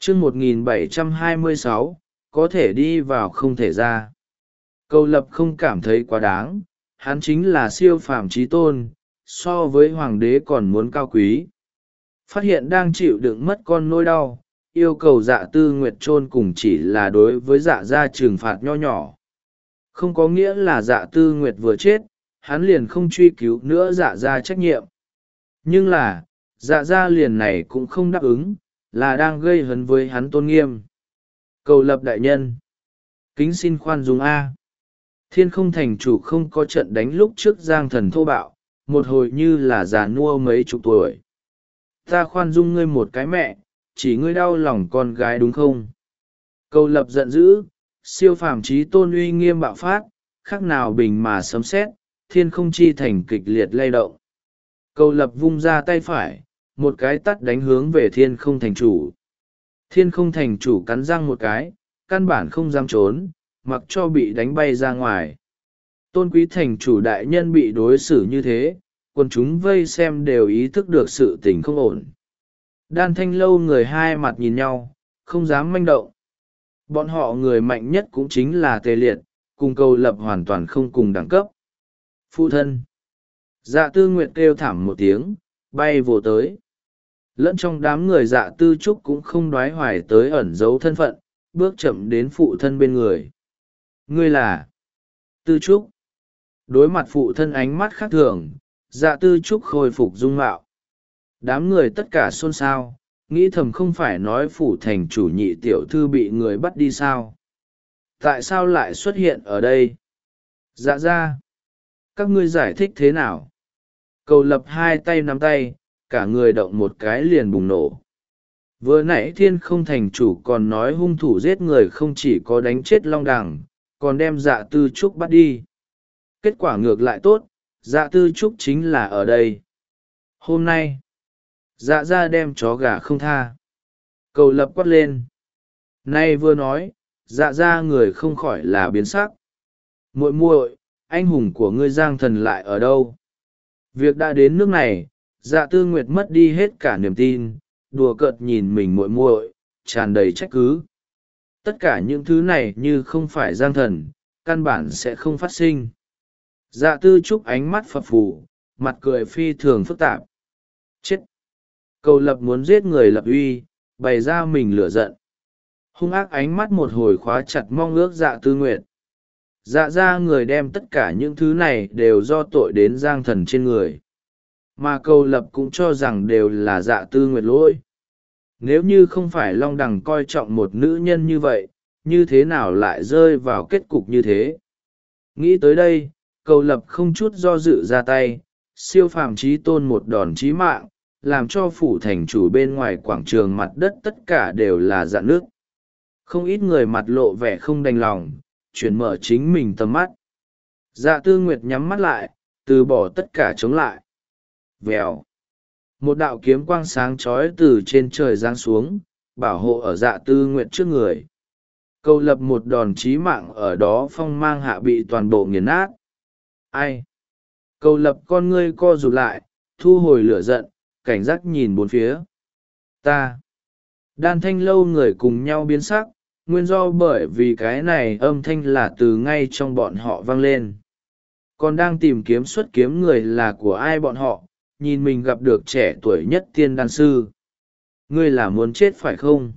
chương 1726, có thể đi vào không thể ra. Cầu lập không cảm thấy quá đáng, hắn chính là siêu phàm chí tôn, so với hoàng đế còn muốn cao quý. Phát hiện đang chịu đựng mất con nỗi đau, yêu cầu Dạ Tư Nguyệt chôn cùng chỉ là đối với Dạ gia trừng phạt nho nhỏ. Không có nghĩa là Dạ Tư Nguyệt vừa chết, hắn liền không truy cứu nữa Dạ gia trách nhiệm. Nhưng là, Dạ gia liền này cũng không đáp ứng, là đang gây hấn với hắn tôn nghiêm. Cầu lập đại nhân, kính xin khoan dung A. Thiên Không thành chủ không có trận đánh lúc trước Giang Thần thô bạo, một hồi như là già nua mấy chục tuổi. Ta khoan dung ngươi một cái mẹ, chỉ ngươi đau lòng con gái đúng không? Cầu lập giận dữ, siêu phàm chí tôn uy nghiêm bạo phát, khác nào bình mà sấm sét, thiên không chi thành kịch liệt lay động. Cầu lập vung ra tay phải, một cái tắt đánh hướng về thiên không thành chủ. Thiên không thành chủ cắn răng một cái, căn bản không dám trốn, mặc cho bị đánh bay ra ngoài. Tôn quý thành chủ đại nhân bị đối xử như thế, quần chúng vây xem đều ý thức được sự tình không ổn. Đan Thanh Lâu người hai mặt nhìn nhau, không dám manh động. Bọn họ người mạnh nhất cũng chính là Tề Liệt, cùng Cầu lập hoàn toàn không cùng đẳng cấp. Phụ thân. Dạ Tư Nguyệt kêu thảm một tiếng, bay vồ tới. Lẫn trong đám người Dạ Tư Trúc cũng không đoái hoài tới ẩn giấu thân phận, bước chậm đến phụ thân bên người. Ngươi là Tư Trúc. Đối mặt phụ thân ánh mắt khác thường, Dạ Tư Trúc khôi phục dung mạo. Đám người tất cả xôn xao, nghĩ thầm không phải nói phủ thành chủ nhị tiểu thư bị người bắt đi sao? Tại sao lại xuất hiện ở đây? Dạ ra. Các ngươi giải thích thế nào? Cầu lập hai tay nắm tay, cả người động một cái liền bùng nổ. Vừa nãy Thiên Không thành chủ còn nói hung thủ giết người không chỉ có đánh chết Long Đằng, còn đem Dạ Tư Trúc bắt đi. Kết quả ngược lại tốt, Dạ Tư Trúc chính là ở đây. Hôm nay, Dạ ra đem chó gà không tha. Cầu lập quát lên. Nay vừa nói, Dạ ra người không khỏi là biến sắc. Muội muội, anh hùng của ngươi Giang Thần lại ở đâu? Việc đã đến nước này, Dạ Tư Nguyệt mất đi hết cả niềm tin, đùa cợt nhìn mình muội muội, tràn đầy trách cứ. Tất cả những thứ này như không phải Giang Thần, căn bản sẽ không phát sinh. Dạ Tư Trúc ánh mắt phập phù, mặt cười phi thường phức tạp. Chết! Cầu lập muốn giết người lập uy, bày ra mình lửa giận. Hung ác ánh mắt một hồi khóa chặt mong ước Dạ Tư Nguyệt. Dạ ra người đem tất cả những thứ này đều do tội đến Giang Thần trên người. Mà cầu lập cũng cho rằng đều là Dạ Tư Nguyệt lỗi. Nếu như không phải Long Đằng coi trọng một nữ nhân như vậy, như thế nào lại rơi vào kết cục như thế? Nghĩ tới đây, cầu lập không chút do dự ra tay, siêu phàm chí tôn một đòn chí mạng, làm cho phủ thành chủ bên ngoài quảng trường mặt đất tất cả đều là dạn nước. Không ít người mặt lộ vẻ không đành lòng, chuyển mở chính mình tầm mắt. Dạ Tư Nguyệt nhắm mắt lại, từ bỏ tất cả chống lại. Vèo. Một đạo kiếm quang sáng chói từ trên trời giáng xuống, bảo hộ ở Dạ Tư Nguyệt trước người. Cầu lập một đòn chí mạng ở đó phong mang hạ bị toàn bộ nghiền nát. Ai? Cầu lập con ngươi co rụt lại, thu hồi lửa giận, cảnh giác nhìn bốn phía. Ta. Đan Thanh Lâu người cùng nhau biến sắc, nguyên do bởi vì cái này âm thanh là từ ngay trong bọn họ vang lên. Còn đang tìm kiếm xuất kiếm người là của ai bọn họ, nhìn mình gặp được trẻ tuổi nhất tiên đan sư. Ngươi là muốn chết phải không?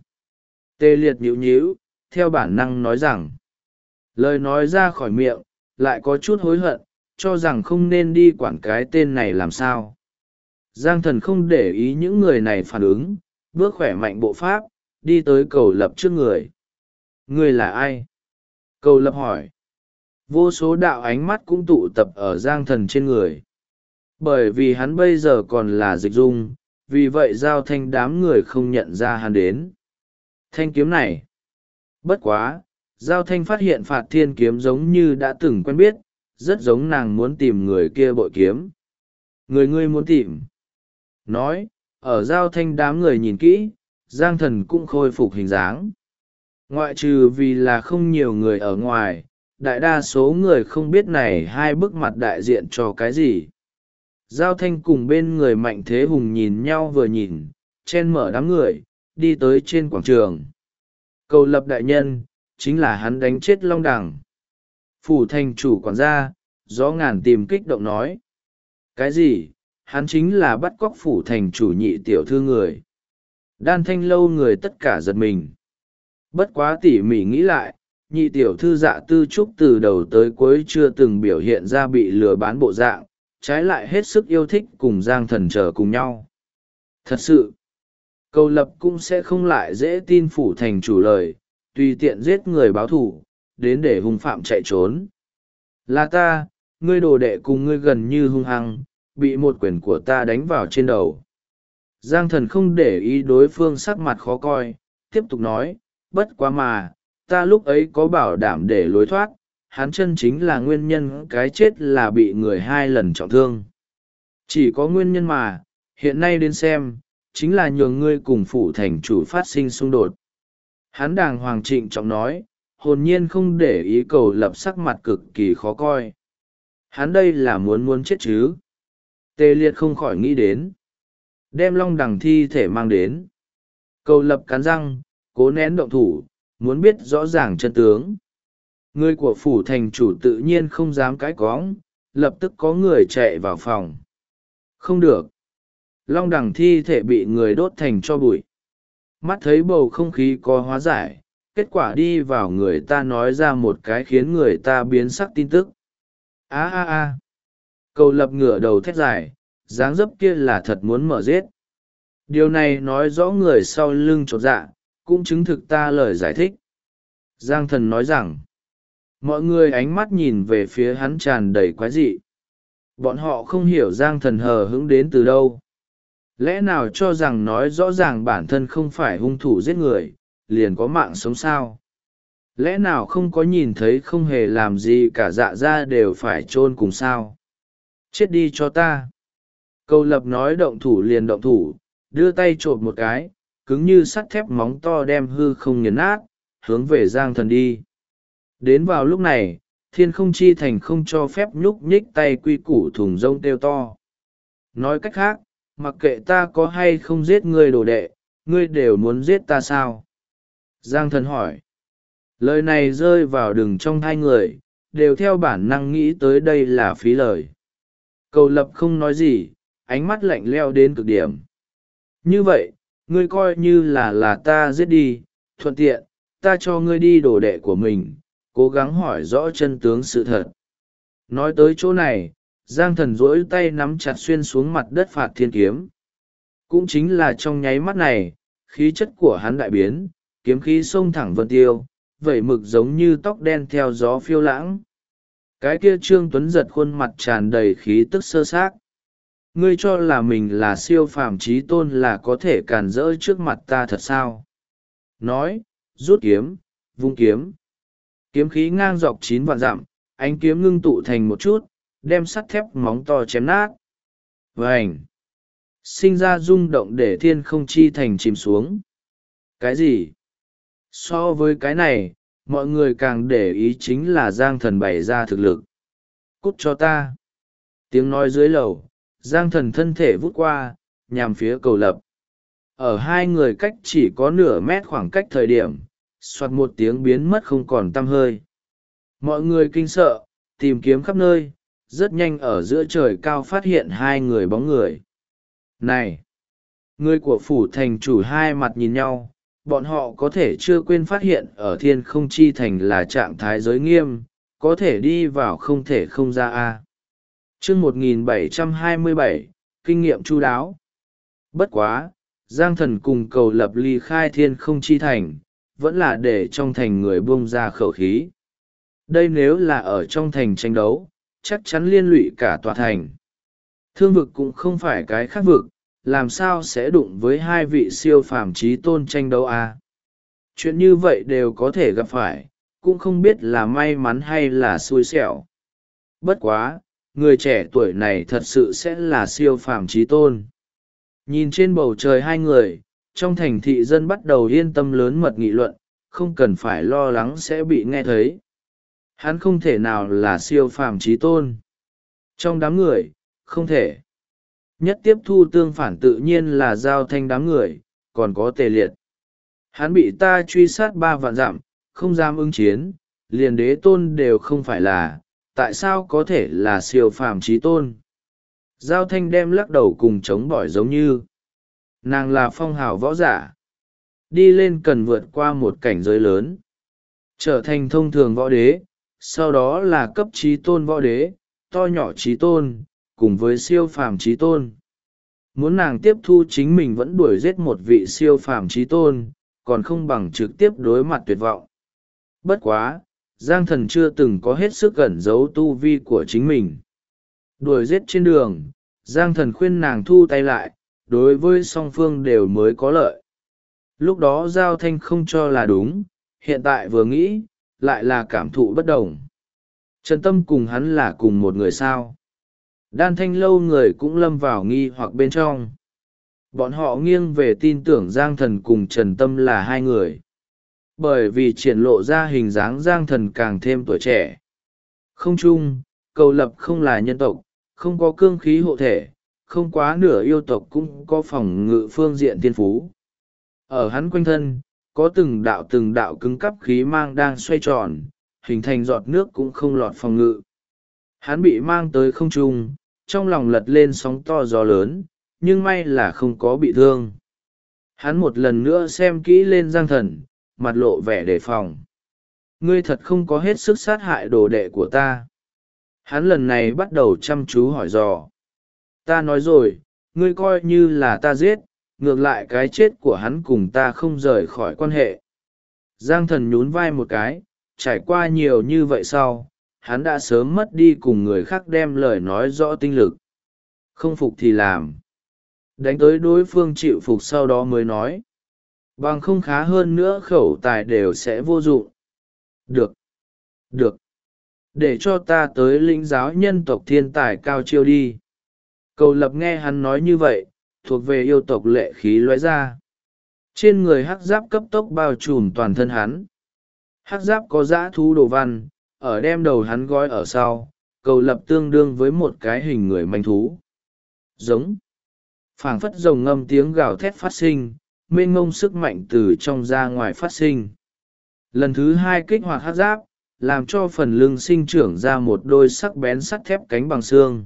Tê Liệt nhíu nhíu, theo bản năng nói rằng. Lời nói ra khỏi miệng, lại có chút hối hận, cho rằng không nên đi quản cái tên này làm sao. Giang Thần không để ý những người này phản ứng, bước khỏe mạnh bộ pháp, đi tới cầu lập trước người. Ngươi là ai? Cầu lập hỏi. Vô số đạo ánh mắt cũng tụ tập ở Giang Thần trên người. Bởi vì hắn bây giờ còn là dịch dung, vì vậy Giao Thanh đám người không nhận ra hắn đến. Thanh kiếm này. Bất quá, Giao Thanh phát hiện Phạt Thiên kiếm giống như đã từng quen biết, rất giống nàng muốn tìm người kia bội kiếm. Người ngươi muốn tìm. Nói, ở Giao Thanh đám người nhìn kỹ, Giang Thần cũng khôi phục hình dáng. Ngoại trừ vì là không nhiều người ở ngoài, đại đa số người không biết này hai bức mặt đại diện cho cái gì. Giao Thanh cùng bên người Mạnh Thế Hùng nhìn nhau vừa nhìn, chen mở đám người, đi tới trên quảng trường. Cầu Lập đại nhân, chính là hắn đánh chết Long Đằng. Phủ thành chủ quản gia, Gió Ngàn tìm kích động nói. Cái gì? Hắn chính là bắt cóc phủ thành chủ nhị tiểu thư người. Đan Thanh Lâu người tất cả giật mình. Bất quá tỉ mỉ nghĩ lại, nhị tiểu thư Dạ Tư Trúc từ đầu tới cuối chưa từng biểu hiện ra bị lừa bán bộ dạng, trái lại hết sức yêu thích cùng Giang Thần chờ cùng nhau. Thật sự, Cầu Lập cũng sẽ không lại dễ tin phủ thành chủ lời, tùy tiện giết người báo thù, đến để hung phạm chạy trốn. Là ta, ngươi đồ đệ cùng ngươi gần như hung hăng, bị một quyền của ta đánh vào trên đầu. Giang Thần không để ý đối phương sắc mặt khó coi, tiếp tục nói, bất quá mà, ta lúc ấy có bảo đảm để lối thoát, hắn chân chính là nguyên nhân cái chết là bị người 2 lần trọng thương. Chỉ có nguyên nhân mà, hiện nay đến xem, chính là nhường ngươi cùng phủ thành chủ phát sinh xung đột. Hắn đàng hoàng trịnh trọng nói, hồn nhiên không để ý Cầu Lập sắc mặt cực kỳ khó coi. Hắn đây là muốn chết chứ. Tề Liệt không khỏi nghĩ đến. Đem Long Đằng thi thể mang đến. Cầu Lập cắn răng, cố nén động thủ, muốn biết rõ ràng chân tướng. Người của phủ thành chủ tự nhiên không dám cãi cóng, lập tức có người chạy vào phòng. Không được. Long Đằng thi thể bị người đốt thành tro bụi. Mắt thấy bầu không khí có hóa giải, kết quả đi vào người ta nói ra một cái khiến người ta biến sắc tin tức. A. Cầu Lập ngửa đầu thét dài, dáng dấp kia là thật muốn mở giết. Điều này nói rõ người sau lưng chột dạ, cũng chứng thực ta lời giải thích. Giang Thần nói rằng, mọi người ánh mắt nhìn về phía hắn tràn đầy quái dị. Bọn họ không hiểu Giang Thần hờ hững đến từ đâu. Lẽ nào cho rằng nói rõ ràng bản thân không phải hung thủ giết người, liền có mạng sống sao? Lẽ nào không có nhìn thấy không hề làm gì cả dạ ra đều phải chôn cùng sao? Chết đi cho ta. Cầu Lập nói động thủ liền động thủ, đưa tay trộm một cái, cứng như sắt thép móng to đem hư không nghiền nát, hướng về Giang Thần đi. Đến vào lúc này, Thiên Không Chi Thành không cho phép nhúc nhích tay quy củ thùng rông kêu to. Nói cách khác, mặc kệ ta có hay không giết ngươi đồ đệ, ngươi đều muốn giết ta sao? Giang Thần hỏi. Lời này rơi vào đường trong hai người, đều theo bản năng nghĩ tới đây là phí lời. Cầu Lập không nói gì, ánh mắt lạnh leo đến cực điểm. Như vậy, ngươi coi như là ta giết đi, thuận tiện, ta cho ngươi đi đồ đệ của mình, cố gắng hỏi rõ chân tướng sự thật. Nói tới chỗ này, Giang Thần duỗi tay nắm chặt xuyên xuống mặt đất Phạt Thiên Kiếm. Cũng chính là trong nháy mắt này, khí chất của hắn đại biến, kiếm khí xông thẳng vân tiêu, vẩy mực giống như tóc đen theo gió phiêu lãng. Cái kia Trương Tuấn Giật khuôn mặt tràn đầy khí tức sơ xác. Ngươi cho là mình là siêu phàm trí tôn là có thể cản rỡ trước mặt ta thật sao? Nói, rút kiếm, vung kiếm. Kiếm khí ngang dọc 9 vạn dặm, ánh kiếm ngưng tụ thành một chút, đem sắt thép móng to chém nát. Vành! Sinh ra rung động để Thiên Không Chi Thành chìm xuống. Cái gì? So với cái này, mọi người càng để ý chính là Giang Thần bày ra thực lực. Cút cho ta! Tiếng nói dưới lầu, Giang Thần thân thể vút qua, nhằm phía Cầu Lập. Ở hai người cách chỉ có nửa mét khoảng cách thời điểm, soạt một tiếng biến mất không còn tăm hơi. Mọi người kinh sợ, tìm kiếm khắp nơi, rất nhanh ở giữa trời cao phát hiện hai người bóng người. Này! Người của phủ thành chủ hai mặt nhìn nhau, bọn họ có thể chưa quên phát hiện ở Thiên Không Chi Thành là trạng thái giới nghiêm, có thể đi vào không thể không ra a. Chương 1727, kinh nghiệm chu đáo. Bất quá, Giang Thần cùng Cầu Lập ly khai Thiên Không Chi Thành, vẫn là để trong thành người buông ra khẩu khí. Đây nếu là ở trong thành tranh đấu, chắc chắn liên lụy cả tòa thành. Thương vực cũng không phải cái khác vực, làm sao sẽ đụng với hai vị siêu phàm trí tôn tranh đấu à? Chuyện như vậy đều có thể gặp phải, cũng không biết là may mắn hay là xui xẻo. Bất quá, người trẻ tuổi này thật sự sẽ là siêu phàm trí tôn. Nhìn trên bầu trời hai người, trong thành thị dân bắt đầu yên tâm lớn mật nghị luận, không cần phải lo lắng sẽ bị nghe thấy. Hắn không thể nào là siêu phàm trí tôn. Trong đám người, không thể. Nhất tiếp thu tương phản tự nhiên là Giao Thanh đám người, còn có Tề Liệt. Hắn bị ta truy sát 3 vạn dặm, không dám ứng chiến, liền đế tôn đều không phải là, tại sao có thể là siêu phàm trí tôn? Giao Thanh đem lắc đầu cùng chống bỏi giống như nàng là phong hào võ giả, đi lên cần vượt qua một cảnh giới lớn, trở thành thông thường võ đế, sau đó là cấp trí tôn võ đế, to nhỏ trí tôn, cùng với siêu phàm trí tôn. Muốn nàng tiếp thu chính mình vẫn đuổi giết một vị siêu phàm trí tôn, còn không bằng trực tiếp đối mặt tuyệt vọng. Bất quá, Giang Thần chưa từng có hết sức ẩn giấu tu vi của chính mình. Đuổi giết trên đường, Giang Thần khuyên nàng thu tay lại, đối với song phương đều mới có lợi. Lúc đó Giao Thanh không cho là đúng, hiện tại vừa nghĩ, lại là cảm thụ bất đồng. Trần Tâm cùng hắn là cùng một người sao? Đan Thanh lâu người cũng lâm vào nghi hoặc bên trong. Bọn họ nghiêng về tin tưởng Giang Thần cùng Trần Tâm là hai người. Bởi vì triển lộ ra hình dáng Giang Thần càng thêm tuổi trẻ. Không chung, Cầu Lập không là nhân tộc, không có cương khí hộ thể, không quá nửa yêu tộc cũng có phòng ngự phương diện thiên phú. Ở hắn quanh thân, có từng đạo cứng cắp khí mang đang xoay tròn, hình thành giọt nước cũng không lọt phòng ngự. Hắn bị mang tới không trung, trong lòng lật lên sóng to gió lớn, nhưng may là không có bị thương. Hắn một lần nữa xem kỹ lên Giang Thần, mặt lộ vẻ đề phòng. Ngươi thật không có hết sức sát hại đồ đệ của ta. Hắn lần này bắt đầu chăm chú hỏi dò. Ta nói rồi, ngươi coi như là ta giết, ngược lại cái chết của hắn cùng ta không rời khỏi quan hệ. Giang Thần nhún vai một cái, trải qua nhiều như vậy sau, hắn đã sớm mất đi cùng người khác đem lời nói rõ tinh lực. Không phục thì làm. Đánh tới đối phương chịu phục sau đó mới nói. Bằng không khá hơn nữa khẩu tài đều sẽ vô dụng. Được. Được. Để cho ta tới lĩnh giáo nhân tộc thiên tài cao chiêu đi. Cầu Lập nghe hắn nói như vậy, thuộc về yêu tộc lệ khí lóe ra. Trên người hắc giáp cấp tốc bao trùm toàn thân hắn. Hắc giáp có dã thú đồ văn, ở đem đầu hắn gói ở sau, Cầu Lập tương đương với một cái hình người manh thú. Giống. Phảng phất rồng ngâm tiếng gào thét phát sinh, mênh ngông sức mạnh từ trong ra ngoài phát sinh. Lần thứ hai kích hoạt hắc giáp, làm cho phần lưng sinh trưởng ra một đôi sắc bén sắt thép cánh bằng xương.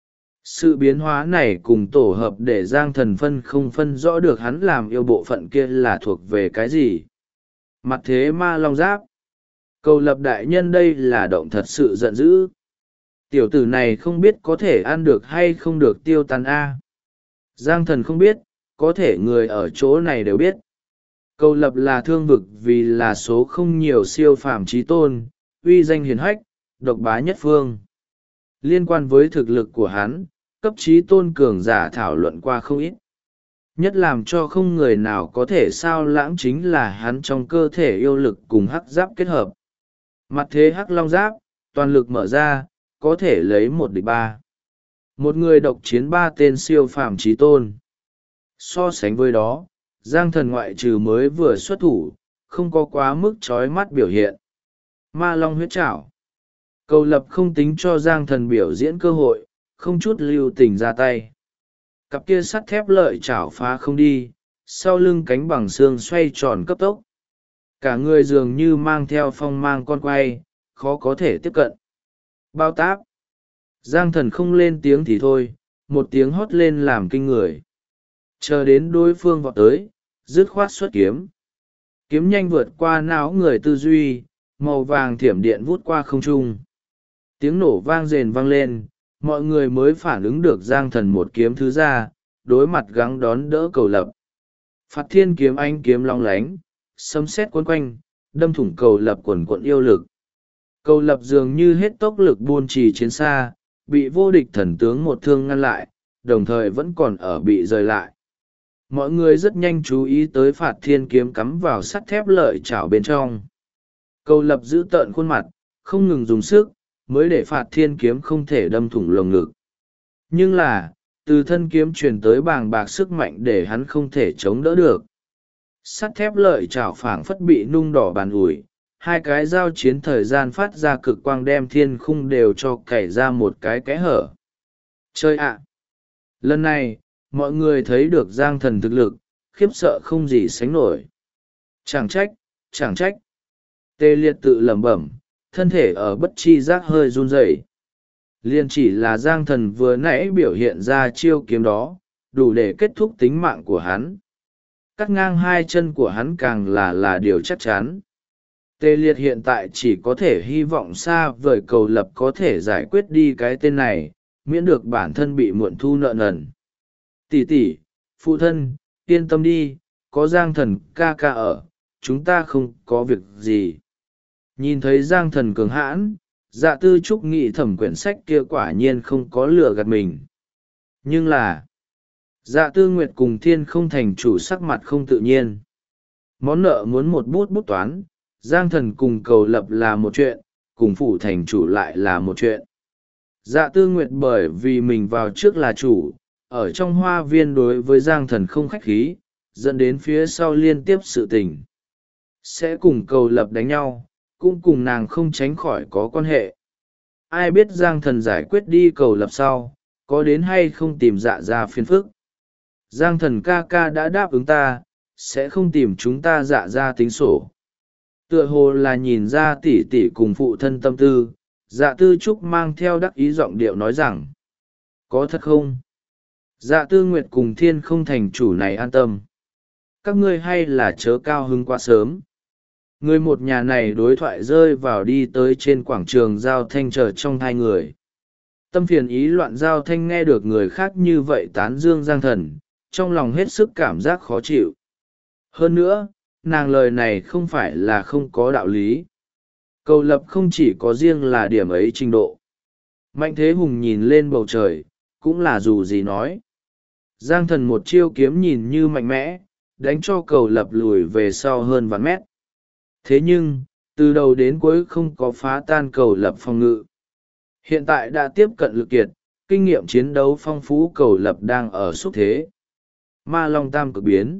Sự biến hóa này cùng tổ hợp để Giang Thần không phân rõ được hắn làm yêu bộ phận kia là thuộc về cái gì. Mặt thế ma long giáp. Cầu Lập đại nhân đây là động thật sự giận dữ. Tiểu tử này không biết có thể ăn được hay không được tiêu tan A. Giang Thần không biết, có thể người ở chỗ này đều biết. Cầu Lập là thương vực vì là số không nhiều siêu phàm trí tôn, uy danh hiền hách, độc bá nhất phương. Liên quan với thực lực của hắn, cấp trí tôn cường giả thảo luận qua không ít. Nhất làm cho không người nào có thể sao lãng chính là hắn trong cơ thể yêu lực cùng hắc giáp kết hợp. Mặt thế hắc long giáp, toàn lực mở ra, có thể lấy 1 địch 3. Một người độc chiến 3 tên siêu phàm trí tôn. So sánh với đó, Giang Thần ngoại trừ mới vừa xuất thủ, không có quá mức chói mắt biểu hiện. Ma long huyết trảo. Cầu Lập không tính cho Giang Thần biểu diễn cơ hội, không chút lưu tình ra tay. Cặp kia sắt thép lợi chảo phá không đi, sau lưng cánh bằng xương xoay tròn cấp tốc. Cả người dường như mang theo phong mang con quay, khó có thể tiếp cận. Bao táp. Giang Thần không lên tiếng thì thôi, một tiếng hót lên làm kinh người. Chờ đến đối phương vọt tới, dứt khoát xuất kiếm. Kiếm nhanh vượt qua não người tư duy, màu vàng thiểm điện vút qua không trung. Tiếng nổ vang rền vang lên, mọi người mới phản ứng được Giang Thần một kiếm thứ ra, đối mặt gắng đón đỡ Cầu Lập. Phạt thiên kiếm anh kiếm long lánh, sấm sét cuốn quanh, đâm thủng Cầu Lập quần quận yêu lực. Cầu Lập dường như hết tốc lực buôn trì chiến xa, bị vô địch thần tướng một thương ngăn lại, đồng thời vẫn còn ở bị rời lại. Mọi người rất nhanh chú ý tới phạt thiên kiếm cắm vào sắt thép lợi chảo bên trong. Cầu Lập giữ tợn khuôn mặt, không ngừng dùng sức, mới để phạt thiên kiếm không thể đâm thủng lồng ngực. Nhưng là, từ thân kiếm truyền tới bàng bạc sức mạnh để hắn không thể chống đỡ được. Sắt thép lợi chảo phảng phất bị nung đỏ bàn ủi, hai cái giao chiến thời gian phát ra cực quang đem thiên khung đều cho cày ra một cái kẽ hở. Chơi ạ! Lần này, mọi người thấy được Giang Thần thực lực, khiếp sợ không gì sánh nổi. Chẳng trách, chẳng trách. Tê liệt tự lẩm bẩm, thân thể ở bất chi giác hơi run rẩy. Liên chỉ là Giang Thần vừa nãy biểu hiện ra chiêu kiếm đó, đủ để kết thúc tính mạng của hắn. Cắt ngang hai chân của hắn càng là điều chắc chắn. Tê liệt hiện tại chỉ có thể hy vọng xa vời Cầu Lập có thể giải quyết đi cái tên này, miễn được bản thân bị muộn thu nợ nần. Tỷ tỷ, phụ thân, yên tâm đi, có Giang Thần ca ca ở, chúng ta không có việc gì. Nhìn thấy Giang Thần cường hãn, Dạ Tư Trúc nghĩ thẩm quyển sách kia quả nhiên không có lừa gạt mình. Nhưng là, Dạ Tư Nguyệt cùng Thiên Không Thành chủ sắc mặt không tự nhiên. Món nợ muốn một bút toán, Giang Thần cùng Cầu Lập là một chuyện, cùng phủ thành chủ lại là một chuyện. Dạ Tư Nguyệt bởi vì mình vào trước là chủ, ở trong hoa viên đối với Giang Thần không khách khí, dẫn đến phía sau liên tiếp sự tình. Sẽ cùng Cầu Lập đánh nhau, cũng cùng nàng không tránh khỏi có quan hệ. Ai biết Giang Thần giải quyết đi Cầu Lập sau, có đến hay không tìm Dạ ra phiền phức. Giang Thần ca ca đã đáp ứng ta, sẽ không tìm chúng ta Dạ ra tính sổ. Tựa hồ là nhìn ra tỷ tỷ cùng phụ thân tâm tư, Dạ Tư Trúc mang theo đắc ý giọng điệu nói rằng, có thật không? Dạ Tư Nguyệt cùng Thiên Không Thành chủ này an tâm. Các ngươi hay là chớ cao hứng quá sớm. Người một nhà này đối thoại rơi vào đi tới trên quảng trường giao thanh chờ trong hai người. Tâm phiền ý loạn giao thanh nghe được người khác như vậy tán dương Giang Thần, trong lòng hết sức cảm giác khó chịu. Hơn nữa, nàng lời này không phải là không có đạo lý. Cầu Lập không chỉ có riêng là điểm ấy trình độ. Mạnh Thế Hùng nhìn lên bầu trời, cũng là dù gì nói. Giang Thần một chiêu kiếm nhìn như mạnh mẽ, đánh cho Cầu Lập lùi về sau hơn vạn mét. Thế nhưng, từ đầu đến cuối không có phá tan Cầu Lập phòng ngự. Hiện tại đã tiếp cận lực kiệt, kinh nghiệm chiến đấu phong phú, Cầu Lập đang ở xúc thế. Ma Long Tam cực biến.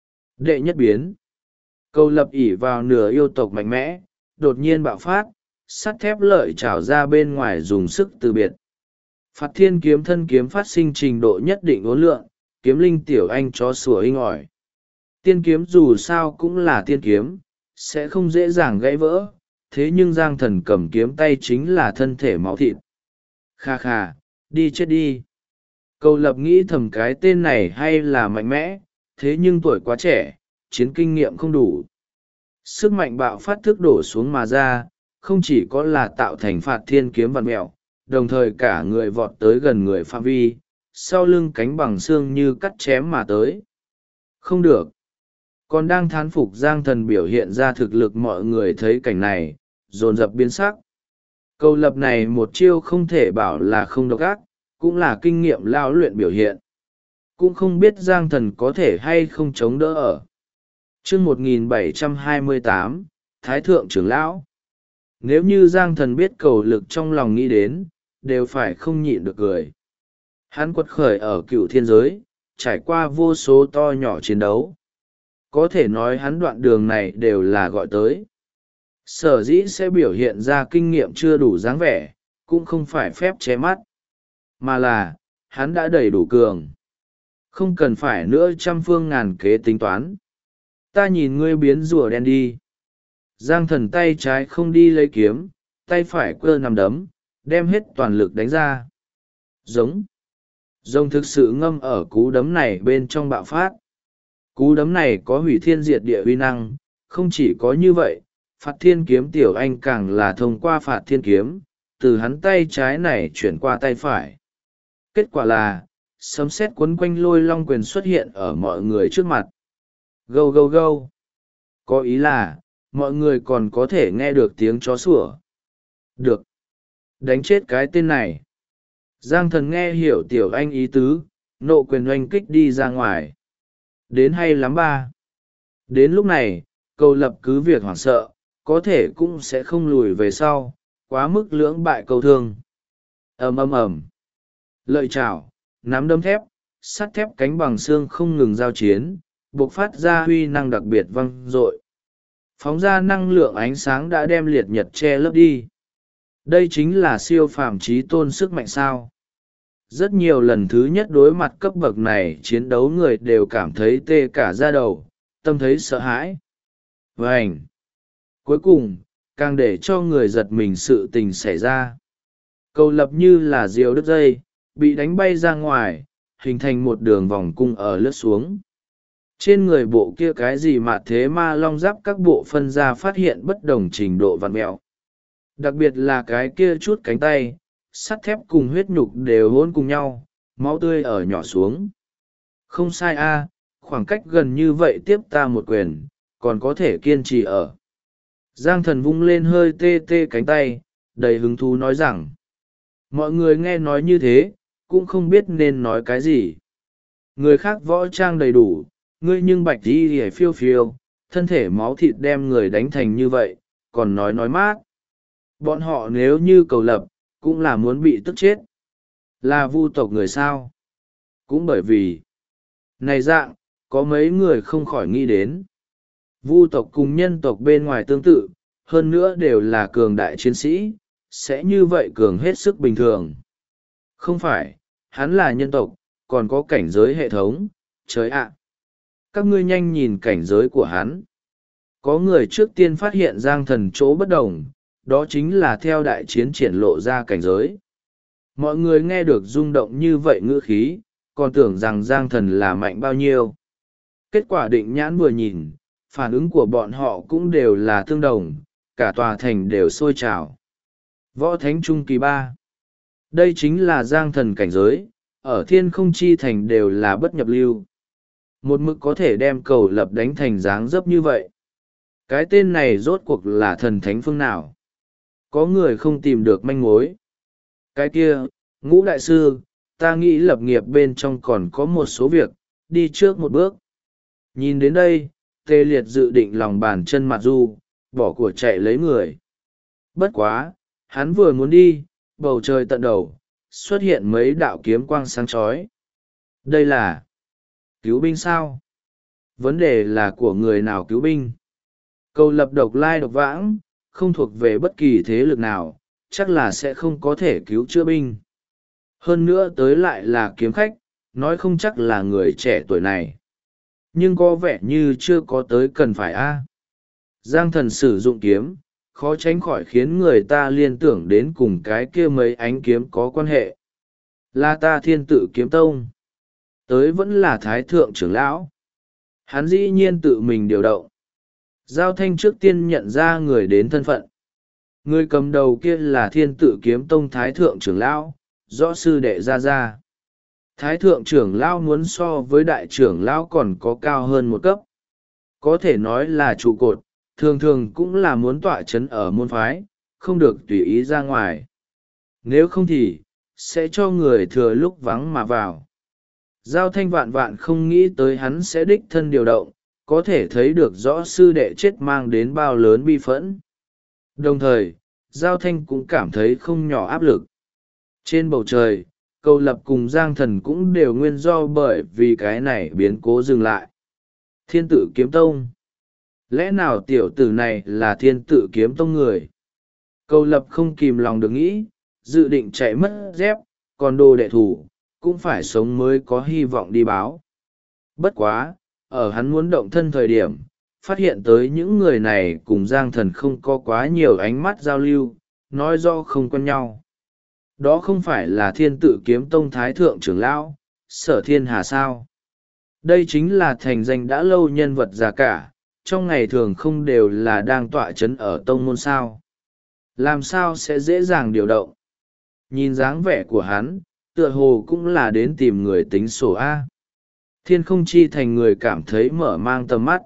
Đệ nhất biến. Cầu Lập ỷ vào nửa yêu tộc mạnh mẽ, đột nhiên bạo phát, sắt thép lợi trảo ra bên ngoài dùng sức từ biệt. Phạt Thiên kiếm thân kiếm phát sinh trình độ nhất định uốn lượn, kiếm linh tiểu anh chó sủa inh ỏi. Tiên kiếm dù sao cũng là tiên kiếm, sẽ không dễ dàng gãy vỡ, thế nhưng Giang Thần cầm kiếm tay chính là thân thể máu thịt. Kha kha, đi chết đi. Cầu Lập nghĩ thầm cái tên này hay là mạnh mẽ, thế nhưng tuổi quá trẻ, chiến kinh nghiệm không đủ. Sức mạnh bạo phát thức đổ xuống mà ra, không chỉ có là tạo thành Phạt Thiên kiếm vặn mẹo, đồng thời cả người vọt tới gần người phạm vi, sau lưng cánh bằng xương như cắt chém mà tới. Không được. Còn đang thán phục Giang Thần biểu hiện ra thực lực, mọi người thấy cảnh này, dồn dập biến sắc. Cầu Lập này một chiêu không thể bảo là không độc ác, cũng là kinh nghiệm lao luyện biểu hiện. Cũng không biết Giang Thần có thể hay không chống đỡ ở. Chương 1728, Thái Thượng trưởng lão. Nếu như Giang Thần biết Cầu Lực trong lòng nghĩ đến, đều phải không nhịn được cười. Hắn quật khởi ở Cựu Thiên giới, trải qua vô số to nhỏ chiến đấu. Có thể nói hắn đoạn đường này đều là gọi tới. Sở dĩ sẽ biểu hiện ra kinh nghiệm chưa đủ dáng vẻ, cũng không phải phép che mắt, mà là, hắn đã đầy đủ cường. Không cần phải nữa trăm phương ngàn kế tính toán. Ta nhìn ngươi biến rùa đen đi. Giang Thần tay trái không đi lấy kiếm, tay phải cơ nằm đấm, đem hết toàn lực đánh ra. Giống. Rồng thực sự ngâm ở cú đấm này bên trong bạo phát. Cú đấm này có hủy thiên diệt địa uy năng, không chỉ có như vậy, Phạt Thiên kiếm tiểu anh càng là thông qua Phạt Thiên kiếm, từ hắn tay trái này chuyển qua tay phải. Kết quả là, sấm sét quấn quanh Lôi Long quyền xuất hiện ở mọi người trước mặt. Gâu gâu gâu. Có ý là, mọi người còn có thể nghe được tiếng chó sủa. Được. Đánh chết cái tên này. Giang Thần nghe hiểu tiểu anh ý tứ, nộ quyền oanh kích đi ra ngoài. Đến hay lắm ba. Đến lúc này, Cầu Lập cứ việc hoảng sợ, có thể cũng sẽ không lùi về sau, quá mức lưỡng bại câu thương. Ầm ầm ầm. Lợi chảo, nắm đấm thép, sắt thép cánh bằng xương không ngừng giao chiến, bộc phát ra huy năng đặc biệt vang dội. Phóng ra năng lượng ánh sáng đã đem liệt nhật che lấp đi. Đây chính là siêu phàm chí tôn sức mạnh sao. Rất nhiều lần thứ nhất đối mặt cấp bậc này chiến đấu, người đều cảm thấy tê cả da đầu, tâm thấy sợ hãi. vảnh. Cuối cùng càng để cho người giật mình sự tình xảy ra. Cầu lập như là diều đứt dây, bị đánh bay ra ngoài, hình thành một đường vòng cung ở lướt xuống. Trên người bộ kia cái gì mà thế ma long giáp các bộ phân ra phát hiện bất đồng trình độ vặn mẹo. Đặc biệt là cái kia chút cánh tay, sắt thép cùng huyết nhục đều hôn cùng nhau, máu tươi ở nhỏ xuống. Không sai a, khoảng cách gần như vậy tiếp ta một quyền, còn có thể kiên trì ở. Giang Thần vung lên hơi tê tê cánh tay, đầy hứng thú nói rằng. Mọi người nghe nói như thế, cũng không biết nên nói cái gì. Người khác võ trang đầy đủ, ngươi nhưng bạch đi hề phiêu phiêu, thân thể máu thịt đem người đánh thành như vậy, còn nói mát. Bọn họ nếu như cầu lập, cũng là muốn bị tức chết. Là vu tộc người sao? Cũng bởi vì, này dạng, có mấy người không khỏi nghĩ đến. Vu tộc cùng nhân tộc bên ngoài tương tự, hơn nữa đều là cường đại chiến sĩ, sẽ như vậy cường hết sức bình thường. Không phải, hắn là nhân tộc, còn có cảnh giới hệ thống, trời ạ. Các ngươi nhanh nhìn cảnh giới của hắn. Có người trước tiên phát hiện Giang Thần chỗ bất đồng, đó chính là theo đại chiến triển lộ ra cảnh giới. Mọi người nghe được rung động như vậy ngữ khí, còn tưởng rằng Giang Thần là mạnh bao nhiêu. Kết quả định nhãn vừa nhìn, phản ứng của bọn họ cũng đều là tương đồng, cả tòa thành đều sôi trào. Võ Thánh Trung Kỳ 3. Đây chính là Giang Thần cảnh giới, ở Thiên Không Chi Thành đều là bất nhập lưu. Một mực có thể đem cầu lập đánh thành dáng dấp như vậy. Cái tên này rốt cuộc là thần thánh phương nào? Có người không tìm được manh mối. Cái kia, Ngũ Đại Sư, ta nghĩ lập nghiệp bên trong còn có một số việc, đi trước một bước. Nhìn đến đây, Tê Liệt dự định lòng bàn chân mặt du, bỏ của chạy lấy người. Bất quá, hắn vừa muốn đi, bầu trời tận đầu, xuất hiện mấy đạo kiếm quang sáng chói. Đây là cứu binh sao? Vấn đề là của người nào cứu binh? Cầu lập độc lai độc vãng, không thuộc về bất kỳ thế lực nào, chắc là sẽ không có thể cứu chữa binh. Hơn nữa tới lại là kiếm khách, nói không chắc là người trẻ tuổi này. Nhưng có vẻ như chưa có tới cần phải a. Giang Thần sử dụng kiếm, khó tránh khỏi khiến người ta liên tưởng đến cùng cái kia mấy ánh kiếm có quan hệ. Là ta Thiên Tự Kiếm Tông. Tới vẫn là Thái Thượng trưởng lão. Hắn dĩ nhiên tự mình điều động. Giao Thanh trước tiên nhận ra người đến thân phận. Người cầm đầu kia là Thiên Tự Kiếm Tông Thái Thượng trưởng lão, rõ sư đệ Gia Gia. Thái Thượng trưởng lão muốn so với đại trưởng lão còn có cao hơn một cấp. Có thể nói là trụ cột, thường thường cũng là muốn tọa chấn ở môn phái, không được tùy ý ra ngoài. Nếu không thì, sẽ cho người thừa lúc vắng mà vào. Giao Thanh vạn vạn không nghĩ tới hắn sẽ đích thân điều động, có thể thấy được rõ sư đệ chết mang đến bao lớn bi phẫn. Đồng thời, Giao Thanh cũng cảm thấy không nhỏ áp lực. Trên bầu trời, Cầu Lập cùng Giang Thần cũng đều nguyên do bởi vì cái này biến cố dừng lại. Thiên Tự Kiếm Tông. Lẽ nào tiểu tử này là Thiên Tự Kiếm Tông người? Cầu Lập không kìm lòng được nghĩ, dự định chạy mất dép, còn đồ đệ thủ, cũng phải sống mới có hy vọng đi báo. Bất quá, ở hắn muốn động thân thời điểm, phát hiện tới những người này cùng Giang Thần không có quá nhiều ánh mắt giao lưu, nói do không quen nhau. Đó không phải là Thiên Tự Kiếm Tông Thái Thượng trưởng lão, Sở Thiên Hà sao? Đây chính là thành danh đã lâu nhân vật già cả, trong ngày thường không đều là đang tọa chấn ở tông môn sao. Làm sao sẽ dễ dàng điều động? Nhìn dáng vẻ của hắn, tựa hồ cũng là đến tìm người tính sổ A. Thiên Không Chi Thành người cảm thấy mở mang tầm mắt.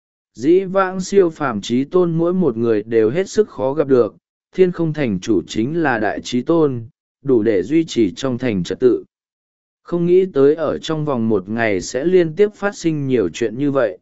Dĩ vãng siêu phàm trí tôn mỗi một người đều hết sức khó gặp được, Thiên Không Thành chủ chính là đại trí tôn, đủ để duy trì trong thành trật tự. Không nghĩ tới ở trong vòng một ngày sẽ liên tiếp phát sinh nhiều chuyện như vậy.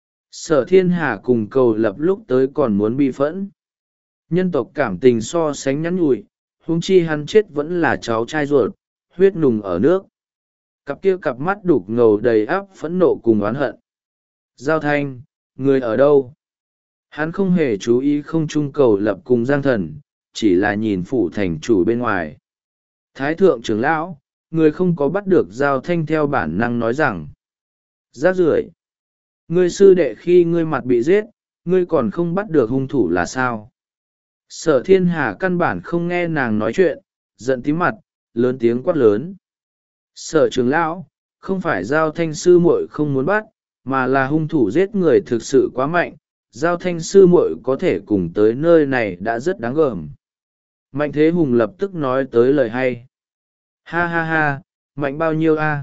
Sở Thiên Hà cùng Cầu Lập lúc tới còn muốn bi phẫn. Nhân tộc cảm tình so sánh nhắn nhủi, huống chi hắn chết vẫn là cháu trai ruột, huyết nùng ở nước. Cặp kia cặp mắt đục ngầu đầy áp phẫn nộ cùng oán hận. Giao Thanh, người ở đâu? Hắn không hề chú ý không trung Cầu Lập cùng Giang Thần, chỉ là nhìn phủ thành chủ bên ngoài. Thái Thượng trưởng lão, người không có bắt được Giao Thanh theo bản năng nói rằng. Rác rưởi, ngươi sư đệ khi ngươi mặt bị giết, ngươi còn không bắt được hung thủ là sao? Sở Thiên Hà căn bản không nghe nàng nói chuyện, giận tím mặt, lớn tiếng quát lớn. Sở trưởng lão, không phải Giao Thanh sư muội không muốn bắt, mà là hung thủ giết người thực sự quá mạnh, Giao Thanh sư muội có thể cùng tới nơi này đã rất đáng gờm. Mạnh Thế Hùng lập tức nói tới lời hay. Ha ha ha, mạnh bao nhiêu a?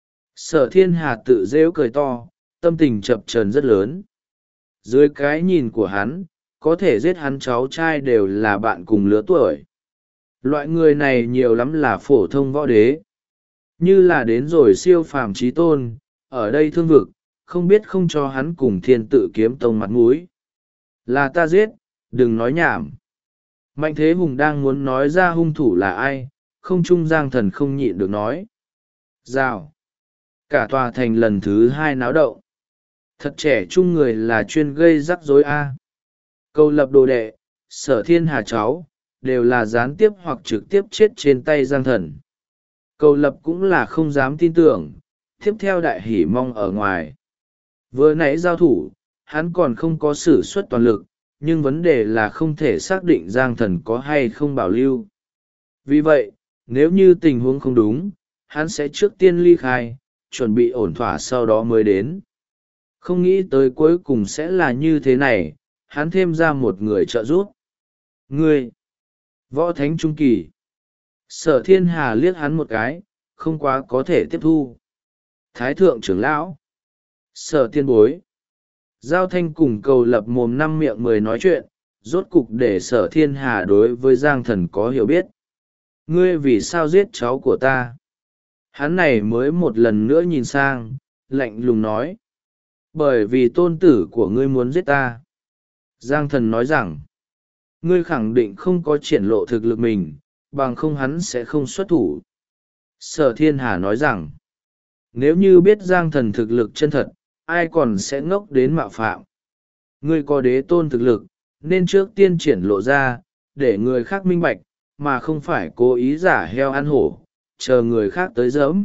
Sở Thiên Hà tự rêu cười to, tâm tình chập chờn rất lớn. Dưới cái nhìn của hắn, có thể giết hắn cháu trai đều là bạn cùng lứa tuổi. Loại người này nhiều lắm là phổ thông võ đế. Như là đến rồi siêu phàm trí tôn, ở đây thương vực, không biết không cho hắn cùng Thiên Tự Kiếm Tông mặt mũi. Là ta giết, đừng nói nhảm. Mạnh Thế Hùng đang muốn nói ra hung thủ là ai, không trung Giang Thần không nhịn được nói. Rào. Cả tòa thành lần thứ hai náo động. Thật trẻ trung người là chuyên gây rắc rối a. Câu lập đồ đệ, Sở Thiên Hà cháu, đều là gián tiếp hoặc trực tiếp chết trên tay Giang Thần. Câu lập cũng là không dám tin tưởng, tiếp theo đại hỉ mong ở ngoài. Vừa nãy giao thủ, hắn còn không có sử xuất toàn lực, nhưng vấn đề là không thể xác định Giang Thần có hay không bảo lưu. Vì vậy, nếu như tình huống không đúng, hắn sẽ trước tiên ly khai, chuẩn bị ổn thỏa sau đó mới đến. Không nghĩ tới cuối cùng sẽ là như thế này, hắn thêm ra một người trợ giúp. Ngươi! Võ Thánh Trung Kỳ! Sở Thiên Hà liếc hắn một cái, không quá có thể tiếp thu. Thái Thượng trưởng lão! Sở Tiên Bối! Giao Thanh cùng Cầu Lập mồm năm miệng mười nói chuyện, rốt cục để Sở Thiên Hà đối với Giang Thần có hiểu biết. Ngươi vì sao giết cháu của ta? Hắn này mới một lần nữa nhìn sang, lạnh lùng nói. Bởi vì tôn tử của ngươi muốn giết ta. Giang Thần nói rằng, ngươi khẳng định không có triển lộ thực lực mình, bằng không hắn sẽ không xuất thủ. Sở Thiên Hà nói rằng, nếu như biết Giang Thần thực lực chân thật, ai còn sẽ ngốc đến mạo phạm. Ngươi có đế tôn thực lực, nên trước tiên triển lộ ra, để người khác minh bạch, mà không phải cố ý giả heo ăn hổ, chờ người khác tới giỡm.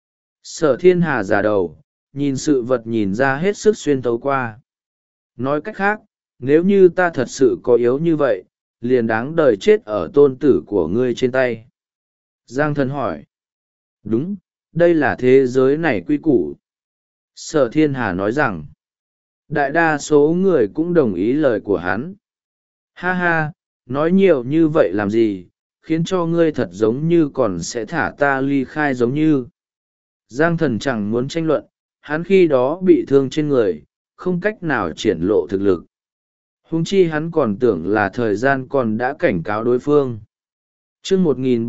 Sở Thiên Hà giả đầu, nhìn sự vật nhìn ra hết sức xuyên tấu qua. Nói cách khác, nếu như ta thật sự có yếu như vậy, liền đáng đời chết ở tôn tử của ngươi trên tay. Giang Thần hỏi. Đúng, đây là thế giới này quy củ. Sở Thiên Hà nói rằng, đại đa số người cũng đồng ý lời của hắn. Ha ha, nói nhiều như vậy làm gì, khiến cho ngươi thật giống như còn sẽ thả ta ly khai giống như. Giang Thần chẳng muốn tranh luận, hắn khi đó bị thương trên người, không cách nào triển lộ thực lực. Huống chi hắn còn tưởng là thời gian còn đã cảnh cáo đối phương. Chương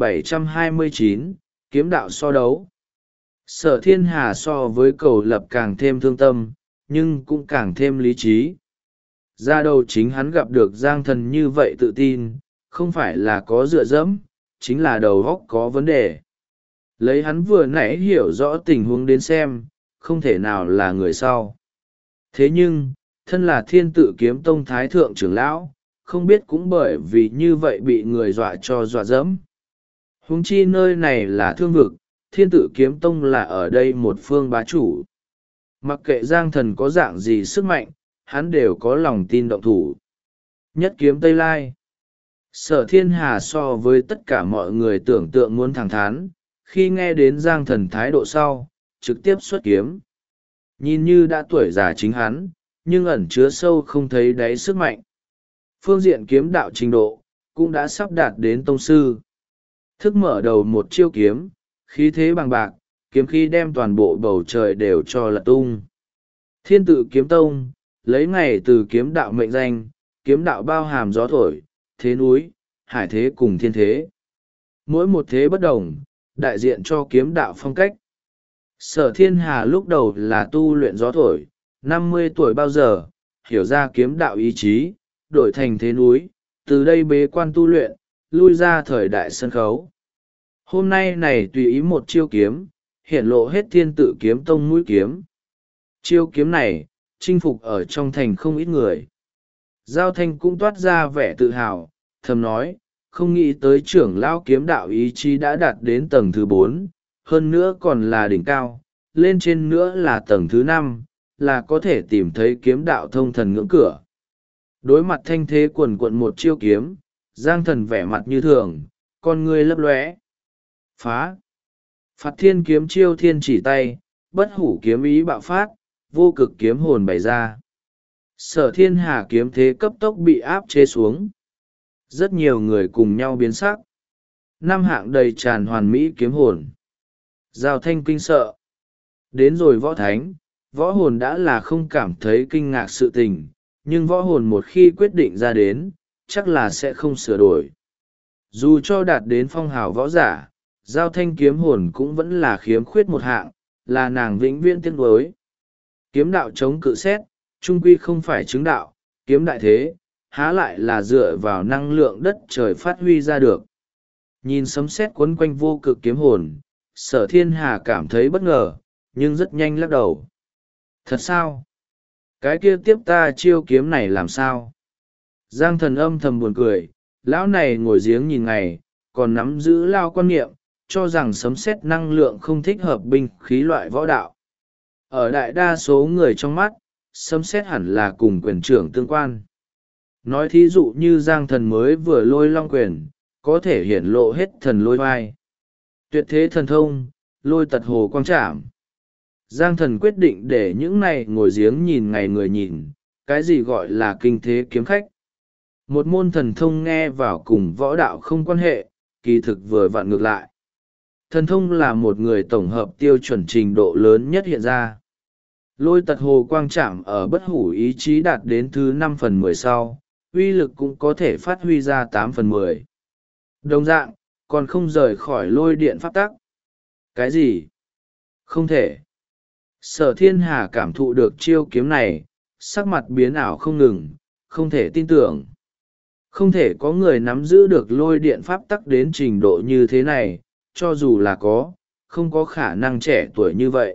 1729, kiếm đạo so đấu. Sở Thiên Hà so với Cầu Lập càng thêm thương tâm, nhưng cũng càng thêm lý trí. Ra đầu chính hắn gặp được Giang Thần như vậy tự tin, không phải là có dựa dẫm, chính là đầu óc có vấn đề. Lấy hắn vừa nãy hiểu rõ tình huống đến xem, không thể nào là người sau. Thế nhưng, thân là Thiên Tự Kiếm Tông Thái Thượng trưởng lão, không biết cũng bởi vì như vậy bị người dọa cho dọa dẫm. Huống chi nơi này là thương vực, Thiên Tự Kiếm Tông là ở đây một phương bá chủ. Mặc kệ Giang Thần có dạng gì sức mạnh, hắn đều có lòng tin động thủ. Nhất kiếm Tây Lai. Sở Thiên Hà so với tất cả mọi người tưởng tượng muốn thẳng thắn, khi nghe đến Giang Thần thái độ sau, trực tiếp xuất kiếm. Nhìn như đã tuổi già chính hắn, nhưng ẩn chứa sâu không thấy đáy sức mạnh. Phương diện kiếm đạo trình độ, cũng đã sắp đạt đến tông sư. Thức mở đầu một chiêu kiếm, khí thế bằng bạc, kiếm khí đem toàn bộ bầu trời đều cho lật tung. Thiên Tự Kiếm Tông, lấy ngày từ kiếm đạo mệnh danh, kiếm đạo bao hàm gió thổi, thế núi, hải thế cùng thiên thế. Mỗi một thế bất đồng, đại diện cho kiếm đạo phong cách. Sở Thiên Hà lúc đầu là tu luyện gió thổi, 50 tuổi bao giờ, hiểu ra kiếm đạo ý chí, đổi thành thế núi, từ đây bế quan tu luyện, lui ra thời đại sân khấu. Hôm nay này tùy ý một chiêu kiếm, hiện lộ hết Thiên Tự Kiếm Tông mũi kiếm. Chiêu kiếm này, chinh phục ở trong thành không ít người. Giao Thanh cũng toát ra vẻ tự hào, thầm nói, không nghĩ tới trưởng lão kiếm đạo ý chí đã đạt đến tầng thứ 4, hơn nữa còn là đỉnh cao, lên trên nữa là tầng thứ 5, là có thể tìm thấy kiếm đạo thông thần ngưỡng cửa. Đối mặt thanh thế quần quận một chiêu kiếm, Giang Thần vẻ mặt như thường, con ngươi lấp lóe. Phá! Phạt thiên kiếm chiêu thiên chỉ tay, bất hủ kiếm ý bạo phát, vô cực kiếm hồn bày ra. Sở Thiên Hà kiếm thế cấp tốc bị áp chế xuống. Rất nhiều người cùng nhau biến sắc. Năm hạng đầy tràn hoàn mỹ kiếm hồn. Giao Thanh kinh sợ. Đến rồi võ thánh, võ hồn đã là không cảm thấy kinh ngạc sự tình, nhưng võ hồn một khi quyết định ra đến, chắc là sẽ không sửa đổi. Dù cho đạt đến phong hào võ giả, Giao Thanh kiếm hồn cũng vẫn là khiếm khuyết một hạng, là nàng vĩnh viễn tiếc nuối. Kiếm đạo chống cự xét, trung quy không phải chứng đạo, kiếm đại thế, há lại là dựa vào năng lượng đất trời phát huy ra được. Nhìn sấm sét quấn quanh vô cực kiếm hồn, Sở Thiên Hà cảm thấy bất ngờ, nhưng rất nhanh lắc đầu. Thật sao? Cái kia tiếp ta chiêu kiếm này làm sao? Giang Thần âm thầm buồn cười, lão này ngồi giếng nhìn ngày, còn nắm giữ lao quan niệm, cho rằng sấm sét năng lượng không thích hợp binh khí loại võ đạo. Ở đại đa số người trong mắt, sấm sét hẳn là cùng quyền trưởng tương quan. Nói thí dụ như Giang Thần mới vừa lôi long quyền, có thể hiển lộ hết thần lôi vai. Tuyệt thế thần thông, lôi tật hồ quang trảm. Giang Thần quyết định để những này ngồi giếng nhìn ngày người nhìn, cái gì gọi là kinh thế kiếm khách. Một môn thần thông nghe vào cùng võ đạo không quan hệ, kỳ thực vừa vặn ngược lại. Thần thông là một người tổng hợp tiêu chuẩn trình độ lớn nhất hiện ra. Lôi tật hồ quang trảm ở bất hủ ý chí đạt đến thứ 5/10 sau, uy lực cũng có thể phát huy ra 8/10. Đồng dạng, còn không rời khỏi lôi điện pháp tắc. Cái gì? Không thể. Sở Thiên Hà cảm thụ được chiêu kiếm này, sắc mặt biến ảo không ngừng, không thể tin tưởng. Không thể có người nắm giữ được lôi điện pháp tắc đến trình độ như thế này, cho dù là có, không có khả năng trẻ tuổi như vậy.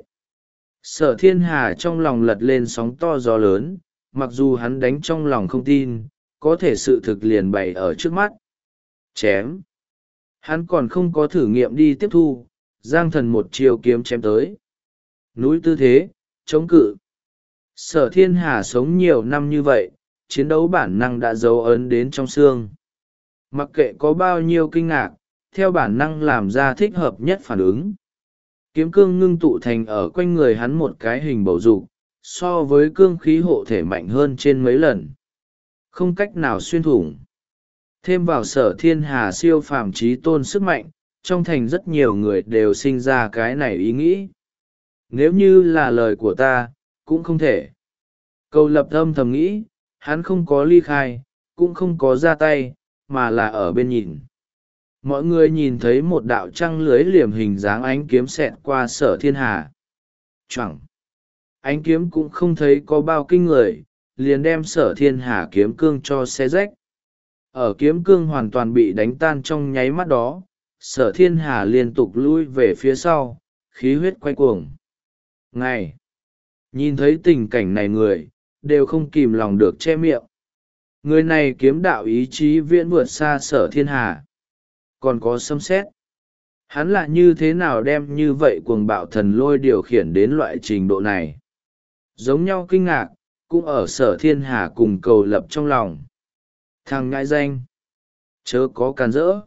Sở Thiên Hà trong lòng lật lên sóng to gió lớn, mặc dù hắn đánh trong lòng không tin, có thể sự thực liền bày ở trước mắt. Chém. Hắn còn không có thử nghiệm đi tiếp thu, Giang Thần một chiều kiếm chém tới. Núi tư thế, chống cự. Sở Thiên Hà sống nhiều năm như vậy, chiến đấu bản năng đã dấu ấn đến trong xương. Mặc kệ có bao nhiêu kinh ngạc, theo bản năng làm ra thích hợp nhất phản ứng. Kiếm cương ngưng tụ thành ở quanh người hắn một cái hình bầu dục, so với cương khí hộ thể mạnh hơn trên mấy lần. Không cách nào xuyên thủng. Thêm vào Sở Thiên Hà siêu phàm trí tôn sức mạnh, trong thành rất nhiều người đều sinh ra cái này ý nghĩ. Nếu như là lời của ta, cũng không thể. Cầu Lập âm thầm nghĩ, hắn không có ly khai, cũng không có ra tay, mà là ở bên nhìn. Mọi người nhìn thấy một đạo trăng lưới liềm hình dáng ánh kiếm xẹt qua Sở Thiên Hà. Chẳng! Ánh kiếm cũng không thấy có bao kinh người, liền đem Sở Thiên Hà kiếm cương cho xé rách. Ở kiếm cương hoàn toàn bị đánh tan trong nháy mắt đó, Sở Thiên Hà liên tục lui về phía sau, khí huyết quay cuồng. Ngày! Nhìn thấy tình cảnh này người, đều không kìm lòng được che miệng. Người này kiếm đạo ý chí viễn vượt xa Sở Thiên Hà. Còn có sấm sét. Hắn là như thế nào đem như vậy cuồng bạo thần lôi điều khiển đến loại trình độ này? Giống nhau kinh ngạc, cũng ở Sở Thiên Hà cùng Cầu Lập trong lòng. Thằng ngại danh! Chớ có càn rỡ!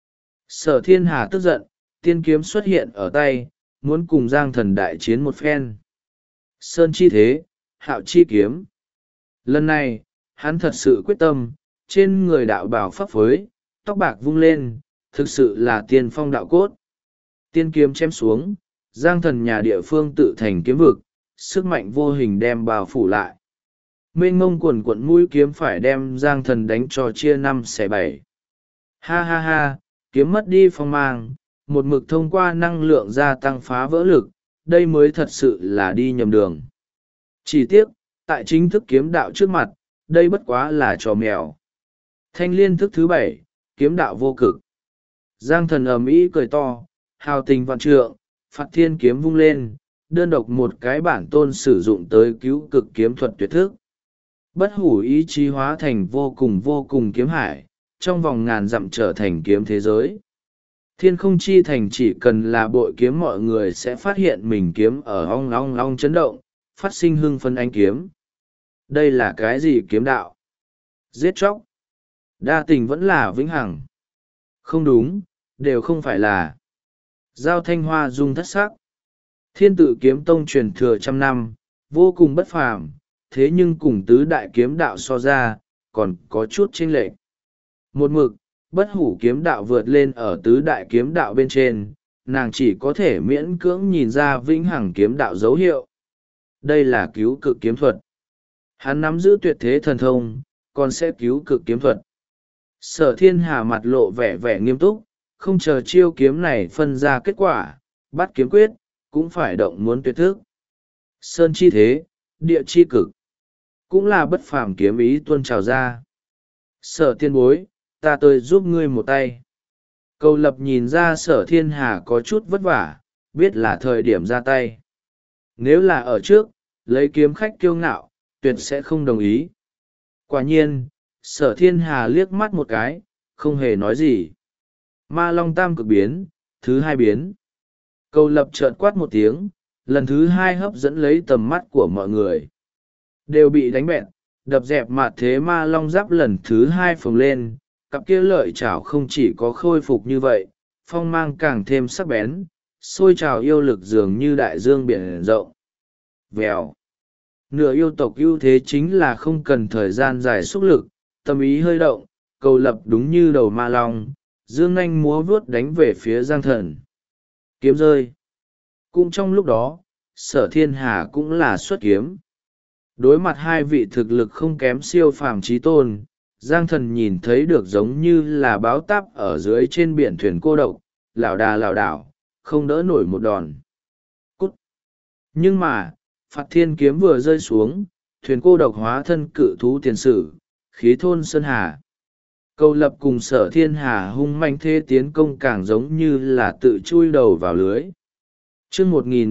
Sở Thiên Hà tức giận, tiên kiếm xuất hiện ở tay, muốn cùng Giang Thần đại chiến một phen. Sơn chi thế, hạo chi kiếm. Lần này, hắn thật sự quyết tâm, trên người đạo bào phấp phới, tóc bạc vung lên, thực sự là tiên phong đạo cốt. Tiên kiếm chém xuống, Giang Thần nhà địa phương tự thành kiếm vực, sức mạnh vô hình đem bao phủ lại. Mênh mông quần quận mũi kiếm phải đem Giang Thần đánh cho chia 5/7. Ha ha ha, kiếm mất đi phong mang, một mực thông qua năng lượng gia tăng phá vỡ lực, đây mới thật sự là đi nhầm đường. Chỉ tiếc, tại chính thức kiếm đạo trước mặt, đây bất quá là trò mèo. Thanh liên thức thứ 7, kiếm đạo vô cực. Giang Thần ầm ĩ cười to, hào tình vạn trượng, phạt thiên kiếm vung lên, đơn độc một cái bản tôn sử dụng tới cứu cực kiếm thuật tuyệt thức. Bất hủ ý chí hóa thành vô cùng kiếm hải, trong vòng ngàn dặm trở thành kiếm thế giới. Thiên không chi thành chỉ cần là bội kiếm mọi người sẽ phát hiện mình kiếm ở ong ong ong chấn động, phát sinh hưng phấn ánh kiếm. Đây là cái gì kiếm đạo? Giết chóc. Đa tình vẫn là vĩnh hằng. Không đúng, đều không phải là. Giao Thanh Hoa rung thất sắc. Thiên Tự Kiếm Tông truyền thừa trăm năm, vô cùng bất phàm, thế nhưng cùng tứ đại kiếm đạo so ra, còn có chút chênh lệch. Một mực, bất hủ kiếm đạo vượt lên ở tứ đại kiếm đạo bên trên, nàng chỉ có thể miễn cưỡng nhìn ra vĩnh hằng kiếm đạo dấu hiệu. Đây là cứu cực kiếm thuật. Hắn nắm giữ tuyệt thế thần thông, còn sẽ cứu cực kiếm thuật. Sở Thiên Hà mặt lộ vẻ vẻ nghiêm túc, không chờ chiêu kiếm này phân ra kết quả, bắt kiếm quyết, cũng phải động muốn tuyệt thức. Sơn chi thế, địa chi cực, cũng là bất phàm kiếm ý tuôn trào ra. Sở Thiên bối, ta tới giúp ngươi một tay. Cầu Lập nhìn ra Sở Thiên Hà có chút vất vả, biết là thời điểm ra tay. Nếu là ở trước, lấy kiếm khách kiêu ngạo, tuyệt sẽ không đồng ý. Quả nhiên, Sở Thiên Hà liếc mắt một cái, không hề nói gì. Ma Long Tam cực biến, thứ hai biến. Cầu Lập chợt quát một tiếng, lần thứ hai hấp dẫn lấy tầm mắt của mọi người. Đều bị đánh bẹn, đập dẹp mạt thế Ma Long giáp lần thứ hai phồng lên, cặp kia lợi chảo không chỉ có khôi phục như vậy, phong mang càng thêm sắc bén, sôi trào yêu lực dường như đại dương biển rộng. Vèo. Nửa yêu tộc ưu thế chính là không cần thời gian dài xúc lực, tâm ý hơi động, Cầu Lập đúng như đầu ma long, dương nhanh múa vuốt đánh về phía Giang Thần. Kiếm rơi. Cũng trong lúc đó, Sở Thiên Hà cũng là xuất kiếm. Đối mặt hai vị thực lực không kém siêu phàm chí tôn, Giang Thần nhìn thấy được giống như là báo táp ở dưới trên biển thuyền cô độc, lảo đà lảo đảo, không đỡ nổi một đòn. Cút. Nhưng mà, Phạt Thiên kiếm vừa rơi xuống, thuyền cô độc hóa thân cự thú tiền sử, khí thôn sơn hà. Cầu Lập cùng Sở Thiên Hà hung manh thế tiến công càng giống như là tự chui đầu vào lưới. Chương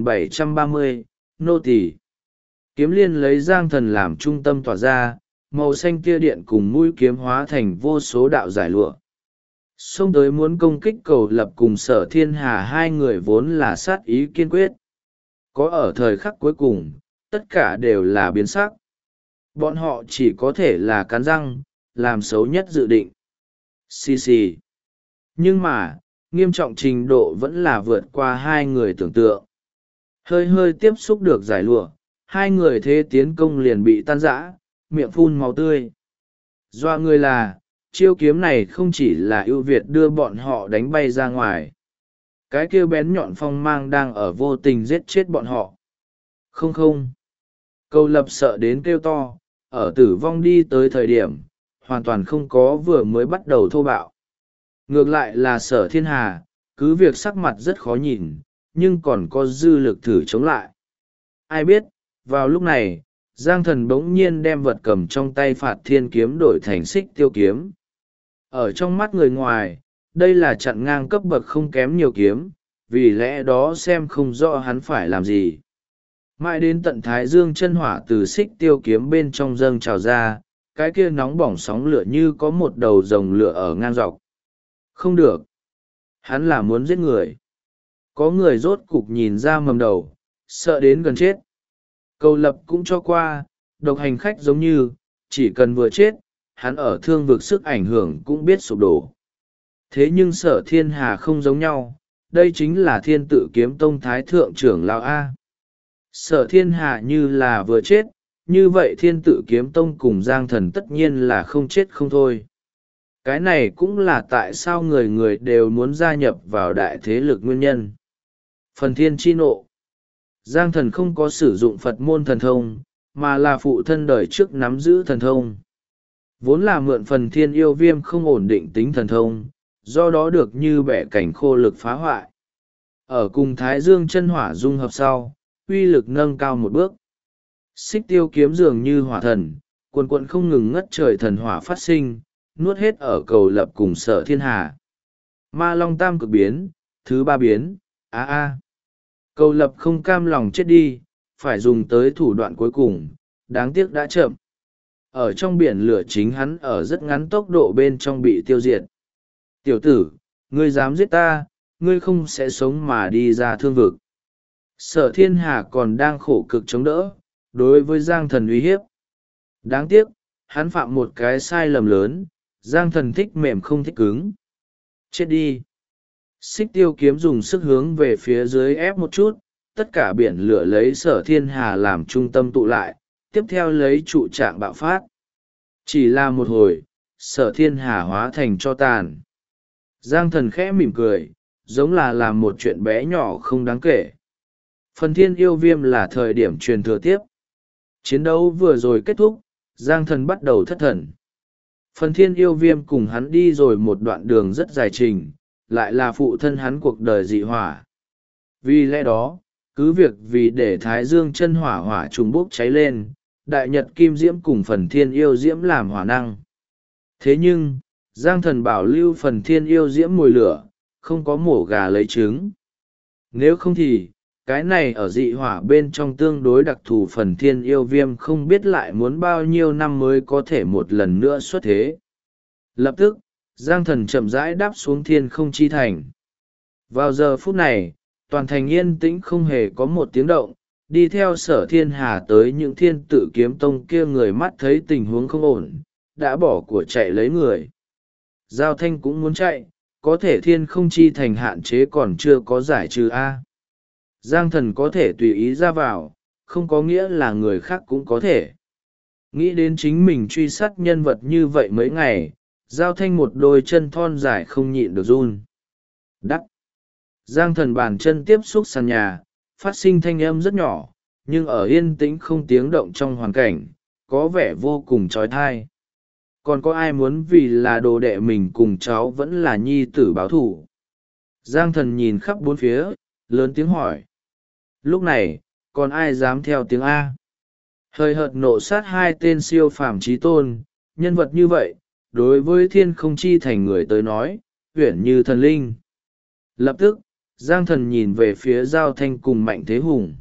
1730, nô tỳ. Kiếm liên lấy Giang Thần làm trung tâm tỏa ra, màu xanh kia điện cùng mũi kiếm hóa thành vô số đạo giải lụa. Xông tới muốn công kích Cầu Lập cùng Sở Thiên Hà, hai người vốn là sát ý kiên quyết. Có ở thời khắc cuối cùng, tất cả đều là biến sắc. Bọn họ chỉ có thể là cắn răng, làm xấu nhất dự định. Xì xì. Nhưng mà, nghiêm trọng trình độ vẫn là vượt qua hai người tưởng tượng. Hơi hơi tiếp xúc được giải lụa, hai người thế tiến công liền bị tan rã, miệng phun máu tươi. Doa người là, chiêu kiếm này không chỉ là ưu việt đưa bọn họ đánh bay ra ngoài. Cái kia bén nhọn phong mang đang ở vô tình giết chết bọn họ. Không không. Cầu Lập sợ đến kêu to, ở tử vong đi tới thời điểm, hoàn toàn không có vừa mới bắt đầu thô bạo. Ngược lại là Sở Thiên Hà, cứ việc sắc mặt rất khó nhìn, nhưng còn có dư lực thử chống lại. Ai biết, vào lúc này, Giang Thần bỗng nhiên đem vật cầm trong tay Phạt Thiên kiếm đổi thành Xích Tiêu kiếm. Ở trong mắt người ngoài, đây là chặn ngang cấp bậc không kém nhiều kiếm, vì lẽ đó xem không rõ hắn phải làm gì. Mãi đến tận Thái Dương chân hỏa từ Xích Tiêu kiếm bên trong dâng trào ra, cái kia nóng bỏng sóng lửa như có một đầu rồng lửa ở ngang dọc. Không được. Hắn là muốn giết người. Có người rốt cục nhìn ra mầm đầu, sợ đến gần chết. Cầu Lập cũng cho qua, độc hành khách giống như, chỉ cần vừa chết, hắn ở thương vực sức ảnh hưởng cũng biết sụp đổ. Thế nhưng Sở Thiên Hà không giống nhau, đây chính là Thiên Tự Kiếm Tông Thái Thượng trưởng lão A. Sở Thiên Hà như là vừa chết, như vậy Thiên Tự Kiếm Tông cùng Giang Thần tất nhiên là không chết không thôi. Cái này cũng là tại sao người người đều muốn gia nhập vào đại thế lực nguyên nhân. Phần thiên chi nộ. Giang Thần không có sử dụng Phật môn thần thông, mà là phụ thân đời trước nắm giữ thần thông. Vốn là mượn phần thiên yêu viêm không ổn định tính thần thông, do đó được như bẻ cảnh khô lực phá hoại. Ở cùng Thái Dương chân hỏa dung hợp sau, uy lực nâng cao một bước. Xích Tiêu kiếm dường như hỏa thần, cuồn cuộn không ngừng ngất trời thần hỏa phát sinh, nuốt hết ở Cầu Lập cùng Sở Thiên Hà. Ma Long Tam cực biến, thứ ba biến, a. Cầu Lập không cam lòng chết đi, phải dùng tới thủ đoạn cuối cùng, đáng tiếc đã chậm. Ở trong biển lửa chính hắn ở rất ngắn tốc độ bên trong bị tiêu diệt. Tiểu tử, ngươi dám giết ta, ngươi không sẽ sống mà đi ra thương vực. Sở Thiên Hà còn đang khổ cực chống đỡ, đối với Giang Thần uy hiếp. Đáng tiếc, hắn phạm một cái sai lầm lớn. Giang Thần thích mềm không thích cứng. Chết đi. Xích Tiêu kiếm dùng sức hướng về phía dưới ép một chút, tất cả biển lửa lấy Sở Thiên Hà làm trung tâm tụ lại, tiếp theo lấy trụ trạng bạo phát. Chỉ là một hồi, Sở Thiên Hà hóa thành tro tàn. Giang Thần khẽ mỉm cười, giống là làm một chuyện bé nhỏ không đáng kể. Phần Thiên Yêu Viêm là thời điểm truyền thừa tiếp. Chiến đấu vừa rồi kết thúc, Giang Thần bắt đầu thất thần. Phần Thiên Yêu Viêm cùng hắn đi rồi một đoạn đường rất dài trình, lại là phụ thân hắn cuộc đời dị hỏa. Vì lẽ đó, cứ việc vì để Thái Dương chân hỏa hỏa trùng bốc cháy lên, Đại Nhật Kim Diễm cùng Phần Thiên Yêu Diễm làm hỏa năng. Thế nhưng, Giang Thần bảo lưu Phần Thiên Yêu Diễm mùi lửa, không có mổ gà lấy trứng. Nếu không thì, cái này ở dị hỏa bên trong tương đối đặc thù Phần Thiên Yêu Viêm không biết lại muốn bao nhiêu năm mới có thể một lần nữa xuất thế. Lập tức, Giang Thần chậm rãi đáp xuống thiên không chi thành. Vào giờ phút này, toàn thành yên tĩnh không hề có một tiếng động, đi theo Sở Thiên Hà tới những Thiên Tử Kiếm Tông kia, người mắt thấy tình huống không ổn, đã bỏ của chạy lấy người. Giao Thanh cũng muốn chạy, có thể thiên không chi thành hạn chế còn chưa có giải trừ A. Giang Thần có thể tùy ý ra vào, không có nghĩa là người khác cũng có thể. Nghĩ đến chính mình truy sát nhân vật như vậy mấy ngày, Giao Thanh một đôi chân thon dài không nhịn được run. Đắc! Giang Thần bàn chân tiếp xúc sàn nhà, phát sinh thanh âm rất nhỏ, nhưng ở yên tĩnh không tiếng động trong hoàn cảnh, có vẻ vô cùng trói thai. Còn có ai muốn vì là đồ đệ mình cùng cháu vẫn là nhi tử báo thủ? Giang Thần nhìn khắp bốn phía, lớn tiếng hỏi. Lúc này, còn ai dám theo tiếng A? Hời hợt nộ sát hai tên siêu phàm trí tôn, nhân vật như vậy, đối với thiên không chi thành người tới nói, uyển như thần linh. Lập tức, Giang Thần nhìn về phía Giao Thanh cùng Mạnh Thế Hùng.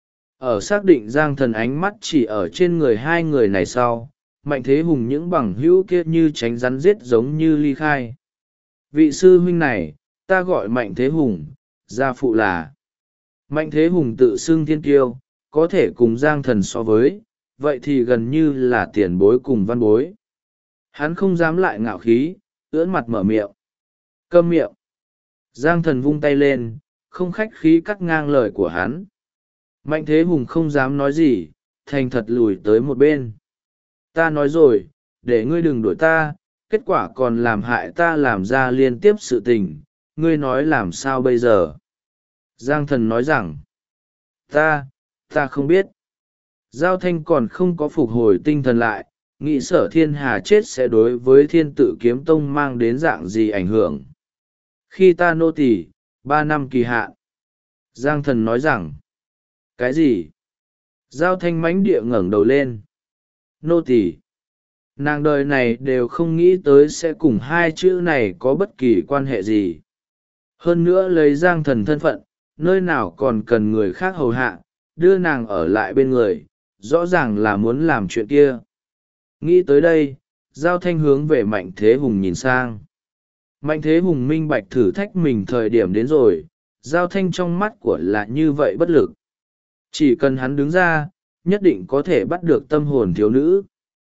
Ở xác định Giang Thần ánh mắt chỉ ở trên người hai người này sau, Mạnh Thế Hùng những bằng hữu kia như tránh rắn giết giống như ly khai. Vị sư huynh này, ta gọi Mạnh Thế Hùng, gia phụ là. Mạnh Thế Hùng tự xưng thiên kiêu, có thể cùng Giang Thần so với, vậy thì gần như là tiền bối cùng văn bối. Hắn không dám lại ngạo khí, ưỡn mặt mở miệng. Câm miệng. Giang Thần vung tay lên, không khách khí cắt ngang lời của hắn. Mạnh Thế Hùng không dám nói gì, thành thật lùi tới một bên. Ta nói rồi, để ngươi đừng đuổi ta, kết quả còn làm hại ta làm ra liên tiếp sự tình, ngươi nói làm sao bây giờ? Giang Thần nói rằng, ta không biết. Giao Thanh còn không có phục hồi tinh thần lại, nghĩ Sở Thiên Hà chết sẽ đối với Thiên Tự Kiếm Tông mang đến dạng gì ảnh hưởng. Khi ta nô tỳ 3 năm kỳ hạn. Giang Thần nói rằng, cái gì? Giao Thanh mãnh địa ngẩng đầu lên. Nô tỳ. Nàng đời này đều không nghĩ tới sẽ cùng hai chữ này có bất kỳ quan hệ gì. Hơn nữa lấy Giang Thần thân phận, nơi nào còn cần người khác hầu hạ, đưa nàng ở lại bên người, rõ ràng là muốn làm chuyện kia. Nghĩ tới đây, Giao Thanh hướng về Mạnh Thế Hùng nhìn sang. Mạnh Thế Hùng minh bạch thử thách mình thời điểm đến rồi, Giao Thanh trong mắt của là như vậy bất lực. Chỉ cần hắn đứng ra, nhất định có thể bắt được tâm hồn thiếu nữ.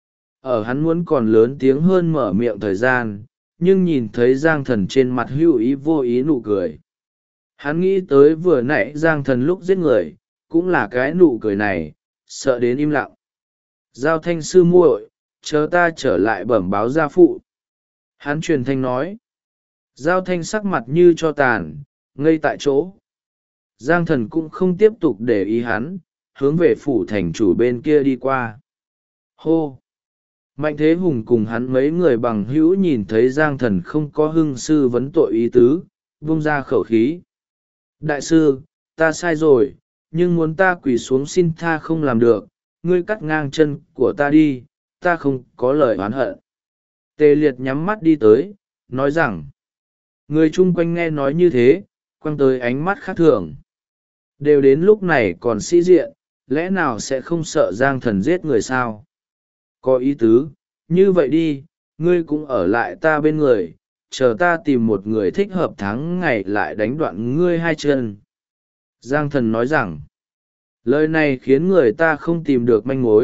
Ở hắn muốn còn lớn tiếng hơn mở miệng thời gian, nhưng nhìn thấy Giang Thần trên mặt hữu ý vô ý nụ cười. Hắn nghĩ tới vừa nãy Giang Thần lúc giết người, cũng là cái nụ cười này, sợ đến im lặng. Giao Thanh sư muội, chờ ta trở lại bẩm báo gia phụ. Hắn truyền thanh nói. Giao Thanh sắc mặt như cho tàn, ngây tại chỗ. Giang Thần cũng không tiếp tục để ý hắn, hướng về phủ thành chủ bên kia đi qua. Hô! Mạnh Thế Hùng cùng hắn mấy người bằng hữu nhìn thấy Giang Thần không có hưng sư vấn tội ý tứ, vung ra khẩu khí. Đại sư, ta sai rồi, nhưng muốn ta quỳ xuống xin tha không làm được, ngươi cắt ngang chân của ta đi, ta không có lời oán hận. Tề Liệt nhắm mắt đi tới, nói rằng, người chung quanh nghe nói như thế, quăng tới ánh mắt khác thường. Đều đến lúc này còn sĩ diện, lẽ nào sẽ không sợ Giang Thần giết người sao? Có ý tứ, như vậy đi, ngươi cũng ở lại ta bên người, chờ ta tìm một người thích hợp tháng ngày lại đánh đoạn ngươi hai chân. Giang Thần nói rằng, lời này khiến người ta không tìm được manh mối,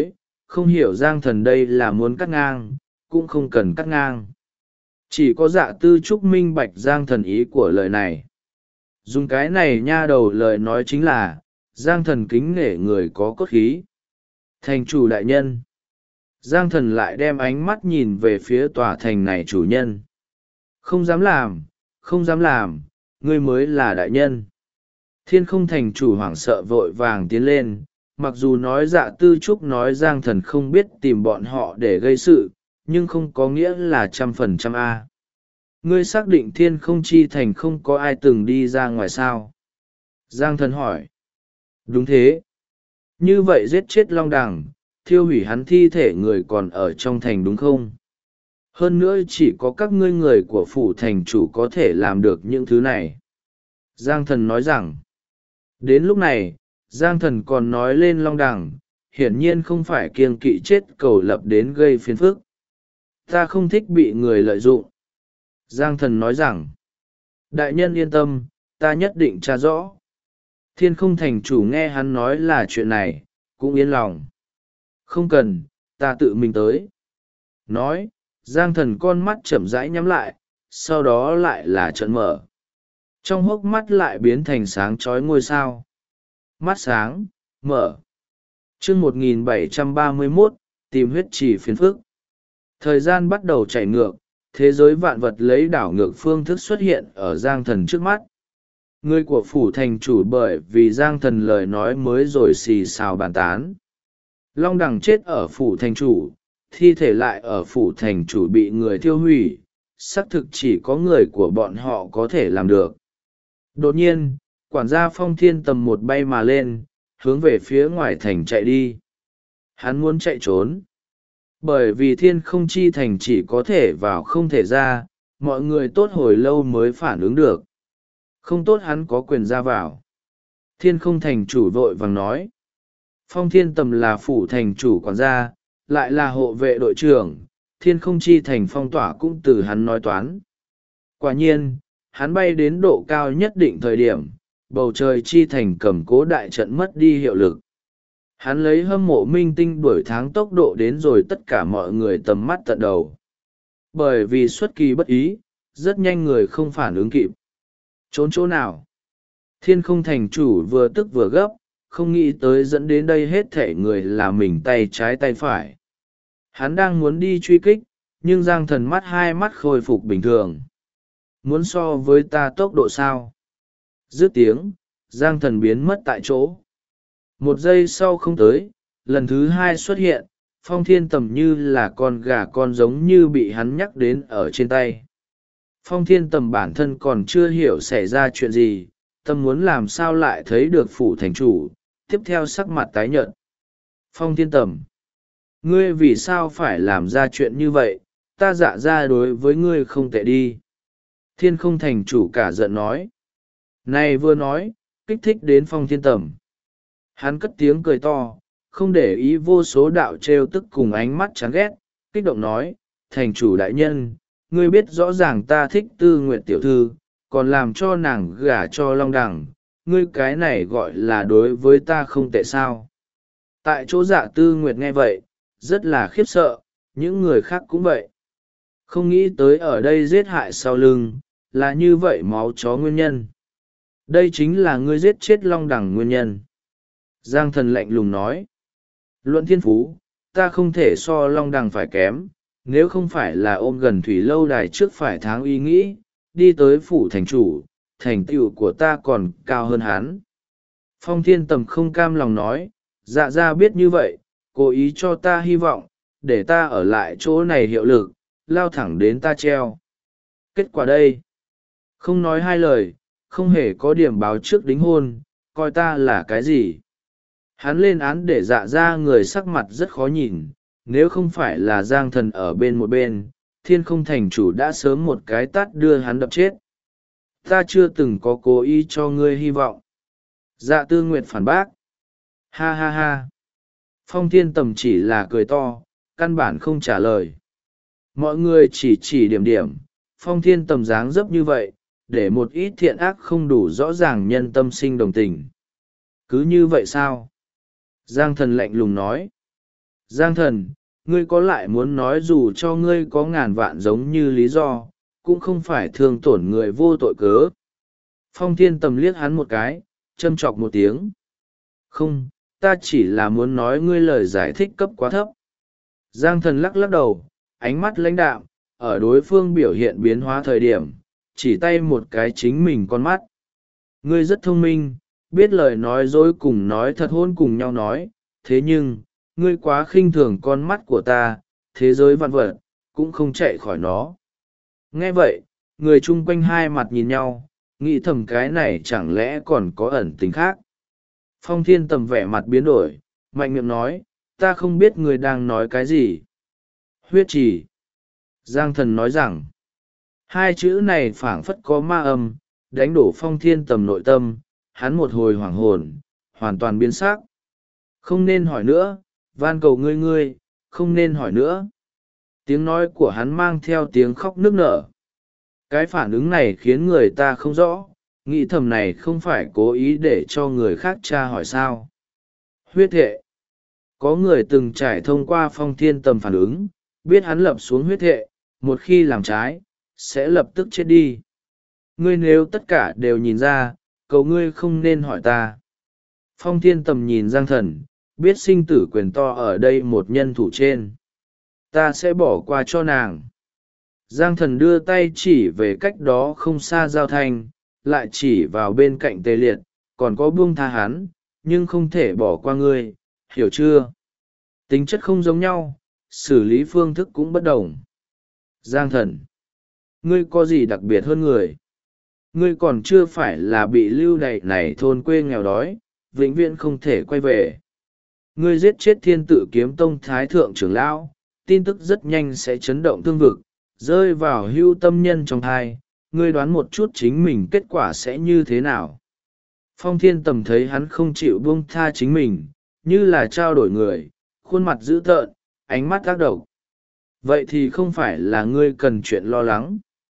không hiểu Giang Thần đây là muốn cắt ngang, cũng không cần cắt ngang. Chỉ có Dạ Tư Trúc minh bạch Giang Thần ý của lời này. Dùng cái này nha đầu lời nói chính là, Giang Thần kính nể người có cốt khí. Thành chủ đại nhân. Giang Thần lại đem ánh mắt nhìn về phía tòa thành này chủ nhân. Không dám làm, không dám làm, ngươi mới là đại nhân. Thiên Không thành chủ hoảng sợ vội vàng tiến lên, mặc dù nói Dạ Tư Trúc nói Giang Thần không biết tìm bọn họ để gây sự, nhưng không có nghĩa là 100% A. Ngươi xác định Thiên Không chi thành không có ai từng đi ra ngoài sao? Giang Thần hỏi. Đúng thế. Như vậy giết chết Long Đằng, thiêu hủy hắn thi thể người còn ở trong thành đúng không? Hơn nữa chỉ có các ngươi người của phủ thành chủ có thể làm được những thứ này. Giang Thần nói rằng, đến lúc này, Giang Thần còn nói lên Long Đằng, hiển nhiên không phải kiêng kỵ chết Cầu Lập đến gây phiền phức. Ta không thích bị người lợi dụng. Giang Thần nói rằng, đại nhân yên tâm, ta nhất định tra rõ. Thiên Không thành chủ nghe hắn nói là chuyện này, cũng yên lòng. Không cần, ta tự mình tới. Nói, Giang Thần con mắt chậm rãi nhắm lại, sau đó lại là trợn mở. Trong hốc mắt lại biến thành sáng chói ngôi sao. Mắt sáng, mở. chương 1731, tìm huyết trì phiền phức. Thời gian bắt đầu chảy ngược, thế giới vạn vật lấy đảo ngược phương thức xuất hiện ở Giang Thần trước mắt. Người của phủ thành chủ bởi vì Giang Thần lời nói mới rồi xì xào bàn tán. Long Đằng chết ở phủ thành chủ, thi thể lại ở phủ thành chủ bị người thiêu hủy, xác thực chỉ có người của bọn họ có thể làm được. Đột nhiên, quản gia Phong Thiên Tầm một bay mà lên, hướng về phía ngoài thành chạy đi. Hắn muốn chạy trốn. Bởi vì Thiên Không chi thành chỉ có thể vào không thể ra, mọi người tốt hồi lâu mới phản ứng được. Không tốt hắn có quyền ra vào. Thiên Không thành chủ vội vàng nói. Phong Thiên Tầm là phủ thành chủ quản gia, lại là hộ vệ đội trưởng, Thiên Không chi thành phong tỏa cũng từ hắn nói toán. Quả nhiên, hắn bay đến độ cao nhất định thời điểm, bầu trời chi thành cầm cố đại trận mất đi hiệu lực. Hắn lấy hâm mộ minh tinh đuổi tháng tốc độ đến rồi tất cả mọi người tầm mắt tận đầu. Bởi vì xuất kỳ bất ý, rất nhanh người không phản ứng kịp. Trốn chỗ nào? Thiên Không thành chủ vừa tức vừa gấp, không nghĩ tới dẫn đến đây hết thể người là mình tay trái tay phải. Hắn đang muốn đi truy kích, nhưng Giang Thần mắt hai mắt khôi phục bình thường. Muốn so với ta tốc độ sao? Dứt tiếng, Giang Thần biến mất tại chỗ. Một giây sau không tới, lần thứ hai xuất hiện, Phong Thiên Tầm như là con gà con giống như bị hắn nhắc đến ở trên tay. Phong Thiên Tầm bản thân còn chưa hiểu xảy ra chuyện gì, tâm muốn làm sao lại thấy được phủ thành chủ, tiếp theo sắc mặt tái nhợt. Phong Thiên Tầm, ngươi vì sao phải làm ra chuyện như vậy, ta dạ ra đối với ngươi không tệ đi. Thiên Không thành chủ cả giận nói. Này vừa nói, kích thích đến Phong Thiên Tầm. Hắn cất tiếng cười to, không để ý vô số đạo trêu tức cùng ánh mắt chán ghét, kích động nói, thành chủ đại nhân, ngươi biết rõ ràng ta thích Tư Nguyệt tiểu thư, còn làm cho nàng gả cho Long Đằng, ngươi cái này gọi là đối với ta không tệ sao. Tại chỗ Dạ Tư Nguyệt nghe vậy, rất là khiếp sợ, những người khác cũng vậy. Không nghĩ tới ở đây giết hại sau lưng, là như vậy máu chó nguyên nhân. Đây chính là ngươi giết chết Long Đằng nguyên nhân. Giang Thần lạnh lùng nói. Luận thiên phú, ta không thể so Long Đằng phải kém, nếu không phải là ôm gần thủy lâu đài trước phải tháng ý nghĩ, đi tới phủ thành chủ, thành tựu của ta còn cao hơn hắn. Phong Thiên Tầm không cam lòng nói, dạ ra biết như vậy, cố ý cho ta hy vọng, để ta ở lại chỗ này hiệu lực, lao thẳng đến ta treo. Kết quả đây, không nói hai lời, không hề có điểm báo trước đính hôn, coi ta là cái gì. Hắn lên án để dạ ra người sắc mặt rất khó nhìn, nếu không phải là Giang Thần ở bên một bên, Thiên Không thành chủ đã sớm một cái tát đưa hắn đập chết. Ta chưa từng có cố ý cho ngươi hy vọng. Dạ Tư Nguyệt phản bác. Ha ha ha. Phong Thiên Tầm chỉ là cười to, căn bản không trả lời. Mọi người chỉ điểm điểm, Phong Thiên Tầm dáng dấp như vậy, để một ít thiện ác không đủ rõ ràng nhân tâm sinh đồng tình. Cứ như vậy sao? Giang Thần lạnh lùng nói. Giang thần, ngươi có lại muốn nói dù cho ngươi có ngàn vạn giống như lý do, cũng không phải thương tổn người vô tội cớ. Phong Thiên Tầm liếc hắn một cái, châm chọc một tiếng. Không, ta chỉ là muốn nói ngươi lời giải thích cấp quá thấp. Giang thần lắc lắc đầu, ánh mắt lãnh đạm, ở đối phương biểu hiện biến hóa thời điểm, chỉ tay một cái chính mình con mắt. Ngươi rất thông minh, biết lời nói dối cùng nói thật hôn cùng nhau nói, thế nhưng, ngươi quá khinh thường con mắt của ta, thế giới vạn vật, cũng không chạy khỏi nó. Nghe vậy, người chung quanh hai mặt nhìn nhau, nghĩ thầm cái này chẳng lẽ còn có ẩn tình khác. Phong Thiên Tầm vẻ mặt biến đổi, mạnh miệng nói, ta không biết người đang nói cái gì. Huyết trì. Giang thần nói rằng, hai chữ này phảng phất có ma âm, đánh đổ Phong Thiên Tầm nội tâm, hắn một hồi hoảng hồn, hoàn toàn biến sắc. Không nên hỏi nữa, van cầu ngươi, không nên hỏi nữa. Tiếng nói của hắn mang theo tiếng khóc nức nở. Cái phản ứng này khiến người ta không rõ, nghĩ thầm này không phải cố ý để cho người khác tra hỏi sao. Huyết thệ. Có người từng trải thông qua Phong Thiên Tầm phản ứng, biết hắn lập xuống huyết thệ, một khi làm trái, sẽ lập tức chết đi. Ngươi nếu tất cả đều nhìn ra, cầu ngươi không nên hỏi ta. Phong Thiên Tầm nhìn Giang thần, biết sinh tử quyền to ở đây một nhân thủ trên. Ta sẽ bỏ qua cho nàng. Giang thần đưa tay chỉ về cách đó không xa giao thanh, lại chỉ vào bên cạnh tề liệt, còn có buông tha hắn, nhưng không thể bỏ qua ngươi, hiểu chưa? Tính chất không giống nhau, xử lý phương thức cũng bất đồng. Giang thần, ngươi có gì đặc biệt hơn người? Ngươi còn chưa phải là bị lưu đày này thôn quê nghèo đói, vĩnh viễn không thể quay về. Ngươi giết chết Thiên Tự Kiếm Tông thái thượng trưởng lão, tin tức rất nhanh sẽ chấn động thương vực, rơi vào hưu tâm nhân trong thai, ngươi đoán một chút chính mình kết quả sẽ như thế nào. Phong Thiên Tầm thấy hắn không chịu buông tha chính mình, như là trao đổi người, khuôn mặt dữ tợn, ánh mắt ác độc. Vậy thì không phải là ngươi cần chuyện lo lắng.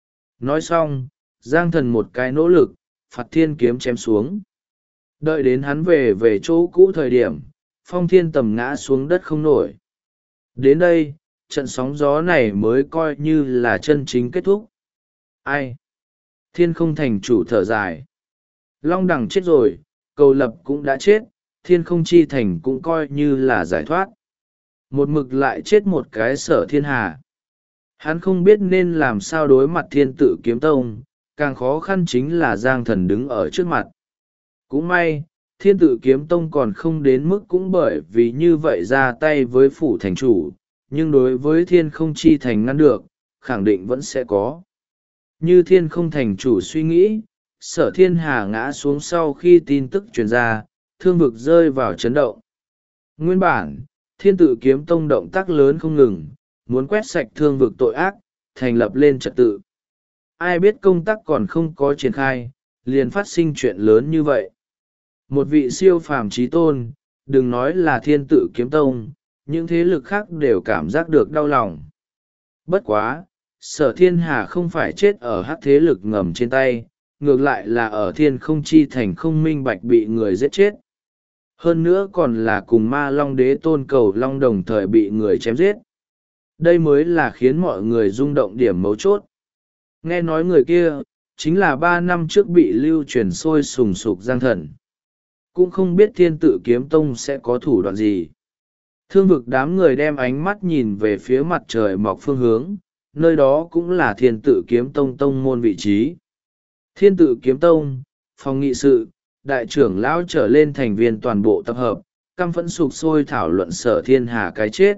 Nói xong, Giang thần một cái nỗ lực, phạt thiên kiếm chém xuống. Đợi đến hắn về chỗ cũ thời điểm, Phong Thiên Tầm ngã xuống đất không nổi. Đến đây, trận sóng gió này mới coi như là chân chính kết thúc. Ai? Thiên Không Thành chủ thở dài. Long Đằng chết rồi, Cầu Lập cũng đã chết, Thiên Không Chi Thành cũng coi như là giải thoát. Một mực lại chết một cái Sở Thiên Hà. Hắn không biết nên làm sao đối mặt Thiên Tự Kiếm Tông, càng khó khăn chính là Giang thần đứng ở trước mặt. Cũng may, Thiên Tự Kiếm Tông còn không đến mức cũng bởi vì như vậy ra tay với phủ thành chủ, nhưng đối với Thiên Không Chi Thành ngăn được, khẳng định vẫn sẽ có. Như Thiên Không Thành chủ suy nghĩ, Sở Thiên Hà ngã xuống sau khi tin tức truyền ra, thương vực rơi vào chấn động. Nguyên bản, Thiên Tự Kiếm Tông động tác lớn không ngừng, muốn quét sạch thương vực tội ác, thành lập lên trật tự. Ai biết công tác còn không có triển khai, liền phát sinh chuyện lớn như vậy. Một vị siêu phàm trí tôn, đừng nói là Thiên Tự Kiếm Tông, những thế lực khác đều cảm giác được đau lòng. Bất quá, Sở Thiên Hà không phải chết ở hắc thế lực ngầm trên tay, ngược lại là ở Thiên Không Chi Thành không minh bạch bị người giết chết. Hơn nữa còn là cùng Ma Long Đế Tôn Cầu Long đồng thời bị người chém giết. Đây mới là khiến mọi người rung động điểm mấu chốt. Nghe nói người kia, chính là 3 năm trước bị lưu truyền sôi sùng sục Giang thần. Cũng không biết Thiên Tự Kiếm Tông sẽ có thủ đoạn gì. Thương vực đám người đem ánh mắt nhìn về phía mặt trời mọc phương hướng, nơi đó cũng là Thiên Tự Kiếm Tông tông môn vị trí. Thiên Tự Kiếm Tông, phòng nghị sự, đại trưởng lão trở lên thành viên toàn bộ tập hợp, căm phẫn sục sôi thảo luận Sở Thiên Hà cái chết.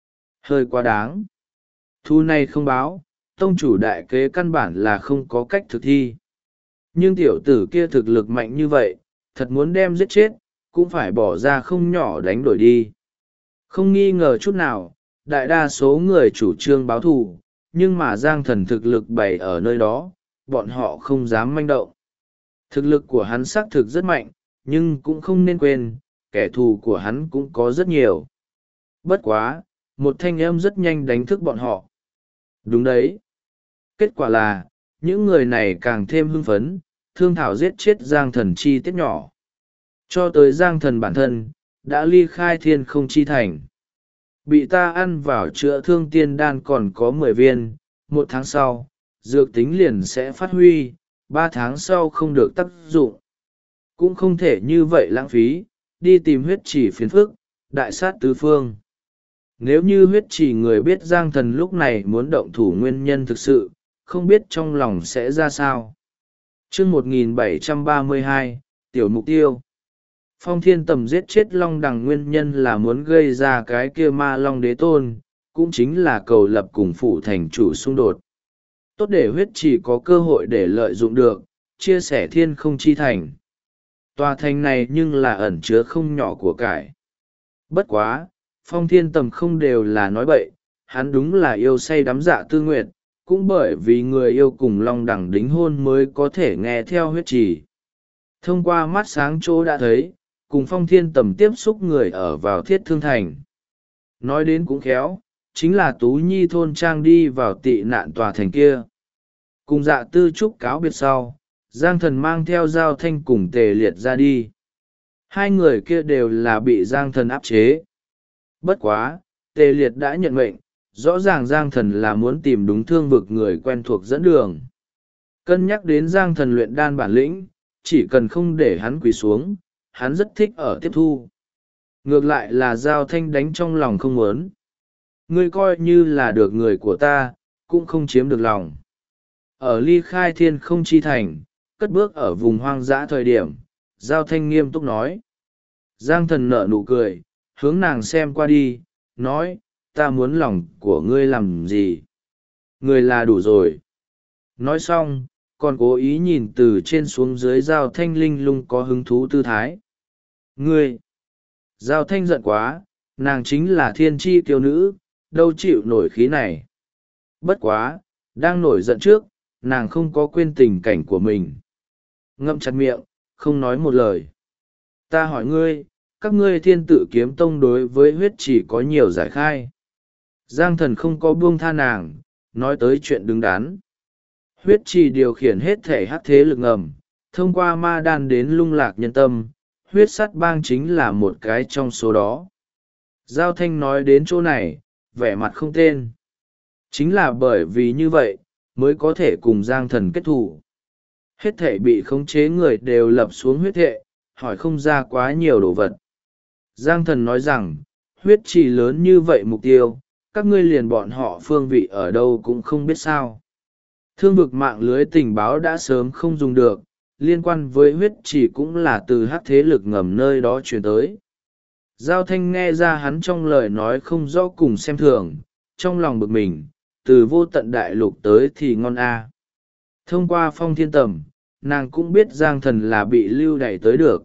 Hơi quá đáng. Thu này không báo, tông chủ đại kế căn bản là không có cách thực thi. Nhưng tiểu tử kia thực lực mạnh như vậy, thật muốn đem giết chết, cũng phải bỏ ra không nhỏ đánh đổi đi. Không nghi ngờ chút nào, đại đa số người chủ trương báo thù, nhưng mà Giang thần thực lực bày ở nơi đó, bọn họ không dám manh động. Thực lực của hắn xác thực rất mạnh, nhưng cũng không nên quên, kẻ thù của hắn cũng có rất nhiều. Bất quá, một thanh âm rất nhanh đánh thức bọn họ. Đúng đấy. Kết quả là, những người này càng thêm hưng phấn, thương thảo giết chết Giang thần chi tiết nhỏ. Cho tới Giang thần bản thân, đã ly khai Thiên Không Chi Thành. bị ta ăn vào chữa thương tiên đan còn có 10 viên, 1 tháng sau dược tính liền sẽ phát huy, 3 tháng sau không được tác dụng. Cũng không thể như vậy lãng phí, đi tìm huyết chỉ phiền phức, đại sát tứ phương. Nếu như huyết chỉ người biết Giang Thần lúc này muốn động thủ nguyên nhân thực sự, không biết trong lòng sẽ ra sao. Chương 1732, Tiểu Mục Tiêu. Phong Thiên Tầm giết chết Long Đằng nguyên nhân là muốn gây ra cái kia ma Long Đế Tôn, cũng chính là cầu lập cùng phủ thành chủ xung đột. Tốt để huyết chỉ có cơ hội để lợi dụng được, chia sẻ thiên không chi thành. Tòa thành này nhưng là ẩn chứa không nhỏ của cải. Bất quá, Phong Thiên Tầm không đều là nói bậy, hắn đúng là yêu say đắm Dạ Tư Nguyệt, cũng bởi vì người yêu cùng Long Đằng đính hôn mới có thể nghe theo huyết chỉ. Thông qua mắt sáng chỗ đã thấy, cùng Phong Thiên Tầm tiếp xúc người ở vào Thiết Thương Thành. Nói đến cũng khéo, chính là Tú Nhi thôn trang đi vào tị nạn tòa thành kia. Cùng Dạ Tư Trúc cáo biệt sau, Giang Thần mang theo Giao Thanh cùng Tề Liệt ra đi. Hai người kia đều là bị Giang Thần áp chế. Bất quá, Tề Liệt đã nhận mệnh, rõ ràng Giang Thần là muốn tìm đúng thương vực người quen thuộc dẫn đường. Cân nhắc đến Giang Thần luyện đan bản lĩnh, chỉ cần không để hắn quỳ xuống, hắn rất thích ở tiếp thu. Ngược lại là Giao Thanh đánh trong lòng không muốn. Ngươi coi như là được người của ta, cũng không chiếm được lòng. Ở ly khai thiên không chi thành, cất bước ở vùng hoang dã thời điểm, Giao Thanh nghiêm túc nói. Giang Thần nở nụ cười, hướng nàng xem qua đi, nói, ta muốn lòng của ngươi làm gì? Ngươi là đủ rồi. Nói xong, còn cố ý nhìn từ trên xuống dưới Giao Thanh linh lung có hứng thú tư thái. Ngươi! Giao Thanh giận quá, nàng chính là thiên tri kiêu nữ, đâu chịu nổi khí này. Bất quá, đang nổi giận trước, nàng không có quên tình cảnh của mình. Ngậm chặt miệng, không nói một lời. Ta hỏi ngươi, các ngươi Thiên Tự Kiếm Tông đối với huyết chỉ có nhiều giải khai. Giang Thần không có buông tha nàng, nói tới chuyện đứng đắn. Huyết chỉ điều khiển hết thể hắc thế lực ngầm, thông qua ma đan đến lung lạc nhân tâm, huyết sắt bang chính là một cái trong số đó. Giao Thanh nói đến chỗ này, vẻ mặt không tên. Chính là bởi vì như vậy, mới có thể cùng Giang Thần kết thủ. Hết thể bị khống chế người đều lập xuống huyết thệ, hỏi không ra quá nhiều đồ vật. Giang Thần nói rằng, huyết trì lớn như vậy mục tiêu, các ngươi liền bọn họ phương vị ở đâu cũng không biết sao. Thương vực mạng lưới tình báo đã sớm không dùng được, liên quan với huyết trì cũng là từ hắc thế lực ngầm nơi đó truyền tới. Giao Thanh nghe ra hắn trong lời nói không rõ cùng xem thường, trong lòng bực mình, từ vô tận đại lục tới thì ngon a. Thông qua Phong Thiên Tầm, nàng cũng biết Giang Thần là bị lưu đày tới được.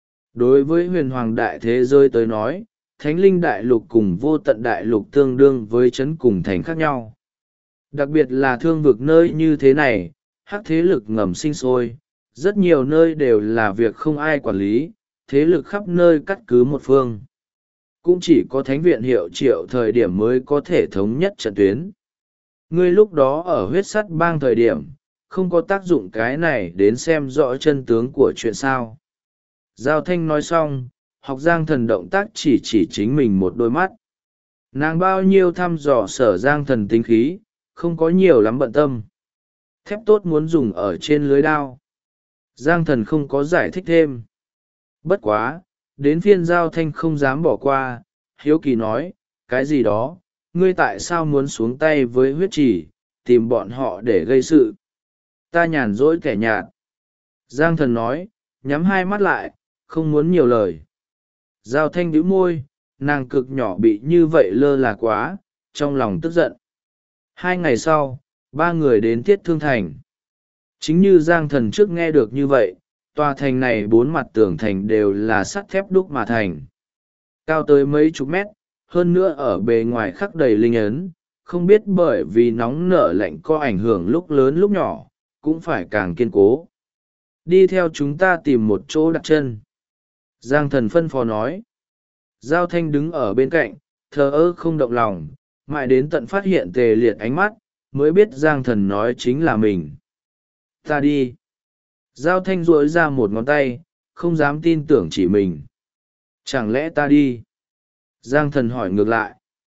Đối với huyền hoàng đại thế giới tới nói, thánh linh đại lục cùng vô tận đại lục tương đương với chấn cùng thành khác nhau. Đặc biệt là thương vực nơi như thế này, hắc thế lực ngầm sinh sôi, rất nhiều nơi đều là việc không ai quản lý, thế lực khắp nơi cắt cứ một phương. Cũng chỉ có thánh viện hiệu triệu thời điểm mới có thể thống nhất trận tuyến. Ngươi lúc đó ở huyết sắt bang thời điểm, không có tác dụng cái này đến xem rõ chân tướng của chuyện sao. Giao Thanh nói xong, học Giang Thần động tác chỉ chính mình một đôi mắt. Nàng bao nhiêu thăm dò sở Giang Thần tính khí, không có nhiều lắm bận tâm. Thép tốt muốn dùng ở trên lưới đao. Giang Thần không có giải thích thêm. Bất quá, đến phiên Giao Thanh không dám bỏ qua, hiếu kỳ nói, cái gì đó, ngươi tại sao muốn xuống tay với huyết chỉ, tìm bọn họ để gây sự. Ta nhàn rỗi kẻ nhạt. Giang Thần nói, nhắm hai mắt lại, không muốn nhiều lời. Giao Thanh bĩu môi, nàng cực nhỏ bị như vậy lơ là quá, trong lòng tức giận. 2 ngày sau, 3 người đến Thiết Thương Thành. Chính như Giang Thần trước nghe được như vậy, tòa thành này 4 mặt tường thành đều là sắt thép đúc mà thành. Cao tới mấy chục mét, hơn nữa ở bề ngoài khắc đầy linh ấn, không biết bởi vì nóng nở lạnh có ảnh hưởng lúc lớn lúc nhỏ, cũng phải càng kiên cố. Đi theo chúng ta tìm một chỗ đặt chân. Giang Thần phân phó nói. Giao Thanh đứng ở bên cạnh, thờ ơ không động lòng, mãi đến tận phát hiện Tề Liệt ánh mắt, mới biết Giang Thần nói chính là mình. Ta đi. Giao Thanh duỗi ra một ngón tay, không dám tin tưởng chỉ mình. Chẳng lẽ ta đi? Giang Thần hỏi ngược lại.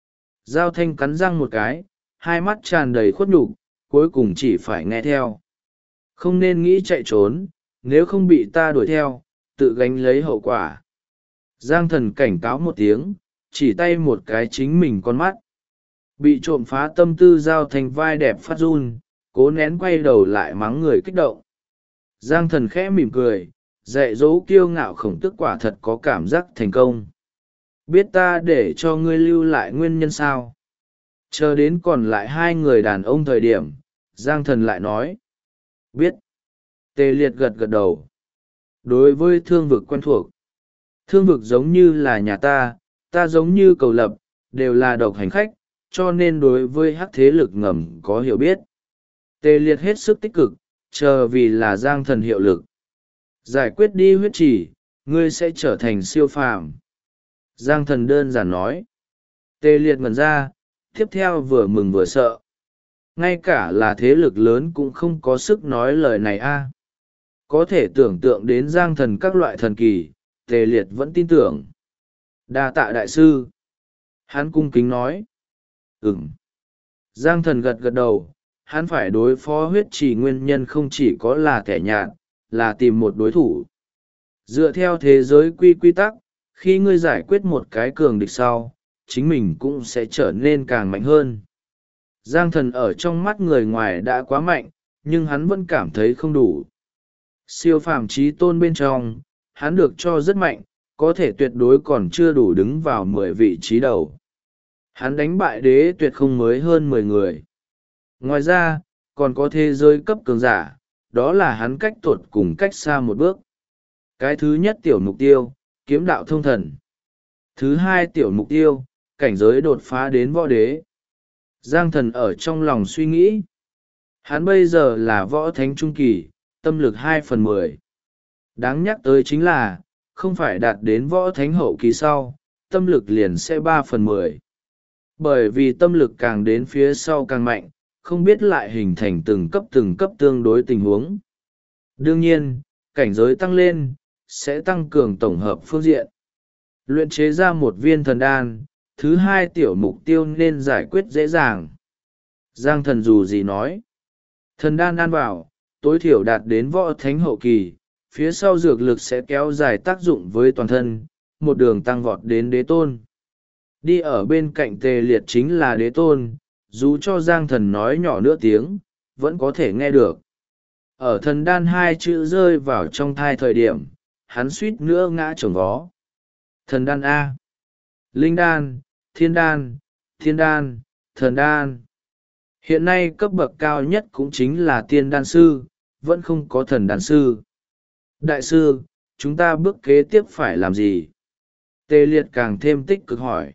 Giao Thanh cắn răng một cái, hai mắt tràn đầy khuất nhục, cuối cùng chỉ phải nghe theo. Không nên nghĩ chạy trốn, nếu không bị ta đuổi theo, tự gánh lấy hậu quả. Giang Thần cảnh cáo một tiếng, chỉ tay một cái chính mình con mắt. Bị trộm phá tâm tư Giao Thanh vai đẹp phát run, cố nén quay đầu lại mắng người kích động. Giang Thần khẽ mỉm cười, dạy dỗ kiêu ngạo khổng tức quả thật có cảm giác thành công. Biết ta để cho ngươi lưu lại nguyên nhân sao? Chờ đến còn lại hai người đàn ông thời điểm, Giang Thần lại nói. Biết. Tề Liệt gật gật đầu. Đối với thương vực quen thuộc, thương vực giống như là nhà ta giống như Cầu Lập, đều là độc hành khách, cho nên đối với hắc thế lực ngầm có hiểu biết. Tề Liệt hết sức tích cực, chờ vì là Giang Thần hiệu lực. Giải quyết đi huyết chỉ, ngươi sẽ trở thành siêu phàm. Giang Thần đơn giản nói. Tề Liệt ngẩn ra, tiếp theo vừa mừng vừa sợ. Ngay cả là thế lực lớn cũng không có sức nói lời này a. Có thể tưởng tượng đến Giang Thần các loại thần kỳ, Tề Liệt vẫn tin tưởng. Đa tạ đại sư. Hắn cung kính nói. Ừm. Giang Thần gật gật đầu, hắn phải đối phó huyết trì nguyên nhân không chỉ có là kẻ nhạt, là tìm một đối thủ. Dựa theo thế giới quy tắc, khi ngươi giải quyết một cái cường địch sau, chính mình cũng sẽ trở nên càng mạnh hơn. Giang Thần ở trong mắt người ngoài đã quá mạnh, nhưng hắn vẫn cảm thấy không đủ. Siêu phàm trí tôn bên trong, hắn được cho rất mạnh, có thể tuyệt đối còn chưa đủ đứng vào 10 vị trí đầu. Hắn đánh bại đế tuyệt không mới hơn 10 người. Ngoài ra, còn có thế giới cấp cường giả, đó là hắn cách tột cùng cách xa một bước. Cái thứ nhất tiểu mục tiêu, kiếm đạo thông thần. Thứ hai tiểu mục tiêu, cảnh giới đột phá đến võ đế. Giang Thần ở trong lòng suy nghĩ. Hắn bây giờ là võ thánh trung kỳ, tâm lực 2/10. Đáng nhắc tới chính là, không phải đạt đến võ thánh hậu kỳ sau, tâm lực liền sẽ 3/10. Bởi vì tâm lực càng đến phía sau càng mạnh, không biết lại hình thành từng cấp tương đối tình huống. Đương nhiên, cảnh giới tăng lên, sẽ tăng cường tổng hợp phương diện. Luyện chế ra một viên thần đan, thứ hai tiểu mục tiêu nên giải quyết dễ dàng. Giang Thần dù gì nói. Thần đan ăn vào, tối thiểu đạt đến võ thánh hậu kỳ, phía sau dược lực sẽ kéo dài tác dụng với toàn thân, một đường tăng vọt đến đế tôn. Đi ở bên cạnh Tề Liệt chính là đế tôn, dù cho Giang Thần nói nhỏ nửa tiếng, vẫn có thể nghe được. Ở thần đan hai chữ rơi vào trong thai thời điểm, hắn suýt nữa ngã chồng vó. Thần đan A. Linh đan, thiên đan, thiên đan, thần đan. Hiện nay cấp bậc cao nhất cũng chính là tiên đan sư, vẫn không có thần đan sư. Đại sư, chúng ta bước kế tiếp phải làm gì? Tề Liệt càng thêm tích cực hỏi.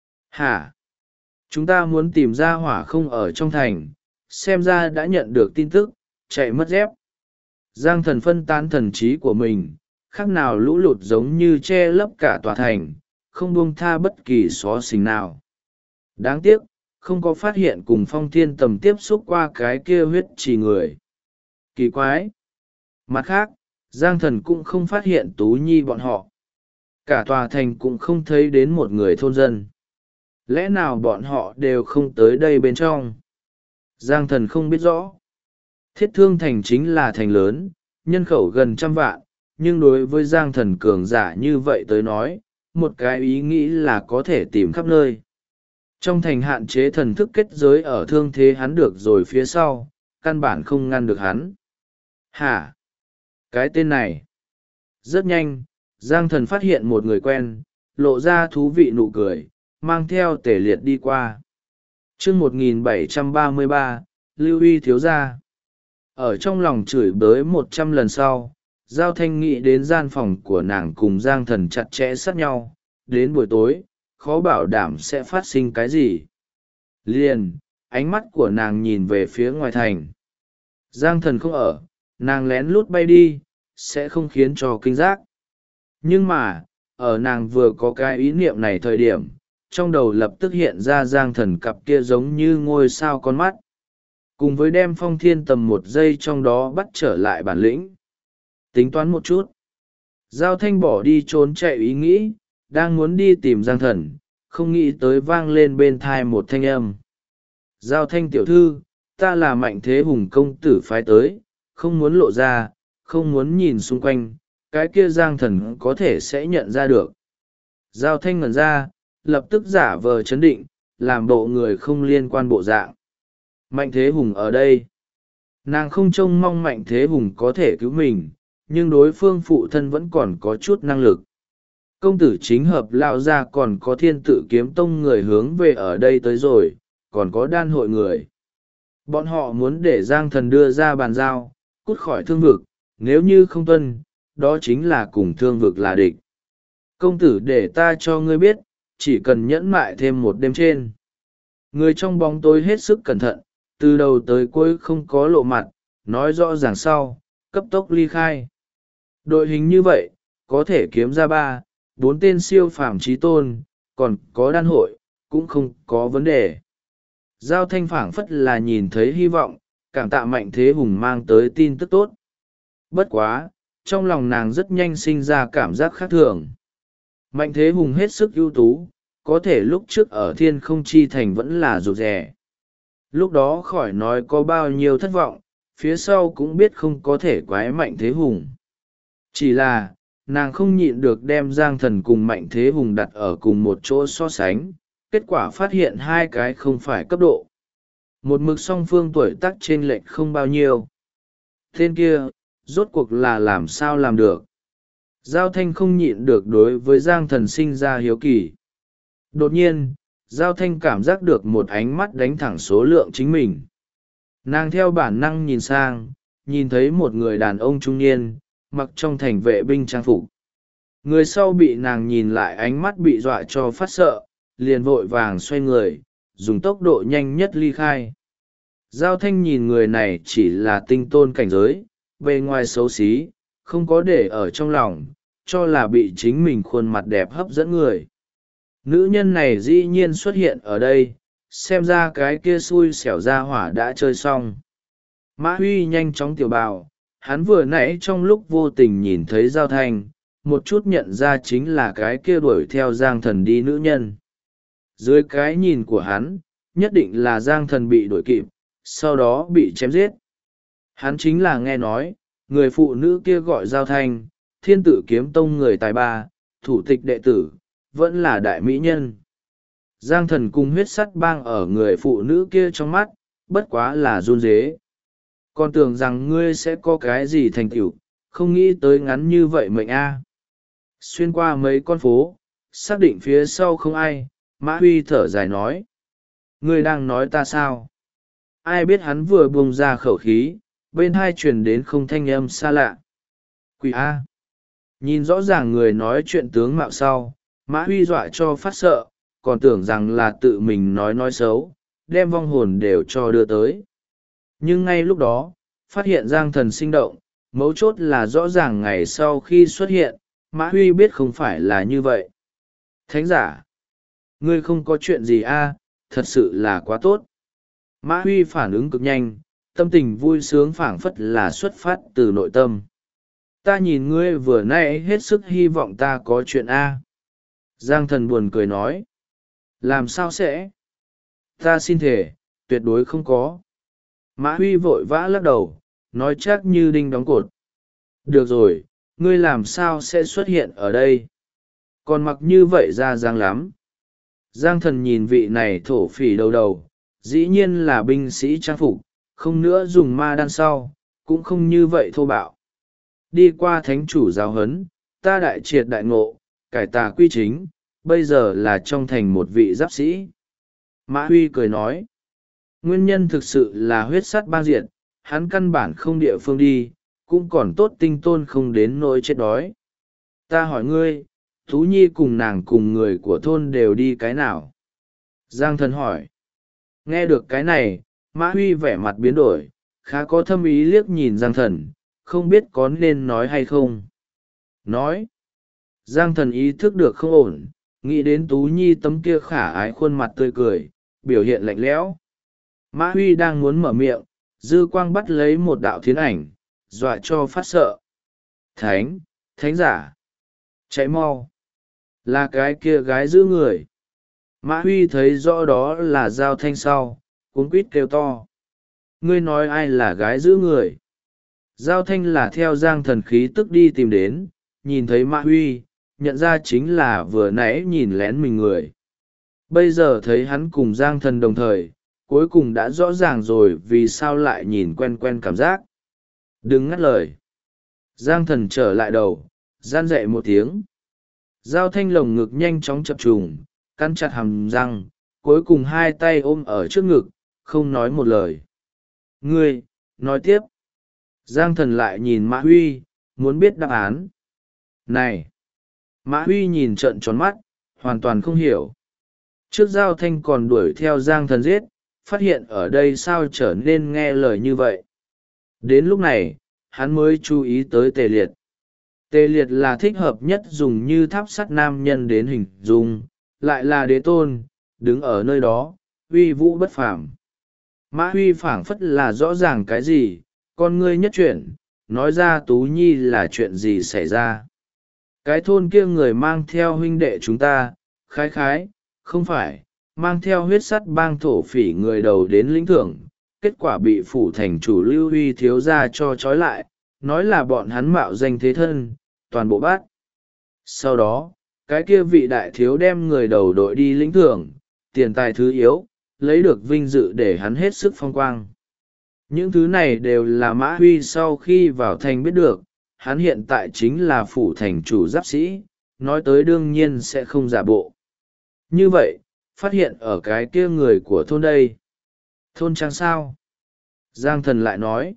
Hả? Chúng ta muốn tìm ra hỏa không ở trong thành, xem ra đã nhận được tin tức, chạy mất dép. Giang Thần phân tán thần trí của mình, khác nào lũ lụt giống như che lấp cả tòa thành, không buông tha bất kỳ xó xỉnh nào. Đáng tiếc, không có phát hiện cùng Phong Thiên Tầm tiếp xúc qua cái kia huyết trì người. Kỳ quái! Mặt khác, Giang Thần cũng không phát hiện Tú Nhi bọn họ. Cả tòa thành cũng không thấy đến một người thôn dân. Lẽ nào bọn họ đều không tới đây bên trong? Giang Thần không biết rõ. Thiết Thương Thành chính là thành lớn, nhân khẩu gần 100 vạn, nhưng đối với Giang Thần cường giả như vậy tới nói, một cái ý nghĩ là có thể tìm khắp nơi. Trong thành hạn chế thần thức kết giới ở thương thế hắn được rồi phía sau, căn bản không ngăn được hắn. Hả? Cái tên này. Rất nhanh, Giang Thần phát hiện một người quen, lộ ra thú vị nụ cười, mang theo Tề Liệt đi qua. chương 1733, Lưu Uy thiếu gia. Ở trong lòng chửi bới 100 lần sau, Giao Thanh nghĩ đến gian phòng của nàng cùng Giang Thần chặt chẽ sát nhau, đến buổi tối, khó bảo đảm sẽ phát sinh cái gì. Liền, ánh mắt của nàng nhìn về phía ngoài thành. Giang Thần không ở, nàng lén lút bay đi, sẽ không khiến cho kinh giác. Nhưng mà, ở nàng vừa có cái ý niệm này thời điểm, trong đầu lập tức hiện ra Giang Thần cặp kia giống như ngôi sao con mắt. Cùng với đem Phong Thiên Tầm một giây trong đó bắt trở lại bản lĩnh. Tính toán một chút. Giao Thanh bỏ đi trốn chạy ý nghĩ, đang muốn đi tìm Giang Thần, không nghĩ tới vang lên bên thai một thanh âm. Giao Thanh tiểu thư, ta là Mạnh Thế Hùng công tử phái tới, không muốn lộ ra, không muốn nhìn xung quanh, cái kia Giang Thần có thể sẽ nhận ra được. Giao Thanh ngẩn ra, lập tức giả vờ chấn định, làm bộ người không liên quan bộ dạng. Mạnh Thế Hùng ở đây. Nàng không trông mong Mạnh Thế Hùng có thể cứu mình, nhưng đối phương phụ thân vẫn còn có chút năng lực. Công tử chính hợp lão gia còn có Thiên Tự Kiếm Tông người hướng về ở đây tới rồi, còn có đan hội người. Bọn họ muốn để Giang Thần đưa ra bàn giao, cút khỏi thương vực, nếu như không tuân, đó chính là cùng thương vực là địch. Công tử để ta cho ngươi biết, chỉ cần nhẫn mại thêm một đêm trên. Người trong bóng tối hết sức cẩn thận, từ đầu tới cuối không có lộ mặt, nói rõ ràng sau, cấp tốc ly khai. Đội hình như vậy, có thể kiếm ra 3, 4 tên siêu phàm trí tôn, còn có đan hội, cũng không có vấn đề. Giao Thanh phảng phất là nhìn thấy hy vọng, cảm tạ Mạnh Thế Hùng mang tới tin tức tốt. Bất quá, trong lòng nàng rất nhanh sinh ra cảm giác khác thường. Mạnh Thế Hùng hết sức ưu tú, có thể lúc trước ở Thiên Không Chi Thành vẫn là rụt rè. Lúc đó khỏi nói có bao nhiêu thất vọng, phía sau cũng biết không có thể quái Mạnh Thế Hùng. Chỉ là, nàng không nhịn được đem Giang Thần cùng Mạnh Thế Hùng đặt ở cùng một chỗ so sánh, kết quả phát hiện hai cái không phải cấp độ. Một mực song phương tuổi tác chênh lệch không bao nhiêu. Tên kia, rốt cuộc là làm sao làm được. Giao Thanh không nhịn được đối với Giang Thần sinh ra hiếu kỳ. Đột nhiên, Giao Thanh cảm giác được một ánh mắt đánh thẳng số lượng chính mình. Nàng theo bản năng nhìn sang, nhìn thấy một người đàn ông trung niên, mặc trong thành vệ binh trang phục. Người sau bị nàng nhìn lại ánh mắt bị dọa cho phát sợ, liền vội vàng xoay người, dùng tốc độ nhanh nhất ly khai. Giao Thanh nhìn người này chỉ là tinh tôn cảnh giới, bề ngoài xấu xí, không có để ở trong lòng, cho là bị chính mình khuôn mặt đẹp hấp dẫn người. Nữ nhân này dĩ nhiên xuất hiện ở đây, xem ra cái kia xui xẻo ra hỏa đã chơi xong. Mã Huy nhanh chóng tiểu bào, hắn vừa nãy trong lúc vô tình nhìn thấy Giao Thanh, một chút nhận ra chính là cái kia đuổi theo Giang Thần đi nữ nhân. Dưới cái nhìn của hắn, nhất định là Giang Thần bị đuổi kịp, sau đó bị chém giết. Hắn chính là nghe nói, người phụ nữ kia gọi Giao Thanh, Thiên Tự Kiếm Tông người tài ba, thủ tịch đệ tử, vẫn là đại mỹ nhân. Giang Thần cùng huyết sắt bang ở người phụ nữ kia trong mắt, bất quá là run rế. Còn tưởng rằng ngươi sẽ có cái gì thành tựu, không nghĩ tới ngắn như vậy mệnh a. Xuyên qua mấy con phố, xác định phía sau không ai, Mã Huy thở dài nói. Ngươi đang nói ta sao? Ai biết hắn vừa buông ra khẩu khí, bên hai truyền đến không thanh âm xa lạ. Quỷ A. Nhìn rõ ràng người nói chuyện tướng mạo sau, Mã Huy dọa cho phát sợ, còn tưởng rằng là tự mình nói xấu, đem vong hồn đều cho đưa tới. Nhưng ngay lúc đó, phát hiện Giang Thần sinh động, mấu chốt là rõ ràng ngày sau khi xuất hiện, Mã Huy biết không phải là như vậy. Thánh giả, ngươi không có chuyện gì a, thật sự là quá tốt. Mã Huy phản ứng cực nhanh, tâm tình vui sướng phảng phất là xuất phát từ nội tâm. Ta nhìn ngươi vừa nãy hết sức hy vọng ta có chuyện a. Giang Thần buồn cười nói. Làm sao sẽ? Ta xin thề, tuyệt đối không có. Mã Huy vội vã lắc đầu, nói chắc như đinh đóng cột. Được rồi, ngươi làm sao sẽ xuất hiện ở đây? Còn mặc như vậy ra dáng lắm. Giang Thần nhìn vị này thổ phỉ đầu đầu, dĩ nhiên là binh sĩ trang phục, không nữa dùng ma đan sau, cũng không như vậy thô bạo. Đi qua thánh chủ giáo huấn, ta đại triệt đại ngộ, cải tà quy chính, bây giờ là trong thành một vị giáp sĩ. Mã Huy cười nói, nguyên nhân thực sự là huyết sắt bang diệt, hắn căn bản không địa phương đi, cũng còn tốt tinh tôn không đến nỗi chết đói. Ta hỏi ngươi, Tú Nhi cùng nàng cùng người của thôn đều đi cái nào? Giang Thần hỏi. Nghe được cái này, Mã Huy vẻ mặt biến đổi, khá có thâm ý liếc nhìn Giang Thần, không biết có nên nói hay không. Nói. Giang Thần ý thức được không ổn, nghĩ đến Tú Nhi tấm kia khả ái khuôn mặt tươi cười, biểu hiện lạnh lẽo. Mã Huy đang muốn mở miệng, dư quang bắt lấy một đạo thiến ảnh, dọa cho phát sợ. Thánh giả. Chạy mau. Là cái kia gái giữ người. Mã Huy thấy rõ đó là Giao Thanh sau, cuống quýt kêu to. Ngươi nói ai là gái giữ người? Giao Thanh là theo Giang Thần khí tức đi tìm đến, nhìn thấy Mã Huy, nhận ra chính là vừa nãy nhìn lén mình người. Bây giờ thấy hắn cùng Giang Thần đồng thời, cuối cùng đã rõ ràng rồi vì sao lại nhìn quen quen cảm giác. Đừng ngắt lời. Giang Thần trở lại đầu, gian dậy một tiếng. Giao Thanh lồng ngực nhanh chóng chập trùng, cắn chặt hàm răng, cuối cùng hai tay ôm ở trước ngực, không nói một lời. Ngươi, nói tiếp. Giang Thần lại nhìn Mã Huy, muốn biết đáp án. Này! Mã Huy nhìn trợn tròn mắt, hoàn toàn không hiểu. Trước Giao Thanh còn đuổi theo Giang Thần giết, phát hiện ở đây sao trở nên nghe lời như vậy. Đến lúc này, hắn mới chú ý tới Tề Liệt. Tề Liệt là thích hợp nhất dùng như tháp sắt nam nhân đến hình dung, lại là đế tôn, đứng ở nơi đó, uy vũ bất phàm. Mã Huy phảng phất là rõ ràng cái gì, con ngươi nhất chuyển, nói ra Tú Nhi là chuyện gì xảy ra. Cái thôn kia người mang theo huynh đệ chúng ta, khái khái, không phải, mang theo huyết sắt bang thổ phỉ người đầu đến lĩnh thưởng, kết quả bị phủ thành chủ Lưu Huy thiếu gia cho trói lại, nói là bọn hắn mạo danh thế thân, toàn bộ bắt. Sau đó, cái kia vị đại thiếu đem người đầu đội đi lĩnh thưởng, tiền tài thứ yếu, lấy được vinh dự để hắn hết sức phong quang. Những thứ này đều là Mã Huy sau khi vào thành biết được, hắn hiện tại chính là phủ thành chủ giáp sĩ, nói tới đương nhiên sẽ không giả bộ. Như vậy, phát hiện ở cái kia người của thôn đây. Thôn trang sao? Giang Thần lại nói,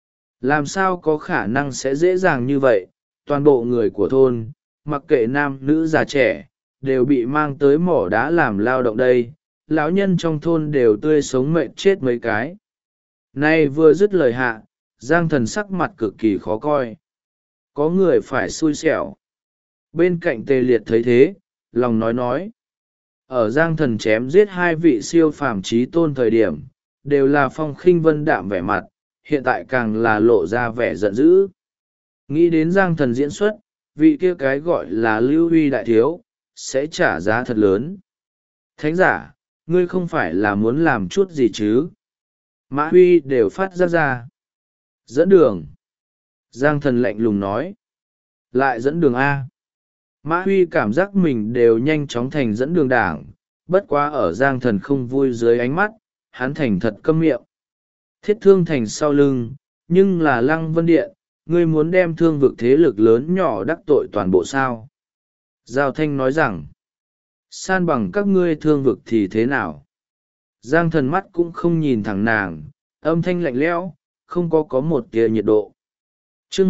làm sao có khả năng sẽ dễ dàng như vậy, toàn bộ người của thôn, mặc kệ nam nữ già trẻ, đều bị mang tới mỏ đá làm lao động đây, lão nhân trong thôn đều tươi sống mệt chết mấy cái. Nay vừa dứt lời hạ, Giang Thần sắc mặt cực kỳ khó coi. Có người phải xui xẻo. Bên cạnh Tề Liệt thấy thế, lòng nói. Ở Giang Thần chém giết hai vị siêu phàm trí tôn thời điểm, đều là phong khinh vân đạm vẻ mặt, hiện tại càng là lộ ra vẻ giận dữ. Nghĩ đến Giang Thần diễn xuất, vị kia cái gọi là Lưu Huy đại thiếu, sẽ trả giá thật lớn. Thánh giả, ngươi không phải là muốn làm chút gì chứ? Mã Huy đều phát ra. Dẫn đường. Giang Thần lạnh lùng nói. Lại dẫn đường A. Mã Huy cảm giác mình đều nhanh chóng thành dẫn đường đảng, bất quá ở Giang Thần không vui dưới ánh mắt, hắn thành thật câm miệng. Thiết Thương Thành sau lưng, nhưng là Lăng Vân Điện, ngươi muốn đem thương vực thế lực lớn nhỏ đắc tội toàn bộ sao? Giao Thanh nói rằng, san bằng các ngươi thương vực thì thế nào? Giang Thần mắt cũng không nhìn thẳng nàng, âm thanh lạnh lẽo, không có một tia nhiệt độ. Chương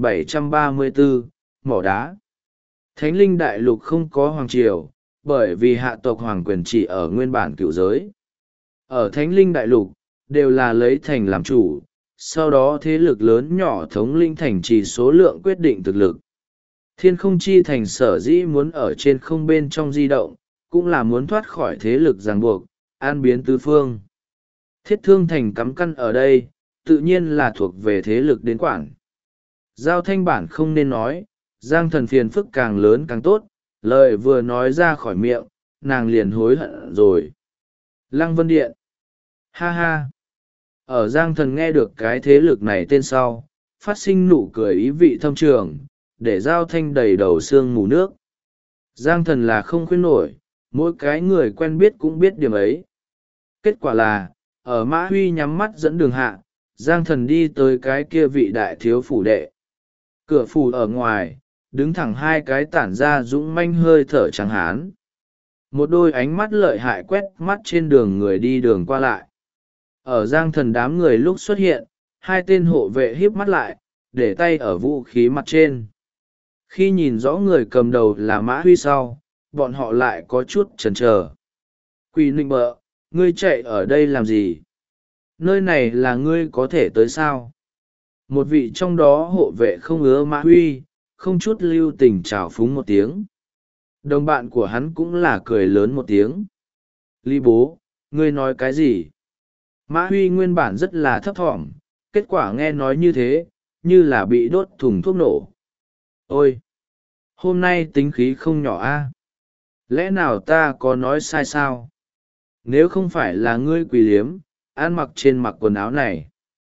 1734, mỏ đá. Thánh linh đại lục không có hoàng triều, bởi vì hạ tộc hoàng quyền chỉ ở nguyên bản cựu giới. Ở thánh linh đại lục, đều là lấy thành làm chủ, sau đó thế lực lớn nhỏ thống linh thành trì số lượng quyết định thực lực. Thiên không chi thành sở dĩ muốn ở trên không bên trong di động, cũng là muốn thoát khỏi thế lực ràng buộc, an biến tứ phương. Thiết Thương Thành cắm căn ở đây, tự nhiên là thuộc về thế lực đến quản. Giao Thanh bản không nên nói, Giang Thần phiền phức càng lớn càng tốt, lời vừa nói ra khỏi miệng, nàng liền hối hận rồi. Lăng Vân Điện. Ha ha. Ở Giang Thần nghe được cái thế lực này tên sau, phát sinh nụ cười ý vị thâm trường, để Giao Thanh đầy đầu sương mù nước. Giang Thần là không khuyên nổi, mỗi cái người quen biết cũng biết điểm ấy. Kết quả là, ở Mã Huy nhắm mắt dẫn đường hạ, Giang Thần đi tới cái kia vị đại thiếu phủ đệ. Cửa phủ ở ngoài, đứng thẳng hai cái tản ra dũng manh hơi thở trắng hán. Một đôi ánh mắt lợi hại quét mắt trên đường người đi đường qua lại. Ở Giang Thần đám người lúc xuất hiện, hai tên hộ vệ híp mắt lại, để tay ở vũ khí mặt trên. Khi nhìn rõ người cầm đầu là Mã Huy sau, bọn họ lại có chút chần chờ. Quỷ nịnh bợ, ngươi chạy ở đây làm gì? Nơi này là ngươi có thể tới sao? Một vị trong đó hộ vệ không ưa Mã Huy, không chút lưu tình trào phúng một tiếng. Đồng bạn của hắn cũng là cười lớn một tiếng. Lý bố, ngươi nói cái gì? Mã Huy nguyên bản rất là thấp thỏm, kết quả nghe nói như thế, như là bị đốt thùng thuốc nổ. Ôi! Hôm nay tính khí không nhỏ a. Lẽ nào ta có nói sai sao? Nếu không phải là ngươi quỳ liếm ăn mặc trên mặc quần áo này,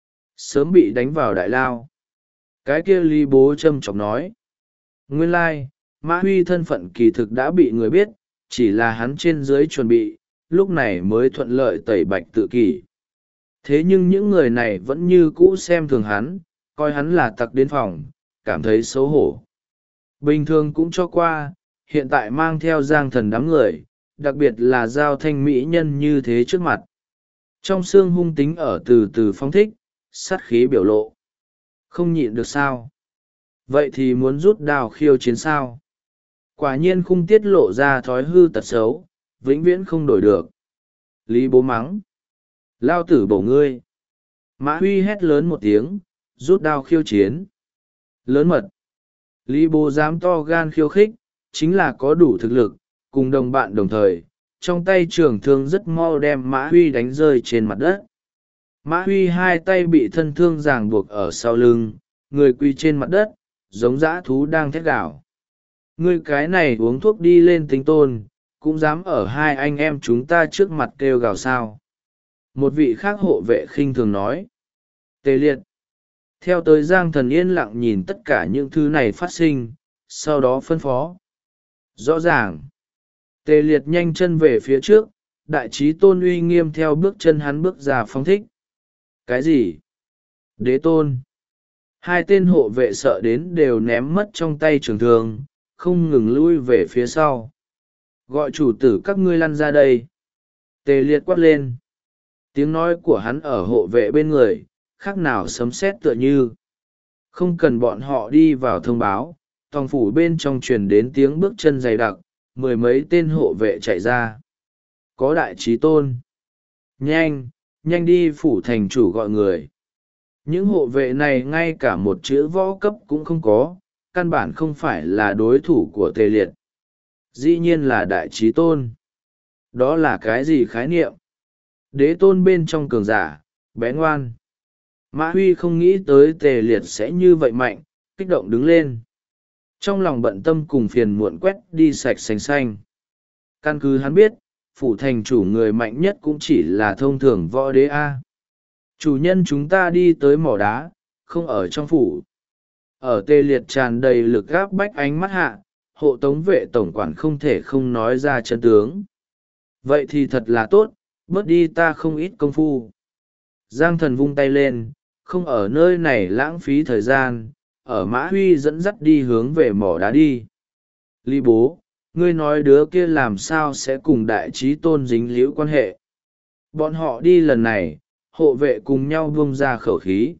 sớm bị đánh vào đại lao. Cái kia Lý Bố châm chọc nói. Nguyên lai, Mã Huy thân phận kỳ thực đã bị người biết, chỉ là hắn trên dưới chuẩn bị, lúc này mới thuận lợi tẩy bạch tự kỷ. Thế nhưng những người này vẫn như cũ xem thường hắn, coi hắn là tặc đến phòng, cảm thấy xấu hổ. Bình thường cũng cho qua, hiện tại mang theo Giang Thần đám người, đặc biệt là giao thanh mỹ nhân như thế trước mặt. Trong xương hung tính ở từ từ phóng thích, sát khí biểu lộ. Không nhịn được sao? Vậy thì muốn rút đao khiêu chiến sao? Quả nhiên không tiết lộ ra thói hư tật xấu, vĩnh viễn không đổi được. Lý Bố mắng. Lao tử bổ ngươi. Mã Huy hét lớn một tiếng, rút đao khiêu chiến. Lớn mật. Lý Bố dám to gan khiêu khích, chính là có đủ thực lực, cùng đồng bạn đồng thời, trong tay trường thương rất mau đem Mã Huy đánh rơi trên mặt đất. Mã Huy hai tay bị thân thương ràng buộc ở sau lưng, người quỳ trên mặt đất, giống dã thú đang thét gào. Ngươi cái này uống thuốc đi lên tính tôn, cũng dám ở hai anh em chúng ta trước mặt kêu gào sao? Một vị khác hộ vệ khinh thường nói. Tề liệt. Theo tới Giang Thần yên lặng nhìn tất cả những thứ này phát sinh, sau đó phân phó. Rõ ràng. Tề liệt nhanh chân về phía trước, đại trí tôn uy nghiêm theo bước chân hắn bước ra phóng thích. Cái gì? Đế tôn. Hai tên hộ vệ sợ đến đều ném mất trong tay trường thương, không ngừng lui về phía sau. Gọi chủ tử các ngươi lăn ra đây. Tề liệt quát lên. Tiếng nói của hắn ở hộ vệ bên người, khác nào sấm sét tựa như. Không cần bọn họ đi vào thông báo, tòng phủ bên trong truyền đến tiếng bước chân dày đặc, mười mấy tên hộ vệ chạy ra. Có đại trí tôn. Nhanh, nhanh đi phủ thành chủ gọi người. Những hộ vệ này ngay cả một chữ võ cấp cũng không có, căn bản không phải là đối thủ của Tề liệt. Dĩ nhiên là đại trí tôn. Đó là cái gì khái niệm? Đế tôn bên trong cường giả, bé ngoan. Mã Huy không nghĩ tới Tề liệt sẽ như vậy mạnh, kích động đứng lên. Trong lòng bận tâm cùng phiền muộn quét đi sạch sành xanh. Căn cứ hắn biết, phủ thành chủ người mạnh nhất cũng chỉ là thông thường võ đế A. Chủ nhân chúng ta đi tới mỏ đá, không ở trong phủ. Ở Tề liệt tràn đầy lực gáp bách ánh mắt hạ, hộ tống vệ tổng quản không thể không nói ra chân tướng. Vậy thì thật là tốt, bớt đi ta không ít công phu. Giang Thần vung tay lên, không ở nơi này lãng phí thời gian, ở Mã Huy dẫn dắt đi hướng về mỏ đá đi. Lý Bố, ngươi nói đứa kia làm sao sẽ cùng đại trí tôn dính líu quan hệ. Bọn họ đi lần này, hộ vệ cùng nhau buông ra khẩu khí.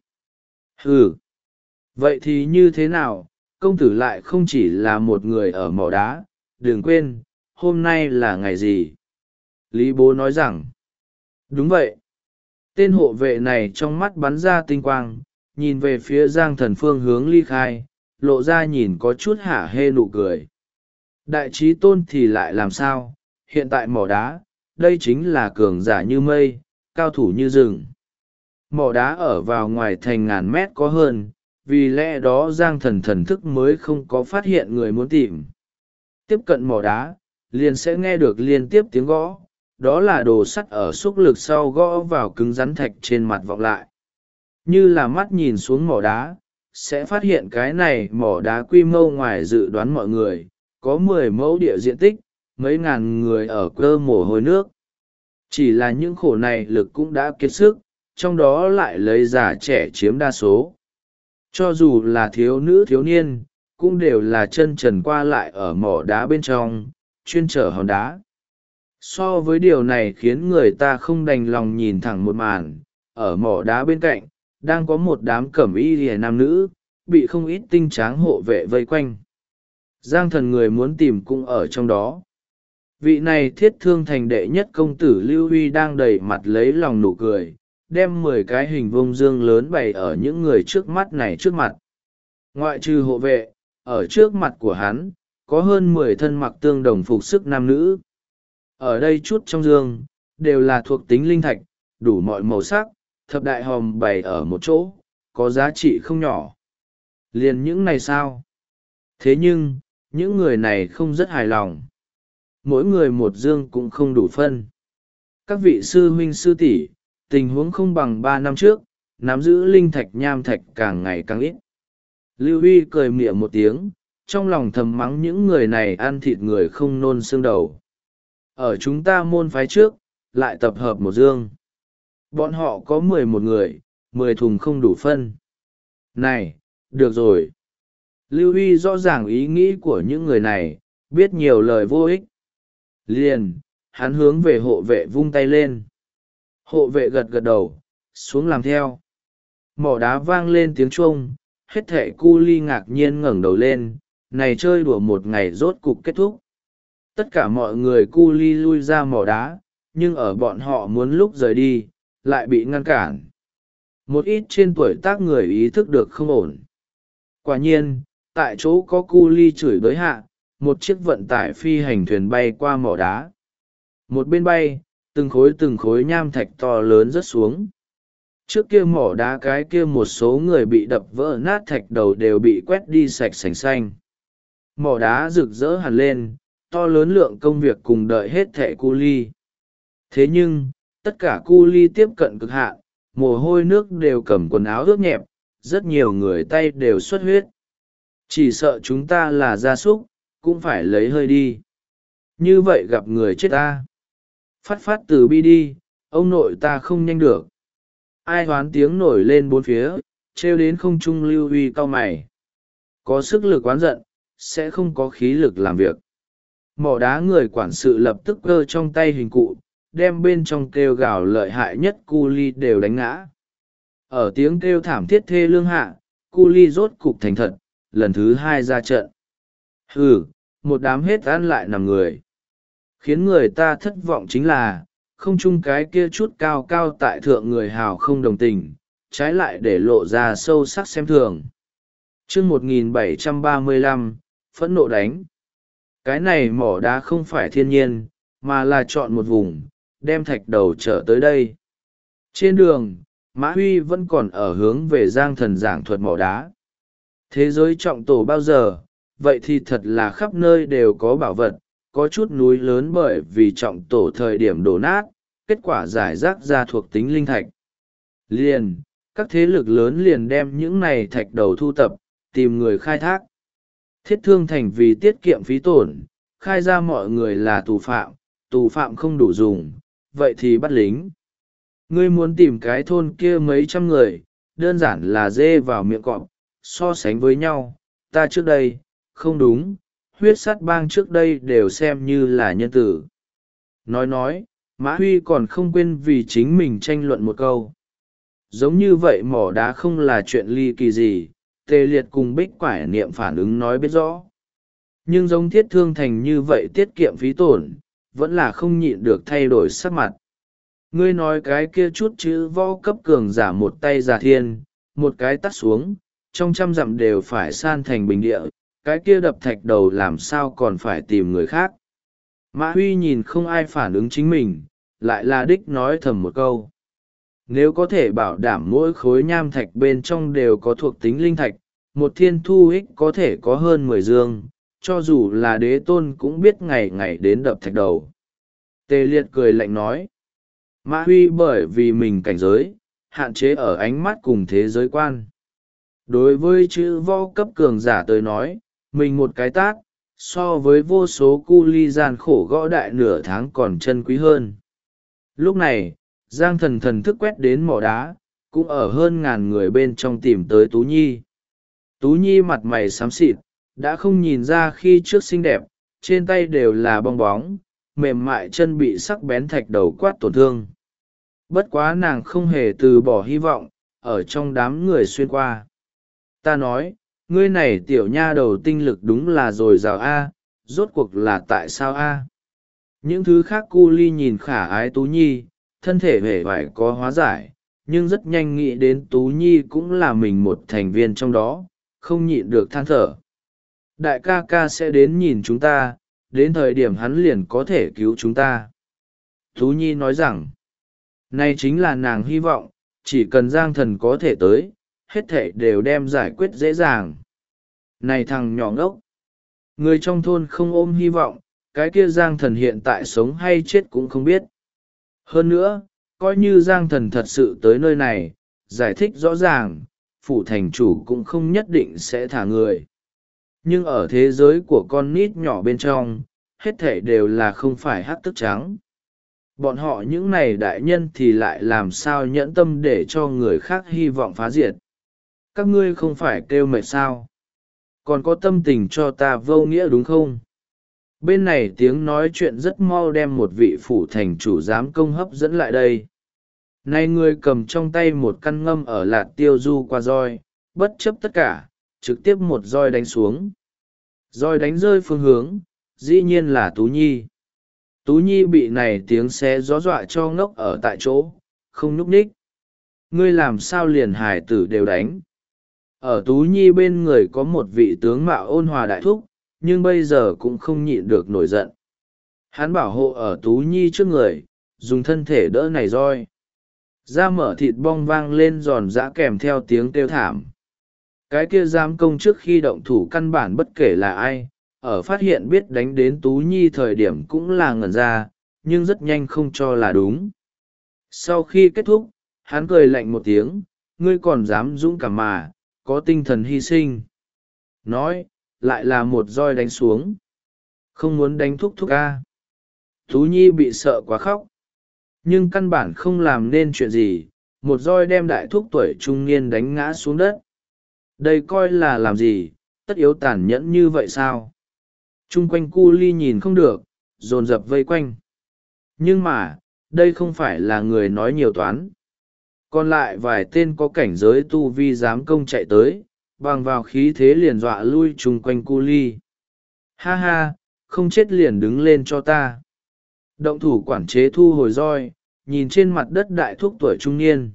Ừ. Vậy thì như thế nào, công tử lại không chỉ là một người ở mỏ đá, đừng quên, hôm nay là ngày gì? Lý Bố nói rằng, đúng vậy. Tên hộ vệ này trong mắt bắn ra tinh quang, nhìn về phía Giang Thần phương hướng ly khai, lộ ra nhìn có chút hả hê nụ cười. Đại trí tôn thì lại làm sao, hiện tại mỏ đá, đây chính là cường giả như mây, cao thủ như rừng. Mỏ đá ở vào ngoài thành ngàn mét có hơn, vì lẽ đó Giang Thần thần thức mới không có phát hiện người muốn tìm. Tiếp cận mỏ đá, liền sẽ nghe được liên tiếp tiếng gõ, đó là đồ sắt ở xúc lực sau gõ vào cứng rắn thạch trên mặt vọng lại. Như là mắt nhìn xuống mỏ đá, sẽ phát hiện cái này mỏ đá quy mô ngoài dự đoán mọi người, có 10 mẫu địa diện tích, mấy ngàn người ở cơ mồ hôi nước. Chỉ là những khổ này lực cũng đã kiệt sức, trong đó lại lấy già trẻ chiếm đa số. Cho dù là thiếu nữ thiếu niên, cũng đều là chân trần qua lại ở mỏ đá bên trong, chuyên chở hòn đá. So với điều này khiến người ta không đành lòng nhìn thẳng một màn, ở mỏ đá bên cạnh, đang có một đám cẩm y lìa nam nữ, bị không ít tinh tráng hộ vệ vây quanh. Giang Thần người muốn tìm cũng ở trong đó. Vị này thiết thương thành đệ nhất công tử Lưu Huy đang đầy mặt lấy lòng nụ cười, đem 10 cái hình vông dương lớn bày ở những người trước mắt này trước mặt. Ngoại trừ hộ vệ, ở trước mặt của hắn, có hơn 10 thân mặc tương đồng phục sức nam nữ. Ở đây chút trong dương, đều là thuộc tính linh thạch, đủ mọi màu sắc, thập đại hòm bày ở một chỗ, có giá trị không nhỏ. Liền những này sao? Thế nhưng, những người này không rất hài lòng. mỗi người một dương cũng không đủ phân. Các vị sư huynh sư tỷ, tình huống không bằng 3 năm trước, nắm giữ linh thạch nham thạch càng ngày càng ít. Lưu Huy cười mỉa một tiếng, trong lòng thầm mắng những người này ăn thịt người không nôn xương đầu. Ở chúng ta môn phái trước, lại tập hợp một dương. Bọn họ có 11 người, 10 thùng không đủ phân. Này, được rồi. Lưu Huy rõ ràng ý nghĩ của những người này, biết nhiều lời vô ích. Liền, hắn hướng về hộ vệ vung tay lên. Hộ vệ gật gật đầu, xuống làm theo. Mỏ đá vang lên tiếng chuông, hết thệ cu ly ngạc nhiên ngẩng đầu lên, này chơi đùa một ngày rốt cục kết thúc. Tất cả mọi người cu ly lui ra mỏ đá, nhưng ở bọn họ muốn lúc rời đi, lại bị ngăn cản. Một ít trên tuổi tác người ý thức được không ổn. Quả nhiên, tại chỗ có cu ly chửi bới hạ, một chiếc vận tải phi hành thuyền bay qua mỏ đá. Một bên bay, từng khối nham thạch to lớn rớt xuống. Trước kia mỏ đá cái kia một số người bị đập vỡ nát thạch đầu đều bị quét đi sạch sành xanh. Mỏ đá rực rỡ hẳn lên, to lớn lượng công việc cùng đợi hết thệ cu ly. Thế nhưng, tất cả cu ly tiếp cận cực hạn, mồ hôi nước đều cầm quần áo ướt nhẹp, rất nhiều người tay đều xuất huyết. Chỉ sợ chúng ta là gia súc, cũng phải lấy hơi đi. Như vậy gặp người chết ta. Phát từ bi đi, ông nội ta không nhanh được. Ai hoán tiếng nổi lên bốn phía, trêu đến không trung. Lưu Huy cau mày. Có sức lực oán giận, sẽ không có khí lực làm việc. Mỏ đá người quản sự lập tức cơ trong tay hình cụ, đem bên trong kêu gào lợi hại nhất cu ly đều đánh ngã. Ở tiếng kêu thảm thiết thê lương hạ, cu ly rốt cục thành thật, lần thứ 2 ra trận. Hừ, một đám hết ăn lại nằm người. Khiến người ta thất vọng chính là, không chung cái kia chút cao cao tại thượng người hào không đồng tình, trái lại để lộ ra sâu sắc xem thường. Chương 1735, phẫn nộ đánh. Cái này mỏ đá không phải thiên nhiên, mà là chọn một vùng, đem thạch đầu trở tới đây. Trên đường, Mã Huy vẫn còn ở hướng về Giang Thần giảng thuật mỏ đá. Thế giới trọng tổ bao giờ, vậy thì thật là khắp nơi đều có bảo vật, có chút núi lớn bởi vì trọng tổ thời điểm đổ nát, kết quả giải rác ra thuộc tính linh thạch. Liền, các thế lực lớn liền đem những này thạch đầu thu tập, tìm người khai thác. Thiết Thương Thành vì tiết kiệm phí tổn, khai ra mọi người là tù phạm không đủ dùng, vậy thì bắt lính. Ngươi muốn tìm cái thôn kia mấy trăm người, đơn giản là dê vào miệng cọp, so sánh với nhau, ta trước đây, không đúng, huyết sắt bang trước đây đều xem như là nhân tử. Nói, Mã Huy còn không quên vì chính mình tranh luận một câu. Giống như vậy mỏ đá không là chuyện ly kỳ gì, Tề Liệt cùng Bích Quải Niệm phản ứng nói biết rõ. Nhưng giống Thiết Thương Thành như vậy tiết kiệm phí tổn, vẫn là không nhịn được thay đổi sắc mặt. Ngươi nói cái kia chút chữ võ cấp cường giả một tay giả thiên, một cái tắt xuống, trong 100 dặm đều phải san thành bình địa, cái kia đập thạch đầu làm sao còn phải tìm người khác. Mã Huy nhìn không ai phản ứng chính mình, lại là đích nói thầm một câu. Nếu có thể bảo đảm mỗi khối nham thạch bên trong đều có thuộc tính linh thạch, một thiên thu ích có thể có hơn 10 dương, cho dù là đế tôn cũng biết ngày ngày đến đập thạch đầu. Tề Liệt cười lạnh nói. Mã Huy bởi vì mình cảnh giới, hạn chế ở ánh mắt cùng thế giới quan. Đối với chữ võ cấp cường giả tới nói, mình một cái tát, so với vô số cu ly gian khổ gõ đại nửa tháng còn chân quý hơn. Lúc này, Giang Thần thần thức quét đến mỏ đá, cũng ở hơn 1000 người bên trong tìm tới Tú Nhi. Tú Nhi mặt mày xám xịt, đã không nhìn ra khi trước xinh đẹp, trên tay đều là bong bóng, mềm mại chân bị sắc bén thạch đầu quát tổn thương. Bất quá nàng không hề từ bỏ hy vọng, ở trong đám người xuyên qua. Ta nói, ngươi này tiểu nha đầu tinh lực đúng là dồi dào a, rốt cuộc là tại sao a? Những thứ khác cu ly nhìn khả ái Tú Nhi, thân thể hề phải có hóa giải, nhưng rất nhanh nghĩ đến Tú Nhi cũng là mình một thành viên trong đó, không nhịn được than thở. Đại ca ca sẽ đến nhìn chúng ta, đến thời điểm hắn liền có thể cứu chúng ta. Tú Nhi nói rằng, này chính là nàng hy vọng, chỉ cần Giang Thần có thể tới, hết thể đều đem giải quyết dễ dàng. Này thằng nhỏ ngốc, người trong thôn không ôm hy vọng, cái kia Giang Thần hiện tại sống hay chết cũng không biết. Hơn nữa, coi như Giang Thần thật sự tới nơi này, giải thích rõ ràng, phủ thành chủ cũng không nhất định sẽ thả người. Nhưng ở thế giới của con nít nhỏ bên trong, hết thảy đều là không phải hắc tức trắng. Bọn họ những này đại nhân thì lại làm sao nhẫn tâm để cho người khác hy vọng phá diệt. Các ngươi không phải kêu mệt sao? Còn có tâm tình cho ta vô nghĩa đúng không? Bên này tiếng nói chuyện rất mau đem một vị phủ thành chủ giám công hấp dẫn lại đây. Nay người cầm trong tay một căn ngâm ở lạt tiêu du qua roi, bất chấp tất cả, trực tiếp một roi đánh xuống. Roi đánh rơi phương hướng, dĩ nhiên là Tú Nhi. Tú Nhi bị này tiếng xé gió dọa cho ngốc ở tại chỗ, không nhúc nhích. Ngươi làm sao liền hải tử đều đánh? Ở Tú Nhi bên người có một vị tướng mạo ôn hòa đại thúc, nhưng bây giờ cũng không nhịn được nổi giận. Hắn bảo hộ ở Tú Nhi trước người, dùng thân thể đỡ này roi. Da mở thịt bong vang lên giòn giã kèm theo tiếng kêu thảm. Cái kia giám công trước khi động thủ căn bản bất kể là ai, ở phát hiện biết đánh đến Tú Nhi thời điểm cũng là ngẩn ra, nhưng rất nhanh không cho là đúng. Sau khi kết thúc, hắn cười lạnh một tiếng, ngươi còn dám dũng cảm mà, có tinh thần hy sinh. Nói, lại là một roi đánh xuống. Không muốn đánh thúc thúc ca. Tú Nhi bị sợ quá khóc. Nhưng căn bản không làm nên chuyện gì, một roi đem đại thúc tuổi trung niên đánh ngã xuống đất. Đây coi là làm gì, tất yếu tàn nhẫn như vậy sao? Chung quanh cu ly nhìn không được, dồn dập vây quanh. Nhưng mà, đây không phải là người nói nhiều toán. Còn lại vài tên có cảnh giới tu vi dám công chạy tới, bằng vào khí thế liền dọa lui chung quanh cu ly. Ha ha, không chết liền đứng lên cho ta. Động thủ quản chế thu hồi roi, nhìn trên mặt đất đại thúc tuổi trung niên.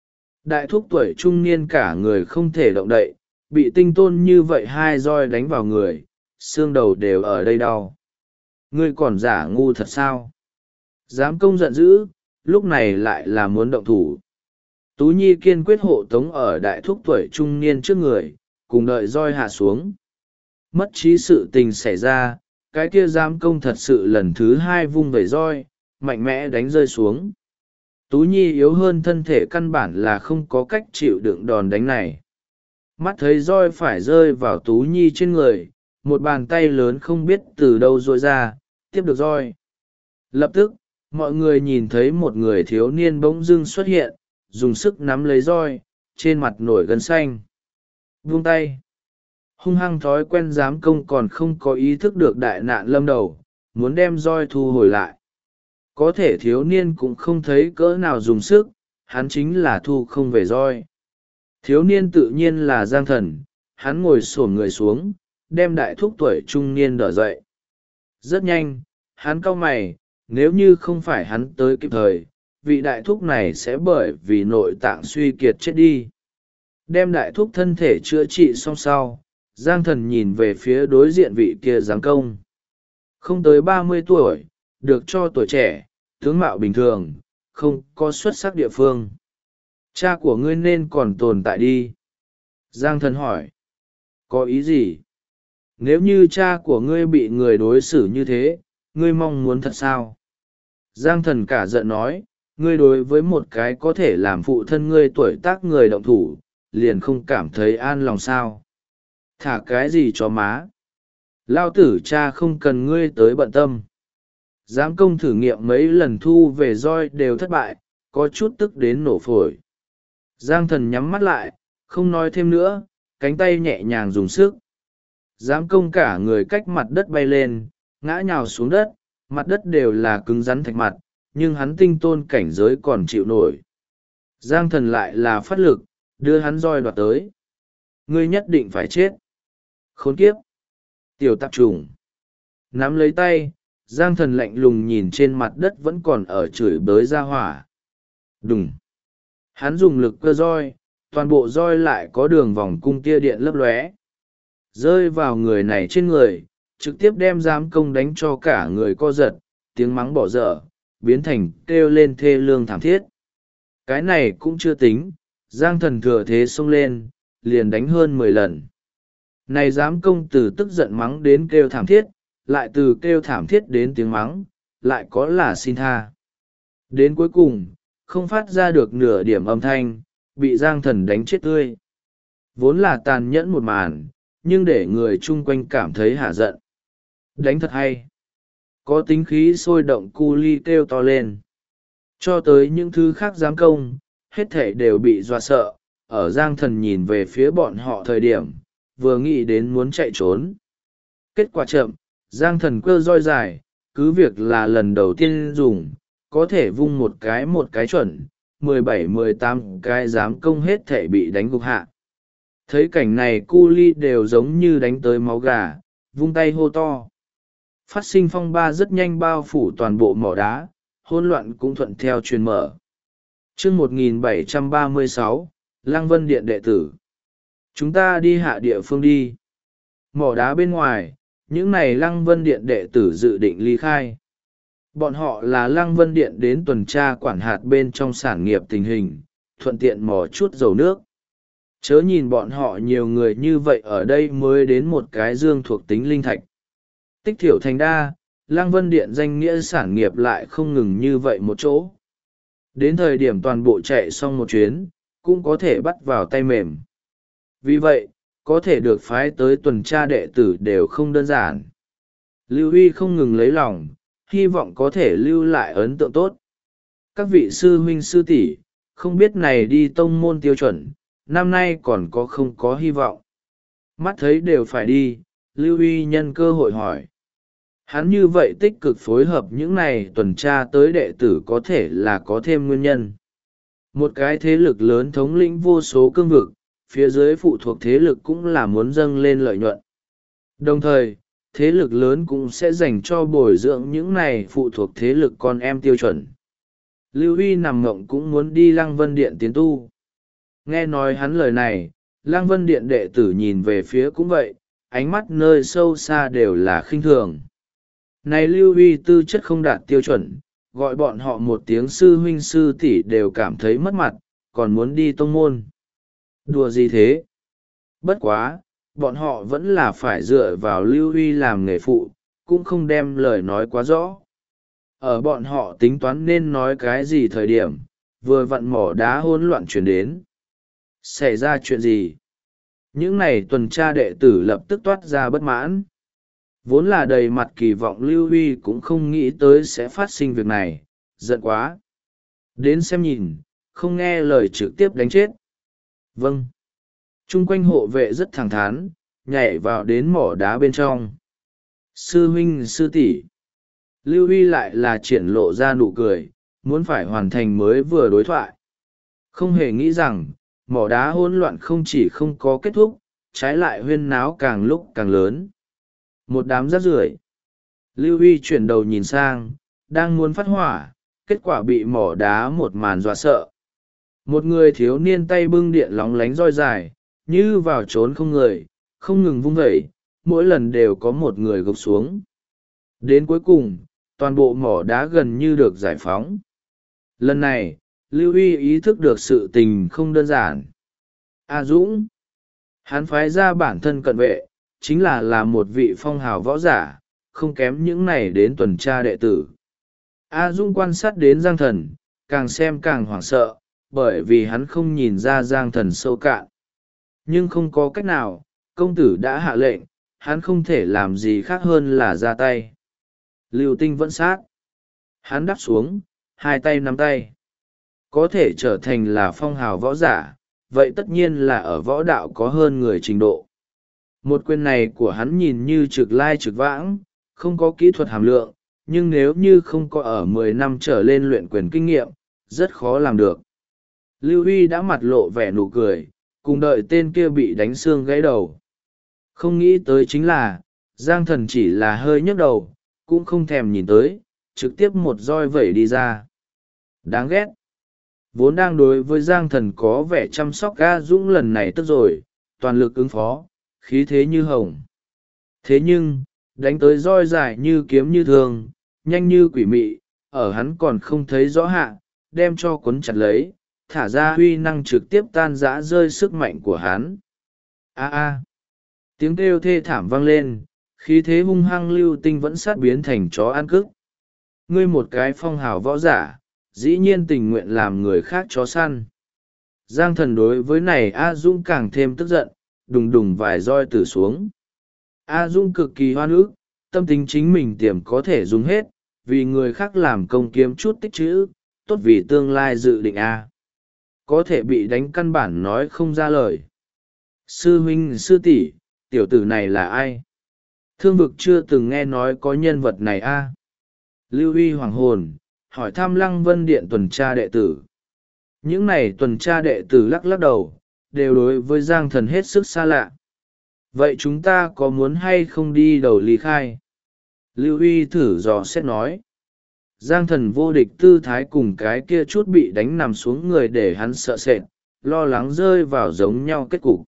Đại thúc tuổi trung niên cả người không thể động đậy, bị tinh tôn như vậy hai roi đánh vào người, xương đầu đều ở đây đau. Ngươi còn giả ngu thật sao? Giám công giận dữ, lúc này lại là muốn động thủ. Tú Nhi kiên quyết hộ tống ở đại thúc tuổi trung niên trước người, cùng đợi roi hạ xuống. Mất trí sự tình xảy ra, cái kia giám công thật sự lần thứ hai vung vẩy roi, mạnh mẽ đánh rơi xuống. Tú Nhi yếu hơn thân thể căn bản là không có cách chịu đựng đòn đánh này. Mắt thấy roi phải rơi vào Tú Nhi trên người, một bàn tay lớn không biết từ đâu rôi ra, tiếp được roi. Lập tức, mọi người nhìn thấy một người thiếu niên bỗng dưng xuất hiện, dùng sức nắm lấy roi, trên mặt nổi gân xanh. Buông tay. Hung hăng thói quen giám công còn không có ý thức được đại nạn lâm đầu, muốn đem roi thu hồi lại. Có thể thiếu niên cũng không thấy cỡ nào dùng sức, hắn chính là thu không về roi. Thiếu niên tự nhiên là Giang Thần, hắn ngồi xổm người xuống, đem đại thúc tuổi trung niên đỡ dậy. Rất nhanh, hắn cau mày, nếu như không phải hắn tới kịp thời, vị đại thúc này sẽ bởi vì nội tạng suy kiệt chết đi. Đem đại thúc thân thể chữa trị xong sau, Giang Thần nhìn về phía đối diện vị kia giám công. Không tới 30 tuổi, được cho tuổi trẻ, tướng mạo bình thường, không có xuất sắc địa phương. Cha của ngươi nên còn tồn tại đi. Giang Thần hỏi. Có ý gì? Nếu như cha của ngươi bị người đối xử như thế, ngươi mong muốn thật sao? Giang Thần cả giận nói, ngươi đối với một cái có thể làm phụ thân ngươi tuổi tác người động thủ, liền không cảm thấy an lòng sao? Thả cái gì cho má? Lao tử cha không cần ngươi tới bận tâm. Giám công thử nghiệm mấy lần thu về roi đều thất bại, có chút tức đến nổ phổi. Giang Thần nhắm mắt lại, không nói thêm nữa, cánh tay nhẹ nhàng dùng sức. Giám công cả người cách mặt đất bay lên, ngã nhào xuống đất, mặt đất đều là cứng rắn thạch mặt, nhưng hắn tinh tôn cảnh giới còn chịu nổi. Giang Thần lại là phát lực, đưa hắn roi đoạt tới. Ngươi nhất định phải chết. Khốn kiếp. Tiểu tạp trùng. Nắm lấy tay, Giang Thần lạnh lùng nhìn trên mặt đất vẫn còn ở chửi bới ra hỏa. Đùng. Hắn dùng lực cơ roi, toàn bộ roi lại có đường vòng cung tia điện lấp lóe. Rơi vào người này trên người, trực tiếp đem giám công đánh cho cả người co giật, tiếng mắng bỏ dở, biến thành kêu lên thê lương thảm thiết. Cái này cũng chưa tính, Giang Thần thừa thế xông lên, liền đánh hơn 10 lần. Này giám công từ tức giận mắng đến kêu thảm thiết, lại từ kêu thảm thiết đến tiếng mắng, lại có là xin tha. Đến cuối cùng, không phát ra được nửa điểm âm thanh, bị Giang Thần đánh chết tươi. Vốn là tàn nhẫn một màn, nhưng để người chung quanh cảm thấy hả giận. Đánh thật hay. Có tính khí sôi động, cu ly kêu to lên. Cho tới những thứ khác giám công, hết thể đều bị dọa sợ. Ở Giang Thần nhìn về phía bọn họ thời điểm, vừa nghĩ đến muốn chạy trốn. Kết quả chậm, Giang Thần cơ roi dài, cứ việc là lần đầu tiên dùng, có thể vung một cái chuẩn, 17-18 cái giám công hết thể bị đánh gục hạ. Thấy cảnh này cu ly đều giống như đánh tới máu gà, vung tay hô to. Phát sinh phong ba rất nhanh bao phủ toàn bộ mỏ đá, hỗn loạn cũng thuận theo truyền mở. Chương 1736, Lăng Vân Điện đệ tử. Chúng ta đi hạ địa phương đi. Mỏ đá bên ngoài, những này Lăng Vân Điện đệ tử dự định ly khai. Bọn họ là Lăng Vân Điện đến tuần tra quản hạt bên trong sản nghiệp tình hình, thuận tiện mò chút dầu nước. Chớ nhìn bọn họ nhiều người như vậy ở đây mới đến một cái dương thuộc tính linh thạch. Tích thiểu thành đa, Lăng Vân Điện danh nghĩa sản nghiệp lại không ngừng như vậy một chỗ. Đến thời điểm toàn bộ chạy xong một chuyến, cũng có thể bắt vào tay mềm. Vì vậy, có thể được phái tới tuần tra đệ tử đều không đơn giản. Lưu Huy không ngừng lấy lòng, hy vọng có thể lưu lại ấn tượng tốt. Các vị sư huynh sư tỷ, không biết này đi tông môn tiêu chuẩn, năm nay còn có không có hy vọng. Mắt thấy đều phải đi, Lưu Huy nhân cơ hội hỏi. Hắn như vậy tích cực phối hợp những này tuần tra tới đệ tử có thể là có thêm nguyên nhân. Một cái thế lực lớn thống lĩnh vô số cương vực, phía dưới phụ thuộc thế lực cũng là muốn dâng lên lợi nhuận. Đồng thời, thế lực lớn cũng sẽ dành cho bồi dưỡng những này phụ thuộc thế lực con em tiêu chuẩn. Lưu Huy nằm ngộng cũng muốn đi Lăng Vân Điện tiến tu. Nghe nói hắn lời này, Lăng Vân Điện đệ tử nhìn về phía cũng vậy, ánh mắt nơi sâu xa đều là khinh thường. Này Lưu Huy tư chất không đạt tiêu chuẩn, gọi bọn họ một tiếng sư huynh sư tỷ đều cảm thấy mất mặt, còn muốn đi tông môn. Đùa gì thế? Bất quá, bọn họ vẫn là phải dựa vào Lưu Huy làm nghề phụ, cũng không đem lời nói quá rõ. Ở bọn họ tính toán nên nói cái gì thời điểm, vừa vặn mỏ đá hỗn loạn chuyển đến. Xảy ra chuyện gì? Những này tuần tra đệ tử lập tức toát ra bất mãn. Vốn là đầy mặt kỳ vọng Lưu Huy cũng không nghĩ tới sẽ phát sinh việc này, giận quá. Đến xem nhìn, không nghe lời trực tiếp đánh chết. Vâng. Chung quanh hộ vệ rất thẳng thắn, nhảy vào đến mỏ đá bên trong. Sư huynh sư tỷ. Lưu Huy lại là triển lộ ra nụ cười, muốn phải hoàn thành mới vừa đối thoại. Không hề nghĩ rằng, mỏ đá hỗn loạn không chỉ không có kết thúc, trái lại huyên náo càng lúc càng lớn. Một đám rác rưởi. Lưu Huy chuyển đầu nhìn sang, đang muốn phát hỏa, kết quả bị mỏ đá một màn dọa sợ. Một người thiếu niên tay bưng điện lóng lánh roi dài, như vào trốn không người, không ngừng vung vẩy, mỗi lần đều có một người gục xuống. Đến cuối cùng, toàn bộ mỏ đá gần như được giải phóng. Lần này, Lưu Huy ý thức được sự tình không đơn giản. A Dũng, hắn phái ra bản thân cận vệ, chính là một vị phong hào võ giả, không kém những này đến tuần tra đệ tử. A Dũng quan sát đến Giang Thần, càng xem càng hoảng sợ, bởi vì hắn không nhìn ra Giang Thần sâu cạn. Nhưng không có cách nào, công tử đã hạ lệnh, hắn không thể làm gì khác hơn là ra tay. Lưu Tinh vẫn sát. Hắn đắp xuống, hai tay nắm tay. Có thể trở thành là phong hào võ giả, vậy tất nhiên là ở võ đạo có hơn người trình độ. Một quyền này của hắn nhìn như trực lai trực vãng, không có kỹ thuật hàm lượng, nhưng nếu như không có ở 10 năm trở lên luyện quyền kinh nghiệm, rất khó làm được. Lưu Huy đã mặt lộ vẻ nụ cười, cùng đợi tên kia bị đánh xương gãy đầu. Không nghĩ tới chính là, Giang Thần chỉ là hơi nhấc đầu, cũng không thèm nhìn tới, trực tiếp một roi vẩy đi ra. Đáng ghét. Vốn đang đối với Giang Thần có vẻ chăm sóc A Dũng lần này tức rồi, toàn lực ứng phó, khí thế như hồng. Thế nhưng, đánh tới roi dài như kiếm như thường, nhanh như quỷ mị, ở hắn còn không thấy rõ hạ, đem cho cuốn chặt lấy, thả ra huy năng trực tiếp tan rã rơi sức mạnh của hắn. A a. Tiếng kêu thê thảm vang lên, Khí thế hung hăng Lưu Tinh vẫn sát biến thành chó ăn cức. Ngươi một cái phong hào võ giả, dĩ nhiên tình nguyện làm người khác chó săn. Giang Thần đối với này A Dũng càng thêm tức giận, đùng đùng vài roi tử xuống. A Dũng cực kỳ hoan ức, tâm tính chính mình tiềm có thể dùng hết, vì người khác làm công kiếm chút tích chữ, tốt vì tương lai dự định A. Có thể bị đánh căn bản nói không ra lời. Sư huynh sư tỷ, tiểu tử này là ai? Thương vực chưa từng nghe nói có nhân vật này A. Lưu Huy hoàng hồn, hỏi thăm Lăng Vân Điện tuần tra đệ tử. Những này tuần tra đệ tử lắc lắc đầu, đều đối với Giang Thần hết sức xa lạ. Vậy chúng ta có muốn hay không đi đầu ly khai? Lưu Huy thử dò xét nói. Giang Thần vô địch tư thái cùng cái kia chút bị đánh nằm xuống người để hắn sợ sệt, lo lắng rơi vào giống nhau kết cục.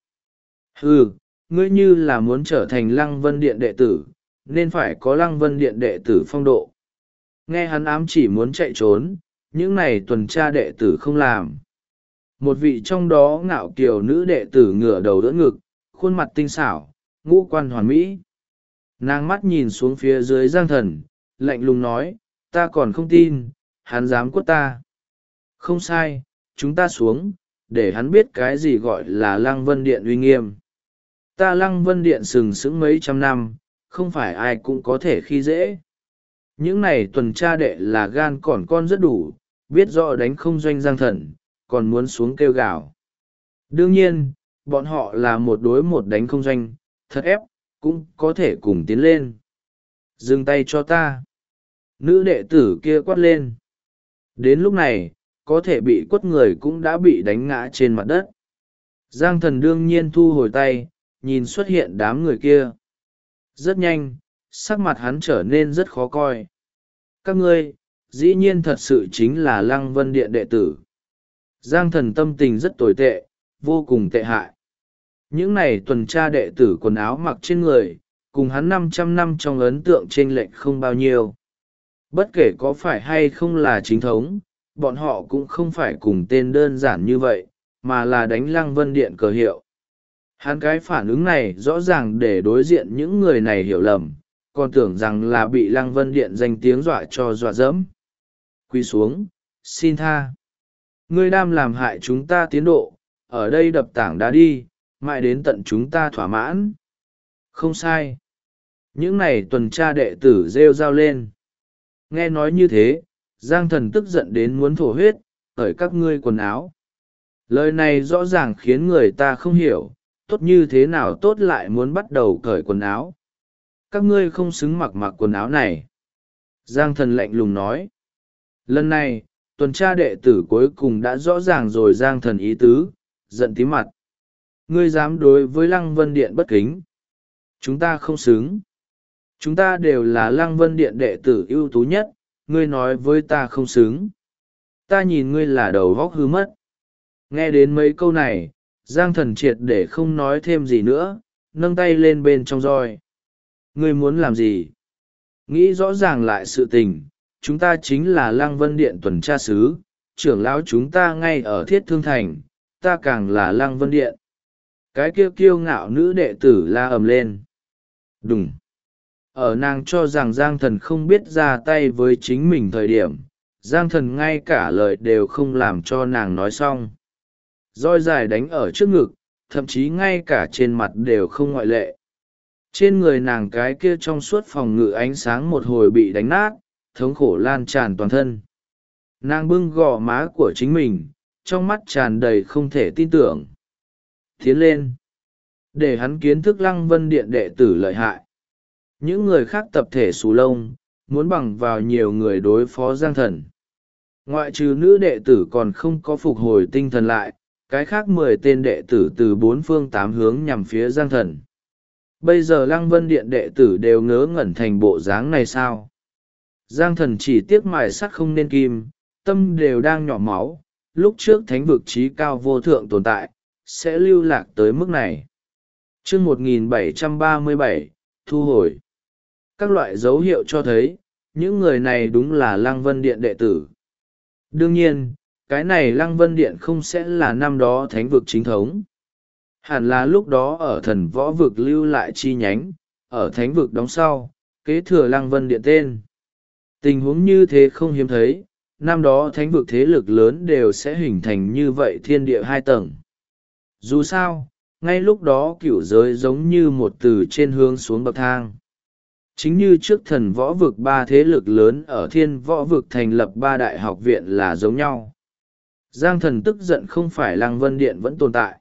Ngươi như là muốn trở thành Lăng Vân Điện đệ tử, nên phải có Lăng Vân Điện đệ tử phong độ. Nghe hắn ám chỉ muốn chạy trốn, những này tuần tra đệ tử không làm. Một vị trong đó ngạo kiều nữ đệ tử ngửa đầu đỡ ngực, khuôn mặt tinh xảo, ngũ quan hoàn mỹ. Nàng mắt nhìn xuống phía dưới Giang Thần, lạnh lùng nói, ta còn không tin, hắn dám quất ta. Không sai, chúng ta xuống, để hắn biết cái gì gọi là Lăng Vân Điện uy nghiêm. Ta Lăng Vân Điện sừng sững mấy trăm năm, không phải ai cũng có thể khi dễ. Những này tuần tra đệ là gan còn con rất đủ, biết rõ đánh không doanh Giang Thần, còn muốn xuống kêu gào. Đương nhiên, bọn họ là một đối một đánh không doanh, thật ép, cũng có thể cùng tiến lên. Dừng tay cho ta. Nữ đệ tử kia quát lên. Đến lúc này, có thể bị quất người cũng đã bị đánh ngã trên mặt đất. Giang Thần đương nhiên thu hồi tay, nhìn xuất hiện đám người kia. Rất nhanh, sắc mặt hắn trở nên rất khó coi. Các ngươi, dĩ nhiên thật sự chính là Lăng Vân Điện đệ tử. Giang Thần tâm tình rất tồi tệ, vô cùng tệ hại. Những này tuần tra đệ tử quần áo mặc trên người, cùng hắn 500 năm trong ấn tượng chênh lệch không bao nhiêu. Bất kể có phải hay không là chính thống, bọn họ cũng không phải cùng tên đơn giản như vậy, mà là đánh Lăng Vân Điện cờ hiệu. Hắn cái phản ứng này rõ ràng để đối diện những người này hiểu lầm, còn tưởng rằng là bị Lăng Vân Điện danh tiếng dọa cho dọa dẫm. Quỳ xuống, xin tha. Ngươi đam làm hại chúng ta tiến độ, ở đây đập tảng đá đi, mãi đến tận chúng ta thỏa mãn. Không sai. Những này tuần tra đệ tử rêu rao lên. Nghe nói như thế, Giang Thần tức giận đến muốn thổ huyết, ở các ngươi quần áo. Lời này rõ ràng khiến người ta không hiểu, tốt như thế nào tốt lại muốn bắt đầu cởi quần áo. Các ngươi không xứng mặc quần áo này. Giang Thần lạnh lùng nói. Lần này, tuần tra đệ tử cuối cùng đã rõ ràng rồi Giang Thần ý tứ, giận tím mặt. Ngươi dám đối với Lăng Vân Điện bất kính. Chúng ta không xứng. Chúng ta đều là Lăng Vân Điện đệ tử ưu tú nhất, ngươi nói với ta không xứng. Ta nhìn ngươi là đầu vóc hư mất. Nghe đến mấy câu này, Giang Thần triệt để không nói thêm gì nữa, nâng tay lên bên trong roi. Ngươi muốn làm gì? Nghĩ rõ ràng lại sự tình, chúng ta chính là Lăng Vân Điện tuần tra sứ, trưởng lão chúng ta ngay ở Thiết Thương Thành, ta càng là Lăng Vân Điện. Cái kia kiêu ngạo nữ đệ tử la ầm lên. Đùng. Ở nàng cho rằng Giang Thần không biết ra tay với chính mình thời điểm, Giang Thần ngay cả lời đều không làm cho nàng nói xong. Roi dài đánh ở trước ngực, thậm chí ngay cả trên mặt đều không ngoại lệ. Trên người nàng cái kia trong suốt phòng ngự ánh sáng một hồi bị đánh nát, thống khổ lan tràn toàn thân. Nàng bưng gò má của chính mình, trong mắt tràn đầy không thể tin tưởng. Tiến lên, để hắn kiến thức Lăng Vân Điện đệ tử lợi hại. Những người khác tập thể xù lông, muốn bằng vào nhiều người đối phó Giang Thần. Ngoại trừ nữ đệ tử còn không có phục hồi tinh thần lại, cái khác 10 tên đệ tử từ 4 phương 8 hướng nhằm phía Giang Thần. Bây giờ Lăng Vân Điện đệ tử đều ngớ ngẩn thành bộ dáng này sao? Giang Thần chỉ tiếc mài sắt không nên kim, tâm đều đang nhỏ máu, lúc trước thánh vực trí cao vô thượng tồn tại, sẽ lưu lạc tới mức này. Chương 1737, thu hồi. Các loại dấu hiệu cho thấy, những người này đúng là Lăng Vân Điện đệ tử. Đương nhiên, cái này Lăng Vân Điện không sẽ là năm đó thánh vực chính thống. Hẳn là lúc đó ở thần võ vực lưu lại chi nhánh, ở thánh vực đóng sau, kế thừa Lăng Vân Điện tên. Tình huống như thế không hiếm thấy, năm đó thánh vực thế lực lớn đều sẽ hình thành như vậy, thiên địa hai tầng. Dù sao, ngay lúc đó cửu giới giống như một từ trên hướng xuống bậc thang. Chính như trước thần võ vực ba thế lực lớn ở thiên võ vực thành lập ba đại học viện là giống nhau. Giang Thần tức giận không phải Lăng Vân Điện vẫn tồn tại,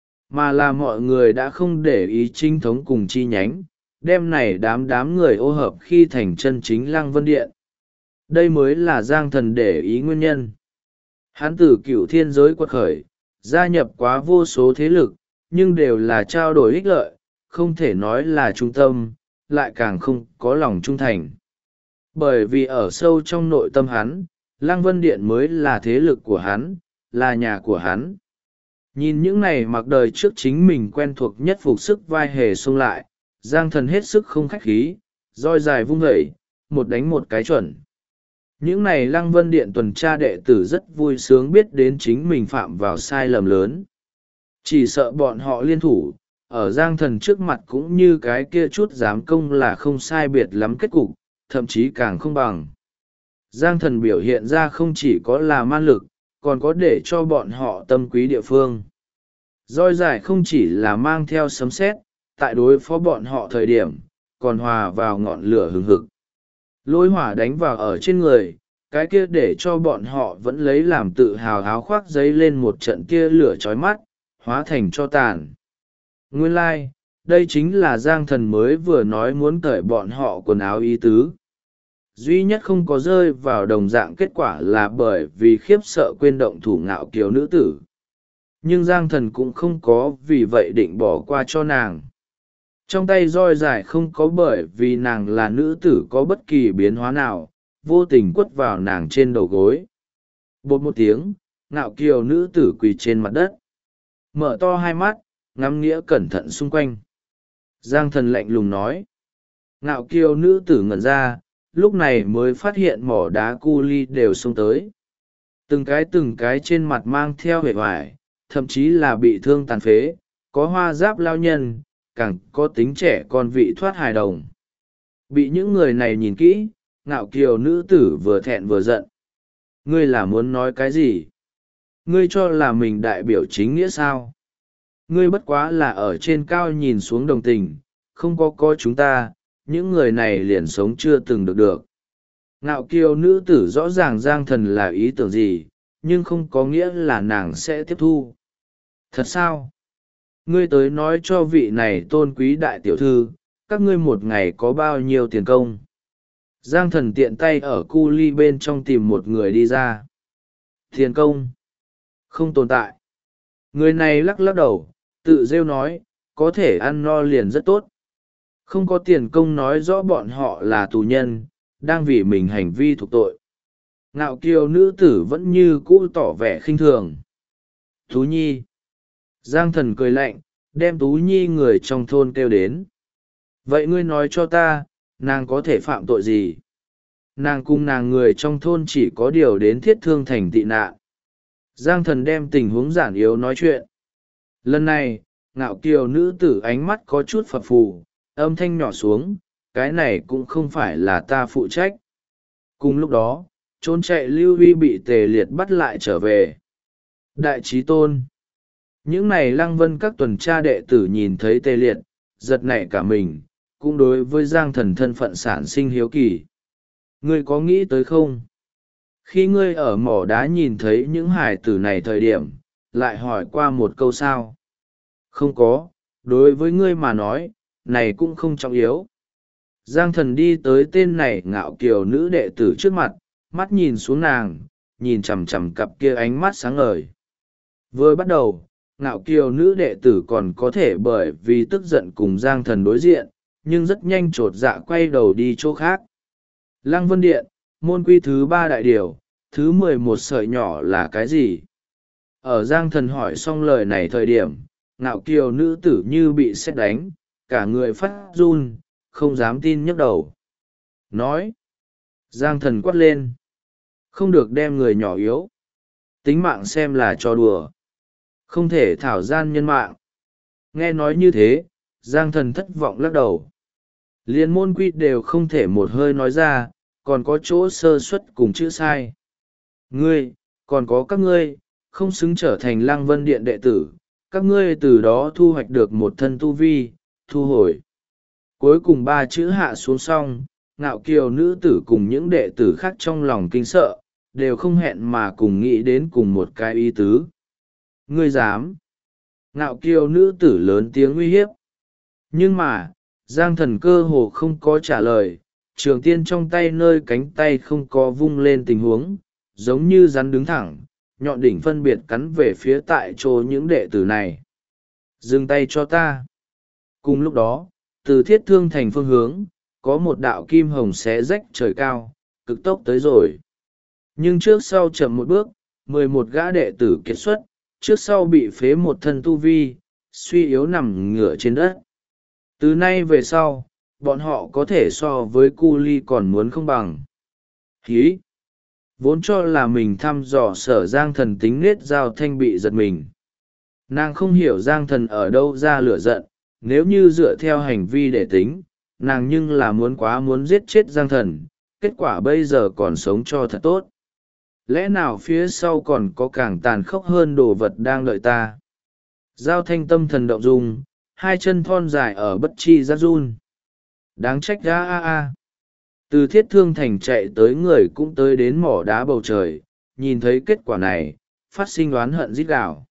mà là mọi người đã không để ý chính thống cùng chi nhánh, đem này đám người ô hợp khi thành chân chính Lăng Vân Điện. Đây mới là Giang Thần để ý nguyên nhân. Hắn từ cửu thiên giới quật khởi, gia nhập quá vô số thế lực, nhưng đều là trao đổi ích lợi, không thể nói là trung tâm, lại càng không có lòng trung thành. Bởi vì ở sâu trong nội tâm hắn, Lăng Vân Điện mới là thế lực của hắn, là nhà của hắn. Nhìn những này mặc đời trước chính mình quen thuộc nhất phục sức vai hề xông lại, Giang Thần hết sức không khách khí, roi dài vung vẩy, một đánh một cái chuẩn. Những này Lăng Vân Điện tuần tra đệ tử rất vui sướng biết đến chính mình phạm vào sai lầm lớn. Chỉ sợ bọn họ liên thủ, ở Giang Thần trước mặt cũng như cái kia chút dám công là không sai biệt lắm kết cục, thậm chí càng không bằng. Giang Thần biểu hiện ra không chỉ có là man lực, còn có để cho bọn họ tâm quý địa phương. Roi dài không chỉ là mang theo sấm sét, tại đối phó bọn họ thời điểm, còn hòa vào ngọn lửa hừng hực. Lôi hỏa đánh vào ở trên người, cái kia để cho bọn họ vẫn lấy làm tự hào áo khoác giấy lên một trận kia lửa chói mắt, hóa thành cho tàn. Nguyên lai, đây chính là Giang Thần mới vừa nói muốn cởi bọn họ quần áo ý tứ. Duy nhất không có rơi vào đồng dạng kết quả là bởi vì khiếp sợ quên động thủ ngạo kiều nữ tử. Nhưng Giang Thần cũng không có vì vậy định bỏ qua cho nàng. Trong tay roi dài không có bởi vì nàng là nữ tử có bất kỳ biến hóa nào, vô tình quất vào nàng trên đầu gối. Bột một tiếng, ngạo kiều nữ tử quỳ trên mặt đất. Mở to hai mắt, ngắm nghĩa cẩn thận xung quanh. Giang Thần lạnh lùng nói. Ngạo kiều nữ tử ngẩn ra, lúc này mới phát hiện mỏ đá cu ly đều xông tới. Từng cái trên mặt mang theo vẻ vải, thậm chí là bị thương tàn phế, có hoa giáp lao nhân, càng có tính trẻ con vị thoát hài đồng. Bị những người này nhìn kỹ, ngạo kiều nữ tử vừa thẹn vừa giận. Ngươi là muốn nói cái gì? Ngươi cho là mình đại biểu chính nghĩa sao? Ngươi bất quá là ở trên cao nhìn xuống đồng tình, không có chúng ta, những người này liền sống chưa từng được. Ngạo kiều nữ tử rõ ràng Giang Thần là ý tưởng gì, nhưng không có nghĩa là nàng sẽ tiếp thu. Thật sao? Ngươi tới nói cho vị này tôn quý đại tiểu thư, các ngươi một ngày có bao nhiêu tiền công? Giang Thần tiện tay ở cu ly bên trong tìm một người đi ra. Tiền công? Không tồn tại. Người này lắc lắc đầu, tự rêu nói, có thể ăn no liền rất tốt. Không có tiền công nói rõ bọn họ là tù nhân, đang vì mình hành vi thuộc tội. Ngạo kiều nữ tử vẫn như cũ tỏ vẻ khinh thường. Tú Nhi. Giang Thần cười lạnh, đem Tú Nhi người trong thôn kêu đến. Vậy ngươi nói cho ta, nàng có thể phạm tội gì? Nàng cùng nàng người trong thôn chỉ có điều đến thiết thương thành tị nạn. Giang Thần đem tình huống giản yếu nói chuyện. Lần này, ngạo kiều nữ tử ánh mắt có chút phập phù, âm thanh nhỏ xuống, cái này cũng không phải là ta phụ trách. Cùng lúc đó, trốn chạy Lưu Huy bị Tề Liệt bắt lại trở về. Đại trí tôn. Những này Lăng Vân các tuần tra đệ tử nhìn thấy Tề Liệt, giật nảy cả mình, cũng đối với Giang Thần thân phận sản sinh hiếu kỳ. Ngươi có nghĩ tới không? Khi ngươi ở mỏ đá nhìn thấy những hải tử này thời điểm, lại hỏi qua một câu sao? Không có, đối với ngươi mà nói, này cũng không trọng yếu. Giang Thần đi tới tên này ngạo kiều nữ đệ tử trước mặt, mắt nhìn xuống nàng, nhìn chằm chằm cặp kia ánh mắt sáng ngời. Vừa bắt đầu, ngạo kiều nữ đệ tử còn có thể bởi vì tức giận cùng Giang Thần đối diện, nhưng rất nhanh chột dạ quay đầu đi chỗ khác. Lăng Vân Điện, môn quy thứ 3 đại điều, thứ 11 sợi nhỏ là cái gì? Ở Giang Thần hỏi xong lời này thời điểm, ngạo kiều nữ tử như bị sét đánh, cả người phát run, không dám tin nhấc đầu. Nói. Giang Thần quát lên. Không được đem người nhỏ yếu. Tính mạng xem là trò đùa. Không thể thảo gian nhân mạng. Nghe nói như thế, Giang Thần thất vọng lắc đầu. Liên môn quy đều không thể một hơi nói ra, còn có chỗ sơ suất cùng chữ sai. Ngươi, còn có các ngươi, không xứng trở thành Lăng Vân Điện đệ tử, các ngươi từ đó thu hoạch được một thân tu vi, thu hồi. Cuối cùng ba chữ hạ xuống xong, ngạo kiều nữ tử cùng những đệ tử khác trong lòng kinh sợ, đều không hẹn mà cùng nghĩ đến cùng một cái ý tứ. Ngươi dám! Ngạo kiều nữ tử lớn tiếng uy hiếp. Nhưng mà, Giang Thần cơ hồ không có trả lời, trường tiên trong tay nơi cánh tay không có vung lên tình huống, giống như rắn đứng thẳng, nhọn đỉnh phân biệt cắn về phía tại chỗ những đệ tử này. Dừng tay cho ta! Cùng lúc đó, từ Thiết Thương Thành phương hướng, có một đạo kim hồng xé rách trời cao, cực tốc tới rồi. Nhưng trước sau chậm một bước, 11 gã đệ tử kiệt xuất, trước sau bị phế một thân tu vi, suy yếu nằm ngửa trên đất. Từ nay về sau, bọn họ có thể so với cu ly còn muốn không bằng. Hí! Vốn cho là mình thăm dò Sở Giang Thần tính nết Giao Thanh bị giật mình. Nàng không hiểu Giang Thần ở đâu ra lửa giận, nếu như dựa theo hành vi để tính, nàng nhưng là muốn giết chết Giang Thần, kết quả bây giờ còn sống cho thật tốt. Lẽ nào phía sau còn có càng tàn khốc hơn đồ vật đang đợi ta? Giao Thanh tâm thần động dung, hai chân thon dài ở bất chi giác run. Đáng trách a. Từ Thiết Thương Thành chạy tới người cũng tới đến mỏ đá bầu trời, nhìn thấy kết quả này, phát sinh oán hận rít gào.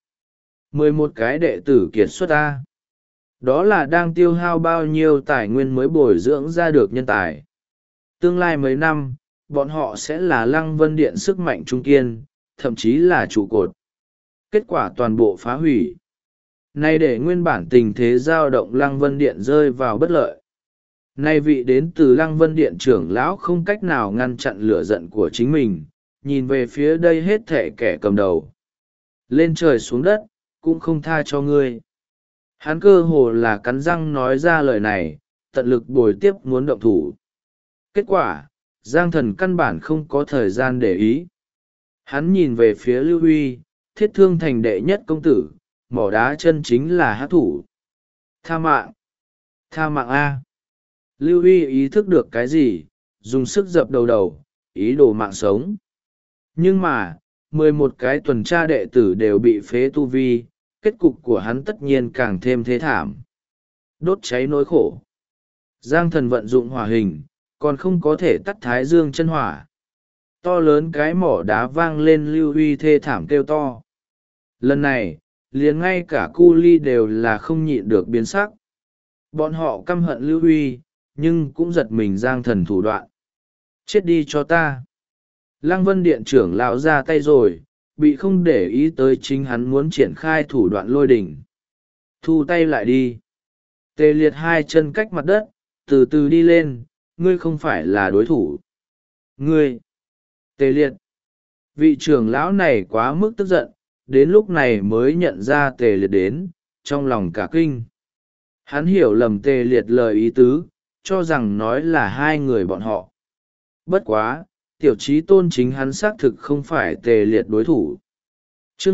11 cái đệ tử kiệt xuất a. Đó là đang tiêu hao bao nhiêu tài nguyên mới bồi dưỡng ra được nhân tài. Tương lai mấy năm, bọn họ sẽ là Lăng Vân Điện sức mạnh trung kiên, thậm chí là trụ cột. Kết quả toàn bộ phá hủy. Nay để nguyên bản tình thế dao động Lăng Vân Điện rơi vào bất lợi. Nay vị đến từ Lăng Vân Điện trưởng lão không cách nào ngăn chặn lửa giận của chính mình, nhìn về phía đây hết thệ kẻ cầm đầu. Lên trời xuống đất, cũng không tha cho ngươi. Hắn cơ hồ là cắn răng nói ra lời này, tận lực bồi tiếp muốn động thủ. Kết quả, Giang Thần căn bản không có thời gian để ý. Hắn nhìn về phía Lưu Huy, Thiết Thương Thành đệ nhất công tử, mỏ đá chân chính là hát thủ. Tha mạng! Tha mạng A! Lưu Huy ý thức được cái gì, dùng sức dập đầu, ý đồ mạng sống. Nhưng mà, 11 cái tuần tra đệ tử đều bị phế tu vi, kết cục của hắn tất nhiên càng thêm thế thảm. Đốt cháy nỗi khổ. Giang Thần vận dụng hỏa hình, còn không có thể tắt Thái Dương chân hỏa. To lớn cái mỏ đá vang lên Lưu Huy thê thảm kêu to. Lần này, liền ngay cả cu ly đều là không nhịn được biến sắc. Bọn họ căm hận Lưu Huy, nhưng cũng giật mình Giang Thần thủ đoạn. Chết đi cho ta! Lăng Vân Điện trưởng lão ra tay rồi, bị không để ý tới chính hắn muốn triển khai thủ đoạn lôi đỉnh. Thu tay lại đi. Tề Liệt hai chân cách mặt đất, từ từ đi lên, ngươi không phải là đối thủ. Ngươi! Tề Liệt! Vị trưởng lão này quá mức tức giận, đến lúc này mới nhận ra Tề Liệt đến, trong lòng cả kinh. Hắn hiểu lầm Tề Liệt lời ý tứ, cho rằng nói là hai người bọn họ. Bất quá, tiểu trí tôn chính hắn xác thực không phải Tề Liệt đối thủ. Chương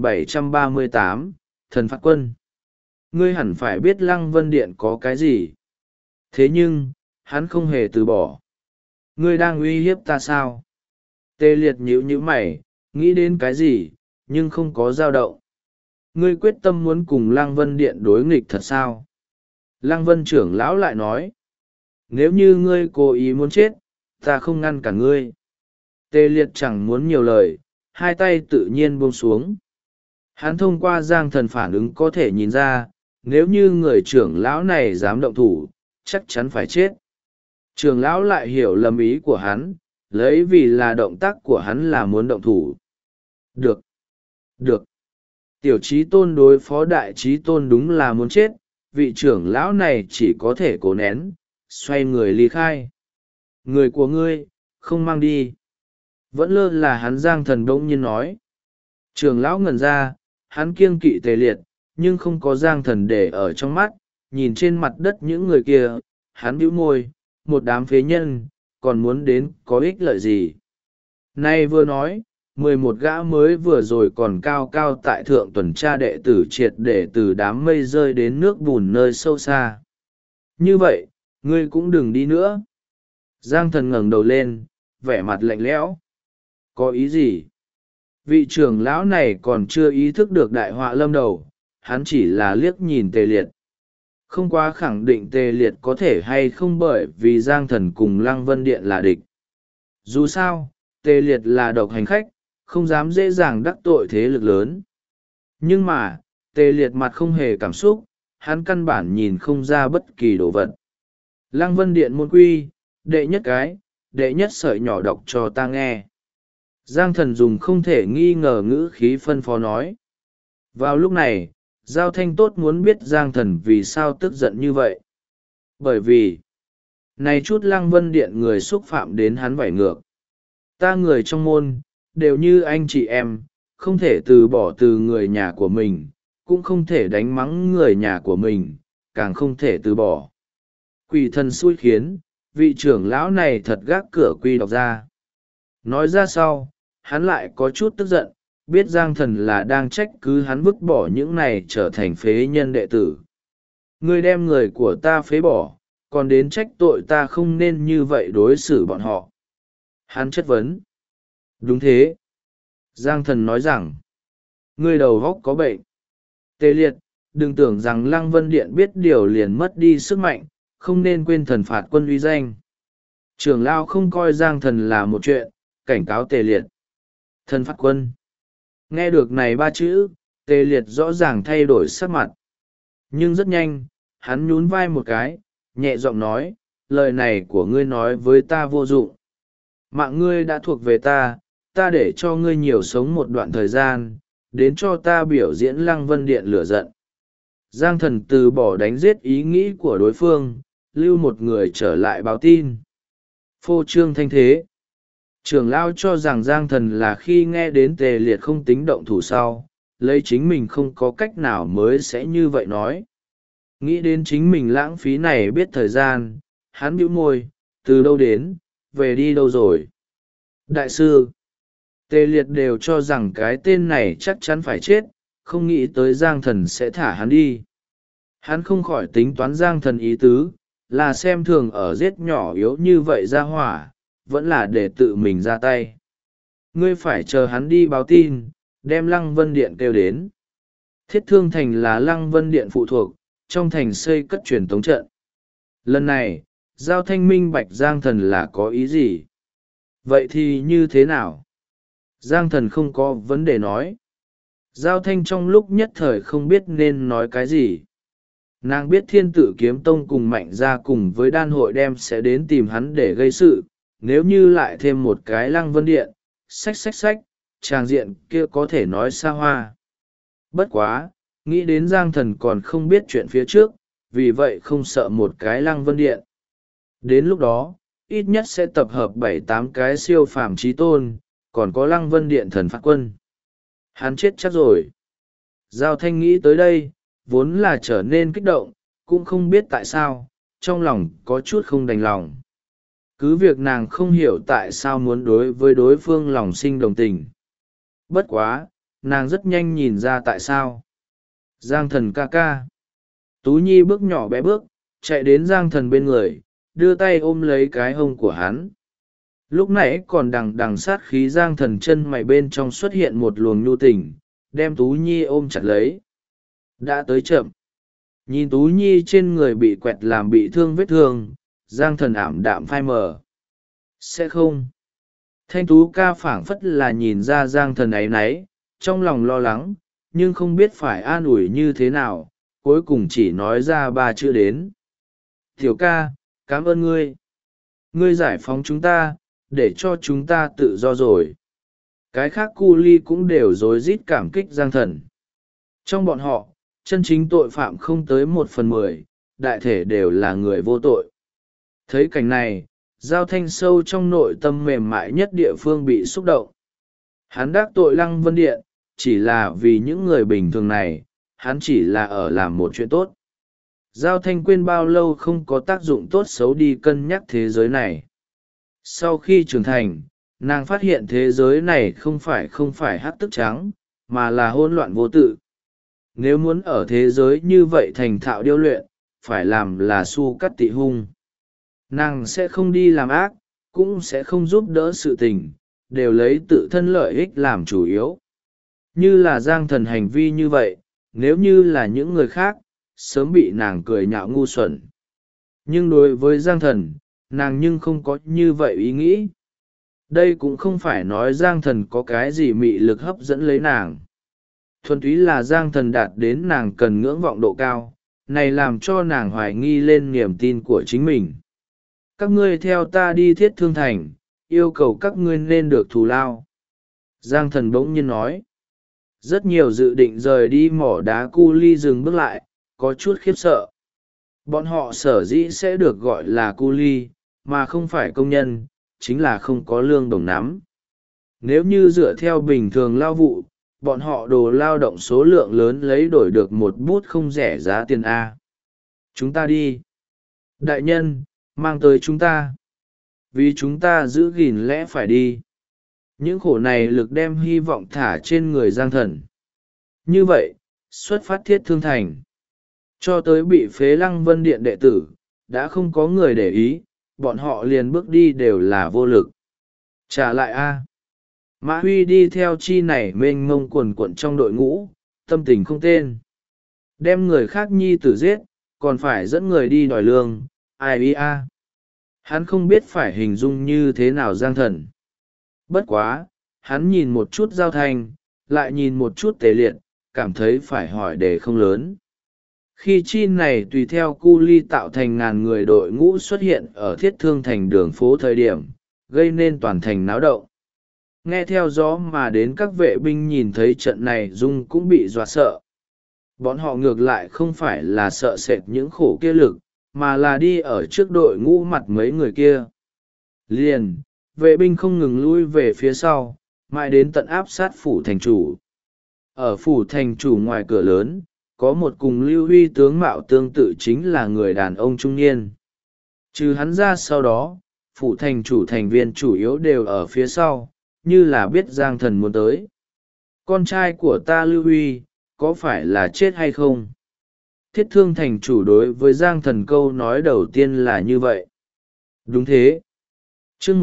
1738, Thần Phạt Quân. Ngươi hẳn phải biết Lăng Vân Điện có cái gì. Thế nhưng, hắn không hề từ bỏ. Ngươi đang uy hiếp ta sao? Tề Liệt nhíu mày, nghĩ đến cái gì, nhưng không có dao động. Ngươi quyết tâm muốn cùng Lăng Vân Điện đối nghịch thật sao? Lăng Vân trưởng lão lại nói. Nếu như ngươi cố ý muốn chết, ta không ngăn cản ngươi. Tề Liệt chẳng muốn nhiều lời, hai tay tự nhiên buông xuống. Hắn thông qua Giang Thần phản ứng có thể nhìn ra, nếu như người trưởng lão này dám động thủ, chắc chắn phải chết. Trưởng lão lại hiểu lầm ý của hắn, lấy vì là động tác của hắn là muốn động thủ. Được. Được. Tiểu trí tôn đối phó đại trí tôn đúng là muốn chết, vị trưởng lão này chỉ có thể cố nén, xoay người ly khai. Người của ngươi, không mang đi. Vẫn lơ là hắn Giang Thần đông nhiên nói. Trưởng lão ngẩn ra, hắn kiêng kỵ Tề Liệt, nhưng không có Giang Thần để ở trong mắt, nhìn trên mặt đất những người kia, hắn bĩu môi, một đám phế nhân, còn muốn đến có ích lợi gì. Nay vừa nói, 11 gã mới vừa rồi còn cao cao tại thượng tuần tra đệ tử triệt để từ đám mây rơi đến nước bùn nơi sâu xa. Như vậy, Ngươi cũng đừng đi nữa. Giang thần ngẩng đầu lên, vẻ mặt lạnh lẽo. Có ý gì? Vị trưởng lão này còn chưa ý thức được đại họa lâm đầu, hắn chỉ là liếc nhìn Tề Liệt. Không quá khẳng định Tề Liệt có thể hay không, bởi vì Giang thần cùng Lăng Vân Điện là địch. Dù sao, Tề Liệt là độc hành khách, không dám dễ dàng đắc tội thế lực lớn. Nhưng mà, Tề Liệt mặt không hề cảm xúc, hắn căn bản nhìn không ra bất kỳ đồ vật. Lăng Vân Điện môn quy, đệ nhất cái, đệ nhất sợi nhỏ đọc cho ta nghe. Giang thần dùng không thể nghi ngờ ngữ khí phân phó nói. Vào lúc này, Giao Thanh tốt muốn biết Giang thần vì sao tức giận như vậy. Bởi vì, này chút Lăng Vân Điện người xúc phạm đến hắn vải ngược. Ta người trong môn, đều như anh chị em, không thể từ bỏ từ người nhà của mình, cũng không thể đánh mắng người nhà của mình, càng không thể từ bỏ. Quỷ thần xui khiến, vị trưởng lão này thật gác cửa quy đọc ra. Nói ra sau, hắn lại có chút tức giận, biết Giang thần là đang trách cứ hắn vứt bỏ những này trở thành phế nhân đệ tử. Ngươi đem người của ta phế bỏ, còn đến trách tội ta không nên như vậy đối xử bọn họ. Hắn chất vấn. Đúng thế. Giang thần nói rằng, ngươi đầu góc có bệnh. Tề Liệt, đừng tưởng rằng Lăng Vân Điện biết điều liền mất đi sức mạnh, không nên quên thần phạt quân uy danh. Trưởng lão không coi Giang thần là một chuyện, cảnh cáo Tề Liệt. Thần phạt quân. Nghe được này ba chữ, Tề Liệt rõ ràng thay đổi sắc mặt. Nhưng rất nhanh, hắn nhún vai một cái, nhẹ giọng nói, lời này của ngươi nói với ta vô dụng. Mạng ngươi đã thuộc về ta, ta để cho ngươi nhiều sống một đoạn thời gian, đến cho ta biểu diễn Lăng Vân Điện lửa giận. Giang thần từ bỏ đánh giết ý nghĩ của đối phương, lưu một người trở lại báo tin. Phô trương thanh thế. Trưởng lão cho rằng Giang thần là khi nghe đến Tề Liệt không tính động thủ sau, lấy chính mình không có cách nào mới sẽ như vậy nói. Nghĩ đến chính mình lãng phí này biết thời gian, hắn bĩu môi, từ đâu đến, về đi đâu rồi. Đại sư, Tề Liệt đều cho rằng cái tên này chắc chắn phải chết, không nghĩ tới Giang thần sẽ thả hắn đi. Hắn không khỏi tính toán Giang thần ý tứ, là xem thường ở giết nhỏ yếu như vậy ra hỏa, vẫn là để tự mình ra tay. Ngươi phải chờ hắn đi báo tin, đem Lăng Vân Điện kêu đến. Thiết Thương Thành là Lăng Vân Điện phụ thuộc, trong thành xây cất truyền tống trận. Lần này, Giao Thanh minh bạch Giang thần là có ý gì? Vậy thì như thế nào? Giang thần không có vấn đề nói. Giao Thanh trong lúc nhất thời không biết nên nói cái gì. Nàng biết Thiên Tử Kiếm Tông cùng Mạnh Gia cùng với đan hội đem sẽ đến tìm hắn để gây sự, nếu như lại thêm một cái Lăng Vân Điện, xách, tràng diện kia có thể nói xa hoa. Bất quá, nghĩ đến Giang thần còn không biết chuyện phía trước, vì vậy không sợ một cái Lăng Vân Điện. Đến lúc đó, ít nhất sẽ tập hợp 7-8 cái siêu phàm trí tôn, còn có Lăng Vân Điện thần phạt quân. Hắn chết chắc rồi. Giao Thanh nghĩ tới đây, vốn là trở nên kích động, cũng không biết tại sao, trong lòng có chút không đành lòng. Cứ việc nàng không hiểu tại sao muốn đối với đối phương lòng sinh đồng tình. Bất quá, nàng rất nhanh nhìn ra tại sao. Giang thần ca ca. Tú Nhi bước nhỏ bé bước, chạy đến Giang thần bên người, đưa tay ôm lấy cái hông của hắn. Lúc nãy còn đằng sát khí Giang thần chân mày bên trong xuất hiện một luồng nhu tình, đem Tú Nhi ôm chặt lấy. Đã tới chậm. Nhìn Tú Nhi trên người bị quẹt làm bị thương vết thương, Giang thần ảm đạm phai mờ. Sẽ không. Thanh Tú ca phảng phất là nhìn ra Giang thần ấy náy, trong lòng lo lắng, nhưng không biết phải an ủi như thế nào, cuối cùng chỉ nói ra 3 chữ đến. Tiểu ca, cảm ơn ngươi. Ngươi giải phóng chúng ta, để cho chúng ta tự do rồi. Cái khác cu ly cũng đều rối rít cảm kích Giang thần. Trong bọn họ, chân chính tội phạm không tới 1/10, đại thể đều là người vô tội. Thấy cảnh này, Giao Thanh sâu trong nội tâm mềm mại nhất địa phương bị xúc động. Hắn đắc tội Lăng Vân Điện, chỉ là vì những người bình thường này, hắn chỉ là ở làm một chuyện tốt. Giao Thanh quên bao lâu không có tác dụng tốt xấu đi cân nhắc thế giới này. Sau khi trưởng thành, nàng phát hiện thế giới này không phải hắc tức trắng, mà là hỗn loạn vô tự. Nếu muốn ở thế giới như vậy thành thạo điêu luyện, phải làm là su cắt tị hung. Nàng sẽ không đi làm ác, cũng sẽ không giúp đỡ sự tình, đều lấy tự thân lợi ích làm chủ yếu. Như là Giang Thần hành vi như vậy, nếu như là những người khác, sớm bị nàng cười nhạo ngu xuẩn. Nhưng đối với Giang Thần, nàng nhưng không có như vậy ý nghĩ. Đây cũng không phải nói Giang Thần có cái gì mị lực hấp dẫn lấy nàng. Thuần túy là Giang Thần đạt đến nàng cần ngưỡng vọng độ cao, này làm cho nàng hoài nghi lên niềm tin của chính mình. Các ngươi theo ta đi Thiết Thương Thành, yêu cầu các ngươi nên được thù lao. Giang Thần bỗng nhiên nói. Rất nhiều dự định rời đi mỏ đá cu ly dừng bước lại, có chút khiếp sợ. Bọn họ sở dĩ sẽ được gọi là cu ly, mà không phải công nhân, chính là không có lương đồng nắm. Nếu như dựa theo bình thường lao vụ, bọn họ đồ lao động số lượng lớn lấy đổi được một bút không rẻ giá tiền A. Chúng ta đi. Đại nhân, mang tới chúng ta. Vì chúng ta giữ gìn lẽ phải đi. Những khổ này lực đem hy vọng thả trên người Giang Thần. Như vậy, xuất phát Thiết Thương Thành. Cho tới bị phế Lăng Vân Điện đệ tử, đã không có người để ý, bọn họ liền bước đi đều là vô lực. Trả lại A. Mã Huy đi theo chi này mênh mông quần quận trong đội ngũ, tâm tình không tên. Đem người khác nhi tử giết, còn phải dẫn người đi đòi lương, ai ý A. Hắn không biết phải hình dung như thế nào Giang Thần. Bất quá, hắn nhìn một chút Giao Thanh, lại nhìn một chút Tề Liệt, cảm thấy phải hỏi đề không lớn. Khi chi này tùy theo cu ly tạo thành ngàn người đội ngũ xuất hiện ở Thiết Thương Thành đường phố thời điểm, gây nên toàn thành náo động. Nghe theo gió mà đến các vệ binh nhìn thấy trận này Dung cũng bị dọa sợ. Bọn họ ngược lại không phải là sợ sệt những khổ kia lực, mà là đi ở trước đội ngũ mặt mấy người kia. Liền, vệ binh không ngừng lui về phía sau, mãi đến tận áp sát phủ thành chủ. Ở phủ thành chủ ngoài cửa lớn, có một cùng Lưu Huy tướng mạo tương tự chính là người đàn ông trung niên. Trừ hắn ra sau đó, phủ thành chủ thành viên chủ yếu đều ở phía sau, như là biết Giang Thần muốn tới. Con trai của ta Lưu Huy, có phải là chết hay không? Thiết Thương thành chủ đối với Giang Thần câu nói đầu tiên là như vậy. Đúng thế. Chương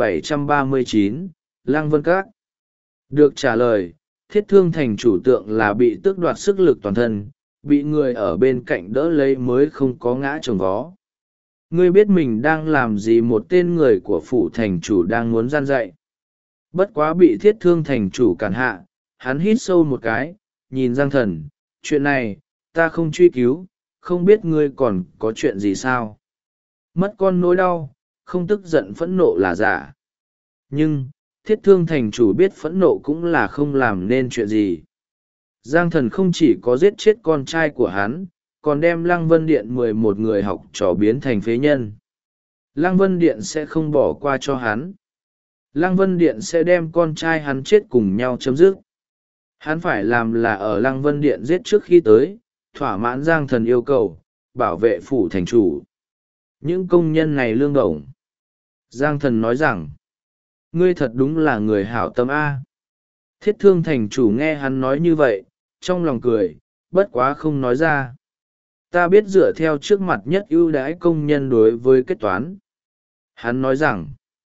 1739, Lăng Vân Các. Được trả lời, Thiết Thương thành chủ tượng là bị tước đoạt sức lực toàn thân, bị người ở bên cạnh đỡ lấy mới không có ngã chồng vó. Ngươi biết mình đang làm gì? Một tên người của phủ thành chủ đang muốn gian dạy. Bất quá bị Thiết Thương thành chủ cản hạ, hắn hít sâu một cái, nhìn Giang Thần, chuyện này, ta không truy cứu, không biết ngươi còn có chuyện gì sao? Mất con nỗi đau, không tức giận phẫn nộ là giả. Nhưng, Thiết Thương thành chủ biết phẫn nộ cũng là không làm nên chuyện gì. Giang Thần không chỉ có giết chết con trai của hắn, còn đem Lăng Vân Điện 11 người học trò biến thành phế nhân. Lăng Vân Điện sẽ không bỏ qua cho hắn. Lăng Vân Điện sẽ đem con trai hắn chết cùng nhau chấm dứt. Hắn phải làm là ở Lăng Vân Điện giết trước khi tới, thỏa mãn Giang Thần yêu cầu, bảo vệ phủ thành chủ. Những công nhân này lương đồng. Giang Thần nói rằng, ngươi thật đúng là người hảo tâm A. Thiết Thương thành chủ nghe hắn nói như vậy, trong lòng cười, bất quá không nói ra. Ta biết dựa theo trước mặt nhất ưu đãi công nhân đối với kết toán. Hắn nói rằng,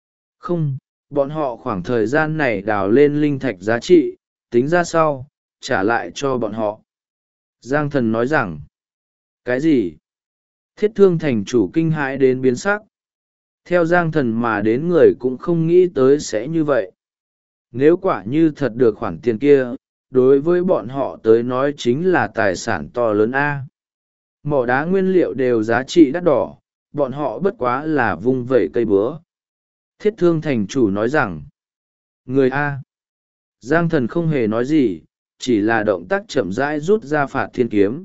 không, bọn họ khoảng thời gian này đào lên linh thạch giá trị, tính ra sau, trả lại cho bọn họ. Giang Thần nói rằng, cái gì? Thiết Thương thành chủ kinh hãi đến biến sắc. Theo Giang Thần mà đến người cũng không nghĩ tới sẽ như vậy. Nếu quả như thật được khoản tiền kia, đối với bọn họ tới nói chính là tài sản to lớn A. Mỏ đá nguyên liệu đều giá trị đắt đỏ, bọn họ bất quá là vung vẩy cây búa. Thiết Thương thành chủ nói rằng, người A. Giang Thần không hề nói gì, chỉ là động tác chậm rãi rút ra Phạt Thiên Kiếm.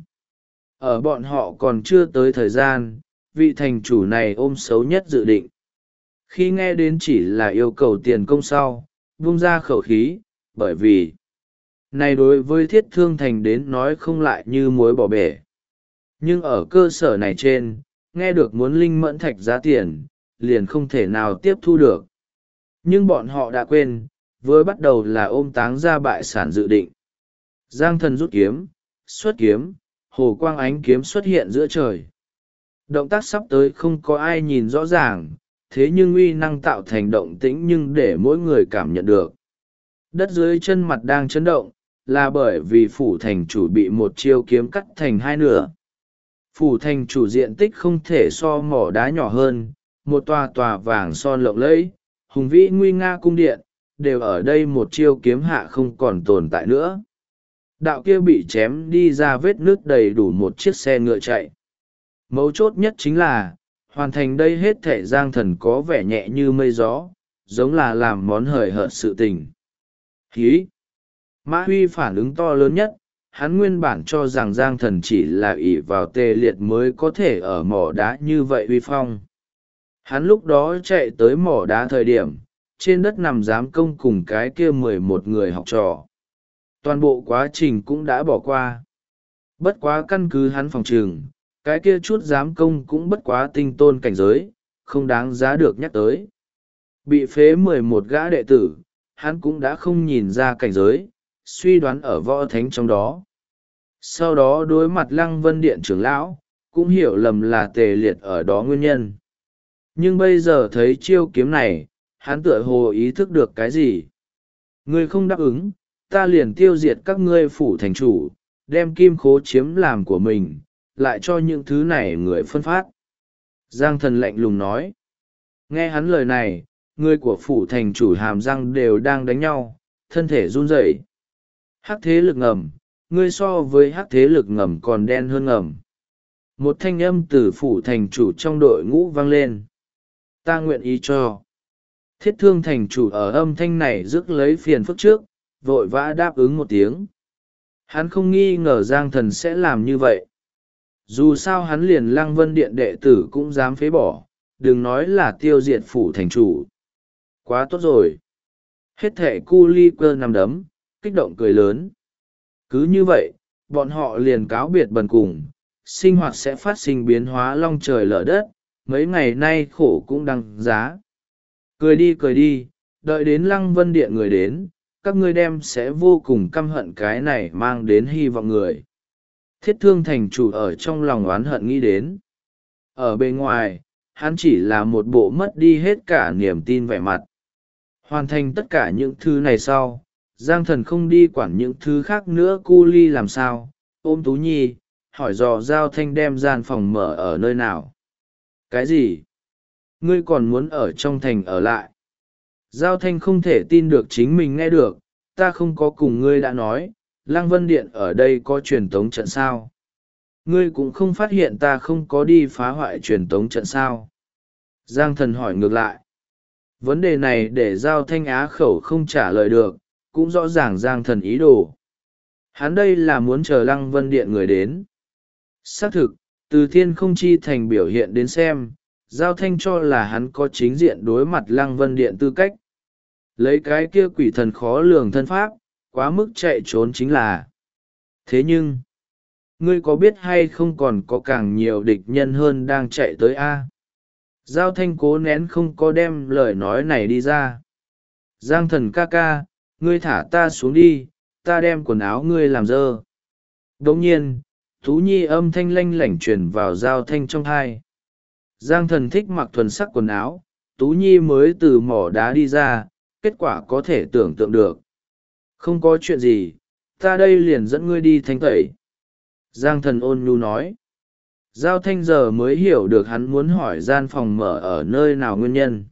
Ở bọn họ còn chưa tới thời gian, vị thành chủ này ôm xấu nhất dự định. Khi nghe đến chỉ là yêu cầu tiền công sau, vung ra khẩu khí, bởi vì này đối với Thiết Thương thành đến nói không lại như muối bỏ bể. Nhưng ở cơ sở này trên, nghe được muốn linh mẫn thạch giá tiền, liền không thể nào tiếp thu được. Nhưng bọn họ đã quên, với bắt đầu là ôm táng ra bại sản dự định. Giang Thần rút kiếm, xuất kiếm, hồ quang ánh kiếm xuất hiện giữa trời. Động tác sắp tới không có ai nhìn rõ ràng, thế nhưng uy năng tạo thành động tĩnh nhưng để mỗi người cảm nhận được. Đất dưới chân mặt đang chấn động, là bởi vì phủ thành chủ bị một chiêu kiếm cắt thành hai nửa. Phủ thành chủ diện tích không thể so mỏ đá nhỏ hơn, một tòa vàng son lộng lẫy, hùng vĩ nguy nga cung điện, đều ở đây một chiêu kiếm hạ không còn tồn tại nữa. Đạo kia bị chém đi ra vết nứt đầy đủ một chiếc xe ngựa chạy. Mấu chốt nhất chính là, hoàn thành đây hết thảy Giang Thần có vẻ nhẹ như mây gió, giống là làm món hời hợt sự tình. Hí! Mã Huy phản ứng to lớn nhất, hắn nguyên bản cho rằng Giang Thần chỉ là ỷ vào Tề Liệt mới có thể ở mỏ đá như vậy uy phong. Hắn lúc đó chạy tới mỏ đá thời điểm, trên đất nằm giám công cùng cái kia 11 người học trò. Toàn bộ quá trình cũng đã bỏ qua. Bất quá căn cứ hắn phòng trừng, cái kia chút giám công cũng bất quá tinh tôn cảnh giới, không đáng giá được nhắc tới. Bị phế 11 gã đệ tử, hắn cũng đã không nhìn ra cảnh giới, suy đoán ở võ thánh trong đó. Sau đó đối mặt Lăng Vân Điện trưởng lão, cũng hiểu lầm là Tề Liệt ở đó nguyên nhân. Nhưng bây giờ thấy chiêu kiếm này, hắn tựa hồ ý thức được cái gì. Ngươi không đáp ứng, ta liền tiêu diệt các ngươi phủ thành chủ, đem kim khố chiếm làm của mình, lại cho những thứ này người phân phát. Giang Thần lạnh lùng nói. Nghe hắn lời này, người của phủ thành chủ hàm răng đều đang đánh nhau, thân thể run rẩy. Hắc thế lực ngầm, ngươi so với hắc thế lực ngầm còn đen hơn ngầm. Một thanh âm từ phủ thành chủ trong đội ngũ vang lên. Ta nguyện ý cho. Thiết Thương thành chủ ở âm thanh này rước lấy phiền phức trước, vội vã đáp ứng một tiếng. Hắn không nghi ngờ Giang Thần sẽ làm như vậy. Dù sao hắn liền Lăng Vân Điện đệ tử cũng dám phế bỏ, đừng nói là tiêu diệt phủ thành chủ. Quá tốt rồi. Hết thệ cu li cơ nằm đấm, kích động cười lớn. Cứ như vậy, bọn họ liền cáo biệt bần cùng, sinh hoạt sẽ phát sinh biến hóa long trời lở đất, mấy ngày nay khổ cũng đăng giá. Cười đi, đợi đến Lăng Vân Điện người đến, các ngươi đem sẽ vô cùng căm hận cái này mang đến hy vọng người. Thiết Thương thành chủ ở trong lòng oán hận nghĩ đến. Ở bên ngoài, hắn chỉ là một bộ mất đi hết cả niềm tin vẻ mặt. Hoàn thành tất cả những thứ này sau, Giang Thần không đi quản những thứ khác nữa. Cu Ly làm sao, ôm Tú Nhi, hỏi dò Giao Thanh đem gian phòng mở ở nơi nào. Cái gì? Ngươi còn muốn ở trong thành ở lại? Giao Thanh không thể tin được chính mình nghe được, ta không có cùng ngươi đã nói, Lăng Vân Điện ở đây có truyền tống trận sao? Ngươi cũng không phát hiện ta không có đi phá hoại truyền tống trận sao? Giang Thần hỏi ngược lại. Vấn đề này để Giao Thanh á khẩu không trả lời được, cũng rõ ràng Giang Thần ý đồ. Hắn đây là muốn chờ Lăng Vân Điện người đến. Xác thực, từ Thiên Không Chi Thành biểu hiện đến xem, Giao Thanh cho là hắn có chính diện đối mặt Lăng Vân Điện tư cách. Lấy cái kia quỷ thần khó lường thân pháp, quá mức chạy trốn chính là. Thế nhưng, ngươi có biết hay không còn có càng nhiều địch nhân hơn đang chạy tới A? Giao Thanh cố nén không có đem lời nói này đi ra. Giang Thần ca ca, ngươi thả ta xuống đi, ta đem quần áo ngươi làm dơ. Đồng nhiên, Tú Nhi âm thanh lanh lảnh truyền vào Giao Thanh trong thai. Giang Thần thích mặc thuần sắc quần áo, Tú Nhi mới từ mỏ đá đi ra, kết quả có thể tưởng tượng được. Không có chuyện gì, ta đây liền dẫn ngươi đi thanh tẩy. Giang Thần ôn nhu nói. Giao Thanh giờ mới hiểu được hắn muốn hỏi gian phòng mở ở nơi nào nguyên nhân.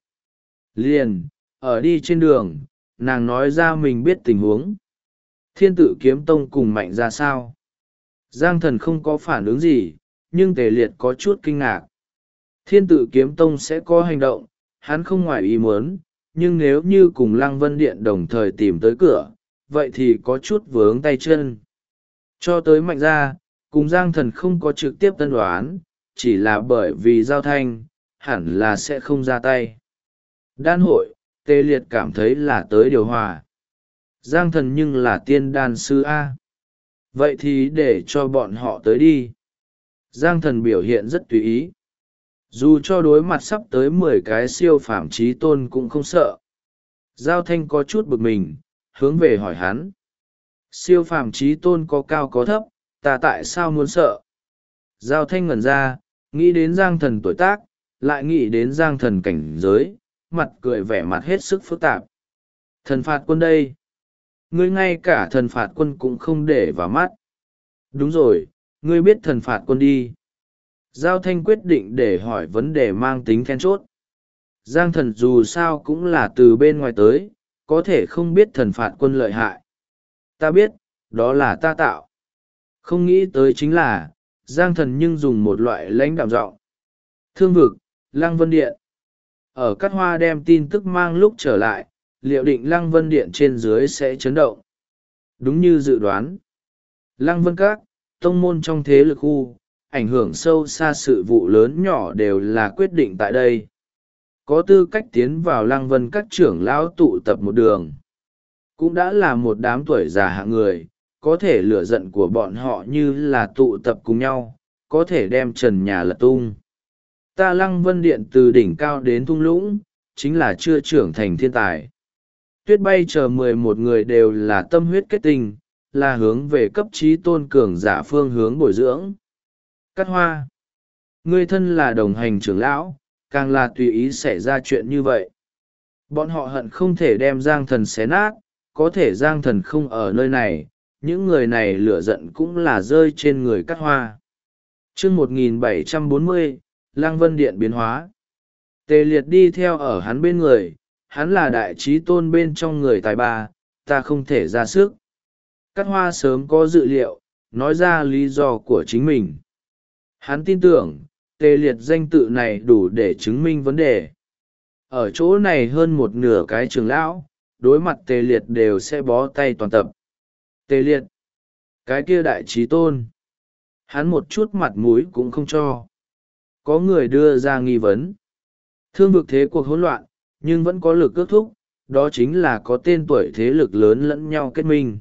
Liền, ở đi trên đường, nàng nói ra mình biết tình huống. Thiên Tự Kiếm Tông cùng Mạnh ra sao? Giang Thần không có phản ứng gì, nhưng Tề Liệt có chút kinh ngạc. Thiên Tự Kiếm Tông sẽ có hành động, hắn không ngoài ý muốn, nhưng nếu như cùng Lăng Vân Điện đồng thời tìm tới cửa, vậy thì có chút vướng tay chân. Cho tới Mạnh ra, cùng Giang Thần không có trực tiếp tân đoán, chỉ là bởi vì Giao Thanh, hẳn là sẽ không ra tay. Đan hội, Tề Liệt cảm thấy là tới điều hòa. Giang Thần nhưng là tiên đan sư A. Vậy thì để cho bọn họ tới đi. Giang Thần biểu hiện rất tùy ý. Dù cho đối mặt sắp tới 10 cái siêu phàm trí tôn cũng không sợ. Giao Thanh có chút bực mình, hướng về hỏi hắn. Siêu phàm trí tôn có cao có thấp, ta tại sao muốn sợ? Giao Thanh ngẩn ra, Nghĩ đến Giang Thần tuổi tác, lại nghĩ đến Giang Thần cảnh giới, mặt cười vẻ mặt hết sức phức tạp. Thần phạt quân đây? Ngươi ngay cả thần phạt quân cũng không để vào mắt. Đúng rồi, ngươi biết thần phạt quân đi. Giao Thanh quyết định để hỏi vấn đề mang tính then chốt. Giang Thần dù sao cũng là từ bên ngoài tới, có thể không biết thần phạt quân lợi hại. Ta biết, đó là ta tạo. Không nghĩ tới chính là, Giang Thần nhưng dùng một loại lãnh đạm giọng. Thương vực, Lăng Vân Điện. Ở Cát Hoa đem tin tức mang lúc trở lại, liệu định Lăng Vân Điện trên dưới sẽ chấn động. Đúng như dự đoán. Lăng Vân Các, tông môn trong thế lực khu, ảnh hưởng sâu xa sự vụ lớn nhỏ đều là quyết định tại đây. Có tư cách tiến vào Lăng Vân Các trưởng lão tụ tập một đường. Cũng đã là một đám tuổi già hạng người, có thể lửa giận của bọn họ như là tụ tập cùng nhau, có thể đem trần nhà lật tung. Ta Lăng Vân Điện từ đỉnh cao đến thung lũng, chính là chưa trưởng thành thiên tài. Tuyết Bay chờ 11 người đều là tâm huyết kết tinh, là hướng về cấp trí tôn cường giả phương hướng bồi dưỡng. Cát Hoa, ngươi thân là đồng hành trưởng lão, càng là tùy ý xảy ra chuyện như vậy. Bọn họ hận không thể đem Giang Thần xé nát, có thể Giang Thần không ở nơi này, những người này lửa giận cũng là rơi trên người Cát Hoa. Chương 1740, Lăng Vân Điện biến hóa. Tề Liệt đi theo ở hắn bên người, hắn là đại trí tôn bên trong người tài ba, ta không thể ra sức. Cát Hoa sớm có dự liệu, nói ra lý do của chính mình. Hắn tin tưởng, Tề Liệt danh tự này đủ để chứng minh vấn đề. Ở chỗ này hơn một nửa cái trưởng lão, đối mặt Tề Liệt đều sẽ bó tay toàn tập. Tề Liệt, cái kia đại trí tôn, hắn một chút mặt mũi cũng không cho. Có người đưa ra nghi vấn. Thương vực thế cuộc hỗn loạn, nhưng vẫn có lực ước thúc, đó chính là có tên tuổi thế lực lớn lẫn nhau kết minh.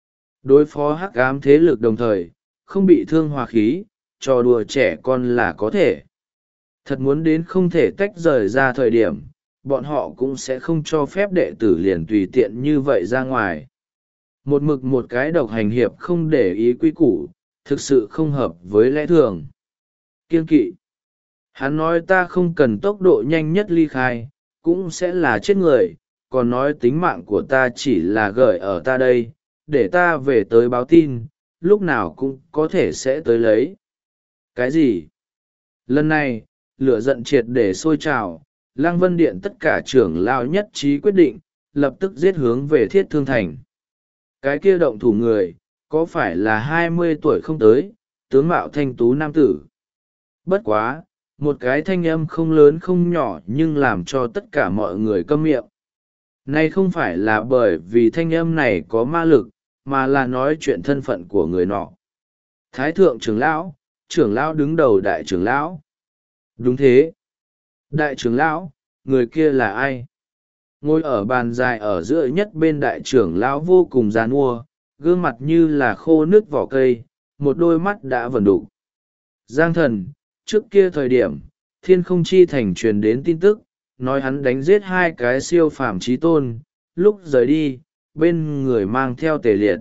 Đối phó hắc ám thế lực đồng thời, không bị thương hòa khí, trò đùa trẻ con là có thể. Thật muốn đến không thể tách rời ra thời điểm, bọn họ cũng sẽ không cho phép đệ tử liền tùy tiện như vậy ra ngoài. Một mực một cái độc hành hiệp không để ý quy củ, thực sự không hợp với lẽ thường. Kiêng kỵ. Hắn nói ta không cần tốc độ nhanh nhất ly khai, cũng sẽ là chết người, còn nói tính mạng của ta chỉ là gửi ở ta đây, để ta về tới báo tin, lúc nào cũng có thể sẽ tới lấy. Cái gì? Lần này, lửa giận triệt để sôi trào, Lăng Vân Điện tất cả trưởng lão nhất trí quyết định, lập tức giết hướng về Thiết Thương Thành. Cái kia động thủ người, có phải là 20 tuổi không tới, tướng mạo thanh tú nam tử? Bất quá, một cái thanh âm không lớn không nhỏ nhưng làm cho tất cả mọi người câm miệng. Này không phải là bởi vì thanh âm này có ma lực, mà là nói chuyện thân phận của người nọ. Thái thượng trưởng lão đứng đầu đại trưởng lão. Đúng thế. Đại trưởng lão, người kia là ai? Ngồi ở bàn dài ở giữa nhất bên đại trưởng lão vô cùng giàn mua, gương mặt như là khô nước vỏ cây, một đôi mắt đã vẩn đục. Giang Thần, trước kia thời điểm, Thiên Không Chi Thành truyền đến tin tức, nói hắn đánh giết 2 cái siêu phàm chí tôn, lúc rời đi, bên người mang theo Tề Liệt.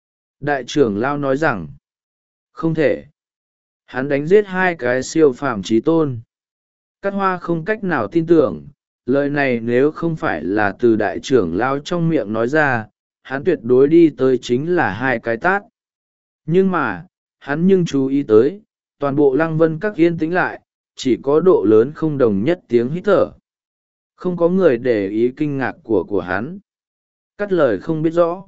Đại trưởng lão nói rằng, không thể. Hắn đánh giết 2 cái siêu phàm chí tôn. Cát Hoa không cách nào tin tưởng, lời này nếu không phải là từ đại trưởng lão trong miệng nói ra, hắn tuyệt đối đi tới chính là 2 cái tát. Nhưng mà, hắn nhưng chú ý tới, toàn bộ Lăng Vân Các yên tĩnh lại, chỉ có độ lớn không đồng nhất tiếng hít thở. Không có người để ý kinh ngạc của hắn. Cắt lời không biết rõ.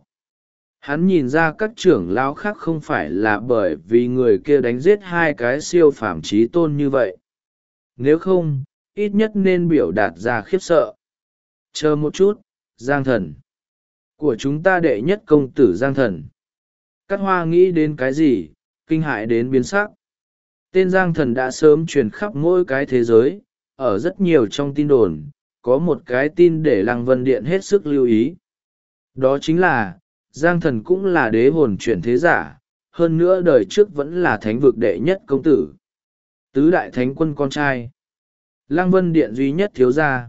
Hắn nhìn ra các trưởng lão khác không phải là bởi vì người kia đánh giết 2 cái siêu phàm chí tôn như vậy. Nếu không, ít nhất nên biểu đạt ra khiếp sợ. Chờ một chút, Giang Thần. Của chúng ta đệ nhất công tử Giang Thần. Cát Hoa nghĩ đến cái gì, kinh hại đến biến sắc. Tên Giang Thần đã sớm truyền khắp mỗi cái thế giới, ở rất nhiều trong tin đồn, có một cái tin để Lăng Vân Điện hết sức lưu ý. Đó chính là, Giang Thần cũng là đế hồn chuyển thế giả, hơn nữa đời trước vẫn là thánh vực đệ nhất công tử. Tứ đại thánh quân con trai. Lăng Vân Điện duy nhất thiếu gia.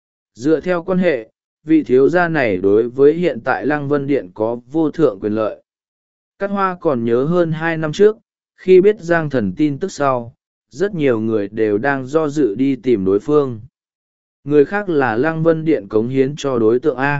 Dựa theo quan hệ, vị thiếu gia này đối với hiện tại Lăng Vân Điện có vô thượng quyền lợi. Cát Hoa còn nhớ hơn 2 năm trước, khi biết Giang Thần tin tức sau, rất nhiều người đều đang do dự đi tìm đối phương. Người khác là Lăng Vân Điện cống hiến cho đối tượng A.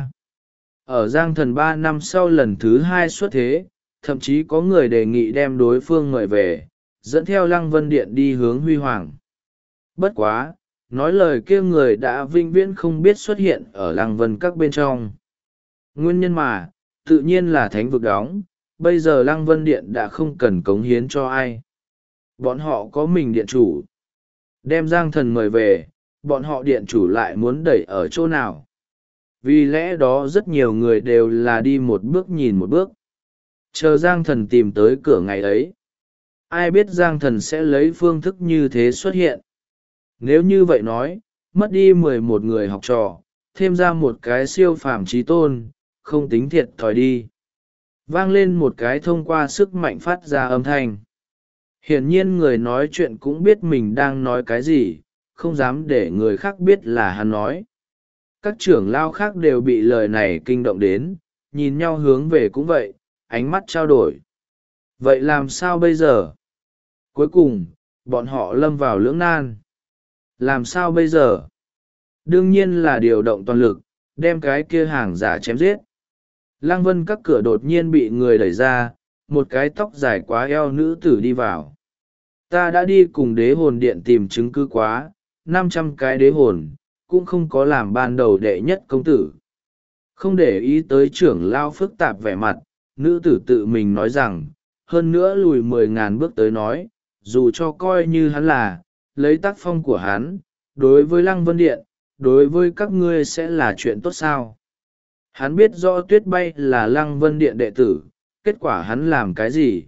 Ở Giang Thần 3 năm sau lần thứ 2 xuất thế, thậm chí có người đề nghị đem đối phương mời về, dẫn theo Lăng Vân Điện đi hướng huy hoàng. Bất quá, nói lời kia người đã vĩnh viễn không biết xuất hiện ở Lăng Vân các bên trong. Nguyên nhân mà, tự nhiên là thánh vực đóng, bây giờ Lăng Vân Điện đã không cần cống hiến cho ai. Bọn họ có mình điện chủ. Đem Giang Thần mời về, bọn họ điện chủ lại muốn đẩy ở chỗ nào. Vì lẽ đó rất nhiều người đều là đi một bước nhìn một bước. Chờ Giang Thần tìm tới cửa ngày ấy. Ai biết Giang Thần sẽ lấy phương thức như thế xuất hiện. Nếu như vậy nói, mất đi 11 người học trò, thêm ra một cái siêu phàm trí tôn, không tính thiệt thòi đi. Vang lên một cái thông qua sức mạnh phát ra âm thanh. Hiển nhiên người nói chuyện cũng biết mình đang nói cái gì, không dám để người khác biết là hắn nói. Các trưởng lao khác đều bị lời này kinh động đến, nhìn nhau hướng về cũng vậy, ánh mắt trao đổi. Vậy làm sao bây giờ? Cuối cùng, bọn họ lâm vào lưỡng nan. Làm sao bây giờ? Đương nhiên là điều động toàn lực, đem cái kia hàng giả chém giết. Lăng Vân các cửa đột nhiên bị người đẩy ra, một cái tóc dài quá eo nữ tử đi vào. Ta đã đi cùng đế hồn điện tìm chứng cứ quá, 500 cái đế hồn, cũng không có làm ban đầu đệ nhất công tử. Không để ý tới trưởng lao phức tạp vẻ mặt, nữ tử tự mình nói rằng, hơn nữa lùi 10.000 bước tới nói, dù cho coi như hắn là, lấy tác phong của hắn, đối với Lăng Vân Điện, đối với các ngươi sẽ là chuyện tốt sao. Hắn biết rõ Tuyết Bay là Lăng Vân Điện đệ tử, kết quả hắn làm cái gì?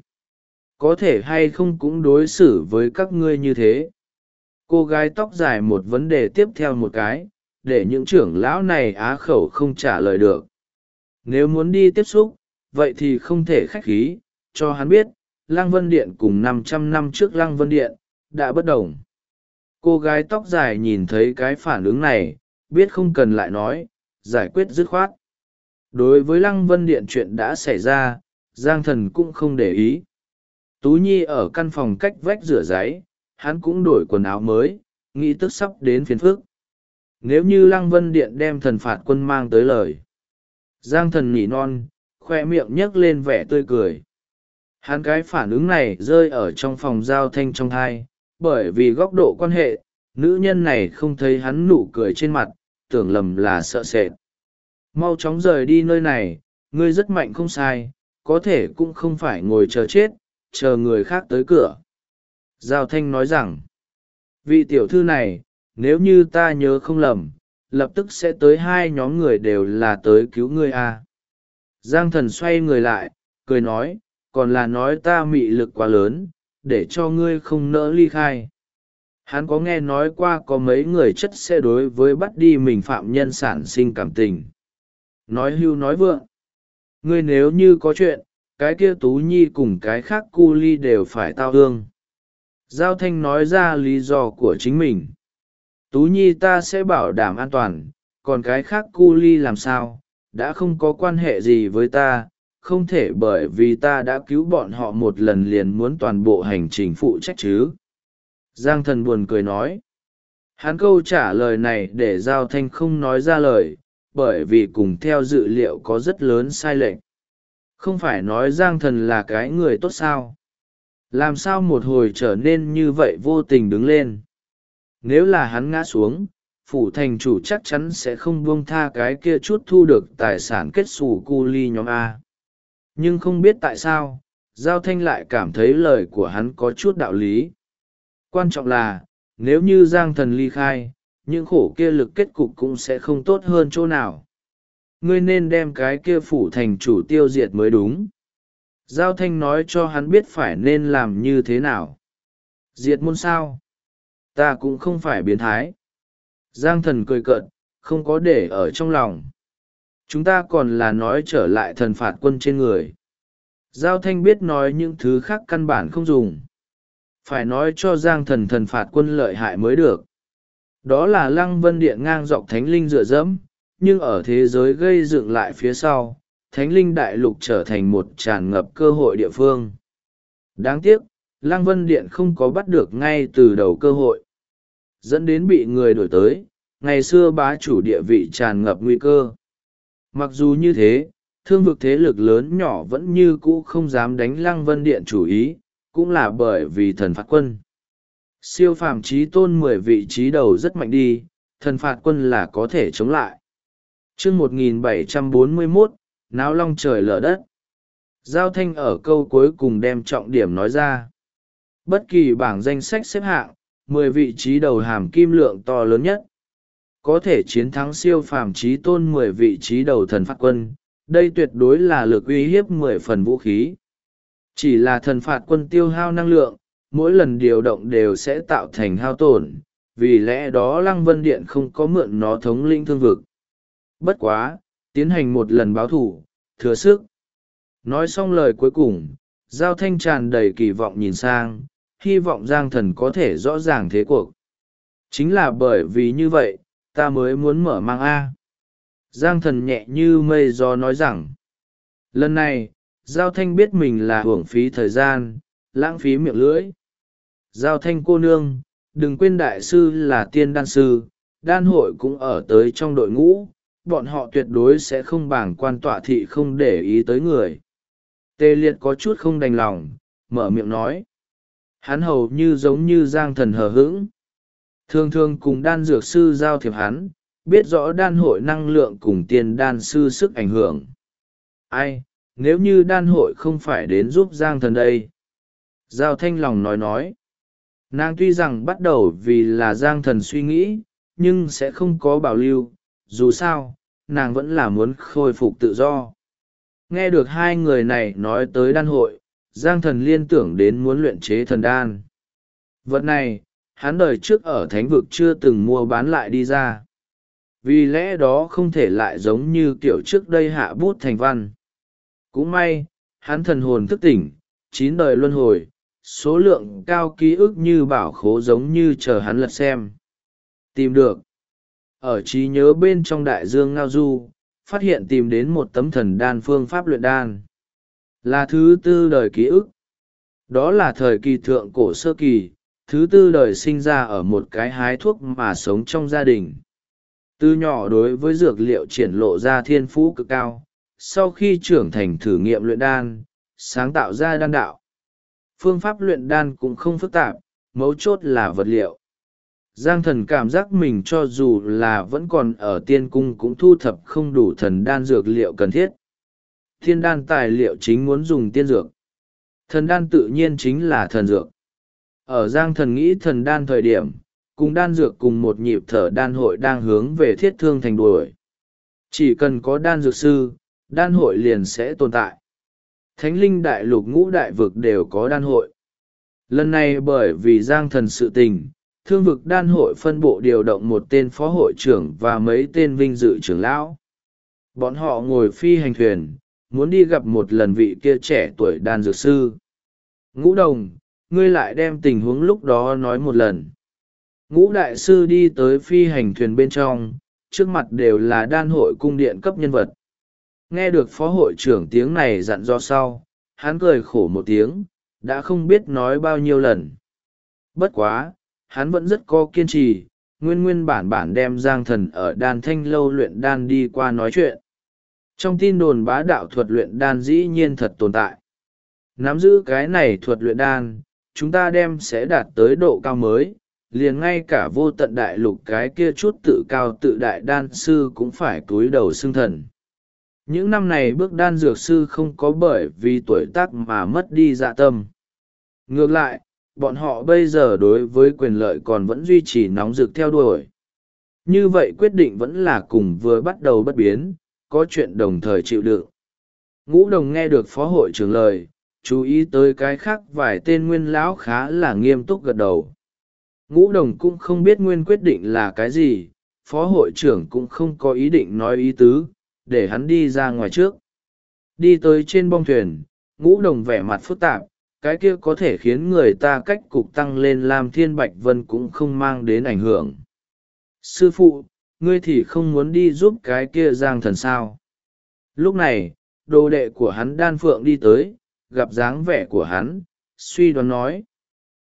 Có thể hay không cũng đối xử với các ngươi như thế. Cô gái tóc dài một vấn đề tiếp theo một cái, để những trưởng lão này á khẩu không trả lời được. Nếu muốn đi tiếp xúc, vậy thì không thể khách khí, cho hắn biết, Lăng Vân Điện cùng 500 năm trước Lăng Vân Điện, đã bất đồng. Cô gái tóc dài nhìn thấy cái phản ứng này, biết không cần lại nói, giải quyết dứt khoát. Đối với Lăng Vân Điện chuyện đã xảy ra, Giang Thần cũng không để ý. Tú Nhi ở căn phòng cách vách rửa ráy, hắn cũng đổi quần áo mới, nghĩ tức sắp đến phiền phức. Nếu như Lăng Vân Điện đem thần phạt quân mang tới lời. Giang Thần nhỉ non, khoe miệng nhấc lên vẻ tươi cười. Hắn cái phản ứng này rơi ở trong phòng giao thanh trong thai, bởi vì góc độ quan hệ, nữ nhân này không thấy hắn nụ cười trên mặt, tưởng lầm là sợ sệt. Mau chóng rời đi nơi này, ngươi rất mạnh không sai, có thể cũng không phải ngồi chờ chết, chờ người khác tới cửa. Giao thanh nói rằng, vị tiểu thư này, nếu như ta nhớ không lầm, lập tức sẽ tới 2 nhóm người đều là tới cứu ngươi à. Giang Thần xoay người lại, cười nói, còn là nói ta mị lực quá lớn, để cho ngươi không nỡ ly khai. Hắn có nghe nói qua có mấy người chất sẽ đối với bắt đi mình phạm nhân sản sinh cảm tình. Nói hưu nói vượng. Ngươi nếu như có chuyện, cái kia Tú Nhi cùng cái khác cu ly đều phải tao hương. Giao Thanh nói ra lý do của chính mình. Tú Nhi ta sẽ bảo đảm an toàn, còn cái khác cu ly làm sao, đã không có quan hệ gì với ta, không thể bởi vì ta đã cứu bọn họ một lần liền muốn toàn bộ hành trình phụ trách chứ. Giang Thần buồn cười nói. Hắn câu trả lời này để Giao Thanh không nói ra lời, bởi vì cùng theo dự liệu có rất lớn sai lệch. Không phải nói Giang Thần là cái người tốt sao? Làm sao một hồi trở nên như vậy vô tình đứng lên? Nếu là hắn ngã xuống, phủ thành chủ chắc chắn sẽ không buông tha cái kia chút thu được tài sản kết xù cu ly nhóm A. Nhưng không biết tại sao, Giao Thanh lại cảm thấy lời của hắn có chút đạo lý. Quan trọng là, nếu như Giang Thần ly khai, những khổ kia lực kết cục cũng sẽ không tốt hơn chỗ nào. Ngươi nên đem cái kia phủ thành chủ tiêu diệt mới đúng. Giao Thanh nói cho hắn biết phải nên làm như thế nào. Diệt môn sao? Ta cũng không phải biến thái. Giang Thần cười cợt, không có để ở trong lòng. Chúng ta còn là nói trở lại thần phạt quân trên người. Giao Thanh biết nói những thứ khác căn bản không dùng. Phải nói cho Giang Thần thần phạt quân lợi hại mới được. Đó là Lăng Vân Điện ngang dọc thánh linh dựa dẫm, nhưng ở thế giới gây dựng lại phía sau, thánh linh đại lục trở thành một tràn ngập cơ hội địa phương. Đáng tiếc, Lăng Vân Điện không có bắt được ngay từ đầu cơ hội, dẫn đến bị người đổi tới, ngày xưa bá chủ địa vị tràn ngập nguy cơ. Mặc dù như thế, thương vực thế lực lớn nhỏ vẫn như cũ không dám đánh Lăng Vân Điện chủ ý, cũng là bởi vì thần phạt quân. Siêu phàm trí tôn 10 vị trí đầu rất mạnh đi, thần phạt quân là có thể chống lại. Chương 1741, náo long trời lở đất. Giao Thanh ở câu cuối cùng đem trọng điểm nói ra. Bất kỳ bảng danh sách xếp hạng, 10 vị trí đầu hàm kim lượng to lớn nhất. Có thể chiến thắng siêu phàm trí tôn 10 vị trí đầu thần phạt quân, đây tuyệt đối là lực uy hiếp 10 phần vũ khí. Chỉ là thần phạt quân tiêu hao năng lượng, mỗi lần điều động đều sẽ tạo thành hao tổn, vì lẽ đó Lăng Vân Điện không có mượn nó thống lĩnh thương vực. Bất quá, tiến hành một lần báo thủ, thừa sức. Nói xong lời cuối cùng, Giao Thanh tràn đầy kỳ vọng nhìn sang, hy vọng Giang Thần có thể rõ ràng thế cuộc. Chính là bởi vì như vậy, ta mới muốn mở mang A. Giang Thần nhẹ như mây gió nói rằng, lần này, Giao Thanh biết mình là hưởng phí thời gian, lãng phí miệng lưỡi. Giao Thanh cô nương, đừng quên đại sư là tiên đan sư, đan hội cũng ở tới trong đội ngũ, bọn họ tuyệt đối sẽ không bảng quan tọa thị không để ý tới người. Tê Liệt có chút không đành lòng, mở miệng nói. Hắn hầu như giống như Giang Thần hờ hững. Thường thường cùng đan dược sư giao thiệp hắn, biết rõ đan hội năng lượng cùng tiên đan sư sức ảnh hưởng. Ai, nếu như đan hội không phải đến giúp Giang Thần đây? Giao Thanh lòng nói. Nàng tuy rằng bắt đầu vì là Giang Thần suy nghĩ, nhưng sẽ không có bảo lưu, dù sao, nàng vẫn là muốn khôi phục tự do. Nghe được hai người này nói tới đan hội, Giang Thần liên tưởng đến muốn luyện chế thần đan. Vật này, hắn đời trước ở thánh vực chưa từng mua bán lại đi ra. Vì lẽ đó không thể lại giống như kiểu trước đây hạ bút thành văn. Cũng may, hắn thần hồn thức tỉnh, 9 đời luân hồi, số lượng cao ký ức như bảo khố giống như chờ hắn lật xem. Tìm được. Ở trí nhớ bên trong đại dương Ngao Du, phát hiện tìm đến một tấm thần đan phương pháp luyện đan. Là thứ 4 đời ký ức. Đó là thời kỳ thượng cổ sơ kỳ, thứ 4 đời sinh ra ở một cái hái thuốc mà sống trong gia đình. Từ nhỏ đối với dược liệu triển lộ ra thiên phú cực cao, sau khi trưởng thành thử nghiệm luyện đan, sáng tạo ra đan đạo. Phương pháp luyện đan cũng không phức tạp, mấu chốt là vật liệu. Giang Thần cảm giác mình cho dù là vẫn còn ở tiên cung cũng thu thập không đủ thần đan dược liệu cần thiết. Thiên đan tài liệu chính muốn dùng tiên dược. Thần đan tự nhiên chính là thần dược. Ở Giang Thần nghĩ thần đan thời điểm, cùng đan dược cùng một nhịp thở đan hội đang hướng về thiết thương thành đuổi. Chỉ cần có đan dược sư, đan hội liền sẽ tồn tại. Thánh linh đại lục ngũ đại vực đều có đan hội. Lần này bởi vì Giang Thần sự tình, thương vực đan hội phân bộ điều động một tên phó hội trưởng và mấy tên vinh dự trưởng lão. Bọn họ ngồi phi hành thuyền, muốn đi gặp một lần vị kia trẻ tuổi đan dược sư. Ngũ Đồng, ngươi lại đem tình huống lúc đó nói một lần. Ngũ đại sư đi tới phi hành thuyền bên trong, trước mặt đều là đan hội cung điện cấp nhân vật. Nghe được phó hội trưởng tiếng này dặn dò sau, hắn cười khổ một tiếng, đã không biết nói bao nhiêu lần. Bất quá, hắn vẫn rất có kiên trì, nguyên bản đem Giang Thần ở đan thanh lâu luyện đan đi qua nói chuyện. Trong tin đồn bá đạo thuật luyện đan dĩ nhiên thật tồn tại. Nắm giữ cái này thuật luyện đan, chúng ta đem sẽ đạt tới độ cao mới, liền ngay cả vô tận đại lục cái kia chút tự cao tự đại đan sư cũng phải cúi đầu xưng thần. Những năm này bước đan dược sư không có bởi vì tuổi tác mà mất đi dạ tâm. Ngược lại, bọn họ bây giờ đối với quyền lợi còn vẫn duy trì nóng rực theo đuổi. Như vậy quyết định vẫn là cùng vừa bắt đầu bất biến, có chuyện đồng thời chịu đựng. Ngũ Đồng nghe được phó hội trưởng lời, chú ý tới cái khác vài tên nguyên lão khá là nghiêm túc gật đầu. Ngũ Đồng cũng không biết nguyên quyết định là cái gì, phó hội trưởng cũng không có ý định nói ý tứ, để hắn đi ra ngoài trước. Đi tới trên bong thuyền, Ngũ Đồng vẻ mặt phức tạp, cái kia có thể khiến người ta cách cục tăng lên làm Thiên Bạch Vân cũng không mang đến ảnh hưởng. Sư phụ, ngươi thì không muốn đi giúp cái kia Giang Thần sao? Lúc này, đồ đệ của hắn Đan Phượng đi tới, gặp dáng vẻ của hắn, suy đoán nói.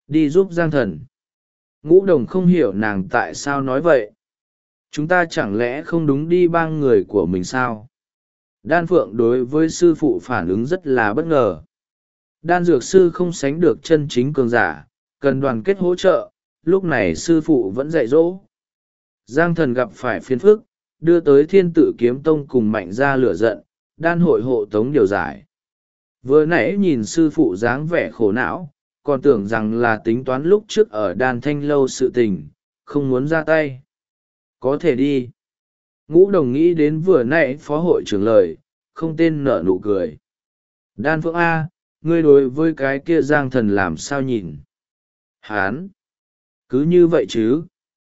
Đi giúp Giang Thần. Ngũ Đồng không hiểu nàng tại sao nói vậy. Chúng ta chẳng lẽ không đúng đi bang người của mình sao? Đan Phượng đối với sư phụ phản ứng rất là bất ngờ. Đan dược sư không sánh được chân chính cường giả, cần đoàn kết hỗ trợ, lúc này sư phụ vẫn dạy dỗ. Giang Thần gặp phải phiền phức, đưa tới Thiên Tự Kiếm Tông cùng Mạnh Gia lửa giận, đan hội hộ tống điều giải. Vừa nãy nhìn sư phụ dáng vẻ khổ não, còn tưởng rằng là tính toán lúc trước ở đan thanh lâu sự tình, không muốn ra tay. Có thể đi. Ngũ Đồng nghĩ đến vừa nãy phó hội trưởng lời, không tên nở nụ cười. Đan Phượng A, ngươi đối với cái kia Giang Thần làm sao nhìn? Hán! Cứ như vậy chứ?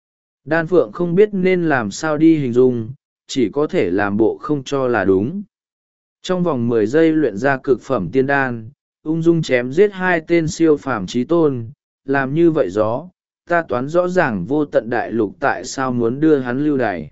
Đan Phượng không biết nên làm sao đi hình dung, chỉ có thể làm bộ không cho là đúng. Trong vòng 10 giây luyện ra cực phẩm tiên đan, ung dung chém giết 2 tên siêu phàm chí tôn, làm như vậy gió, ta toán rõ ràng vô tận đại lục tại sao muốn đưa hắn lưu đày.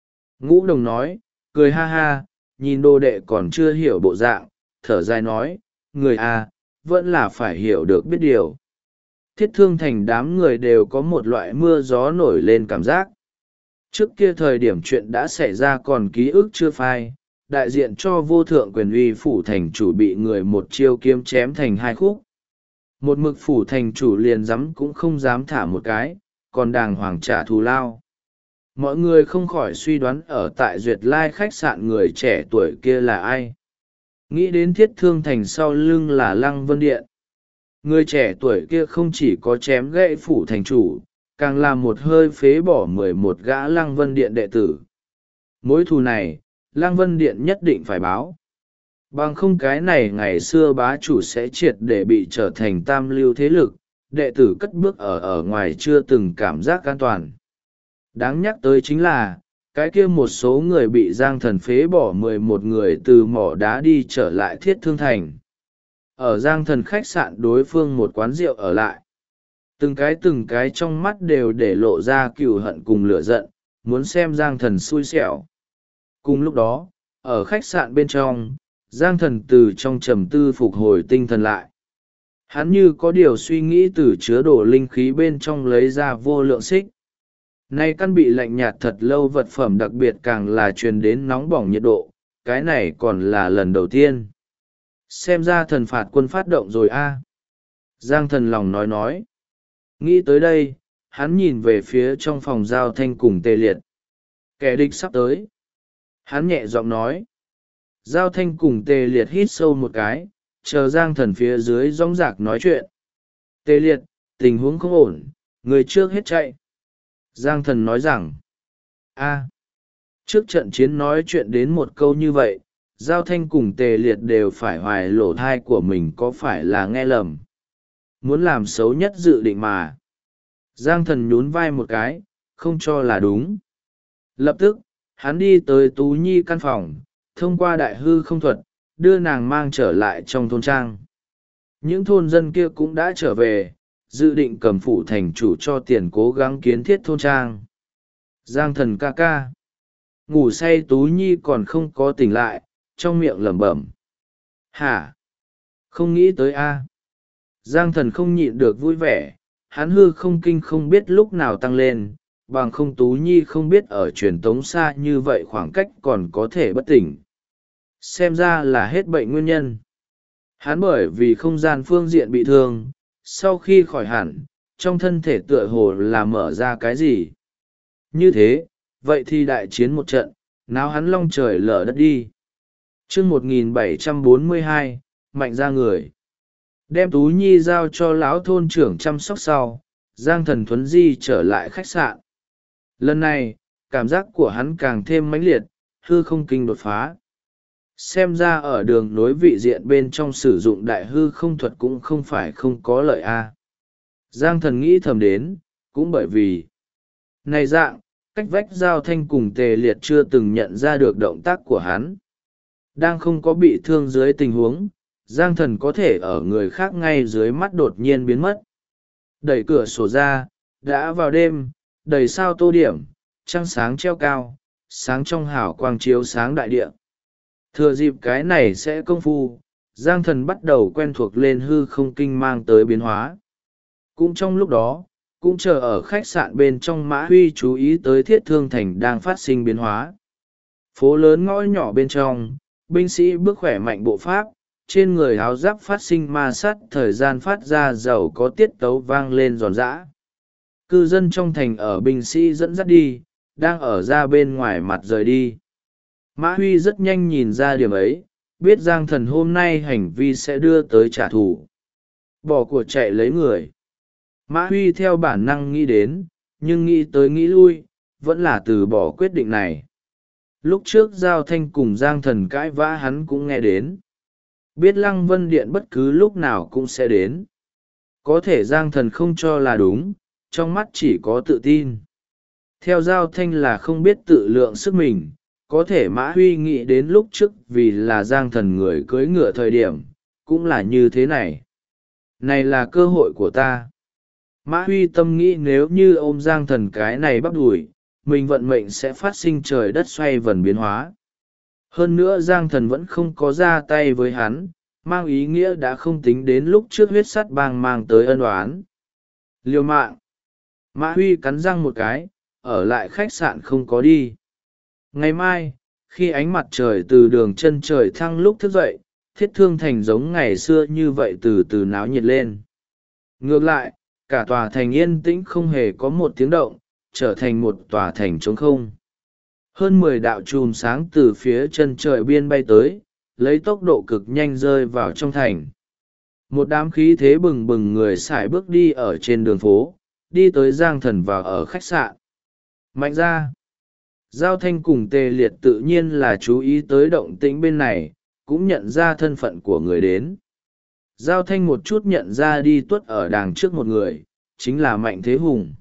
Ngũ Đồng nói, cười ha ha, nhìn đồ đệ còn chưa hiểu bộ dạng, thở dài nói, người à, vẫn là phải hiểu được biết điều. Thiết Thương Thành đám người đều có một loại mưa gió nổi lên cảm giác. Trước kia thời điểm chuyện đã xảy ra còn ký ức chưa phai, đại diện cho vô thượng quyền uy phủ thành chủ bị người một chiêu kiếm chém thành 2 khúc. Một mực phủ thành chủ liền dám cũng không dám thả một cái, còn đàng hoàng trả thù lao. Mọi người không khỏi suy đoán ở tại Duyệt Lai khách sạn người trẻ tuổi kia là ai. Nghĩ đến Thiết Thương Thành sau lưng là Lăng Vân Điện. Người trẻ tuổi kia không chỉ có chém gãy phủ thành chủ, càng làm một hơi phế bỏ 11 gã Lăng Vân Điện đệ tử. Mối thù này, Lăng Vân Điện nhất định phải báo. Bằng không cái này ngày xưa bá chủ sẽ triệt để bị trở thành tam lưu thế lực, đệ tử cất bước ở ngoài chưa từng cảm giác an toàn. Đáng nhắc tới chính là, cái kia một số người bị Giang Thần phế bỏ 11 người từ mỏ đá đi trở lại Thiết Thương Thành. Ở Giang Thần khách sạn đối phương một quán rượu ở lại. Từng cái trong mắt đều để lộ ra cừu hận cùng lửa giận, muốn xem Giang Thần xui xẻo. Cùng lúc đó, ở khách sạn bên trong, Giang Thần từ trong trầm tư phục hồi tinh thần lại. Hắn như có điều suy nghĩ từ chứa đổ linh khí bên trong lấy ra vô lượng xích. Nay căn bị lạnh nhạt thật lâu vật phẩm đặc biệt càng là truyền đến nóng bỏng nhiệt độ, cái này còn là lần đầu tiên. Xem ra thần phạt quân phát động rồi a. Giang Thần lòng nói. Nghĩ tới đây, hắn nhìn về phía trong phòng Giao Thanh cùng Tề Liệt. Kẻ địch sắp tới. Hắn nhẹ giọng nói. Giao Thanh cùng Tề Liệt hít sâu một cái, chờ Giang Thần phía dưới rõng rạc nói chuyện. Tề Liệt, tình huống không ổn, người trước hết chạy. Giang Thần nói rằng, trước trận chiến nói chuyện đến một câu như vậy, Giao Thanh cùng Tề Liệt đều phải hoài lỗ thai của mình có phải là nghe lầm. Muốn làm xấu nhất dự định mà. Giang Thần nhún vai một cái, không cho là đúng. Lập tức, hắn đi tới Tú Nhi căn phòng, thông qua đại hư không thuật, đưa nàng mang trở lại trong thôn trang. Những thôn dân kia cũng đã trở về, dự định cầm phủ thành chủ cho tiền cố gắng kiến thiết thôn trang. Giang Thần ca ca. Ngủ say Tú Nhi còn không có tỉnh lại, trong miệng lẩm bẩm. Hả? Không nghĩ tới a. Giang Thần không nhịn được vui vẻ, hắn hư không kinh không biết lúc nào tăng lên, bằng không Tú Nhi không biết ở truyền tống xa như vậy khoảng cách còn có thể bất tỉnh. Xem ra là hết bệnh nguyên nhân. Hắn bởi vì không gian phương diện bị thương, sau khi khỏi hẳn, trong thân thể tựa hồ là mở ra cái gì. Như thế, vậy thì đại chiến một trận, náo hắn long trời lở đất đi. Chương 1742, mạnh ra người. Đem Tú Nhi giao cho lão thôn trưởng chăm sóc sau, Giang Thần thuấn di trở lại khách sạn. Lần này, cảm giác của hắn càng thêm mãnh liệt, hư không kinh đột phá. Xem ra ở đường nối vị diện bên trong sử dụng đại hư không thuật cũng không phải không có lợi a. Giang Thần nghĩ thầm đến, cũng bởi vì này dạng, cách vách Giao Thanh cùng Tề Liệt chưa từng nhận ra được động tác của hắn. Đang không có bị thương dưới tình huống, Giang Thần có thể ở người khác ngay dưới mắt đột nhiên biến mất. Đẩy cửa sổ ra, đã vào đêm, đầy sao tô điểm, trăng sáng treo cao, sáng trong hào quang chiếu sáng đại địa. Thừa dịp cái này sẽ công phu, Giang Thần bắt đầu quen thuộc lên hư không kinh mang tới biến hóa. Cũng trong lúc đó, cũng chờ ở khách sạn bên trong, Mã Huy chú ý tới Thiết Thương Thành đang phát sinh biến hóa. Phố lớn ngõ nhỏ bên trong, binh sĩ bước khỏe mạnh bộ pháp, trên người áo giáp phát sinh ma sát, thời gian phát ra giàu có tiết tấu vang lên giòn giã. Cư dân trong thành ở binh sĩ dẫn dắt đi, đang ở ra bên ngoài mặt rời đi. Mã Huy rất nhanh nhìn ra điểm ấy, biết Giang Thần hôm nay hành vi sẽ đưa tới trả thù. Bỏ của chạy lấy người. Mã Huy theo bản năng nghĩ đến, nhưng nghĩ tới nghĩ lui, vẫn là từ bỏ quyết định này. Lúc trước Giao Thanh cùng Giang Thần cãi vã hắn cũng nghe đến. Biết Lăng Vân Điện bất cứ lúc nào cũng sẽ đến. Có thể Giang Thần không cho là đúng, trong mắt chỉ có tự tin. Theo Giao Thanh là không biết tự lượng sức mình, có thể Mã Huy nghĩ đến lúc trước vì là Giang Thần người cưỡi ngựa thời điểm, cũng là như thế này. Này là cơ hội của ta. Mã Huy tâm nghĩ nếu như ôm Giang Thần cái này bắt đuổi, mình vận mệnh sẽ phát sinh trời đất xoay vần biến hóa. Hơn nữa Giang Thần vẫn không có ra tay với hắn, mang ý nghĩa đã không tính đến lúc trước huyết sắt bang mang tới ân oán. Liều mạng. Mã Huy cắn răng một cái, ở lại khách sạn không có đi. Ngày mai, khi ánh mặt trời từ đường chân trời thăng lúc thức dậy, Thiết Thương Thành giống ngày xưa như vậy từ từ náo nhiệt lên. Ngược lại, cả tòa thành yên tĩnh không hề có một tiếng động, trở thành một tòa thành trống không. Hơn 10 đạo chùm sáng từ phía chân trời biên bay tới, lấy tốc độ cực nhanh rơi vào trong thành. Một đám khí thế bừng bừng người sải bước đi ở trên đường phố, đi tới Giang Thần vào ở khách sạn. Mạnh ra, Giao Thanh cùng Tề Liệt tự nhiên là chú ý tới động tĩnh bên này, cũng nhận ra thân phận của người đến. Giao Thanh một chút nhận ra đi tuất ở đằng trước một người, chính là Mạnh Thế Hùng.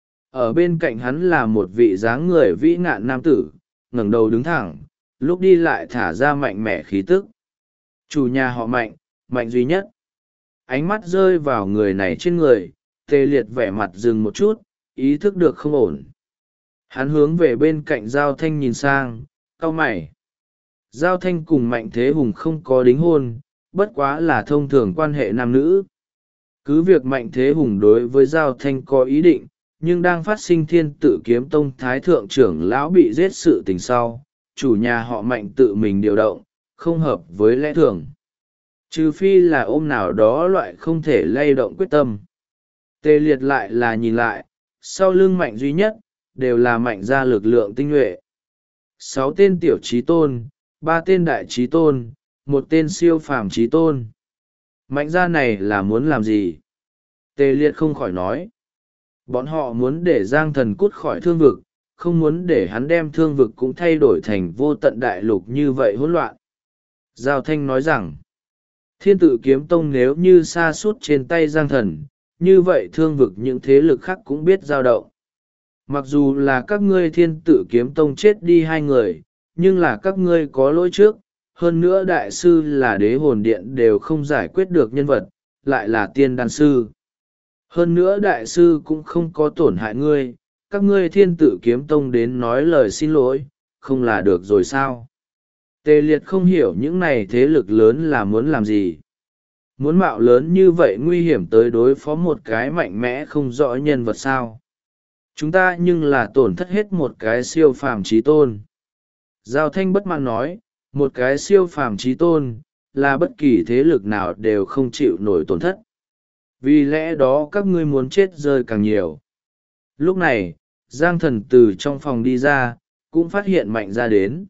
Ở bên cạnh hắn là một vị dáng người vĩ ngạn nam tử, ngẩng đầu đứng thẳng, lúc đi lại thả ra mạnh mẽ khí tức. Chủ nhà họ Mạnh, Mạnh duy nhất. Ánh mắt rơi vào người này trên người, Tề Liệt vẻ mặt dừng một chút, ý thức được không ổn. Hắn hướng về bên cạnh Giao Thanh nhìn sang, cau mày. Giao Thanh cùng Mạnh Thế Hùng không có đính hôn, bất quá là thông thường quan hệ nam nữ. Cứ việc Mạnh Thế Hùng đối với Giao Thanh có ý định, nhưng đang phát sinh Thiên Tự Kiếm Tông Thái Thượng trưởng lão bị giết sự tình sau, chủ nhà họ Mạnh tự mình điều động, không hợp với lẽ thường. Trừ phi là ôm nào đó loại không thể lay động quyết tâm. Tề Liệt lại là nhìn lại, sau lưng Mạnh duy nhất, đều là Mạnh gia lực lượng tinh nhuệ. 6 tên tiểu trí tôn, 3 tên đại trí tôn, 1 tên siêu phàm trí tôn. Mạnh gia này là muốn làm gì? Tề Liệt không khỏi nói. Bọn họ muốn để Giang Thần cút khỏi thương vực, không muốn để hắn đem thương vực cũng thay đổi thành vô tận đại lục như vậy hỗn loạn. Giao Thanh nói rằng, Thiên Tự Kiếm Tông nếu như sa sút trên tay Giang Thần, như vậy thương vực những thế lực khác cũng biết dao động. Mặc dù là các ngươi Thiên Tự Kiếm Tông chết đi 2 người, nhưng là các ngươi có lỗi trước, hơn nữa đại sư là Đế Hồn Điện đều không giải quyết được nhân vật, lại là tiên đan sư. Hơn nữa đại sư cũng không có tổn hại ngươi, các ngươi Thiên Tự Kiếm Tông đến nói lời xin lỗi, không là được rồi sao? Tề Liệt không hiểu những này thế lực lớn là muốn làm gì. Muốn mạo lớn như vậy nguy hiểm tới đối phó một cái mạnh mẽ không rõ nhân vật sao? Chúng ta nhưng là tổn thất hết một cái siêu phàm trí tôn. Giao Thanh bất mãn nói, một cái siêu phàm trí tôn, là bất kỳ thế lực nào đều không chịu nổi tổn thất. Vì lẽ đó các ngươi muốn chết rơi càng nhiều. Lúc này, Giang Thần từ trong phòng đi ra, cũng phát hiện Mạnh ra đến.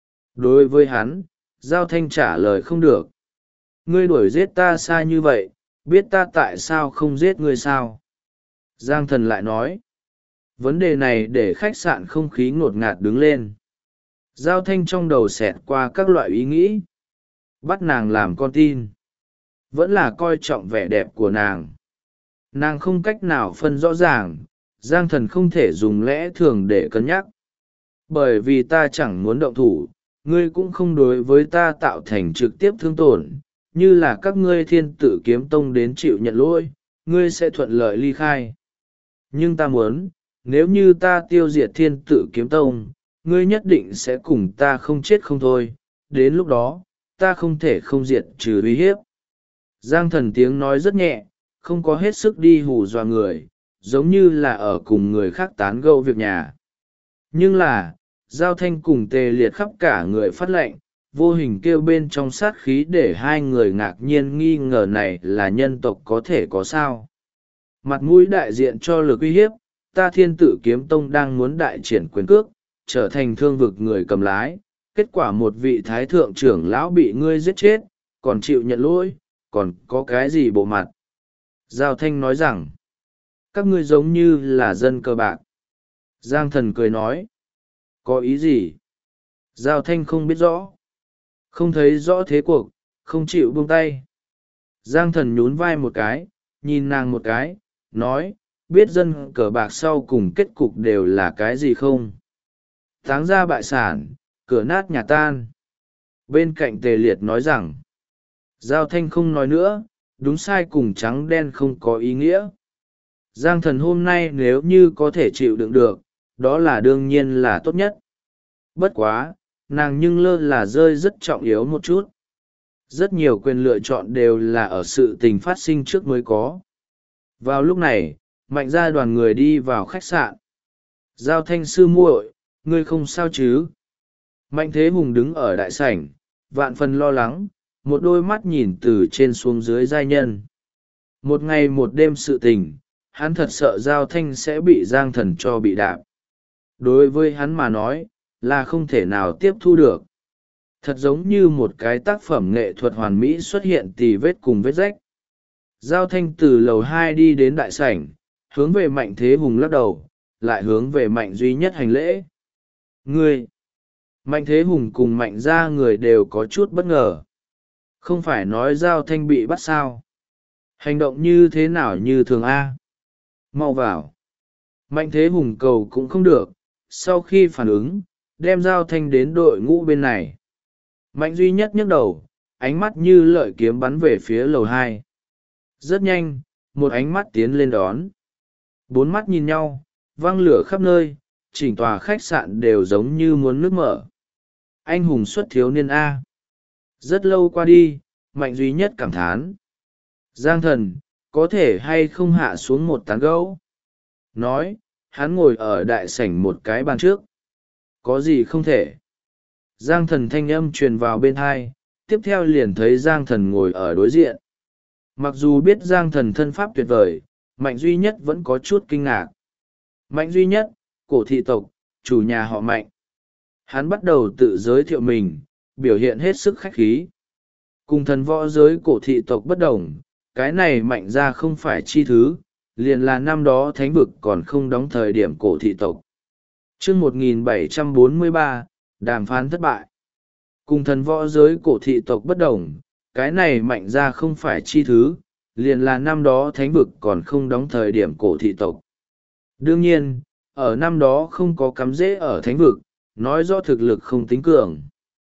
Đối với hắn, Giao Thanh trả lời không được. Ngươi đuổi giết ta xa như vậy, biết ta tại sao không giết ngươi sao? Giang Thần lại nói. Vấn đề này để khách sạn không khí ngột ngạt đứng lên. Giao Thanh trong đầu xẹt qua các loại ý nghĩ. Bắt nàng làm con tin. Vẫn là coi trọng vẻ đẹp của nàng. Nàng không cách nào phân rõ ràng, Giang Thần không thể dùng lẽ thường để cân nhắc. Bởi vì ta chẳng muốn động thủ, ngươi cũng không đối với ta tạo thành trực tiếp thương tổn, như là các ngươi Thiên Tự Kiếm Tông đến chịu nhận lỗi, ngươi sẽ thuận lợi ly khai. Nhưng ta muốn, nếu như ta tiêu diệt Thiên Tự Kiếm Tông, ngươi nhất định sẽ cùng ta không chết không thôi, đến lúc đó, ta không thể không diệt trừ uy hiếp. Giang Thần tiếng nói rất nhẹ, không có hết sức đi hù dọa người, giống như là ở cùng người khác tán gẫu việc nhà. Nhưng là, Giao Thanh cùng Tề Liệt khắp cả người phát lệnh, vô hình kêu bên trong sát khí để hai người ngạc nhiên nghi ngờ này là nhân tộc có thể có sao. Mặt mũi đại diện cho lực uy hiếp, ta Thiên Tự Kiếm Tông đang muốn đại triển quyền cước, trở thành thương vực người cầm lái, kết quả một vị thái thượng trưởng lão bị ngươi giết chết, còn chịu nhận lỗi, còn có cái gì bộ mặt. Giao Thanh nói rằng, các ngươi giống như là dân cờ bạc. Giang Thần cười nói, có ý gì? Giao Thanh không biết rõ, không thấy rõ thế cuộc, không chịu buông tay. Giang Thần nhún vai một cái, nhìn nàng một cái, nói, biết dân cờ bạc sau cùng kết cục đều là cái gì không? Táng ra bại sản, cửa nát nhà tan. Bên cạnh Tề Liệt nói rằng, Giao Thanh không nói nữa, đúng sai cùng trắng đen không có ý nghĩa. Giang Thần hôm nay nếu như có thể chịu đựng được, đó là đương nhiên là tốt nhất. Bất quá, nàng nhưng lơ là rơi rất trọng yếu một chút. Rất nhiều quyền lựa chọn đều là ở sự tình phát sinh trước mới có. Vào lúc này, Mạnh ra đoàn người đi vào khách sạn. Giao Thanh sư muội, ngươi không sao chứ? Mạnh Thế Hùng đứng ở đại sảnh, vạn phần lo lắng, một đôi mắt nhìn từ trên xuống dưới giai nhân. Một ngày một đêm sự tình, hắn thật sợ Giao Thanh sẽ bị Giang Thần cho bị đạp. Đối với hắn mà nói, là không thể nào tiếp thu được. Thật giống như một cái tác phẩm nghệ thuật hoàn mỹ xuất hiện tì vết cùng vết rách. Giao Thanh từ lầu 2 đi đến đại sảnh, hướng về Mạnh Thế Hùng lắc đầu, lại hướng về Mạnh Duy Nhất hành lễ. Ngươi! Mạnh Thế Hùng cùng Mạnh ra người đều có chút bất ngờ. Không phải nói Giao Thanh bị bắt sao? Hành động như thế nào như thường A? Mau vào! Mạnh Thế Hùng cầu cũng không được, sau khi phản ứng, đem Giao Thanh đến đội ngũ bên này. Mạnh Duy Nhất nhấc đầu, ánh mắt như lợi kiếm bắn về phía lầu 2. Rất nhanh, một ánh mắt tiến lên đón. Bốn mắt nhìn nhau, văng lửa khắp nơi, chỉnh tòa khách sạn đều giống như muốn nước mở. Anh hùng xuất thiếu niên A. Rất lâu qua đi, Mạnh Duy Nhất cảm thán. Giang Thần, có thể hay không hạ xuống một tán gẫu? Nói, hắn ngồi ở đại sảnh một cái bàn trước. Có gì không thể? Giang Thần thanh âm truyền vào bên hai, tiếp theo liền thấy Giang Thần ngồi ở đối diện. Mặc dù biết Giang Thần thân pháp tuyệt vời, Mạnh Duy Nhất vẫn có chút kinh ngạc. Mạnh Duy Nhất, cổ thị tộc, chủ nhà họ Mạnh. Hắn bắt đầu tự giới thiệu mình, biểu hiện hết sức khách khí. Cùng thần võ giới cổ thị tộc bất đồng, cái này Mạnh ra không phải chi thứ, liền là năm đó thánh vực còn không đóng thời điểm cổ thị tộc. Chương 1743, đàm phán thất bại. Cùng thần võ giới cổ thị tộc bất đồng, cái này Mạnh ra không phải chi thứ, liền là năm đó thánh vực còn không đóng thời điểm cổ thị tộc. Đương nhiên, ở năm đó không có cắm rễ ở thánh vực, nói rõ thực lực không tính cường.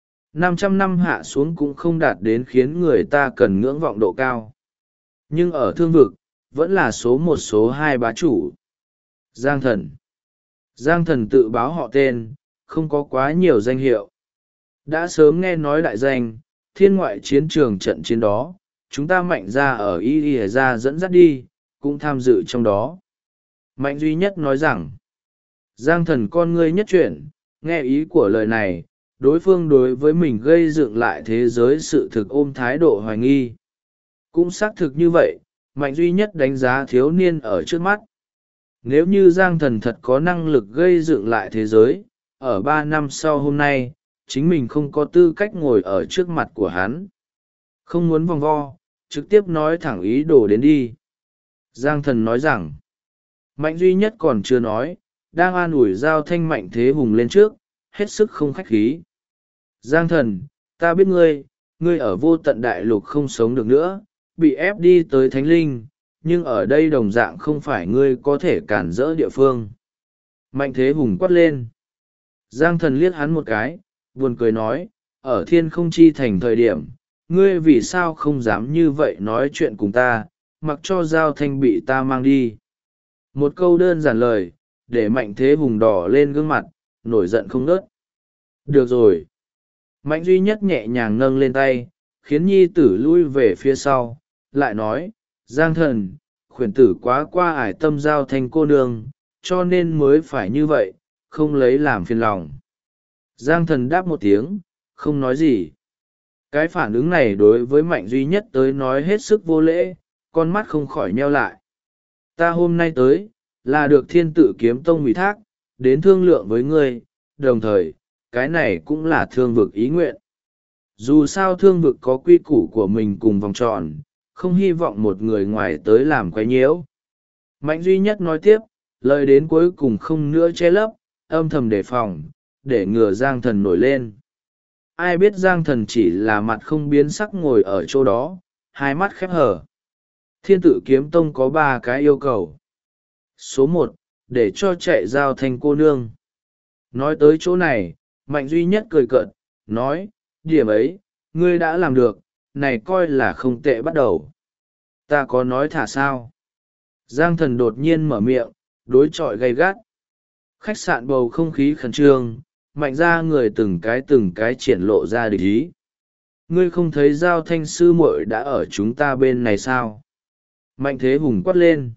500 năm hạ xuống cũng không đạt đến khiến người ta cần ngưỡng vọng độ cao. Nhưng ở thương vực, vẫn là số một số hai bá chủ. Giang Thần. Giang Thần tự báo họ tên, không có quá nhiều danh hiệu. Đã sớm nghe nói đại danh, thiên ngoại chiến trường trận chiến đó, chúng ta Mạnh ra ở Y ra dẫn dắt đi, cũng tham dự trong đó. Mạnh Duy Nhất nói rằng, Giang Thần con ngươi nhất chuyển, nghe ý của lời này, đối phương đối với mình gây dựng lại thế giới sự thực ôm thái độ hoài nghi. Cũng xác thực như vậy, Mạnh Duy Nhất đánh giá thiếu niên ở trước mắt. Nếu như Giang Thần thật có năng lực gây dựng lại thế giới, ở 3 năm sau hôm nay, chính mình không có tư cách ngồi ở trước mặt của hắn. Không muốn vòng vo, trực tiếp nói thẳng ý đồ đến đi. Giang Thần nói rằng, Mạnh Duy Nhất còn chưa nói, đang an ủi Giao Thanh Mạnh Thế Hùng lên trước, hết sức không khách khí. Giang Thần, ta biết ngươi ở vô tận đại lục không sống được nữa, bị ép đi tới Thánh Linh, nhưng ở đây đồng dạng không phải ngươi có thể cản rỡ địa phương. Mạnh Thế Hùng quát lên. Giang Thần liếc hắn một cái, buồn cười nói, ở Thiên Không Chi Thành thời điểm, ngươi vì sao không dám như vậy nói chuyện cùng ta, mặc cho Giao Thanh bị ta mang đi. Một câu đơn giản lời, để Mạnh Thế Hùng đỏ lên gương mặt, nổi giận không ngớt. Được rồi. Mạnh Duy Nhất nhẹ nhàng nâng lên tay, khiến nhi tử lui về phía sau, lại nói, Giang thần, khuyển tử quá qua ải tâm giao thanh cô nương, cho nên mới phải như vậy, không lấy làm phiền lòng. Giang thần đáp một tiếng, không nói gì. Cái phản ứng này đối với Mạnh Duy Nhất tới nói hết sức vô lễ, con mắt không khỏi nheo lại. Ta hôm nay tới, là được Thiên Tự Kiếm Tông ủy thác, đến thương lượng với ngươi, đồng thời, cái này cũng là thương vực ý nguyện. Dù sao thương vực có quy củ của mình cùng vòng tròn, không hy vọng một người ngoài tới làm quấy nhiễu. Mạnh Duy Nhất nói tiếp, lời đến cuối cùng không nữa che lấp, âm thầm đề phòng, để ngừa Giang Thần nổi lên. Ai biết Giang Thần chỉ là mặt không biến sắc ngồi ở chỗ đó, hai mắt khép hờ. Thiên Tự Kiếm Tông có 3 cái yêu cầu. Số 1, để cho chạy giao thanh cô nương. Nói tới chỗ này, Mạnh Duy Nhất cười cợt, nói, điểm ấy, ngươi đã làm được, này coi là không tệ bắt đầu. Ta có nói thả sao? Giang Thần đột nhiên mở miệng, đối chọi gay gắt. Khách sạn bầu không khí khẩn trương, Mạnh ra người từng cái triển lộ ra địch ý. Ngươi không thấy giao thanh sư muội đã ở chúng ta bên này sao? Mạnh Thế Hùng quát lên.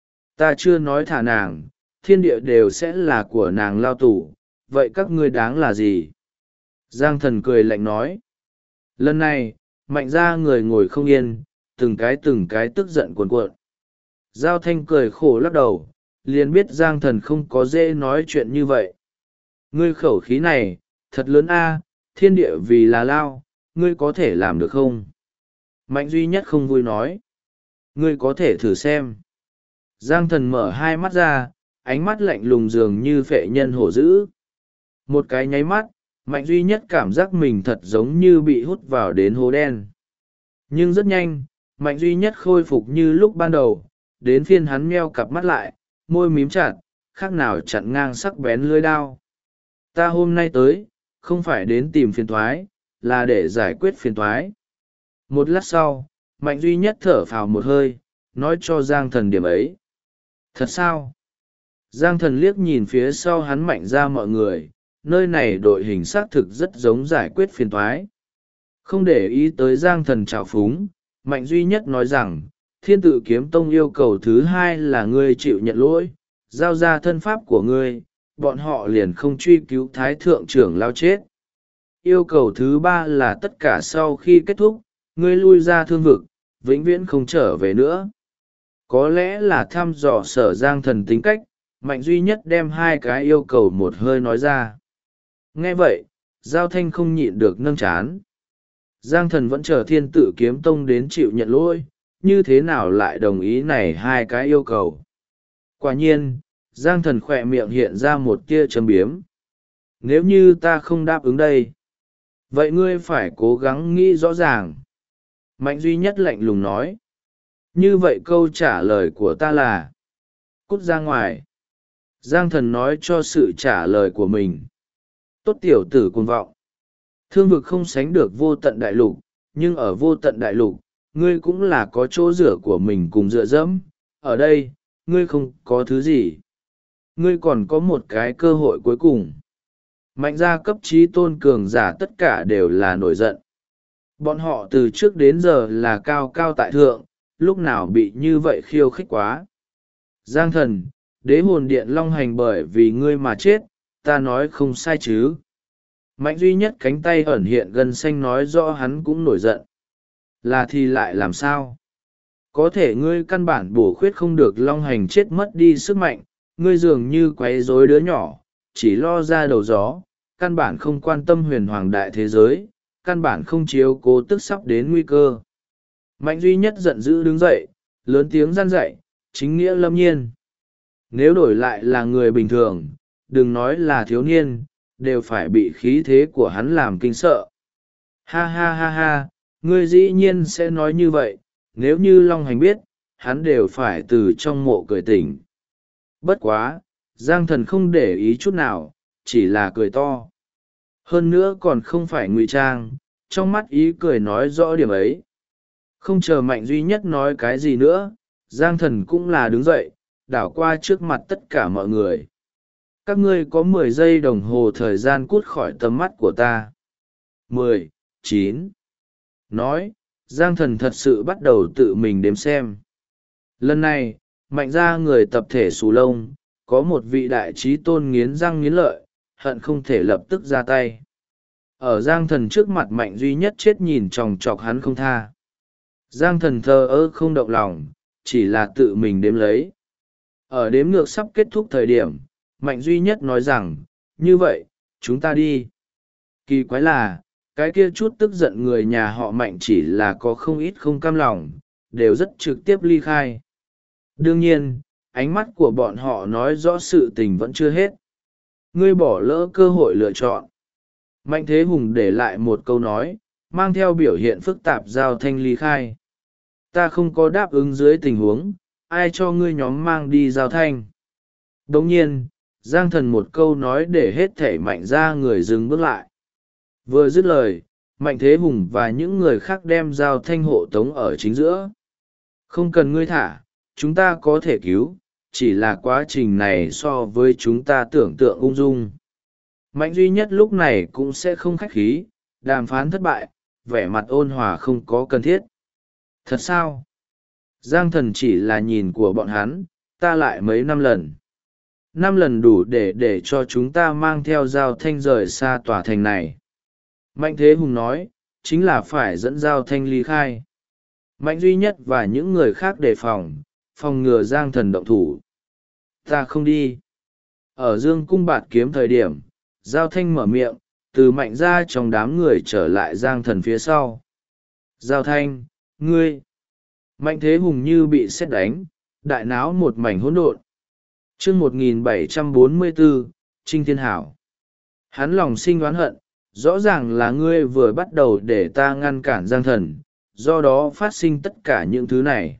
Ta chưa nói thả nàng, thiên địa đều sẽ là của nàng lao tù, vậy các ngươi đáng là gì? Giang Thần cười lạnh nói. Lần này, Mạnh ra người ngồi không yên, từng cái tức giận cuồn cuộn. Giao Thanh cười khổ lắc đầu, liền biết Giang Thần không có dễ nói chuyện như vậy. Ngươi khẩu khí này, thật lớn a, thiên địa vì là lao, ngươi có thể làm được không? Mạnh Duy Nhất không vui nói. Ngươi có thể thử xem. Giang Thần mở hai mắt ra, ánh mắt lạnh lùng dường như phệ nhân hổ dữ. Một cái nháy mắt, Mạnh Duy Nhất cảm giác mình thật giống như bị hút vào đến hố đen. Nhưng rất nhanh, Mạnh Duy Nhất khôi phục như lúc ban đầu, đến phiên hắn meo cặp mắt lại, môi mím chặt, khác nào chặn ngang sắc bén lưỡi đao. Ta hôm nay tới, không phải đến tìm phiền toái, là để giải quyết phiền toái. Một lát sau, Mạnh Duy Nhất thở phào một hơi, nói cho Giang Thần điểm ấy. Thật sao? Giang Thần liếc nhìn phía sau hắn Mạnh ra mọi người, nơi này đội hình xác thực rất giống giải quyết phiền toái. Không để ý tới Giang Thần trào phúng, Mạnh Duy Nhất nói rằng, Thiên Tự Kiếm Tông yêu cầu thứ 2 là ngươi chịu nhận lỗi, giao ra thân pháp của ngươi, bọn họ liền không truy cứu Thái Thượng trưởng lao chết. Yêu cầu thứ 3 là tất cả sau khi kết thúc, ngươi lui ra thương vực, vĩnh viễn không trở về nữa. Có lẽ là thăm dò Sở Giang Thần tính cách, Mạnh Duy Nhất đem 2 cái yêu cầu một hơi nói ra. Nghe vậy, Giao Thanh không nhịn được nâng chán. Giang Thần vẫn chờ Thiên Tự Kiếm Tông đến chịu nhận lỗi, như thế nào lại đồng ý này 2 cái yêu cầu. Quả nhiên, Giang Thần khỏe miệng hiện ra một tia châm biếm. Nếu như ta không đáp ứng đây, vậy ngươi phải cố gắng nghĩ rõ ràng. Mạnh Duy Nhất lạnh lùng nói. Như vậy câu trả lời của ta là cút ra ngoài. Giang Thần nói cho sự trả lời của mình. Tốt tiểu tử cuồng vọng. Thương vực không sánh được vô tận đại lục, nhưng ở vô tận đại lục, ngươi cũng là có chỗ dựa của mình cùng dựa dẫm. Ở đây, ngươi không có thứ gì. Ngươi còn có một cái cơ hội cuối cùng. Mạnh gia cấp trí tôn cường giả tất cả đều là nổi giận. Bọn họ từ trước đến giờ là cao cao tại thượng, lúc nào bị như vậy khiêu khích quá. Giang Thần, đế hồn điện long hành bởi vì ngươi mà chết, ta nói không sai chứ. Mạnh Duy Nhất cánh tay ẩn hiện gân xanh nói rõ hắn cũng nổi giận. Là thì lại làm sao? Có thể ngươi căn bản bổ khuyết không được long hành chết mất đi sức mạnh, ngươi dường như quấy rối đứa nhỏ, chỉ lo ra đầu gió, căn bản không quan tâm huyền hoàng đại thế giới, căn bản không chiếu cố tức sắp đến nguy cơ. Mạnh Duy Nhất giận dữ đứng dậy, lớn tiếng răn dạy, chính nghĩa lâm nhiên. Nếu đổi lại là người bình thường, đừng nói là thiếu niên, đều phải bị khí thế của hắn làm kinh sợ. Ha ha ha ha, ngươi dĩ nhiên sẽ nói như vậy, nếu như Long Hành biết, hắn đều phải từ trong mộ cười tỉnh. Bất quá, Giang Thần không để ý chút nào, chỉ là cười to. Hơn nữa còn không phải ngụy trang, trong mắt ý cười nói rõ điểm ấy. Không chờ Mạnh Duy Nhất nói cái gì nữa, Giang Thần cũng là đứng dậy, đảo qua trước mặt tất cả mọi người. Các ngươi có 10 giây đồng hồ thời gian cút khỏi tầm mắt của ta. 10, 9. Nói, Giang Thần thật sự bắt đầu tự mình đếm xem. Lần này, mạnh ra người tập thể xù lông, có một vị đại trí tôn nghiến răng nghiến lợi, hận không thể lập tức ra tay. Ở Giang Thần trước mặt Mạnh Duy Nhất chết nhìn chòng chọc hắn không tha. Giang Thần thờ ơ không động lòng, chỉ là tự mình đếm lấy. Ở đếm ngược sắp kết thúc thời điểm, Mạnh Duy Nhất nói rằng, như vậy, chúng ta đi. Kỳ quái là, cái kia chút tức giận người nhà họ Mạnh chỉ là có không ít không cam lòng, đều rất trực tiếp ly khai. Đương nhiên, ánh mắt của bọn họ nói rõ sự tình vẫn chưa hết. Ngươi bỏ lỡ cơ hội lựa chọn. Mạnh Thế Hùng để lại một câu nói, mang theo biểu hiện phức tạp Giao Thanh ly khai. Ta không có đáp ứng dưới tình huống, ai cho ngươi nhóm mang đi Giao Thanh. Đồng nhiên, Giang Thần một câu nói để hết thể Mạnh ra người dừng bước lại. Vừa dứt lời, Mạnh Thế Hùng và những người khác đem Giao Thanh hộ tống ở chính giữa. Không cần ngươi thả, chúng ta có thể cứu, chỉ là quá trình này so với chúng ta tưởng tượng ung dung. Mạnh Duy Nhất lúc này cũng sẽ không khách khí, đàm phán thất bại, vẻ mặt ôn hòa không có cần thiết. Thật sao? Giang Thần chỉ là nhìn của bọn hắn, ta lại mấy năm lần. 5 lần đủ để cho chúng ta mang theo Giao Thanh rời xa tòa thành này. Mạnh Thế Hùng nói, chính là phải dẫn Giao Thanh ly khai. Mạnh Duy Nhất và những người khác đề phòng ngừa Giang Thần động thủ. Ta không đi. Ở Dương Cung Bạt Kiếm thời điểm, Giao Thanh mở miệng, từ Mạnh ra trong đám người trở lại Giang Thần phía sau. Giao Thanh, ngươi. Mạnh Thế Hùng như bị sét đánh, đại náo một mảnh hỗn độn. Chương 1744, Trinh Thiên Hảo. Hắn lòng sinh oán hận, rõ ràng là ngươi vừa bắt đầu để ta ngăn cản Giang Thần, do đó phát sinh tất cả những thứ này.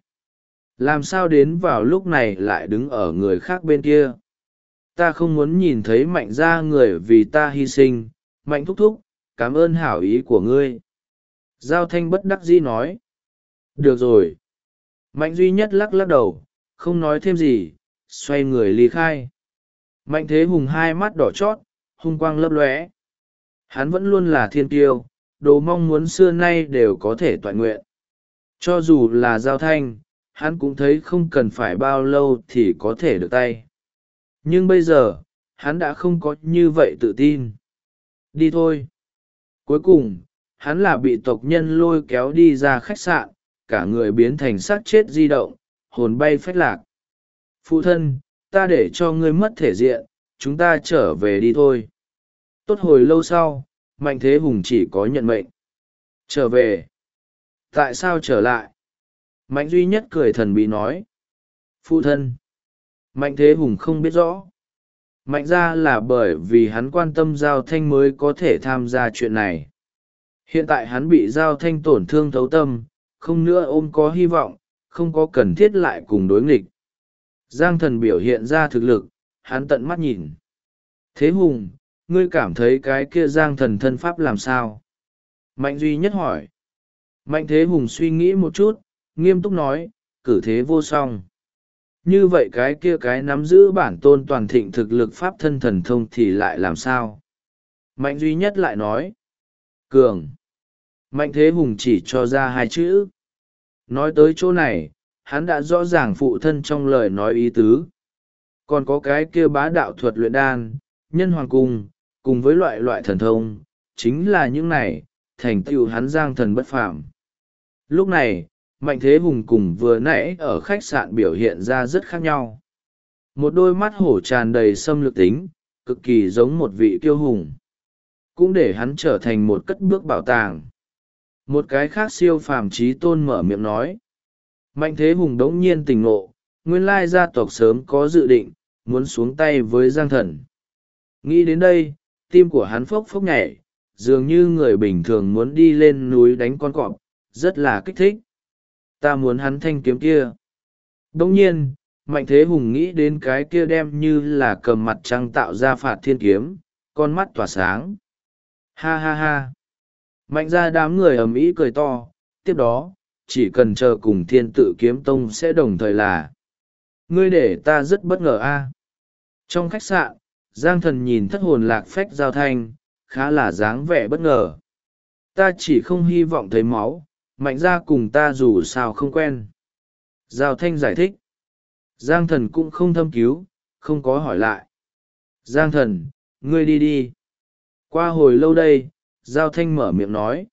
Làm sao đến vào lúc này lại đứng ở người khác bên kia? Ta không muốn nhìn thấy Mạnh ra người vì ta hy sinh. Mạnh thúc thúc, cảm ơn hảo ý của ngươi. Giao Thanh bất đắc dĩ nói. Được rồi. Mạnh Duy Nhất lắc lắc đầu, không nói thêm gì, xoay người ly khai. Mạnh Thế Hùng hai mắt đỏ chót, hung quang lấp lóe. Hắn vẫn luôn là thiên tiêu, đồ mong muốn xưa nay đều có thể toại nguyện. Cho dù là Giao Thanh, hắn cũng thấy không cần phải bao lâu thì có thể được tay. Nhưng bây giờ, hắn đã không có như vậy tự tin. Đi thôi. Cuối cùng, hắn là bị tộc nhân lôi kéo đi ra khách sạn, cả người biến thành xác chết di động, hồn bay phách lạc. Phụ thân, ta để cho ngươi mất thể diện, chúng ta trở về đi thôi. Tốt hồi lâu sau, Mạnh Thế Hùng chỉ có nhận mệnh. Trở về. Tại sao trở lại? Mạnh Duy Nhất cười thần bí nói. Phụ thân. Mạnh Thế Hùng không biết rõ. Mạnh ra là bởi vì hắn quan tâm Giao Thanh mới có thể tham gia chuyện này. Hiện tại hắn bị Giao Thanh tổn thương thấu tâm, không nữa ôm có hy vọng, không có cần thiết lại cùng đối nghịch. Giang Thần biểu hiện ra thực lực, hắn tận mắt nhìn. Thế Hùng, ngươi cảm thấy cái kia Giang Thần thân pháp làm sao? Mạnh Duy Nhất hỏi. Mạnh Thế Hùng suy nghĩ một chút, nghiêm túc nói, cử thế vô song. Như vậy cái kia cái nắm giữ bản tôn toàn thịnh thực lực pháp thân thần thông thì lại làm sao? Mạnh Duy Nhất lại nói. Cường. Mạnh Thế Hùng chỉ cho ra 2 chữ. Nói tới chỗ này, hắn đã rõ ràng phụ thân trong lời nói ý tứ. Còn có cái kia bá đạo thuật luyện đan, nhân hoàng cung, cùng với loại thần thông, chính là những này, thành tựu hắn Giang Thần bất phàm. Lúc này, Mạnh Thế Hùng cùng vừa nãy ở khách sạn biểu hiện ra rất khác nhau. Một đôi mắt hổ tràn đầy xâm lược tính, cực kỳ giống một vị kiêu hùng. Cũng để hắn trở thành một cất bước bảo tàng. Một cái khác siêu phàm trí tôn mở miệng nói. Mạnh Thế Hùng đống nhiên tỉnh ngộ, nguyên lai gia tộc sớm có dự định, muốn xuống tay với Giang Thần. Nghĩ đến đây, tim của hắn phốc phốc nhảy, dường như người bình thường muốn đi lên núi đánh con cọp, rất là kích thích. Ta muốn hắn thanh kiếm kia. Đồng nhiên, Mạnh Thế Hùng nghĩ đến cái kia đem như là cầm mặt trăng tạo ra phạt thiên kiếm, con mắt tỏa sáng. Ha ha ha. Mạnh ra đám người ầm ĩ cười to, tiếp đó, chỉ cần chờ cùng Thiên Tự Kiếm Tông sẽ đồng thời là. Ngươi để ta rất bất ngờ a. Trong khách sạn, Giang Thần nhìn thất hồn lạc phách Giao Thanh, khá là dáng vẻ bất ngờ. Ta chỉ không hy vọng thấy máu, Mạnh ra cùng ta dù sao không quen. Giao Thanh giải thích. Giang Thần cũng không thâm cứu, không có hỏi lại. Giang Thần, ngươi đi đi. Qua hồi lâu đây, Giao Thanh mở miệng nói.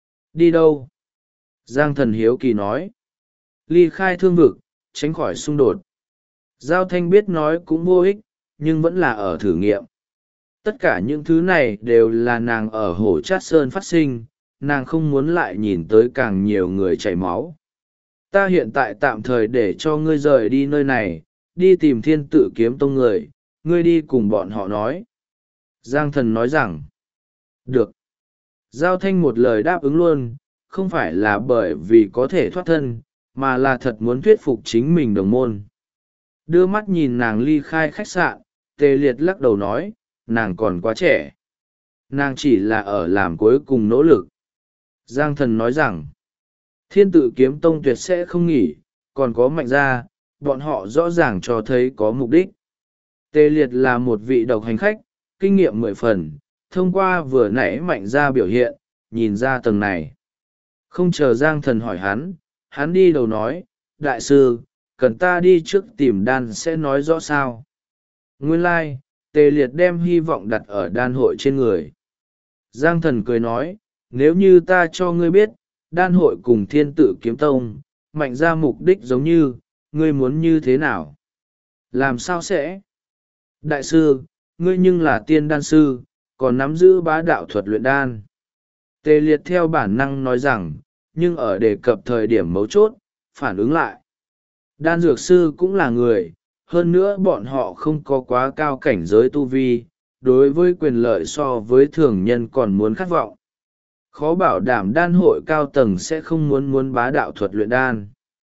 Đi đâu? Giang Thần hiếu kỳ nói. Ly khai thương vực, tránh khỏi xung đột. Giao Thanh biết nói cũng vô ích, nhưng vẫn là ở thử nghiệm. Tất cả những thứ này đều là nàng ở Hổ Chát Sơn phát sinh, nàng không muốn lại nhìn tới càng nhiều người chảy máu. Ta hiện tại tạm thời để cho ngươi rời đi nơi này, đi tìm Thiên Tự Kiếm Tông người, ngươi đi cùng bọn họ nói. Giang Thần nói rằng, được. Giao Thanh một lời đáp ứng luôn, không phải là bởi vì có thể thoát thân, mà là thật muốn thuyết phục chính mình đồng môn. Đưa mắt nhìn nàng ly khai khách sạn, Tề Liệt lắc đầu nói, nàng còn quá trẻ. Nàng chỉ là ở làm cuối cùng nỗ lực. Giang Thần nói rằng, Thiên Tự Kiếm Tông tuyệt sẽ không nghỉ, còn có Mạnh Gia, bọn họ rõ ràng cho thấy có mục đích. Tề Liệt là một vị độc hành khách, kinh nghiệm 10 phần, thông qua vừa nãy Mạnh Gia biểu hiện, nhìn ra tầng này. Không chờ Giang Thần hỏi hắn đi đầu nói, đại sư, cần ta đi trước tìm đan sẽ nói rõ sao. Nguyên lai, Tề Liệt đem hy vọng đặt ở đan hội trên người. Giang Thần cười nói, nếu như ta cho ngươi biết, đan hội cùng Thiên Tự Kiếm Tông, Mạnh Gia mục đích giống như, ngươi muốn như thế nào? Làm sao sẽ? Đại sư, ngươi nhưng là tiên đan sư, còn nắm giữ bá đạo thuật luyện đan. Tề Liệt theo bản năng nói rằng, nhưng ở đề cập thời điểm mấu chốt, phản ứng lại. Đan dược sư cũng là người, hơn nữa bọn họ không có quá cao cảnh giới tu vi, đối với quyền lợi so với thường nhân còn muốn khát vọng. Khó bảo đảm đan hội cao tầng sẽ không muốn bá đạo thuật luyện đan.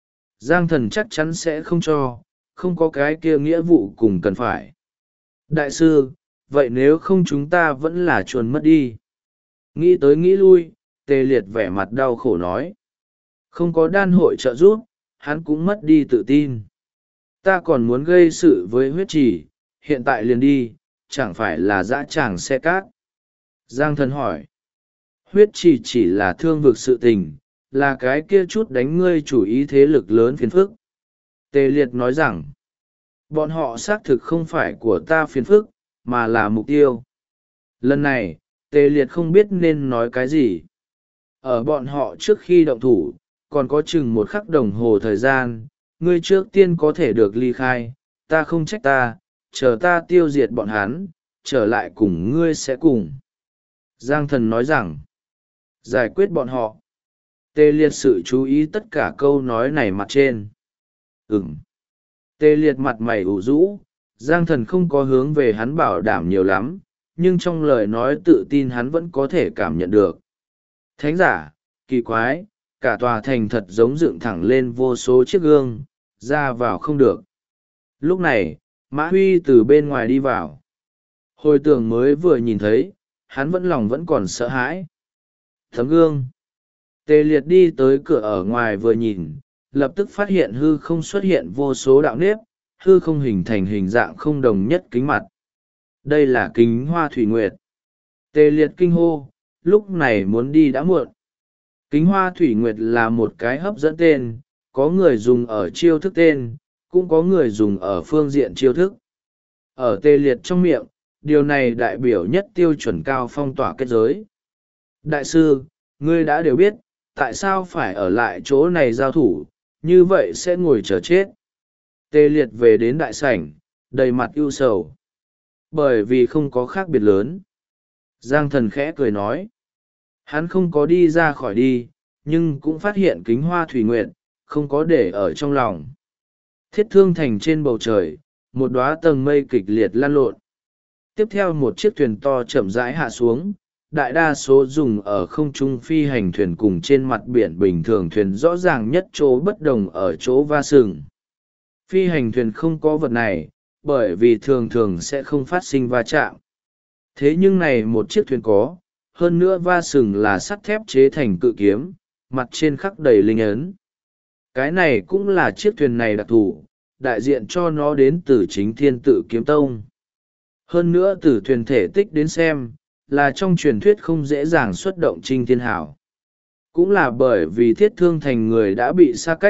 Giang Thần chắc chắn sẽ không cho, không có cái kia nghĩa vụ cùng cần phải. Đại sư, vậy nếu không chúng ta vẫn là chuồn mất đi. Nghĩ tới nghĩ lui, Tề Liệt vẻ mặt đau khổ nói. Không có đan hội trợ giúp, hắn cũng mất đi tự tin. Ta còn muốn gây sự với huyết trì, hiện tại liền đi, chẳng phải là dã tràng xe cát. Giang Thần hỏi. Huyết trì chỉ là thương vực sự tình, là cái kia chút đánh ngươi chủ ý thế lực lớn phiền phức. Tề Liệt nói rằng, bọn họ xác thực không phải của ta phiền phức, mà là mục tiêu. Lần này, Tề Liệt không biết nên nói cái gì. Ở bọn họ trước khi động thủ, còn có chừng 1 khắc đồng hồ thời gian, ngươi trước tiên có thể được ly khai, ta không trách ta, chờ ta tiêu diệt bọn hắn, trở lại cùng ngươi sẽ cùng. Giang Thần nói rằng, giải quyết bọn họ. Tề Liệt sự chú ý tất cả câu nói này mặt trên. Tề Liệt mặt mày ủ rũ, Giang Thần không có hướng về hắn bảo đảm nhiều lắm, nhưng trong lời nói tự tin hắn vẫn có thể cảm nhận được. Thánh giả, kỳ quái, cả tòa thành thật giống dựng thẳng lên vô số chiếc gương, ra vào không được. Lúc này, Mã Huy từ bên ngoài đi vào. Hồi tưởng mới vừa nhìn thấy, hắn lòng vẫn còn sợ hãi. Tấm gương. Tề Liệt đi tới cửa ở ngoài vừa nhìn, lập tức phát hiện hư không xuất hiện vô số đạo nếp, hư không hình thành hình dạng không đồng nhất kính mặt. Đây là kính hoa thủy nguyệt. Tề Liệt kinh hô, lúc này muốn đi đã muộn. Kính hoa thủy nguyệt là một cái hấp dẫn tên, có người dùng ở chiêu thức tên, cũng có người dùng ở phương diện chiêu thức. Ở Tề Liệt trong miệng, điều này đại biểu nhất tiêu chuẩn cao phong tỏa kết giới. Đại sư, ngươi đã đều biết, tại sao phải ở lại chỗ này giao thủ, như vậy sẽ ngồi chờ chết. Tề Liệt về đến đại sảnh, đầy mặt ưu sầu. Bởi vì không có khác biệt lớn. Giang Thần khẽ cười nói. Hắn không có đi ra khỏi đi, nhưng cũng phát hiện kính hoa thủy nguyệt, không có để ở trong lòng. Thiết Thương Thành trên bầu trời, một đóa tầng mây kịch liệt lan lộn. Tiếp theo một chiếc thuyền to chậm rãi hạ xuống, đại đa số dùng ở không trung phi hành thuyền cùng trên mặt biển bình thường thuyền rõ ràng nhất chỗ bất đồng ở chỗ va sừng. Phi hành thuyền không có vật này, bởi vì thường thường sẽ không phát sinh va chạm. Thế nhưng này một chiếc thuyền có, hơn nữa va sừng là sắt thép chế thành cự kiếm, mặt trên khắc đầy linh ấn. Cái này cũng là chiếc thuyền này đặc thù, đại diện cho nó đến từ chính Thiên Tự Kiếm Tông. Hơn nữa từ thuyền thể tích đến xem, là trong truyền thuyết không dễ dàng xuất động Trinh Thiên Hảo. Cũng là bởi vì Thiết Thương Thành người đã bị xa cách,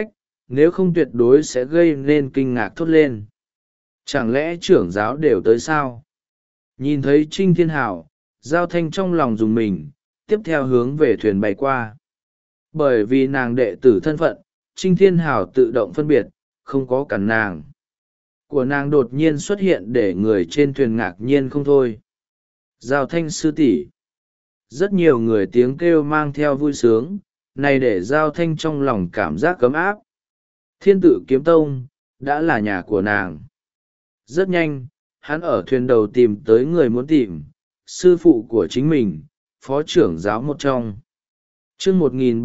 nếu không tuyệt đối sẽ gây nên kinh ngạc thốt lên. Chẳng lẽ trưởng giáo đều tới sao? Nhìn thấy Trinh Thiên Hảo, Giao Thanh trong lòng dùng mình, tiếp theo hướng về thuyền bay qua. Bởi vì nàng đệ tử thân phận, Trinh Thiên Hảo tự động phân biệt, không có cản nàng. Của nàng đột nhiên xuất hiện để người trên thuyền ngạc nhiên không thôi. Giao Thanh sư tỷ. Rất nhiều người tiếng kêu mang theo vui sướng, này để Giao Thanh trong lòng cảm giác cấm áp. Thiên Tự Kiếm Tông đã là nhà của nàng. Rất nhanh, hắn ở thuyền đầu tìm tới người muốn tìm, sư phụ của chính mình, phó trưởng giáo một trong. Chương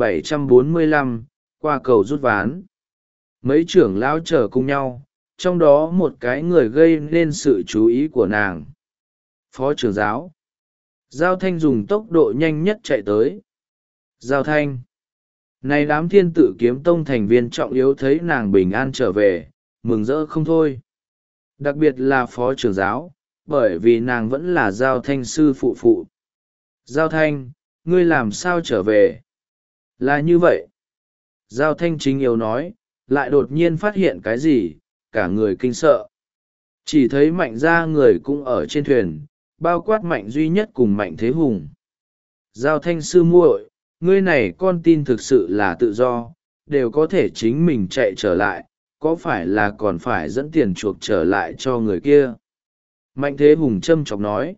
1745, qua cầu rút ván. Mấy trưởng lão chờ cùng nhau, trong đó một cái người gây nên sự chú ý của nàng. Phó trưởng giáo. Giao Thanh dùng tốc độ nhanh nhất chạy tới. Giao Thanh. Này đám Thiên Tự Kiếm Tông thành viên trọng yếu thấy nàng bình an trở về, mừng rỡ không thôi. Đặc biệt là phó trưởng giáo, bởi vì nàng vẫn là Giao Thanh sư phụ phụ. Giao Thanh, ngươi làm sao trở về? Là như vậy. Giao Thanh chính yếu nói, lại đột nhiên phát hiện cái gì, cả người kinh sợ. Chỉ thấy Mạnh gia người cũng ở trên thuyền, bao quát Mạnh duy nhất cùng Mạnh Thế Hùng. Giao Thanh sư muội, ngươi này con tin thực sự là tự do, đều có thể chính mình chạy trở lại, có phải là còn phải dẫn tiền chuộc trở lại cho người kia? Mạnh Thế Hùng châm chọc nói.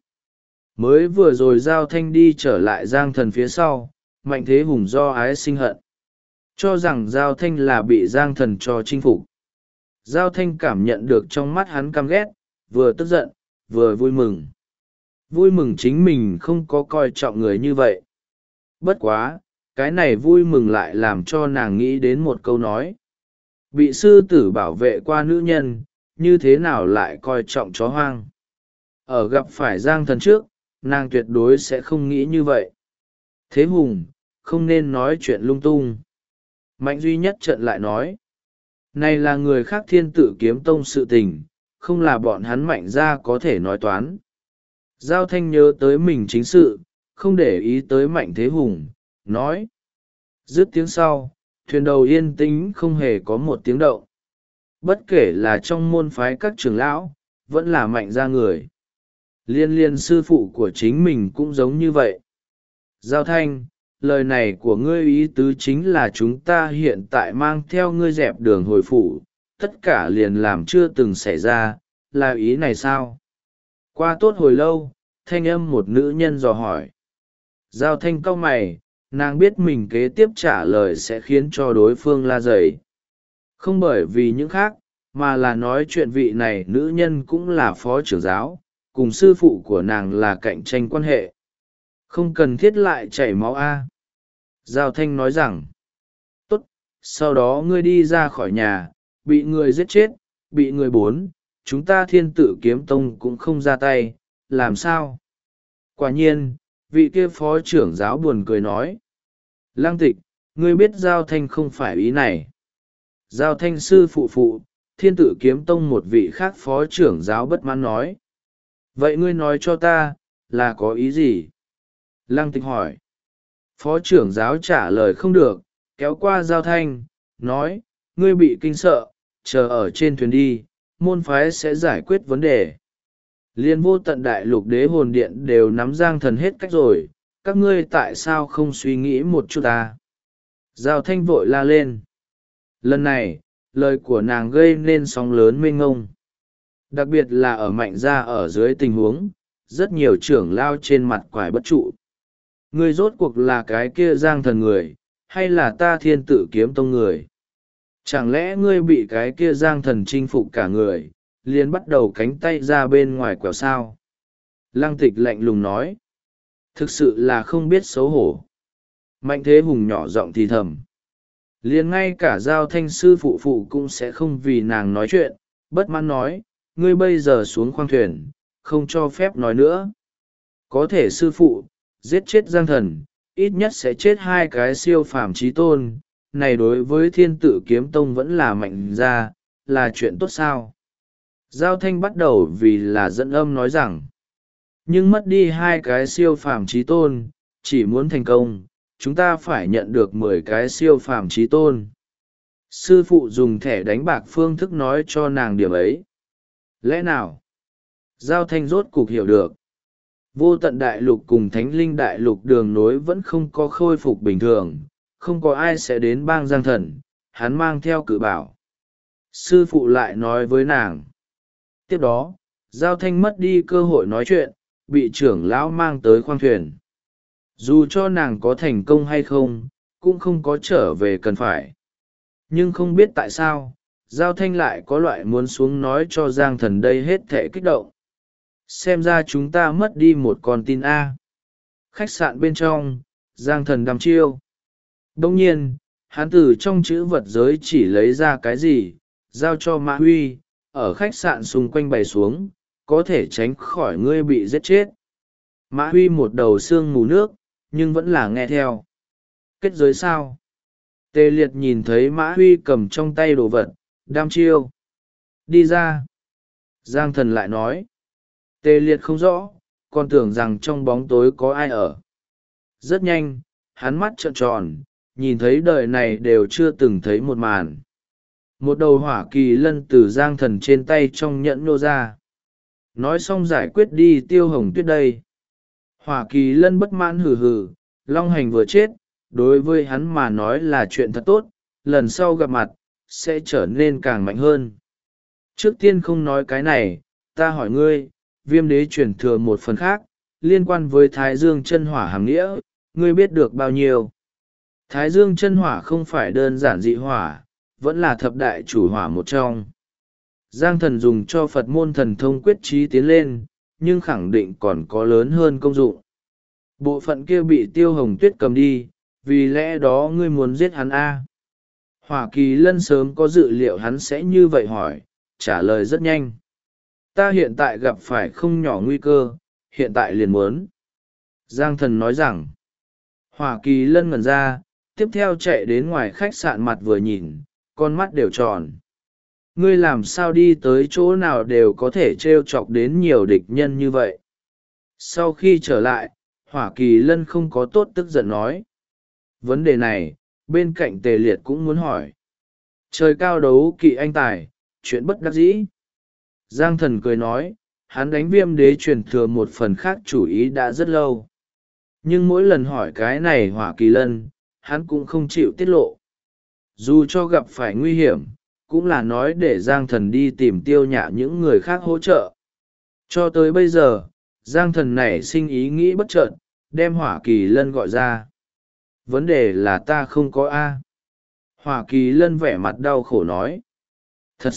Mới vừa rồi Giao Thanh đi trở lại Giang Thần phía sau, Mạnh Thế Hùng do ái sinh hận, cho rằng Giao Thanh là bị Giang Thần cho chinh phục. Giao Thanh cảm nhận được trong mắt hắn căm ghét, vừa tức giận, vừa vui mừng. Vui mừng chính mình không có coi trọng người như vậy. Bất quá, cái này vui mừng lại làm cho nàng nghĩ đến một câu nói. Bị sư tử bảo vệ qua nữ nhân, như thế nào lại coi trọng chó hoang. Ở gặp phải Giang Thần trước, nàng tuyệt đối sẽ không nghĩ như vậy. Thế Hùng, không nên nói chuyện lung tung. Mạnh duy nhất trận lại nói. Này là người khác Thiên Tự Kiếm Tông sự tình, không là bọn hắn Mạnh gia có thể nói toán. Giao Thanh nhớ tới mình chính sự, không để ý tới Mạnh Thế Hùng, nói. Dứt tiếng sau, thuyền đầu yên tĩnh không hề có một tiếng động. Bất kể là trong môn phái các trưởng lão, vẫn là Mạnh gia người. Liên sư phụ của chính mình cũng giống như vậy. Giao Thanh, lời này của ngươi ý tứ chính là chúng ta hiện tại mang theo ngươi dẹp đường hồi phủ, tất cả liền làm chưa từng xảy ra, là ý này sao? Qua tốt hồi lâu, thanh âm một nữ nhân dò hỏi. Giao Thanh cau mày, nàng biết mình kế tiếp trả lời sẽ khiến cho đối phương la dày. Không bởi vì những khác, mà là nói chuyện vị này nữ nhân cũng là phó trưởng giáo, cùng sư phụ của nàng là cạnh tranh quan hệ. Không cần thiết lại chảy máu a. Giao Thanh nói rằng, tốt, sau đó ngươi đi ra khỏi nhà, bị người giết chết, bị người bốn, chúng ta Thiên Tự Kiếm Tông cũng không ra tay, làm sao? Quả nhiên, vị kia phó trưởng giáo buồn cười nói. Lang Tịch, ngươi biết Giao Thanh không phải ý này. Giao Thanh sư phụ, Thiên Tự Kiếm Tông một vị khác phó trưởng giáo bất mãn nói. Vậy ngươi nói cho ta, là có ý gì? Lăng Tịch hỏi. Phó trưởng giáo trả lời không được, kéo qua Giao Thanh, nói, ngươi bị kinh sợ, chờ ở trên thuyền đi, môn phái sẽ giải quyết vấn đề. Liên vô tận đại lục đế hồn điện đều nắm Giang Thần hết cách rồi, các ngươi tại sao không suy nghĩ một chút ta? Giao Thanh vội la lên. Lần này, lời của nàng gây nên sóng lớn mênh ngông. Đặc biệt là ở Mạnh gia ở dưới tình huống, rất nhiều trưởng lao trên mặt quải bất trụ. Ngươi rốt cuộc là cái kia Giang Thần người, hay là ta Thiên Tự Kiếm Tông người? Chẳng lẽ ngươi bị cái kia Giang Thần chinh phục cả người, liền bắt đầu cánh tay ra bên ngoài quẹo sao? Lăng Tịch lạnh lùng nói. Thực sự là không biết xấu hổ. Mạnh Thế Hùng nhỏ giọng thì thầm. Liền ngay cả Giao Thanh sư phụ cũng sẽ không vì nàng nói chuyện, bất mãn nói, ngươi bây giờ xuống khoang thuyền, không cho phép nói nữa. Có thể sư phụ, giết chết Giang Thần, ít nhất sẽ chết hai cái siêu phàm chí tôn, này đối với Thiên Tự Kiếm Tông vẫn là Mạnh gia, là chuyện tốt sao? Giao Thanh bắt đầu vì là dẫn âm nói rằng, nhưng mất đi hai cái siêu phàm chí tôn, chỉ muốn thành công, chúng ta phải nhận được 10 cái siêu phàm chí tôn. sư phụ dùng thẻ đánh bạc phương thức nói cho nàng điểm ấy. Lẽ nào Giao Thanh rốt cục hiểu được. Vô tận đại lục cùng thánh linh đại lục đường nối vẫn không có khôi phục bình thường, không có ai sẽ đến bang Giang Thần, hắn mang theo cự bảo. Sư phụ lại nói với nàng. Tiếp đó, Giao Thanh mất đi cơ hội nói chuyện, bị trưởng lão mang tới khoang thuyền. Dù cho nàng có thành công hay không, cũng không có trở về cần phải. Nhưng không biết tại sao, Giao Thanh lại có loại muốn xuống nói cho Giang Thần đây hết thể kích động. Xem ra chúng ta mất đi một con tin A. Khách sạn bên trong, Giang Thần đăm chiêu. Đông nhiên, hắn từ trong chữ vật giới chỉ lấy ra cái gì, giao cho Mã Huy, ở khách sạn xung quanh bày xuống, có thể tránh khỏi ngươi bị giết chết. Mã Huy một đầu xương mù nước, nhưng vẫn là nghe theo. Kết giới sao? Tề Liệt nhìn thấy Mã Huy cầm trong tay đồ vật, đăm chiêu. Đi ra. Giang Thần lại nói. Tề Liệt không rõ, còn tưởng rằng trong bóng tối có ai ở. Rất nhanh, hắn mắt trợn tròn, nhìn thấy đời này đều chưa từng thấy một màn. Một đầu hỏa kỳ lân từ Giang Thần trên tay trong nhẫn nô ra. Nói xong giải quyết đi Tiêu Hồng Tuyết đây. Hỏa kỳ lân bất mãn hừ hừ, Long Hành vừa chết, đối với hắn mà nói là chuyện thật tốt, lần sau gặp mặt, sẽ trở nên càng mạnh hơn. Trước tiên không nói cái này, ta hỏi ngươi, Viêm đế truyền thừa một phần khác, liên quan với Thái Dương chân hỏa hàm nghĩa, ngươi biết được bao nhiêu? Thái Dương chân hỏa không phải đơn giản dị hỏa, vẫn là thập đại chủ hỏa một trong. Giang Thần dùng cho Phật môn thần thông quyết trí tiến lên, nhưng khẳng định còn có lớn hơn công dụng. Bộ phận kia bị Tiêu Hồng Tuyết cầm đi, vì lẽ đó ngươi muốn giết hắn A. Hỏa Kỳ Lân sớm có dự liệu hắn sẽ như vậy hỏi, trả lời rất nhanh. Ta hiện tại gặp phải không nhỏ nguy cơ, hiện tại liền muốn. Giang Thần nói rằng, Hỏa Kỳ Lân ngẩn ra, tiếp theo chạy đến ngoài khách sạn mặt vừa nhìn, con mắt đều tròn. Ngươi làm sao đi tới chỗ nào đều có thể trêu chọc đến nhiều địch nhân như vậy. Sau khi trở lại, Hỏa Kỳ Lân không có tốt tức giận nói. Vấn đề này, bên cạnh Tề Liệt cũng muốn hỏi. Trời cao đấu kỵ anh tài, chuyện bất đắc dĩ. Giang Thần cười nói, hắn đánh Viêm đế truyền thừa một phần khác chủ ý đã rất lâu. Nhưng mỗi lần hỏi cái này Hỏa Kỳ Lân, hắn cũng không chịu tiết lộ. Dù cho gặp phải nguy hiểm, cũng là nói để Giang Thần đi tìm Tiêu Nhã những người khác hỗ trợ. Cho tới bây giờ, Giang Thần nảy sinh ý nghĩ bất chợt, đem Hỏa Kỳ Lân gọi ra. Vấn đề là ta không có A. Hỏa Kỳ Lân vẻ mặt đau khổ nói. Thật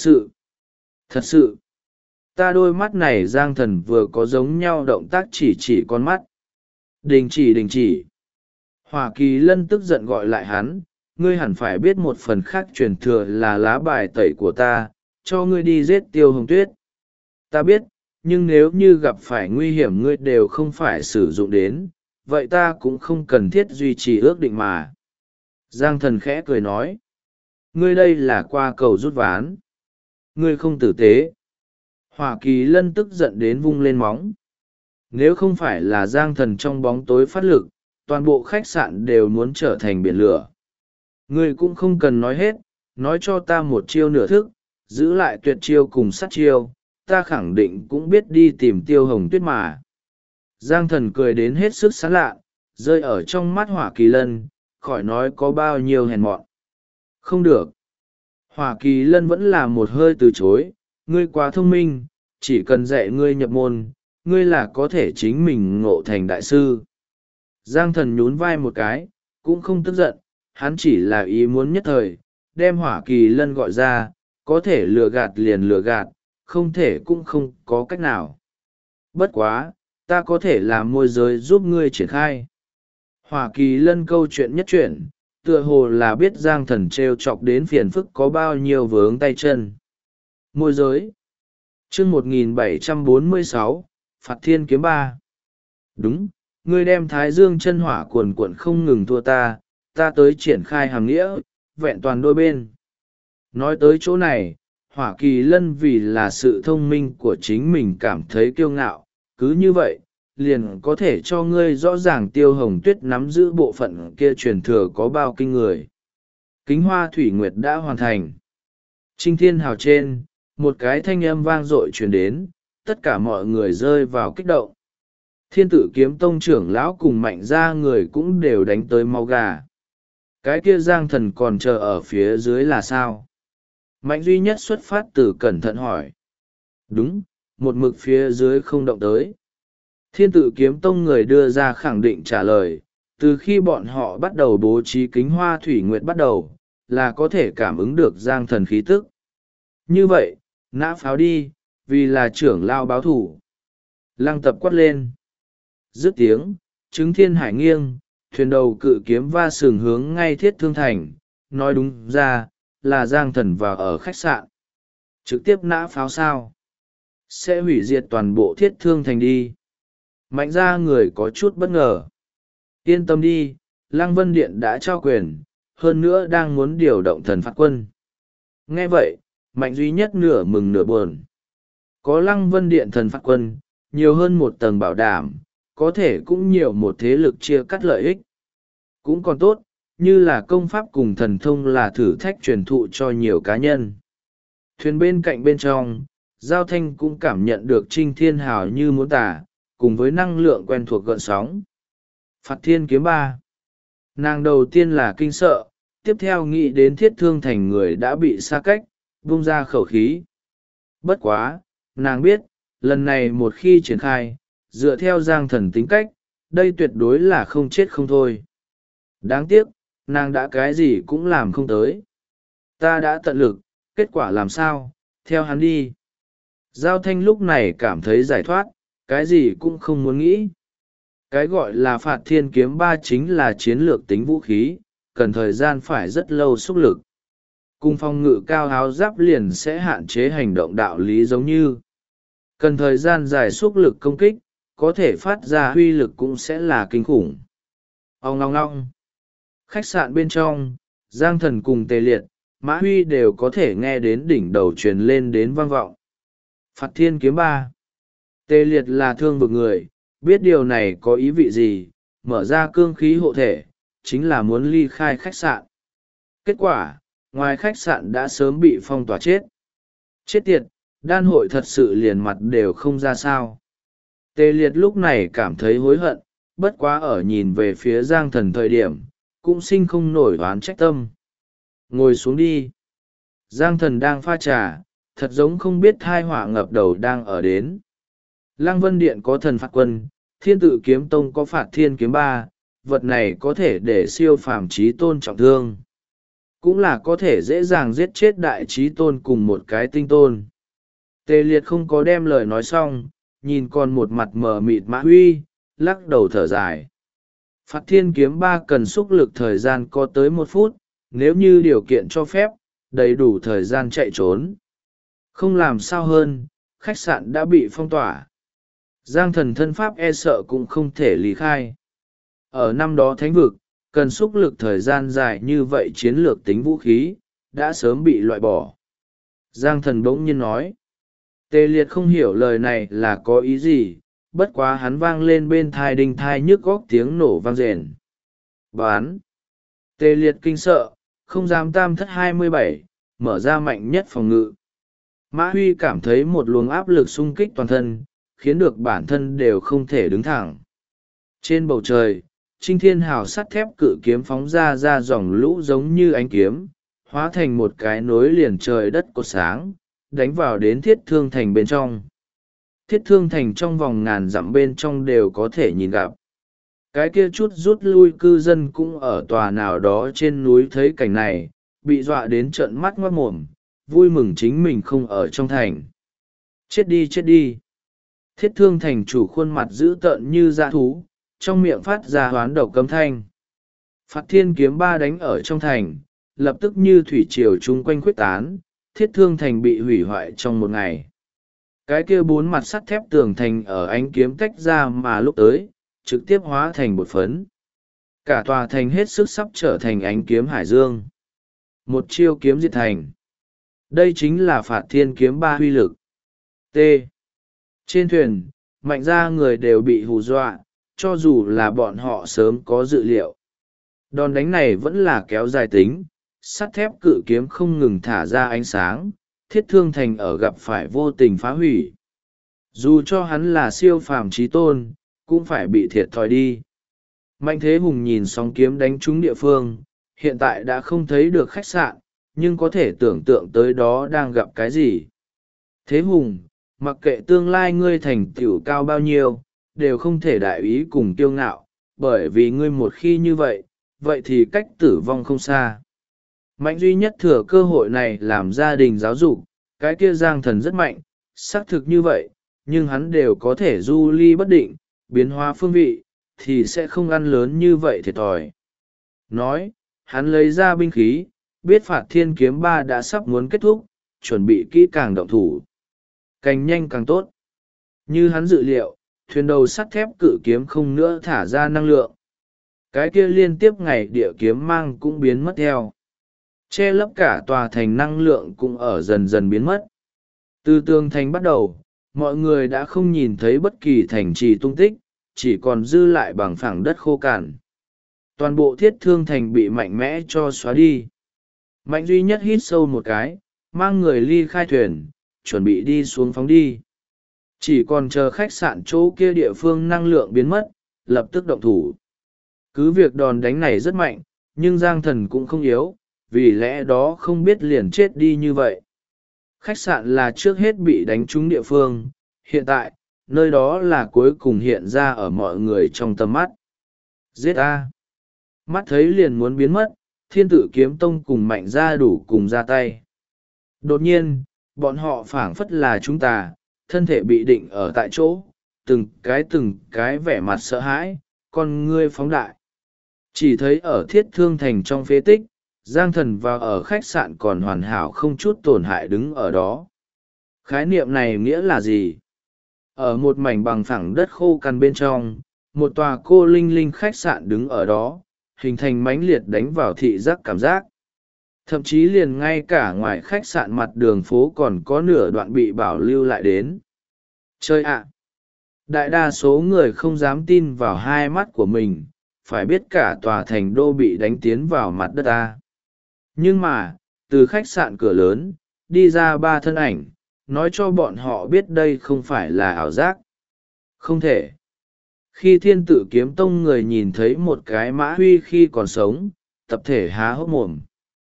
sự, ta đôi mắt này Giang Thần vừa có giống nhau động tác chỉ con mắt. Đình chỉ. Hỏa Kỳ Lân tức giận gọi lại hắn, ngươi hẳn phải biết một phần khác truyền thừa là lá bài tẩy của ta, cho ngươi đi giết Tiêu Hồng Tuyết. Ta biết, nhưng nếu như gặp phải nguy hiểm ngươi đều không phải sử dụng đến, vậy ta cũng không cần thiết duy trì ước định mà. Giang Thần khẽ cười nói, ngươi đây là qua cầu rút ván. Ngươi không tử tế. Hỏa Kỳ Lân tức giận đến vung lên móng. Nếu không phải là Giang Thần trong bóng tối phát lực, toàn bộ khách sạn đều muốn trở thành biển lửa. Ngươi cũng không cần nói hết, nói cho ta một chiêu nửa thức, giữ lại tuyệt chiêu cùng sát chiêu, ta khẳng định cũng biết đi tìm Tiêu Hồng Tuyết mà. Giang Thần cười đến hết sức sán lạ, rơi ở trong mắt Hỏa Kỳ Lân, khỏi nói có bao nhiêu hèn mọn. Không được. Hỏa Kỳ Lân vẫn là một hơi từ chối, ngươi quá thông minh, chỉ cần dạy ngươi nhập môn, ngươi là có thể chính mình ngộ thành đại sư. Giang Thần nhún vai một cái, cũng không tức giận, hắn chỉ là ý muốn nhất thời, đem Hỏa Kỳ Lân gọi ra, có thể lừa gạt liền lừa gạt, không thể cũng không có cách nào. Bất quá, ta có thể làm môi giới giúp ngươi triển khai. Hỏa Kỳ Lân câu chuyện nhất chuyển, tựa hồ là biết Giang Thần trêu chọc đến phiền phức có bao nhiêu vướng tay chân. Môi giới. Chương 1746, Phạt Thiên Kiếm 3. Đúng, ngươi đem Thái Dương chân hỏa cuồn cuộn không ngừng thua ta tới triển khai hàm nghĩa, vẹn toàn đôi bên. Nói tới chỗ này, Hỏa Kỳ Lân vì là sự thông minh của chính mình cảm thấy kiêu ngạo, cứ như vậy, liền có thể cho ngươi rõ ràng Tiêu Hồng Tuyết nắm giữ bộ phận kia truyền thừa có bao kinh người. kính hoa thủy nguyệt đã hoàn thành. Trinh thiên hào trên, một cái thanh âm vang dội truyền đến, tất cả mọi người rơi vào kích động. Thiên Tự Kiếm Tông trưởng lão cùng Mạnh Gia người cũng đều đánh tới mau gà. Cái kia Giang Thần còn chờ ở phía dưới là sao? Mạnh duy nhất xuất phát từ cẩn thận hỏi. Đúng, một mực phía dưới không động tới. Thiên Tự Kiếm Tông người đưa ra khẳng định trả lời, từ khi bọn họ bắt đầu bố trí kính hoa thủy nguyệt bắt đầu, là có thể cảm ứng được Giang Thần khí tức. Như vậy, nã pháo đi, vì là trưởng lao báo thủ. Lăng Tập quát lên. Dứt tiếng, Trứng Thiên Hải nghiêng, thuyền đầu cự kiếm va sừng hướng ngay Thiết Thương Thành, nói đúng ra, là Giang Thần vào ở khách sạn. Trực tiếp nã pháo sao? Sẽ hủy diệt toàn bộ Thiết Thương Thành đi. Mạnh ra người có chút bất ngờ. Yên tâm đi, Lăng Vân Điện đã trao quyền, hơn nữa đang muốn điều động thần phạt quân. Nghe vậy, Mạnh duy nhất nửa mừng nửa buồn. Có Lăng Vân Điện thần phạt quân, nhiều hơn một tầng bảo đảm, có thể cũng nhiều một thế lực chia cắt lợi ích. Cũng còn tốt, như là công pháp cùng thần thông là thử thách truyền thụ cho nhiều cá nhân. Thuyền bên cạnh bên trong, Giao Thanh cũng cảm nhận được Trinh Thiên Hào như muốn tả, cùng với năng lượng quen thuộc gợn sóng. Phạt Thiên Kiếm 3. Nàng đầu tiên là kinh sợ, tiếp theo nghĩ đến Thiết Thương Thành người đã bị xa cách, vung ra khẩu khí. Bất quá, nàng biết, lần này một khi triển khai, dựa theo Giang Thần tính cách, đây tuyệt đối là không chết không thôi. Đáng tiếc, nàng đã cái gì cũng làm không tới. Ta đã tận lực, kết quả làm sao, theo hắn đi. Giao Thanh lúc này cảm thấy giải thoát, cái gì cũng không muốn nghĩ. Cái gọi là Phạt Thiên Kiếm 3 chính là chiến lược tính vũ khí, cần thời gian phải rất lâu xúc lực. Cùng phòng ngự cao áo giáp liền sẽ hạn chế hành động đạo lý giống như. Cần thời gian dài xúc lực công kích, có thể phát ra huy lực cũng sẽ là kinh khủng. Ông ngong ngong. Khách sạn bên trong, Giang Thần cùng Tề Liệt, Mã Huy đều có thể nghe đến đỉnh đầu truyền lên đến vang vọng. Phạt Thiên Kiếm 3. Tề Liệt là thương vực người, biết điều này có ý vị gì, mở ra cương khí hộ thể, chính là muốn ly khai khách sạn. Kết quả, ngoài khách sạn đã sớm bị phong tỏa chết. Chết tiệt, đan hội thật sự liền mặt đều không ra sao. Tề Liệt lúc này cảm thấy hối hận, bất quá ở nhìn về phía Giang Thần thời điểm, cũng sinh không nổi oán trách tâm. Ngồi xuống đi. Giang Thần đang pha trà, thật giống không biết thai họa ngập đầu đang ở đến. Lăng Vân Điện có thần phạt quân, Thiên Tự Kiếm Tông có Phạt Thiên Kiếm 3, vật này có thể để siêu phàm trí tôn trọng thương. Cũng là có thể dễ dàng giết chết đại trí tôn cùng một cái tinh tôn. Tề Liệt không có đem lời nói xong, nhìn còn một mặt mờ mịt Mã Huy, lắc đầu thở dài. Phạt Thiên Kiếm 3 cần xúc lực thời gian có tới 1 phút, nếu như điều kiện cho phép, đầy đủ thời gian chạy trốn. Không làm sao hơn, khách sạn đã bị phong tỏa. Giang Thần thân pháp e sợ cũng không thể lý khai. Ở năm đó thánh vực, cần xúc lực thời gian dài như vậy chiến lược tính vũ khí, đã sớm bị loại bỏ. Giang Thần bỗng nhiên nói. Tề Liệt không hiểu lời này là có ý gì, bất quá hắn vang lên bên thai đinh thai nhức góc tiếng nổ vang rền. Bán. Tề Liệt kinh sợ, không dám tam thất 27, mở ra mạnh nhất phòng ngự. Mã Huy cảm thấy một luồng áp lực xung kích toàn thân, khiến được bản thân đều không thể đứng thẳng. Trên bầu trời, Trinh Thiên Hào sắt thép cự kiếm phóng ra dòng lũ giống như ánh kiếm, hóa thành một cái nối liền trời đất cột sáng, đánh vào đến Thiết Thương Thành bên trong. Thiết Thương Thành trong vòng ngàn dặm bên trong đều có thể nhìn gặp. Cái kia chút rút lui cư dân cũng ở tòa nào đó trên núi thấy cảnh này, bị dọa đến trợn mắt ngoác mồm, vui mừng chính mình không ở trong thành. Chết đi chết đi. Thiết Thương Thành chủ khuôn mặt dữ tợn như dã thú, trong miệng phát ra hoán độc cấm thanh. Phạt Thiên Kiếm 3 đánh ở trong thành, lập tức như thủy triều chung quanh khuếch tán, Thiết Thương Thành bị hủy hoại trong 1 ngày. Cái kia 4 mặt sắt thép tường thành ở ánh kiếm tách ra mà lúc tới, trực tiếp hóa thành bột phấn. Cả tòa thành hết sức sắp trở thành ánh kiếm hải dương. Một chiêu kiếm diệt thành. Đây chính là Phạt Thiên Kiếm 3 huy lực. T. Trên thuyền, Mạnh ra người đều bị hù dọa, cho dù là bọn họ sớm có dự liệu. Đòn đánh này vẫn là kéo dài tính, sắt thép cự kiếm không ngừng thả ra ánh sáng, thiết thương thành ở gặp phải vô tình phá hủy. Dù cho hắn là siêu phàm chí tôn, cũng phải bị thiệt thòi đi. Mạnh Thế Hùng nhìn sóng kiếm đánh trúng địa phương, hiện tại đã không thấy được khách sạn, nhưng có thể tưởng tượng tới đó đang gặp cái gì. Thế Hùng, mặc kệ tương lai ngươi thành tựu cao bao nhiêu, đều không thể đại ý cùng kiêu ngạo, bởi vì ngươi một khi như vậy, vậy thì cách tử vong không xa. Mạnh duy nhất thừa cơ hội này làm gia đình giáo dục, cái kia Giang Thần rất mạnh, xác thực như vậy, nhưng hắn đều có thể du ly bất định, biến hóa phương vị, thì sẽ không ăn lớn như vậy thiệt thòi. Nói, hắn lấy ra binh khí, biết Phạt Thiên Kiếm Ba đã sắp muốn kết thúc, chuẩn bị kỹ càng động thủ. Càng nhanh càng tốt. Như hắn dự liệu, thuyền đầu sắt thép cự kiếm không nữa thả ra năng lượng. Cái kia liên tiếp ngày địa kiếm mang cũng biến mất theo. Che lấp cả tòa thành năng lượng cũng ở dần dần biến mất. Từ tường thành bắt đầu, mọi người đã không nhìn thấy bất kỳ thành trì tung tích, chỉ còn dư lại bằng phẳng đất khô cằn. Toàn bộ thiết thương thành bị mạnh mẽ cho xóa đi. Mạnh duy nhất hít sâu một cái, mang người ly khai thuyền, chuẩn bị đi xuống phóng đi. Chỉ còn chờ khách sạn chỗ kia địa phương năng lượng biến mất, lập tức động thủ. Cứ việc đòn đánh này rất mạnh, nhưng Giang Thần cũng không yếu, vì lẽ đó không biết liền chết đi như vậy. Khách sạn là trước hết bị đánh trúng địa phương, hiện tại, nơi đó là cuối cùng hiện ra ở mọi người trong tầm mắt. Giết a! Mắt thấy liền muốn biến mất, Thiên Tử Kiếm Tông cùng Mạnh Gia đủ cùng ra tay. Đột nhiên, bọn họ phảng phất là chúng ta, thân thể bị định ở tại chỗ, từng cái vẻ mặt sợ hãi, con ngươi phóng đại. Chỉ thấy ở Thiết Thương Thành trong phế tích, Giang Thần vào ở khách sạn còn hoàn hảo không chút tổn hại đứng ở đó. Khái niệm này nghĩa là gì? Ở một mảnh bằng phẳng đất khô cằn bên trong, một tòa cô linh linh khách sạn đứng ở đó, hình thành mãnh liệt đánh vào thị giác cảm giác. Thậm chí liền ngay cả ngoài khách sạn mặt đường phố còn có nửa đoạn bị bảo lưu lại đến. Chơi ạ! Đại đa số người không dám tin vào hai mắt của mình, phải biết cả tòa thành đô bị đánh tiến vào mặt đất ta. Nhưng mà, từ khách sạn cửa lớn, đi ra ba thân ảnh, nói cho bọn họ biết đây không phải là ảo giác. Không thể. Khi Thiên Tử Kiếm Tông người nhìn thấy một cái Mã Huy khi còn sống, tập thể há hốc mồm.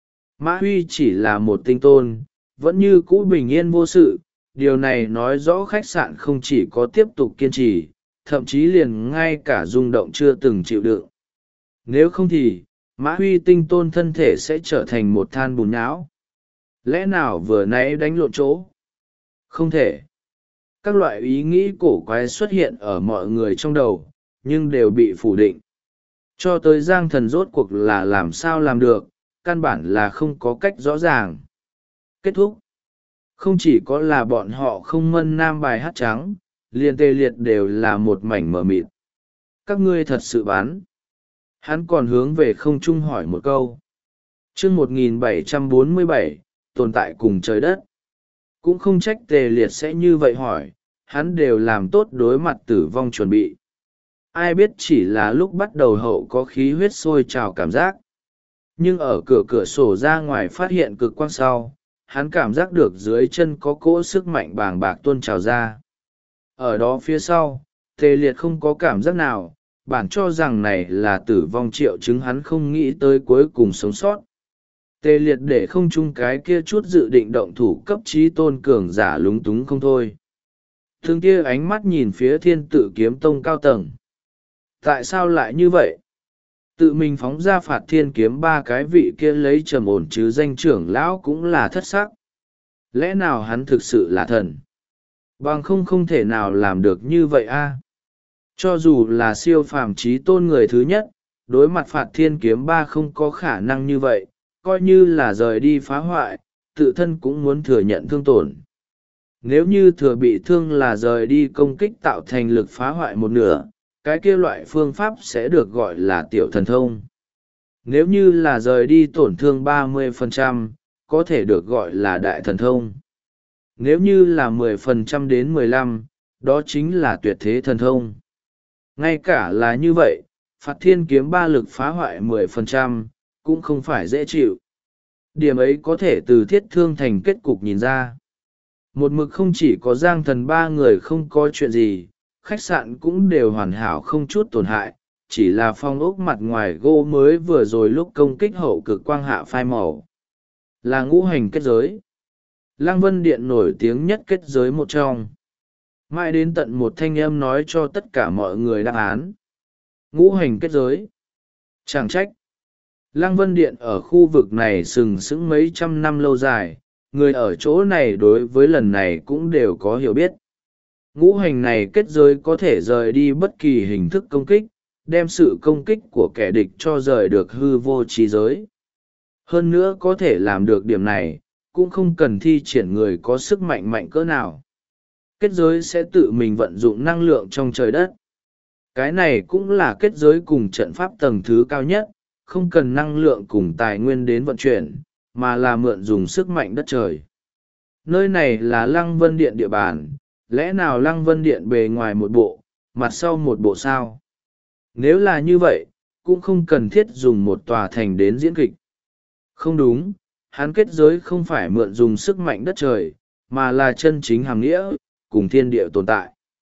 Mã Huy chỉ là một tinh tôn, vẫn như cũ bình yên vô sự, điều này nói rõ khách sạn không chỉ có tiếp tục kiên trì, thậm chí liền ngay cả rung động chưa từng chịu đựng. Nếu không thì, Mã Huy tinh tôn thân thể sẽ trở thành một than bùn nhão. Lẽ nào vừa nãy đánh lộn chỗ? Không thể. Các loại ý nghĩ cổ quái xuất hiện ở mọi người trong đầu, nhưng đều bị phủ định. Cho tới Giang Thần rốt cuộc là làm sao làm được, căn bản là không có cách rõ ràng. Kết thúc. Không chỉ có là bọn họ không mân nam bài hát trắng, liền tê liệt đều là một mảnh mờ mịt. Các ngươi thật sự bán. Hắn còn hướng về không trung hỏi một câu. Chương 1747, tồn tại cùng trời đất. Cũng không trách tề liệt sẽ như vậy hỏi, hắn đều làm tốt đối mặt tử vong chuẩn bị. Ai biết chỉ là lúc bắt đầu hậu có khí huyết sôi trào cảm giác. Nhưng ở cửa sổ ra ngoài phát hiện cực quang sau, hắn cảm giác được dưới chân có cỗ sức mạnh bàng bạc tuôn trào ra. Ở đó phía sau, tề liệt không có cảm giác nào, bản cho rằng này là tử vong triệu chứng, hắn không nghĩ tới cuối cùng sống sót. Tề liệt để không chung cái kia chút dự định động thủ cấp trí tôn cường giả lúng túng không thôi. Thương kia ánh mắt nhìn phía Thiên Tử Kiếm Tông cao tầng. Tại sao lại như vậy? Tự mình phóng ra Phạt Thiên Kiếm ba cái vị kia lấy trầm ổn chứ danh trưởng lão cũng là thất sắc. Lẽ nào hắn thực sự là thần? Bằng không thể nào làm được như vậy a. Cho dù là siêu phàm trí tôn người thứ nhất, đối mặt Phạt Thiên Kiếm ba không có khả năng như vậy, coi như là rời đi phá hoại, tự thân cũng muốn thừa nhận thương tổn. Nếu như thừa bị thương là rời đi công kích tạo thành lực phá hoại một nửa, cái kia loại phương pháp sẽ được gọi là tiểu thần thông. Nếu như là rời đi tổn thương 30%, có thể được gọi là đại thần thông. Nếu như là 10% đến 15%, đó chính là tuyệt thế thần thông. Ngay cả là như vậy, Phạt Thiên Kiếm ba lực phá hoại 10%, cũng không phải dễ chịu. Điểm ấy có thể từ thiết thương thành kết cục nhìn ra. Một mực không chỉ có Giang Thần ba người không có chuyện gì, khách sạn cũng đều hoàn hảo không chút tổn hại, chỉ là phong ốc mặt ngoài gỗ mới vừa rồi lúc công kích hậu cực quang hạ phai màu. Là ngũ hành kết giới. Lăng Vân Điện nổi tiếng nhất kết giới một trong. Mãi đến tận một thanh âm nói cho tất cả mọi người đáp án. Ngũ hành kết giới. Chẳng trách. Lăng Vân Điện ở khu vực này sừng sững mấy trăm năm lâu dài, người ở chỗ này đối với lần này cũng đều có hiểu biết. Ngũ hành này kết giới có thể rời đi bất kỳ hình thức công kích, đem sự công kích của kẻ địch cho rời được hư vô trí giới. Hơn nữa có thể làm được điểm này, cũng không cần thi triển người có sức mạnh mạnh cỡ nào. Kết giới sẽ tự mình vận dụng năng lượng trong trời đất. Cái này cũng là kết giới cùng trận pháp tầng thứ cao nhất, không cần năng lượng cùng tài nguyên đến vận chuyển, mà là mượn dùng sức mạnh đất trời. Nơi này là Lăng Vân Điện địa bàn, lẽ nào Lăng Vân Điện bề ngoài một bộ, mặt sau một bộ sao? Nếu là như vậy, cũng không cần thiết dùng một tòa thành đến diễn kịch. Không đúng, hắn kết giới không phải mượn dùng sức mạnh đất trời, mà là chân chính hàm nghĩa, cùng thiên địa tồn tại.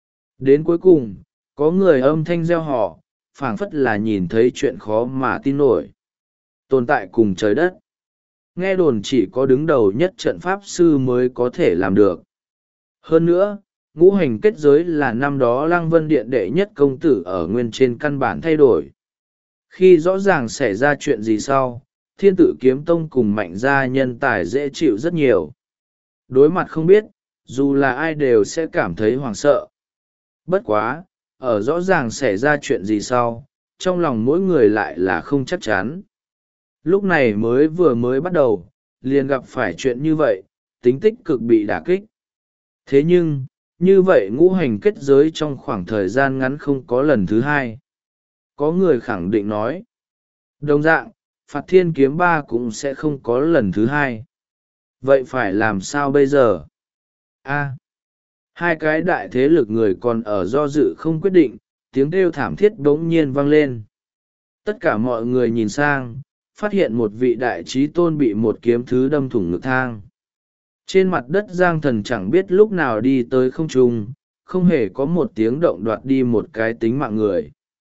Đến cuối cùng, có người âm thanh reo hò, phảng phất là nhìn thấy chuyện khó mà tin nổi. Tồn tại cùng trời đất. Nghe đồn chỉ có đứng đầu nhất trận pháp sư mới có thể làm được. Hơn nữa, ngũ hành kết giới là năm đó Lăng Vân Điện đệ nhất công tử ở nguyên trên căn bản thay đổi. Khi rõ ràng xảy ra chuyện gì sau, Thiên Tử Kiếm Tông cùng Mạnh gia nhân tài dễ chịu rất nhiều. Đối mặt không biết, dù là ai đều sẽ cảm thấy hoảng sợ. Bất quá, ở rõ ràng xảy ra chuyện gì sau, trong lòng mỗi người lại là không chắc chắn. Lúc này mới bắt đầu, liền gặp phải chuyện như vậy, tính tích cực bị đả kích. Thế nhưng, như vậy ngũ hành kết giới trong khoảng thời gian ngắn không có lần thứ hai. Có người khẳng định nói, đồng dạng, Phạt Thiên Kiếm Ba cũng sẽ không có lần thứ hai. Vậy phải làm sao bây giờ? Hai cái đại thế lực người còn ở do dự không quyết định, tiếng kêu thảm thiết bỗng nhiên vang lên. Tất cả mọi người nhìn sang, phát hiện một vị đại trí tôn bị một kiếm thứ đâm thủng ngực thang. Trên mặt đất Giang Thần chẳng biết lúc nào đi tới không trung, không hề có một tiếng động đoạt đi một cái tính mạng người.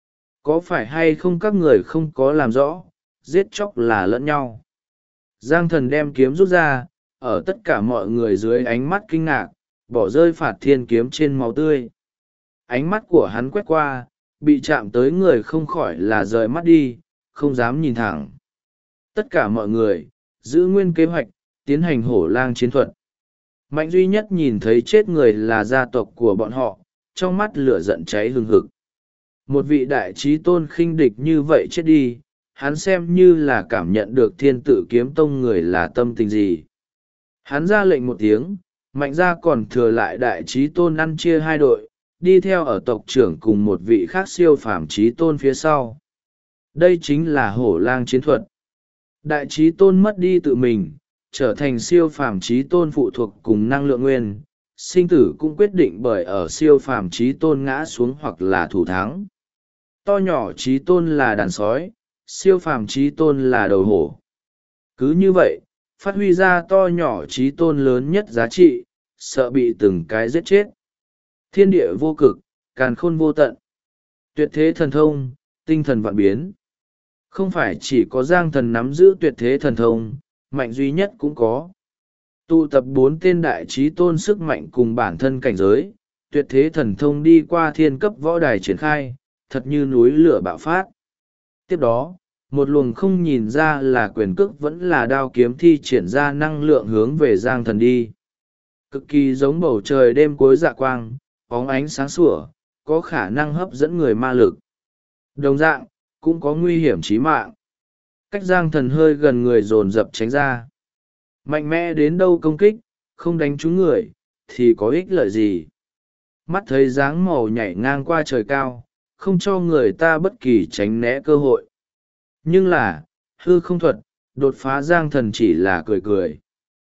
Có phải hay không các người không có làm rõ, giết chóc là lẫn nhau. Giang Thần đem kiếm rút ra, ở tất cả mọi người dưới ánh mắt kinh ngạc, bỏ rơi Phạt Thiên Kiếm trên máu tươi. Ánh mắt của hắn quét qua, bị chạm tới người không khỏi là rời mắt đi, không dám nhìn thẳng. Tất cả mọi người, giữ nguyên kế hoạch, tiến hành hổ lang chiến thuật. Mạnh duy nhất nhìn thấy chết người là gia tộc của bọn họ, trong mắt lửa giận cháy hừng hực. Một vị đại trí tôn khinh địch như vậy chết đi, hắn xem như là cảm nhận được Thiên Tử Kiếm Tông người là tâm tình gì. Hắn ra lệnh một tiếng, Mạnh gia còn thừa lại đại trí tôn ăn chia hai đội, đi theo ở tộc trưởng cùng một vị khác siêu phàm trí tôn phía sau. Đây chính là hổ lang chiến thuật. Đại trí tôn mất đi tự mình, trở thành siêu phàm trí tôn phụ thuộc cùng năng lượng nguyên, sinh tử cũng quyết định bởi ở siêu phàm trí tôn ngã xuống hoặc là thủ thắng. To nhỏ trí tôn là đàn sói, siêu phàm trí tôn là đầu hổ. Cứ như vậy, phát huy ra to nhỏ trí tôn lớn nhất giá trị, sợ bị từng cái giết chết. Thiên địa vô cực, càn khôn vô tận. Tuyệt thế thần thông, tinh thần vạn biến. Không phải chỉ có Giang Thần nắm giữ tuyệt thế thần thông, Mạnh duy nhất cũng có. Tụ tập 4 tên đại trí tôn sức mạnh cùng bản thân cảnh giới, tuyệt thế thần thông đi qua thiên cấp võ đài triển khai, thật như núi lửa bạo phát. Tiếp đó, một luồng không nhìn ra là quyền cước vẫn là đao kiếm thi triển ra năng lượng hướng về Giang Thần đi. Cực kỳ giống bầu trời đêm cuối dạ quang, bóng ánh sáng sủa, có khả năng hấp dẫn người ma lực. Đồng dạng, cũng có nguy hiểm chí mạng. Cách Giang Thần hơi gần người dồn dập tránh ra. Mạnh mẽ đến đâu công kích, không đánh trúng người, thì có ích lợi gì. Mắt thấy dáng màu nhảy ngang qua trời cao, không cho người ta bất kỳ tránh né cơ hội. Nhưng là, hư không thuật, đột phá Giang Thần chỉ là cười cười.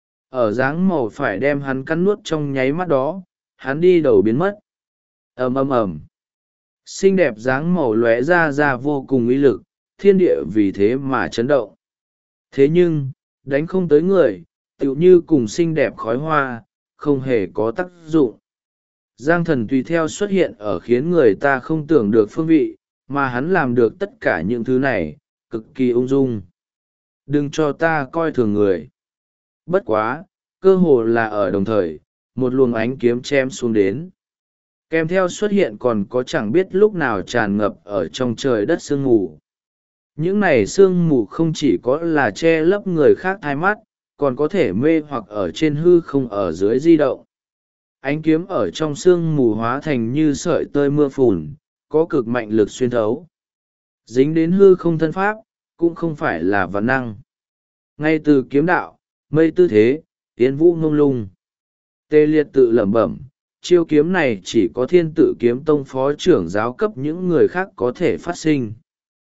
Ở dáng màu phải đem hắn cắn nuốt trong nháy mắt đó, hắn đi đầu biến mất. Ầm ầm ầm. Xinh đẹp dáng màu lóe ra vô cùng uy lực, thiên địa vì thế mà chấn động. Thế nhưng, đánh không tới người, tựu như cùng xinh đẹp khói hoa, không hề có tác dụng. Giang thần tùy theo xuất hiện ở khiến người ta không tưởng được phương vị, mà hắn làm được tất cả những thứ này, cực kỳ ung dung. Đừng cho ta coi thường người. Bất quá, cơ hồ là ở đồng thời, một luồng ánh kiếm chém xuống đến. Kèm theo xuất hiện còn có chẳng biết lúc nào tràn ngập ở trong trời đất sương mù. Những này sương mù không chỉ có là che lấp người khác hai mắt, còn có thể mê hoặc ở trên hư không ở dưới di động. Ánh kiếm ở trong sương mù hóa thành như sợi tơi mưa phùn, có cực mạnh lực xuyên thấu. Dính đến hư không thân pháp, cũng không phải là vạn năng. Ngay từ kiếm đạo, mây tư thế, tiến vũ ngông lung. Tê Liệt tự lẩm bẩm, chiêu kiếm này chỉ có Thiên Tự Kiếm Tông phó trưởng giáo cấp những người khác có thể phát sinh.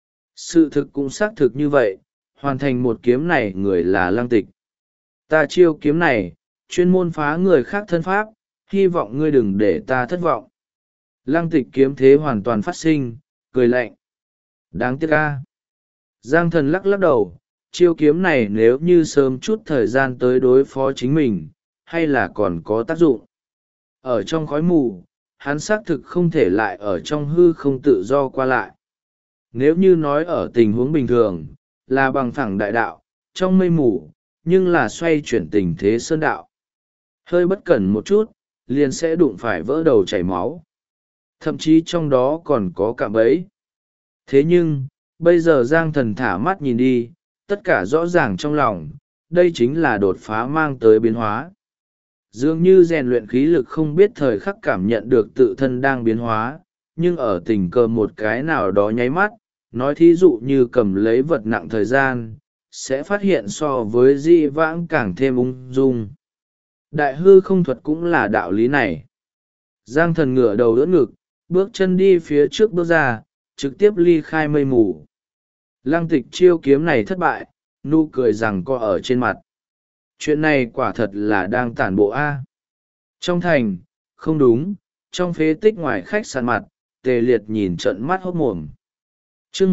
Sự thực cũng xác thực như vậy, hoàn thành một kiếm này người là Lăng Tịch. Ta chiêu kiếm này, chuyên môn phá người khác thân pháp, hy vọng ngươi đừng để ta thất vọng. Lăng Tịch kiếm thế hoàn toàn phát sinh, cười lạnh. Đáng tiếc ca. Giang thần lắc lắc đầu, chiêu kiếm này nếu như sớm chút thời gian tới đối phó chính mình, hay là còn có tác dụng. Ở trong khói mù, hắn xác thực không thể lại ở trong hư không tự do qua lại. Nếu như nói ở tình huống bình thường, là bằng phẳng đại đạo, trong mây mù, nhưng là xoay chuyển tình thế sơn đạo. Hơi bất cẩn một chút, liền sẽ đụng phải vỡ đầu chảy máu. Thậm chí trong đó còn có cạm bẫy. Thế nhưng, bây giờ Giang thần thả mắt nhìn đi, tất cả rõ ràng trong lòng, đây chính là đột phá mang tới biến hóa. Dường như rèn luyện khí lực không biết thời khắc cảm nhận được tự thân đang biến hóa, nhưng ở tình cờ một cái nào đó nháy mắt, nói thí dụ như cầm lấy vật nặng thời gian, sẽ phát hiện so với di vãng càng thêm ung dung. Đại hư không thuật cũng là đạo lý này. Giang thần ngửa đầu đỡ ngực, bước chân đi phía trước bước ra, trực tiếp ly khai mây mù. Lăng Tịch chiêu kiếm này thất bại, nụ cười rằng co ở trên mặt. Chuyện này quả thật là đang tản bộ A. Trong thành, không đúng, trong phế tích ngoài khách sạn mặt, Tề Liệt nhìn trận mắt hốt mồm. chương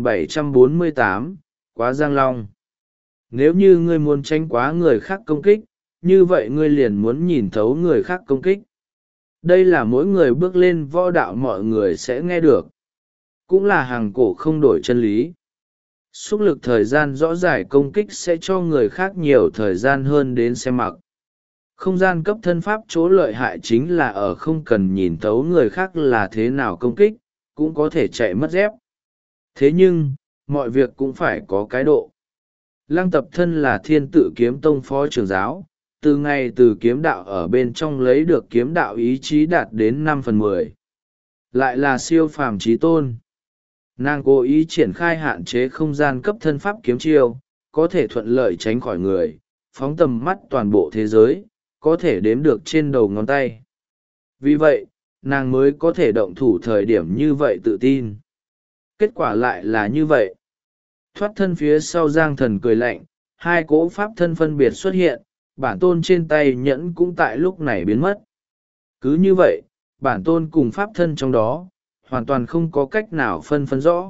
1748, quá Giang Long. Nếu như ngươi muốn tránh quá người khác công kích, như vậy ngươi liền muốn nhìn thấu người khác công kích. Đây là mỗi người bước lên võ đạo mọi người sẽ nghe được. Cũng là hàng cổ không đổi chân lý. Xúc lực thời gian rõ rải công kích sẽ cho người khác nhiều thời gian hơn đến xem mặc. Không gian cấp thân pháp chỗ lợi hại chính là ở không cần nhìn thấu người khác là thế nào công kích, cũng có thể chạy mất dép. Thế nhưng, mọi việc cũng phải có cái độ. Lăng Tập Thân là Thiên Tự Kiếm Tông phó trưởng giáo, từ ngày từ kiếm đạo ở bên trong lấy được kiếm đạo ý chí đạt đến 5/10. Lại là siêu phàm chí tôn. Nàng cố ý triển khai hạn chế không gian cấp thân pháp kiếm chiêu, có thể thuận lợi tránh khỏi người, phóng tầm mắt toàn bộ thế giới, có thể đếm được trên đầu ngón tay. Vì vậy, nàng mới có thể động thủ thời điểm như vậy tự tin. Kết quả lại là như vậy. Thoát thân phía sau Giang thần cười lạnh, hai cỗ pháp thân phân biệt xuất hiện, bản tôn trên tay nhẫn cũng tại lúc này biến mất. Cứ như vậy, bản tôn cùng pháp thân trong đó, hoàn toàn không có cách nào phân rõ.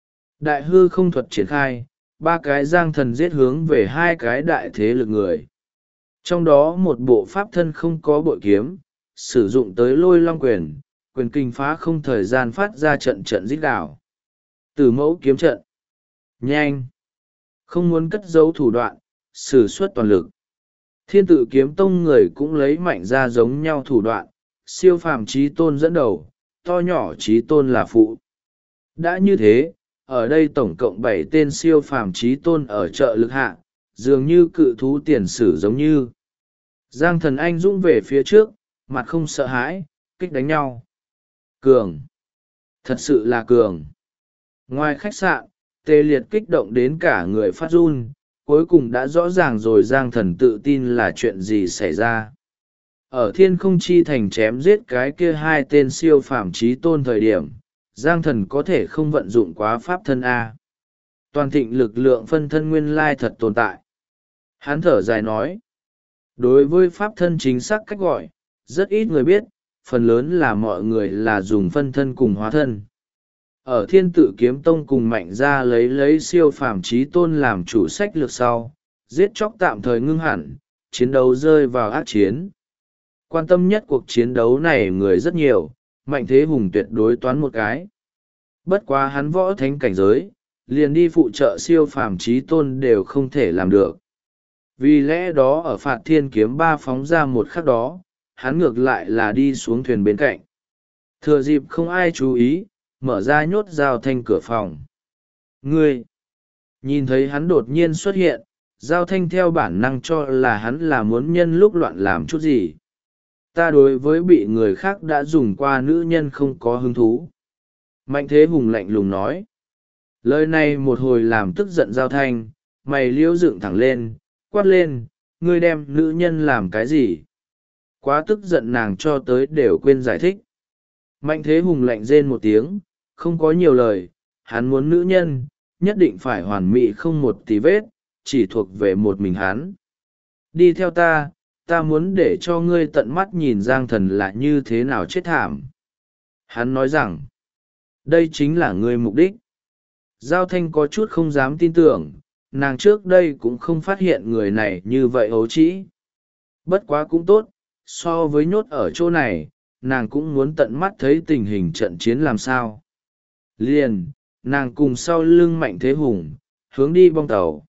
Đại hư không thuật triển khai, ba cái Giang thần giết hướng về hai cái đại thế lực người. Trong đó một bộ pháp thân không có bội kiếm, sử dụng tới Lôi Long quyền, quyền kinh phá không thời gian phát ra trận trận rít gào. Từ mẫu kiếm trận. Nhanh. Không muốn cất giấu thủ đoạn, sử xuất toàn lực. Thiên Tự Kiếm Tông người cũng lấy mạnh ra giống nhau thủ đoạn, siêu phàm chí tôn dẫn đầu, to nhỏ chí tôn là phụ. Đã như thế, ở đây tổng cộng 7 tên siêu phàm chí tôn ở trợ lực hạ, dường như cự thú tiền sử giống như. Giang thần anh dũng về phía trước, mặt không sợ hãi, kích đánh nhau. Cường. Thật sự là cường. Ngoài khách sạn, Tề Liệt kích động đến cả người phát run, cuối cùng đã rõ ràng rồi Giang thần tự tin là chuyện gì xảy ra. Ở Thiên Không Chi Thành chém giết cái kia hai tên siêu phàm chí tôn thời điểm, Giang thần có thể không vận dụng quá pháp thân A. Toàn thịnh lực lượng phân thân nguyên lai thật tồn tại. Hắn thở dài nói. Đối với pháp thân chính xác cách gọi, rất ít người biết, phần lớn là mọi người là dùng phân thân cùng hóa thân. Ở Thiên Tự Kiếm Tông cùng mạnh ra lấy siêu phàm chí tôn làm chủ sách lược sau, giết chóc tạm thời ngưng hẳn, chiến đấu rơi vào ác chiến. Quan tâm nhất cuộc chiến đấu này người rất nhiều, Mạnh Thế Hùng tuyệt đối toán một cái. Bất quá hắn võ thánh cảnh giới, liền đi phụ trợ siêu phàm chí tôn đều không thể làm được. Vì lẽ đó ở Phạt Thiên Kiếm Ba phóng ra một khắc đó, hắn ngược lại là đi xuống thuyền bên cạnh. Thừa dịp không ai chú ý, mở ra nhốt Giao Thanh cửa phòng. Ngươi! Nhìn thấy hắn đột nhiên xuất hiện, Giao Thanh theo bản năng cho là hắn là muốn nhân lúc loạn làm chút gì. Ta đối với bị người khác đã dùng qua nữ nhân không có hứng thú. Mạnh Thế Hùng lạnh lùng nói. Lời này một hồi làm tức giận Giao Thanh, mày liễu dựng thẳng lên, quát lên, ngươi đem nữ nhân làm cái gì? Quá tức giận nàng cho tới đều quên giải thích. Mạnh Thế Hùng lạnh rên một tiếng, không có nhiều lời, hắn muốn nữ nhân, nhất định phải hoàn mỹ không một tí vết, chỉ thuộc về một mình hắn. Đi theo ta, ta muốn để cho ngươi tận mắt nhìn Giang Thần là như thế nào chết thảm. Hắn nói rằng, đây chính là ngươi mục đích. Giao Thanh có chút không dám tin tưởng, nàng trước đây cũng không phát hiện người này như vậy ấu trĩ. Bất quá cũng tốt, so với nhốt ở chỗ này, nàng cũng muốn tận mắt thấy tình hình trận chiến làm sao. Liền, nàng cùng sau lưng Mạnh Thế Hùng, hướng đi bong tàu.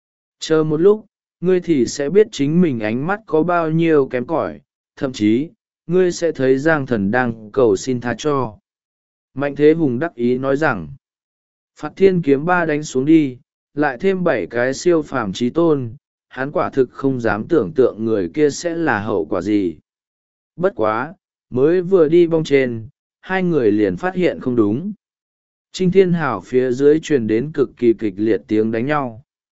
Chờ một lúc, ngươi thì sẽ biết chính mình ánh mắt có bao nhiêu kém cỏi, thậm chí, ngươi sẽ thấy Giang Thần đang cầu xin tha cho. Mạnh Thế Hùng đắc ý nói rằng, Phạt Thiên Kiếm Ba đánh xuống đi, lại thêm 7 cái siêu phàm chí tôn, hắn quả thực không dám tưởng tượng người kia sẽ là hậu quả gì. Bất quá, mới vừa đi bong trên, hai người liền phát hiện không đúng. Trinh Thiên Hảo phía dưới truyền đến cực kỳ kịch liệt tiếng đánh nhau.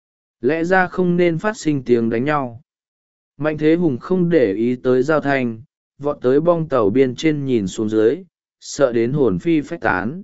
Lẽ ra không nên phát sinh tiếng đánh nhau. Mạnh Thế Hùng không để ý tới Giao Thanh, vọt tới bong tàu biên trên nhìn xuống dưới, sợ đến hồn phi phách tán.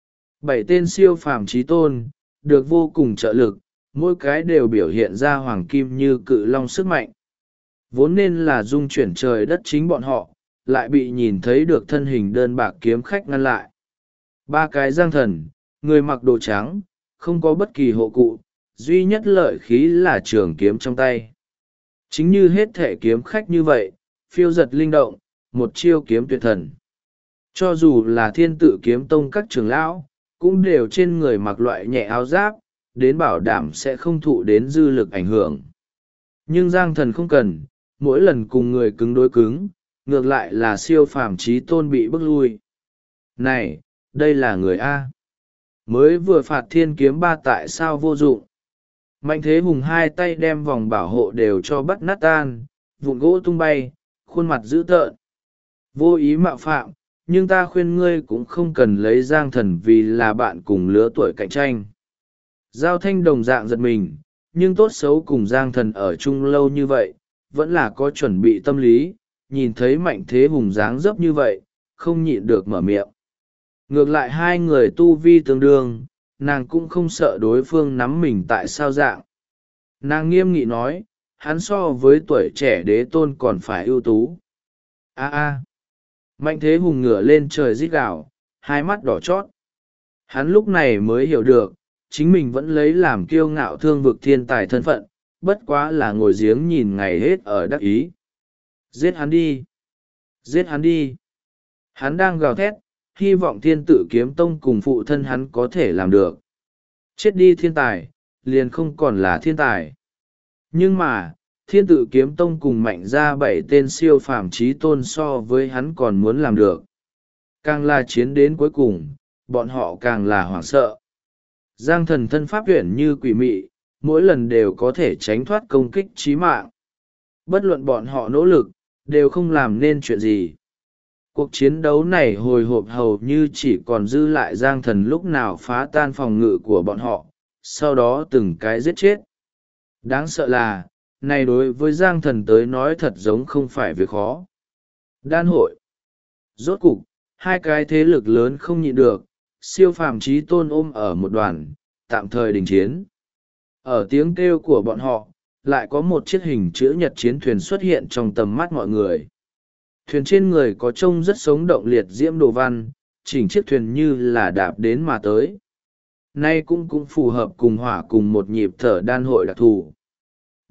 7 tên siêu phàm chí tôn, được vô cùng trợ lực, mỗi cái đều biểu hiện ra hoàng kim như cự long sức mạnh. Vốn nên là dung chuyển trời đất chính bọn họ, lại bị nhìn thấy được thân hình đơn bạc kiếm khách ngăn lại. 3 cái Giang Thần, người mặc đồ trắng, không có bất kỳ hộ cụ, duy nhất lợi khí là trường kiếm trong tay. Chính như hết thể kiếm khách như vậy, phiêu giật linh động, một chiêu kiếm tuyệt thần. Cho dù là Thiên Tự Kiếm Tông các trưởng lão, cũng đều trên người mặc loại nhẹ áo giáp, đến bảo đảm sẽ không thụ đến dư lực ảnh hưởng. Nhưng Giang Thần không cần, mỗi lần cùng người cứng đối cứng, ngược lại là siêu phàm chí tôn bị bức lui. Này, đây là người A. Mới vừa Phạt Thiên Kiếm Ba tại sao vô dụng? Mạnh Thế Hùng hai tay đem vòng bảo hộ đều cho bắt nát tan, vụn gỗ tung bay, khuôn mặt dữ tợn. Vô ý mạo phạm, nhưng ta khuyên ngươi cũng không cần lấy Giang Thần vì là bạn cùng lứa tuổi cạnh tranh. Giao Thanh đồng dạng giật mình, nhưng tốt xấu cùng Giang Thần ở chung lâu như vậy, vẫn là có chuẩn bị tâm lý, nhìn thấy Mạnh Thế Hùng dáng dấp như vậy, không nhịn được mở miệng. Ngược lại hai người tu vi tương đương, nàng cũng không sợ đối phương nắm mình tại sao dạng. Nàng nghiêm nghị nói, hắn so với tuổi trẻ đế tôn còn phải ưu tú. Mạnh Thế Hùng ngửa lên trời rít gào, hai mắt đỏ chót. Hắn lúc này mới hiểu được, chính mình vẫn lấy làm kiêu ngạo thương vực thiên tài thân phận, bất quá là ngồi giếng nhìn ngày hết ở đắc ý. Giết hắn đi! Giết hắn đi! Hắn đang gào thét, hy vọng Thiên Tự Kiếm Tông cùng phụ thân hắn có thể làm được. Chết đi thiên tài, liền không còn là thiên tài. Nhưng mà, Thiên Tự Kiếm Tông cùng Mạnh ra 7 tên siêu phàm chí tôn so với hắn còn muốn làm được. Càng là chiến đến cuối cùng, bọn họ càng là hoảng sợ. Giang Thần thân pháp huyển như quỷ mị, mỗi lần đều có thể tránh thoát công kích chí mạng. Bất luận bọn họ nỗ lực, đều không làm nên chuyện gì. Cuộc chiến đấu này hồi hộp hầu như chỉ còn dư lại Giang Thần lúc nào phá tan phòng ngự của bọn họ, sau đó từng cái giết chết. Đáng sợ là, này đối với Giang Thần tới nói thật giống không phải việc khó. Đan hội. Rốt cục, hai cái thế lực lớn không nhịn được, siêu phàm chí tôn ôm ở một đoàn, tạm thời đình chiến. Ở tiếng kêu của bọn họ, lại có một chiếc hình chữ nhật chiến thuyền xuất hiện trong tầm mắt mọi người. Thuyền trên người có trông rất sống động liệt diễm đồ văn, chỉnh chiếc thuyền như là đạp đến mà tới. Nay cũng phù hợp cùng hỏa cùng một nhịp thở đan hội đặc thù.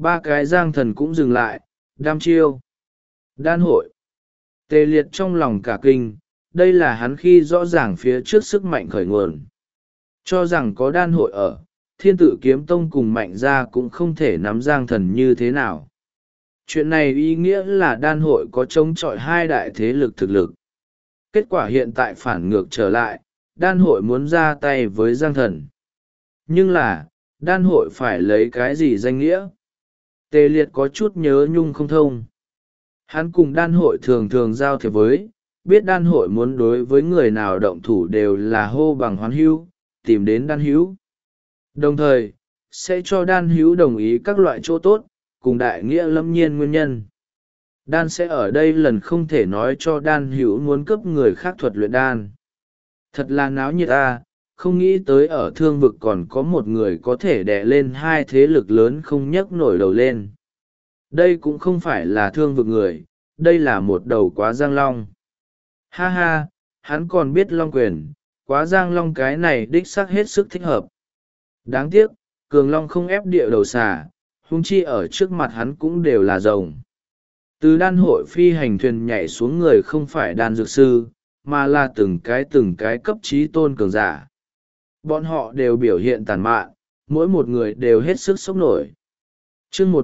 Ba cái giang thần cũng dừng lại, đam chiêu. Đan hội. Tề liệt trong lòng cả kinh, đây là hắn khi rõ ràng phía trước sức mạnh khởi nguồn. Cho rằng có đan hội ở, Thiên Tử Kiếm Tông cùng Mạnh Gia cũng không thể nắm giang thần như thế nào. Chuyện này ý nghĩa là đan hội có chống chọi hai đại thế lực thực lực. Kết quả hiện tại phản ngược trở lại, đan hội muốn ra tay với giang thần. Nhưng là, đan hội phải lấy cái gì danh nghĩa? Tề liệt có chút nhớ nhung không thông. Hắn cùng đan hội thường thường giao thiệp với, biết đan hội muốn đối với người nào động thủ đều là hô bằng hoán hữu, tìm đến đan hữu. Đồng thời, sẽ cho đan hữu đồng ý các loại chỗ tốt, cùng đại nghĩa lâm nhiên nguyên nhân. Đan sẽ ở đây lần không thể nói cho đan hữu muốn cướp người khác thuật luyện đan. Thật là náo nhiệt không nghĩ tới ở thương vực còn có một người có thể đè lên hai thế lực lớn không nhấc nổi đầu lên. Đây cũng không phải là thương vực người, đây là một đầu quá giang long. Ha ha, hắn còn biết long quyền, quá giang long cái này đích xác hết sức thích hợp. Đáng tiếc, cường long không ép địa đầu xà, huống chi ở trước mặt hắn cũng đều là rồng. Từ đan hội phi hành thuyền nhảy xuống người không phải đan dược sư, mà là từng cái cấp trí tôn cường giả. Bọn họ đều biểu hiện tàn mạn, mỗi một người đều hết sức sốc nổi. Chương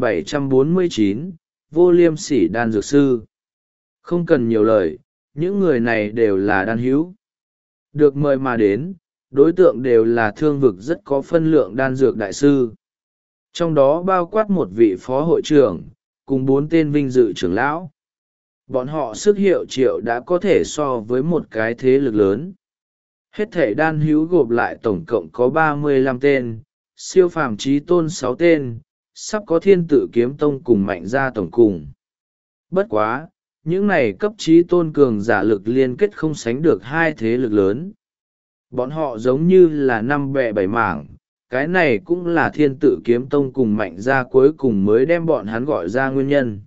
1749, vô liêm sỉ đan dược sư. Không cần nhiều lời, những người này đều là đan hữu. Được mời mà đến, đối tượng đều là thương vực rất có phân lượng đan dược đại sư. Trong đó bao quát một vị phó hội trưởng, cùng 4 tên vinh dự trưởng lão. Bọn họ sức hiệu triệu đã có thể so với một cái thế lực lớn. Hết thể đan hữu gộp lại tổng cộng có 35 tên, siêu phàm trí tôn 6 tên, sắp có Thiên Tử Kiếm Tông cùng Mạnh Gia tổng cùng. Bất quá, những này cấp trí tôn cường giả lực liên kết không sánh được hai thế lực lớn. Bọn họ giống như là 5 bè 7 mảng, cái này cũng là Thiên Tử Kiếm Tông cùng Mạnh Gia cuối cùng mới đem bọn hắn gọi ra nguyên nhân.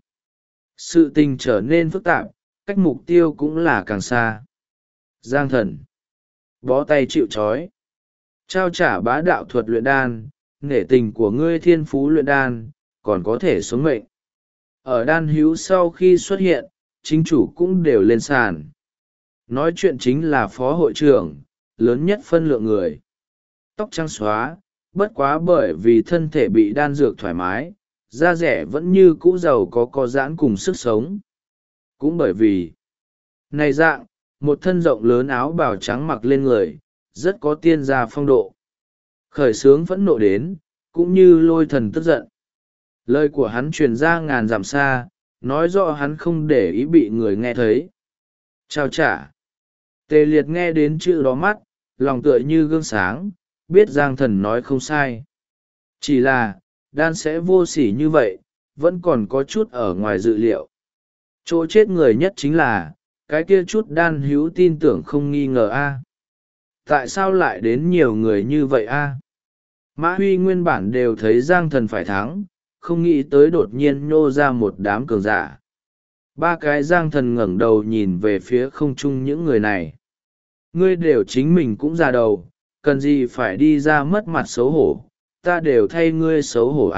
Sự tình trở nên phức tạp, cách mục tiêu cũng là càng xa. Giang thần bó tay chịu trói, trao trả bá đạo thuật luyện đan, nể tình của ngươi thiên phú luyện đan, còn có thể sống mệnh. Ở đan hữu sau khi xuất hiện, chính chủ cũng đều lên sàn. Nói chuyện chính là phó hội trưởng, lớn nhất phân lượng người. Tóc trắng xóa, bất quá bởi vì thân thể bị đan dược thoải mái, da rẻ vẫn như cũ giàu có giãn cùng sức sống. Cũng bởi vì, này dạng, một thân rộng lớn áo bào trắng mặc lên người, rất có tiên gia phong độ. Khởi sướng phẫn nộ đến, cũng như lôi thần tức giận. Lời của hắn truyền ra ngàn dặm xa, nói rõ hắn không để ý bị người nghe thấy. Chào trả. Tề liệt nghe đến chữ đó mắt, lòng tựa như gương sáng, biết giang thần nói không sai. Chỉ là, đan sẽ vô sỉ như vậy, vẫn còn có chút ở ngoài dự liệu. Chỗ chết người nhất chính là, cái kia chút đan hữu tin tưởng không nghi ngờ Tại sao lại đến nhiều người như vậy Mã Huy nguyên bản đều thấy giang thần phải thắng, không nghĩ tới đột nhiên nhô ra một đám cường giả. Ba cái giang thần ngẩng đầu nhìn về phía không trung những người này. Ngươi đều chính mình cũng ra đầu, cần gì phải đi ra mất mặt xấu hổ, ta đều thay ngươi xấu hổ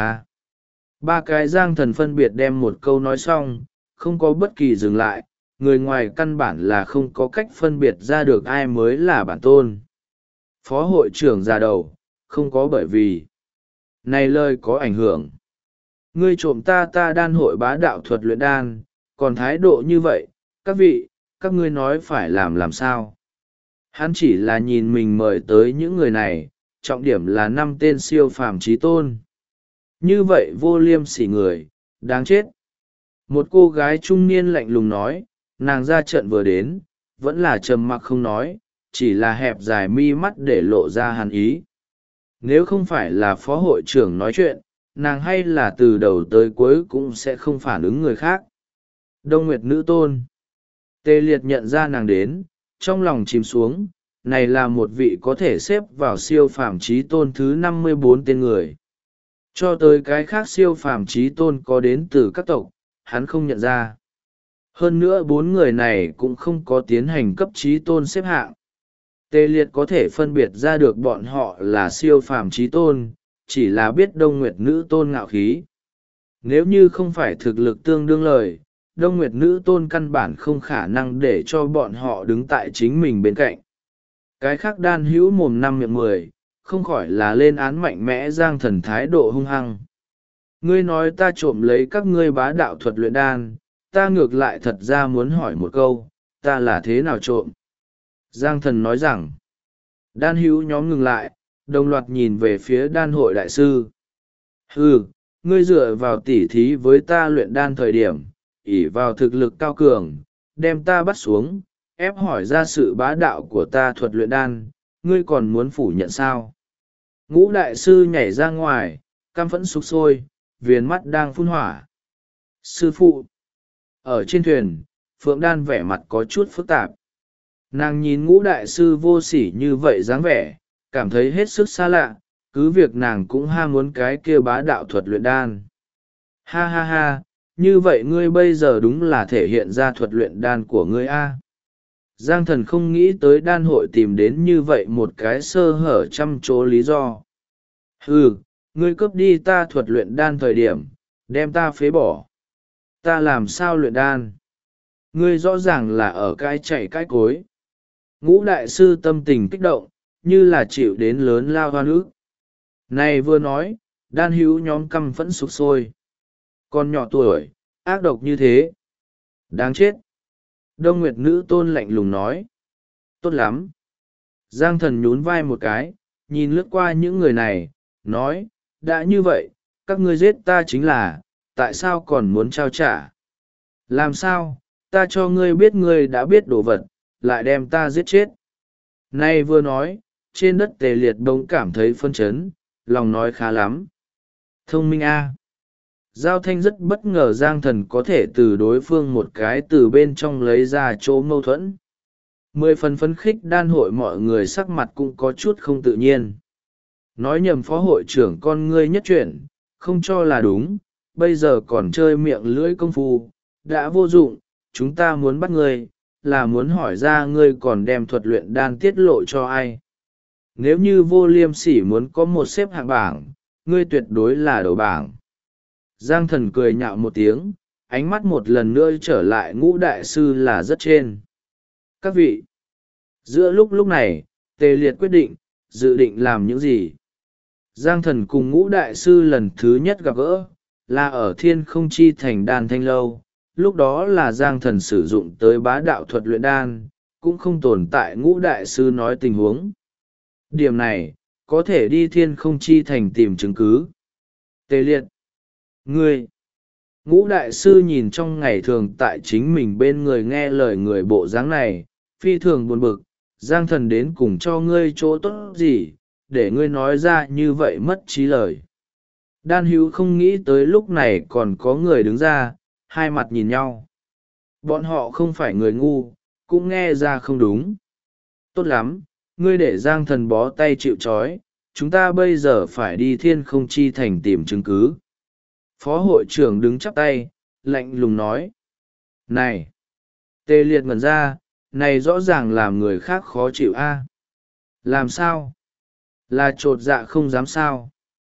Ba cái giang thần phân biệt đem một câu nói xong, không có bất kỳ dừng lại, người ngoài căn bản là không có cách phân biệt ra được ai mới là bản tôn. Phó hội trưởng ra đầu, không có bởi vì. Này lời có ảnh hưởng. Ngươi trộm ta đan hội bá đạo thuật luyện đan, còn thái độ như vậy, các vị, các ngươi nói phải làm sao? Hắn chỉ là nhìn mình mời tới những người này, trọng điểm là 5 tên siêu phàm trí tôn. Như vậy vô liêm sỉ người, đáng chết. Một cô gái trung niên lạnh lùng nói, nàng ra trận vừa đến, vẫn là trầm mặc không nói, chỉ là hẹp dài mi mắt để lộ ra hàn ý. Nếu không phải là phó hội trưởng nói chuyện, nàng hay là từ đầu tới cuối cũng sẽ không phản ứng người khác. Đông Nguyệt nữ tôn. Tê liệt nhận ra nàng đến, trong lòng chìm xuống, này là một vị có thể xếp vào siêu phàm trí tôn thứ 54 tên người. Cho tới cái khác siêu phàm trí tôn có đến từ các tộc, hắn không nhận ra. Hơn nữa 4 người này cũng không có tiến hành cấp trí tôn xếp hạng. Tê liệt có thể phân biệt ra được bọn họ là siêu phàm trí tôn, chỉ là biết Đông Nguyệt nữ tôn ngạo khí. Nếu như không phải thực lực tương đương lời, Đông Nguyệt Nữ Tôn căn bản không khả năng để cho bọn họ đứng tại chính mình bên cạnh. Cái khác đan hữu mồm năm miệng mười, không khỏi là lên án mạnh mẽ Giang Thần thái độ hung hăng. Ngươi nói ta trộm lấy các ngươi bá đạo thuật luyện đan, ta ngược lại thật ra muốn hỏi một câu, ta là thế nào trộm? Giang Thần nói rằng, đan hữu nhóm ngừng lại, đồng loạt nhìn về phía đan hội đại sư. Ngươi dựa vào tỉ thí với ta luyện đan thời điểm, ỷ vào thực lực cao cường, đem ta bắt xuống, ép hỏi ra sự bá đạo của ta thuật luyện đan, ngươi còn muốn phủ nhận sao? Ngũ đại sư nhảy ra ngoài, căm phẫn sục sôi, viền mắt đang phun hỏa. Sư phụ! Ở trên thuyền, Phượng Đan vẻ mặt có chút phức tạp. Nàng nhìn ngũ đại sư vô sỉ như vậy dáng vẻ, cảm thấy hết sức xa lạ, cứ việc nàng cũng ham muốn cái kia bá đạo thuật luyện đan. Ha ha ha, như vậy ngươi bây giờ đúng là thể hiện ra thuật luyện đan của ngươi a. Giang Thần không nghĩ tới đan hội tìm đến như vậy một cái sơ hở trăm chỗ lý do. Ngươi cướp đi ta thuật luyện đan thời điểm, đem ta phế bỏ. Ta làm sao luyện đan? Ngươi rõ ràng là ở cái chạy cái cối. Ngũ đại sư tâm tình kích động, như là chịu đến lớn lao hoa nước. Này vừa nói, đan hữu nhóm căm phẫn sục sôi. Con nhỏ tuổi, ác độc như thế. Đáng chết. Đông Nguyệt Nữ Tôn lạnh lùng nói. Tốt lắm. Giang Thần nhún vai một cái, nhìn lướt qua những người này, nói, đã như vậy, các ngươi giết ta chính là, tại sao còn muốn trao trả? Làm sao, ta cho ngươi biết ngươi đã biết đồ vật, lại đem ta giết chết. Nay vừa nói, trên đất Tề Liệt bỗng cảm thấy phân chấn, lòng nói khá lắm. Thông minh a. Giao Thanh rất bất ngờ Giang Thần có thể từ đối phương một cái từ bên trong lấy ra chỗ mâu thuẫn. 10 phần phấn khích đan hội mọi người sắc mặt cũng có chút không tự nhiên. Nói nhầm phó hội trưởng con ngươi nhất chuyển, không cho là đúng, bây giờ còn chơi miệng lưỡi công phu, đã vô dụng, chúng ta muốn bắt ngươi, là muốn hỏi ra ngươi còn đem thuật luyện đan tiết lộ cho ai. Nếu như Vô Liêm Sỉ muốn có một xếp hạng bảng, ngươi tuyệt đối là đầu bảng. Giang Thần cười nhạo một tiếng, ánh mắt một lần nữa trở lại ngũ đại sư là rất trên. Các vị, giữa lúc này, Tề Liệt quyết định, dự định làm những gì? Giang Thần cùng ngũ đại sư lần thứ nhất gặp gỡ, là ở Thiên Không Chi Thành Đan Thanh Lâu. Lúc đó là Giang Thần sử dụng tới bá đạo thuật luyện đan, cũng không tồn tại ngũ đại sư nói tình huống. Điểm này, có thể đi Thiên Không Chi Thành tìm chứng cứ. Tề Liệt, ngươi, ngũ đại sư nhìn trong ngày thường tại chính mình bên người nghe lời người bộ dáng này, phi thường buồn bực, Giang Thần đến cùng cho ngươi chỗ tốt gì, để ngươi nói ra như vậy mất trí lời. Đan hữu không nghĩ tới lúc này còn có người đứng ra, hai mặt nhìn nhau. Bọn họ không phải người ngu, cũng nghe ra không đúng. Tốt lắm, ngươi để Giang Thần bó tay chịu trói, chúng ta bây giờ phải đi Thiên Không Chi Thành tìm chứng cứ. Phó hội trưởng đứng chắp tay, lạnh lùng nói. Này! Tề Liệt ngẩn ra, này rõ ràng làm người khác khó chịu a. Làm sao? Là trột dạ không dám sao?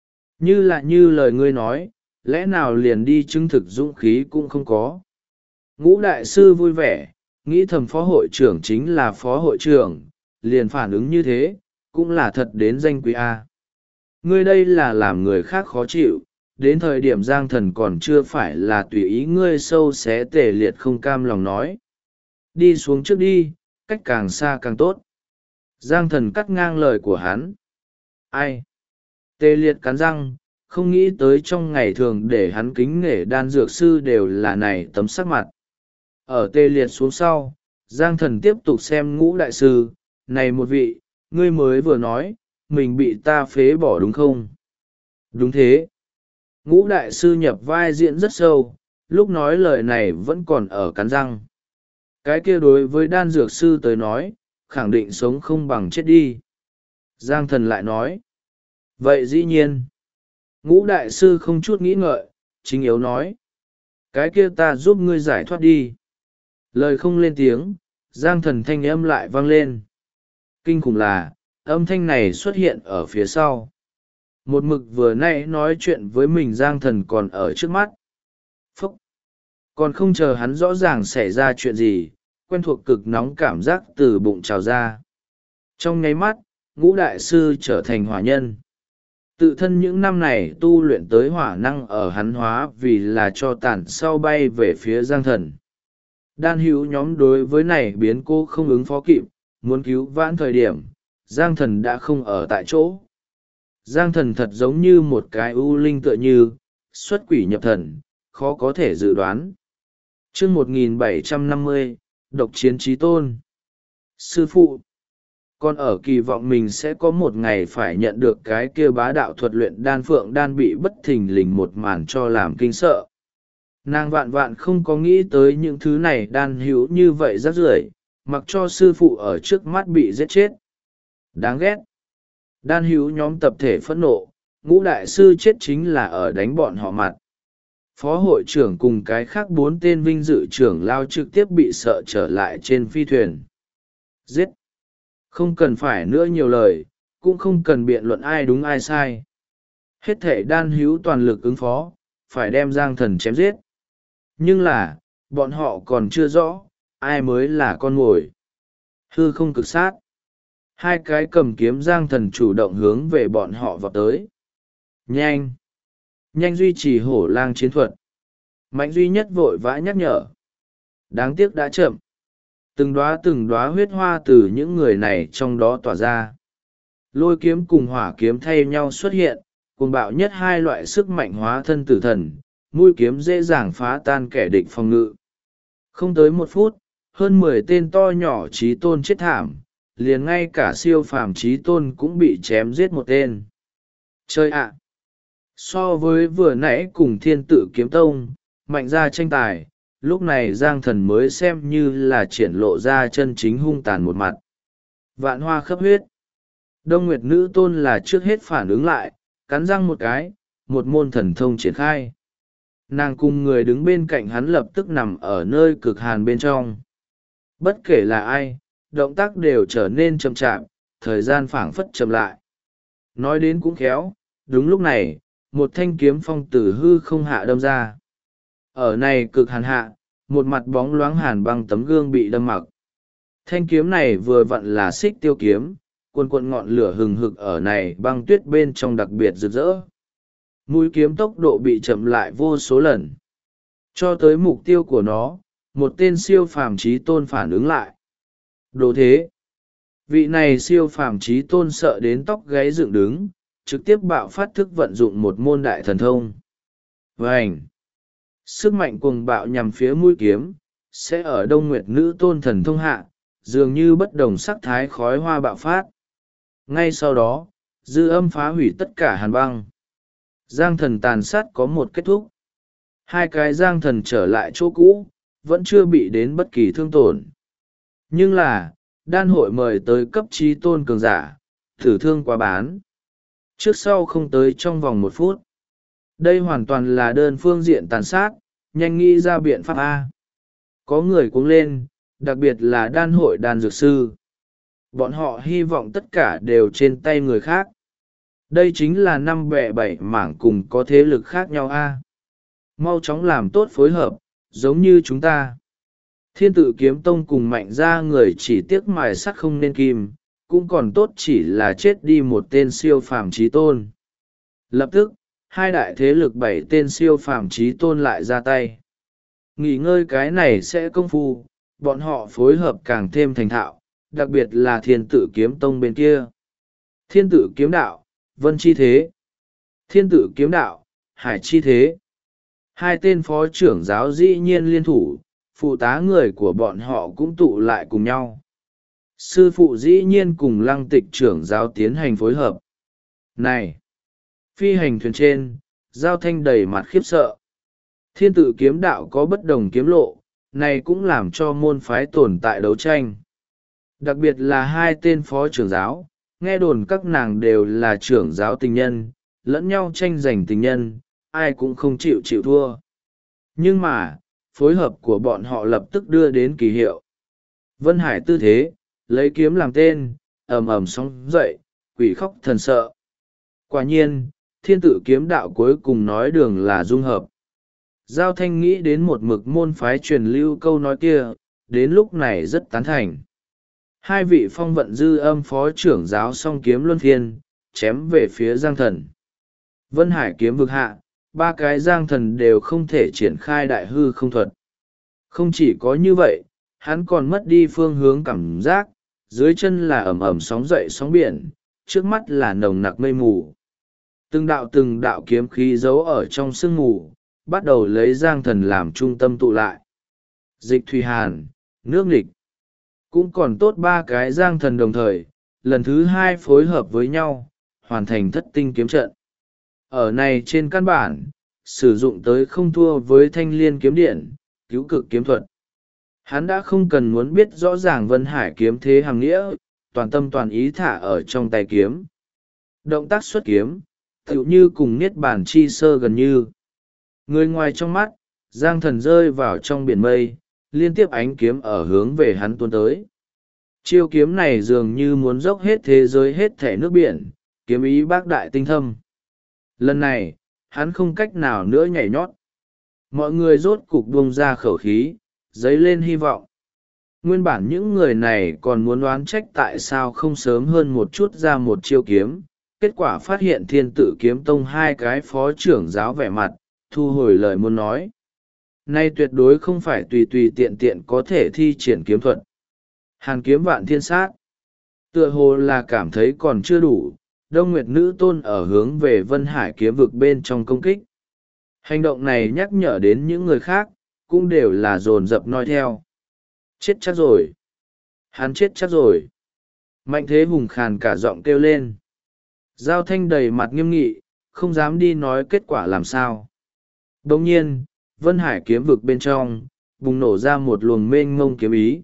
Như lời ngươi nói, lẽ nào liền đi chứng thực dũng khí cũng không có. Ngũ đại sư vui vẻ, nghĩ thầm phó hội trưởng chính là phó hội trưởng, liền phản ứng như thế, cũng là thật đến danh quý A. Ngươi đây là làm người khác khó chịu, đến thời điểm Giang Thần còn chưa phải là tùy ý ngươi sâu xé Tề Liệt không cam lòng nói. Đi xuống trước đi, cách càng xa càng tốt. Giang Thần cắt ngang lời của hắn. Ai? Tề Liệt cắn răng, không nghĩ tới trong ngày thường để hắn kính nể đan dược sư đều là này tấm sắc mặt. Ở Tề Liệt xuống sau, Giang Thần tiếp tục xem ngũ đại sư, này một vị, ngươi mới vừa nói, mình bị ta phế bỏ đúng không? Đúng thế. Ngũ đại sư nhập vai diễn rất sâu, lúc nói lời này vẫn còn ở cắn răng. Cái kia đối với đan dược sư tới nói, khẳng định sống không bằng chết đi. Giang Thần lại nói. Vậy dĩ nhiên. Ngũ đại sư không chút nghĩ ngợi, chính yếu nói. Cái kia ta giúp ngươi giải thoát đi. Lời không lên tiếng, Giang Thần thanh âm lại vang lên. Kinh khủng là, âm thanh này xuất hiện ở phía sau. Một mực vừa nãy nói chuyện với mình Giang Thần còn ở trước mắt, Phúc! Còn không chờ hắn rõ ràng xảy ra chuyện gì, quen thuộc cực nóng cảm giác từ bụng trào ra. Trong nháy mắt, Ngũ đại sư trở thành hỏa nhân. Tự thân những năm này tu luyện tới hỏa năng ở hắn hóa vì là cho tàn sau bay về phía Giang Thần. Đan hữu nhóm đối với này biến cô không ứng phó kịp, muốn cứu vãn thời điểm, Giang Thần đã không ở tại chỗ. Giang Thần thật giống như một cái u linh tựa như, xuất quỷ nhập thần, khó có thể dự đoán. Chương 1750, Độc chiến chí tôn. Sư phụ, con ở kỳ vọng mình sẽ có một ngày phải nhận được cái kia bá đạo thuật luyện đan phượng đan bị bất thình lình một màn cho làm kinh sợ. Nàng vạn vạn không có nghĩ tới những thứ này đan hữu như vậy rác rưởi, mặc cho sư phụ ở trước mắt bị giết chết. Đáng ghét. Đan hữu nhóm tập thể phẫn nộ, Ngũ đại sư chết chính là ở đánh bọn họ mặt. Phó hội trưởng cùng cái khác 4 tên vinh dự trưởng lao trực tiếp bị sợ trở lại trên phi thuyền. Giết! Không cần phải nữa nhiều lời, cũng không cần biện luận ai đúng ai sai. Hết thể đan hữu toàn lực ứng phó, phải đem Giang Thần chém giết. Nhưng là, bọn họ còn chưa rõ, ai mới là con mồi. Hư không cực sát. Hai cái cầm kiếm Giang Thần chủ động hướng về bọn họ vào tới. Nhanh! Nhanh duy trì hổ lang chiến thuật. Mạnh duy nhất vội vã nhắc nhở. Đáng tiếc đã chậm. Từng đóa huyết hoa từ những người này trong đó tỏa ra. Lôi kiếm cùng hỏa kiếm thay nhau xuất hiện, cuồng bạo nhất hai loại sức mạnh hóa thân tử thần, mũi kiếm dễ dàng phá tan kẻ địch phòng ngự. Không tới 1 phút, hơn 10 tên to nhỏ chí tôn chết thảm, liền ngay cả siêu phàm chí tôn cũng bị chém giết 1 tên. Chơi ạ! So với vừa nãy cùng Thiên Tự Kiếm Tông, Mạnh ra tranh tài, lúc này Giang Thần mới xem như là triển lộ ra chân chính hung tàn một mặt. Vạn hoa khắp huyết. Đông Nguyệt Nữ Tôn là trước hết phản ứng lại, cắn răng một cái, một môn thần thông triển khai. Nàng cùng người đứng bên cạnh hắn lập tức nằm ở nơi cực hàn bên trong. Bất kể là ai, động tác đều trở nên chậm chạp, thời gian phảng phất chậm lại. Nói đến cũng khéo, đúng lúc này, một thanh kiếm phong từ hư không hạ đâm ra. Ở này cực hàn hạ, một mặt bóng loáng hàn băng tấm gương bị đâm mặc. Thanh kiếm này vừa vặn là xích tiêu kiếm, cuồn cuộn ngọn lửa hừng hực ở này băng tuyết bên trong đặc biệt rực rỡ. Mũi kiếm tốc độ bị chậm lại vô số lần. Cho tới mục tiêu của nó, một tên siêu phàm chí tôn phản ứng lại. Đồ thế! Vị này siêu phàm chí tôn sợ đến tóc gáy dựng đứng, trực tiếp bạo phát thức vận dụng một môn đại thần thông. Vành! Sức mạnh cuồng bạo nhằm phía mũi kiếm, sẽ ở Đông Nguyệt Nữ Tôn thần thông hạ, dường như bất đồng sắc thái khói hoa bạo phát. Ngay sau đó, dư âm phá hủy tất cả hàn băng. Giang Thần tàn sát có một kết thúc. Hai cái Giang Thần trở lại chỗ cũ, vẫn chưa bị đến bất kỳ thương tổn. Nhưng là, đan hội mời tới cấp chí tôn cường giả, thử thương quá bán. Trước sau không tới trong vòng 1 phút. Đây hoàn toàn là đơn phương diện tàn sát, nhanh nghĩ ra biện pháp A. Có người cuống lên, đặc biệt là đan hội đan dược sư. Bọn họ hy vọng tất cả đều trên tay người khác. Đây chính là 5 bè 7 mảng cùng có thế lực khác nhau A. Mau chóng làm tốt phối hợp, giống như chúng ta. Thiên Tự Kiếm Tông cùng Mạnh ra người chỉ tiếc mài sắt không nên kim, cũng còn tốt chỉ là chết đi một tên siêu phàm chí tôn. Lập tức, hai đại thế lực 7 tên siêu phàm chí tôn lại ra tay. Nghỉ ngơi cái này sẽ công phu, bọn họ phối hợp càng thêm thành thạo, đặc biệt là Thiên Tự Kiếm Tông bên kia. Thiên Tự Kiếm Đạo, Vân Chi Thế. Thiên Tự Kiếm Đạo, Hải Chi Thế. Hai tên phó trưởng giáo dĩ nhiên liên thủ, phụ tá người của bọn họ cũng tụ lại cùng nhau. Sư phụ dĩ nhiên cùng Lăng Tịch trưởng giáo tiến hành phối hợp. Này! Phi hành thuyền trên, Giao Thanh đầy mặt khiếp sợ. Thiên Tự Kiếm Đạo có bất đồng kiếm lộ, này cũng làm cho môn phái tồn tại đấu tranh. Đặc biệt là hai tên phó trưởng giáo, nghe đồn các nàng đều là trưởng giáo tình nhân, lẫn nhau tranh giành tình nhân, ai cũng không chịu thua. Nhưng mà, phối hợp của bọn họ lập tức đưa đến kỳ hiệu. Vân Hải tư thế, lấy kiếm làm tên, ầm ầm sóng dậy, quỷ khóc thần sợ. Quả nhiên, Thiên Tự Kiếm Đạo cuối cùng nói đường là dung hợp. Giao Thanh nghĩ đến một mực môn phái truyền lưu câu nói kia, đến lúc này rất tán thành. Hai vị phong vận dư âm phó trưởng giáo song kiếm luân phiên, chém về phía Giang Thần. Vân Hải kiếm vực hạ, ba cái Giang Thần đều không thể triển khai đại hư không thuật. Không chỉ có như vậy, hắn còn mất đi phương hướng cảm giác, dưới chân là ẩm ẩm sóng dậy sóng biển, trước mắt là nồng nặc mây mù. Từng đạo kiếm khí giấu ở trong sương mù, bắt đầu lấy Giang Thần làm trung tâm tụ lại. Dịch Thủy Hàn, nước nghịch. Cũng còn tốt ba cái Giang Thần đồng thời, lần thứ hai phối hợp với nhau, hoàn thành thất tinh kiếm trận. Ở này trên căn bản, sử dụng tới không thua với Thanh Liên kiếm điện, cứu cực kiếm thuật. Hắn đã không cần muốn biết rõ ràng Vân Hải kiếm thế hàng nghĩa, toàn tâm toàn ý thả ở trong tay kiếm. Động tác xuất kiếm, tựu như cùng niết bàn chi sơ gần như. Người ngoài trong mắt, Giang Thần rơi vào trong biển mây, liên tiếp ánh kiếm ở hướng về hắn tuôn tới. Chiêu kiếm này dường như muốn dốc hết thế giới hết thể nước biển, kiếm ý bác đại tinh thâm. Lần này, hắn không cách nào nữa nhảy nhót. Mọi người rốt cục buông ra khẩu khí, dấy lên hy vọng. Nguyên bản những người này còn muốn oán trách tại sao không sớm hơn một chút ra một chiêu kiếm, kết quả phát hiện Thiên Tự Kiếm Tông hai cái phó trưởng giáo vẻ mặt, thu hồi lời muốn nói. Nay tuyệt đối không phải tùy tùy tiện tiện có thể thi triển kiếm thuật. Hàn kiếm vạn thiên sát. Tựa hồ là cảm thấy còn chưa đủ, Đông Nguyệt Nữ Tôn ở hướng về Vân Hải kiếm vực bên trong công kích. Hành động này nhắc nhở đến những người khác, cũng đều là dồn dập noi theo. Chết chắc rồi. Hắn chết chắc rồi. Mạnh Thế Hùng khàn cả giọng kêu lên. Giao Thanh đầy mặt nghiêm nghị, không dám đi nói kết quả làm sao. Đồng nhiên, Vân Hải kiếm vực bên trong, bùng nổ ra một luồng mênh ngông kiếm ý.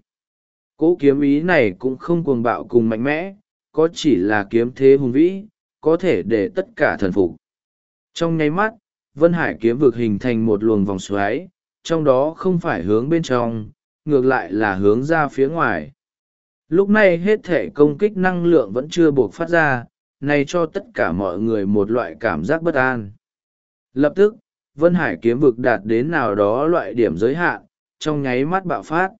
Cỗ kiếm ý này cũng không cuồng bạo cùng mạnh mẽ, có chỉ là kiếm thế hùng vĩ, có thể để tất cả thần phục. Trong nháy mắt, Vân Hải kiếm vực hình thành một luồng vòng xoáy, trong đó không phải hướng bên trong, ngược lại là hướng ra phía ngoài. Lúc này hết thể công kích năng lượng vẫn chưa buộc phát ra, này cho tất cả mọi người một loại cảm giác bất an. Lập tức, Vân Hải kiếm vực đạt đến nào đó loại điểm giới hạn, trong nháy mắt bạo phát.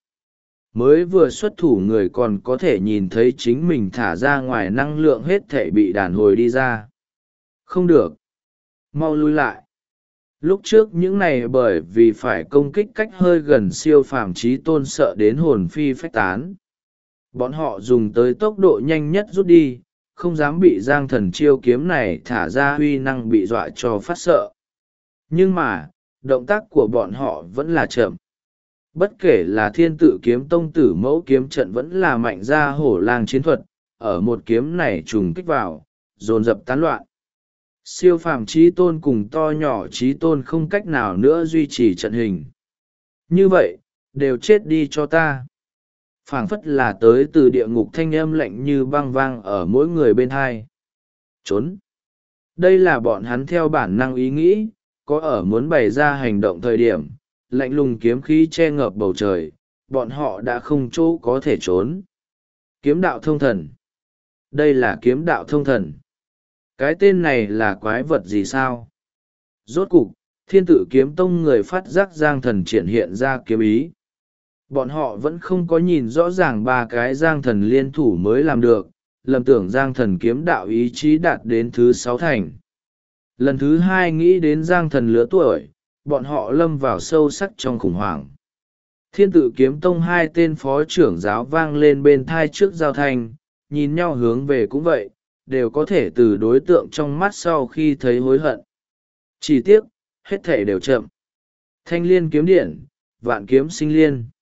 Mới vừa xuất thủ người còn có thể nhìn thấy chính mình thả ra ngoài năng lượng hết thể bị đàn hồi đi ra. Không được. Mau lui lại. Lúc trước những này bởi vì phải công kích cách hơi gần siêu phàm trí tôn sợ đến hồn phi phách tán. Bọn họ dùng tới tốc độ nhanh nhất rút đi, không dám bị Giang Thần chiêu kiếm này thả ra huy năng bị dọa cho phát sợ. Nhưng mà, động tác của bọn họ vẫn là chậm. Bất kể là Thiên Tự Kiếm Tông tử mẫu kiếm trận vẫn là mạnh gia hổ lang chiến thuật, ở một kiếm này trùng kích vào, dồn dập tán loạn. Siêu phàm trí tôn cùng to nhỏ trí tôn không cách nào nữa duy trì trận hình. Như vậy, đều chết đi cho ta. Phảng phất là tới từ địa ngục thanh âm lạnh như băng vang ở mỗi người bên hai. Trốn. Đây là bọn hắn theo bản năng ý nghĩ, có ở muốn bày ra hành động thời điểm, lạnh lùng kiếm khí che ngợp bầu trời, bọn họ đã không chỗ có thể trốn. Kiếm đạo thông thần. Đây là kiếm đạo thông thần. Cái tên này là quái vật gì sao? Rốt cục, Thiên Tự Kiếm Tông người phát giác Giang Thần triển hiện ra kiếm ý. Bọn họ vẫn không có nhìn rõ ràng ba cái Giang Thần liên thủ mới làm được, lầm tưởng Giang Thần kiếm đạo ý chí đạt đến thứ 6 thành. Lần thứ 2 nghĩ đến Giang Thần lứa tuổi, bọn họ lâm vào sâu sắc trong khủng hoảng. Thiên Tự Kiếm Tông hai tên phó trưởng giáo vang lên bên thai trước Giao Thanh, nhìn nhau hướng về cũng vậy, đều có thể từ đối tượng trong mắt sau khi thấy hối hận. Chỉ tiếc, hết thể đều chậm. Thanh Liên kiếm điện, vạn kiếm sinh liên.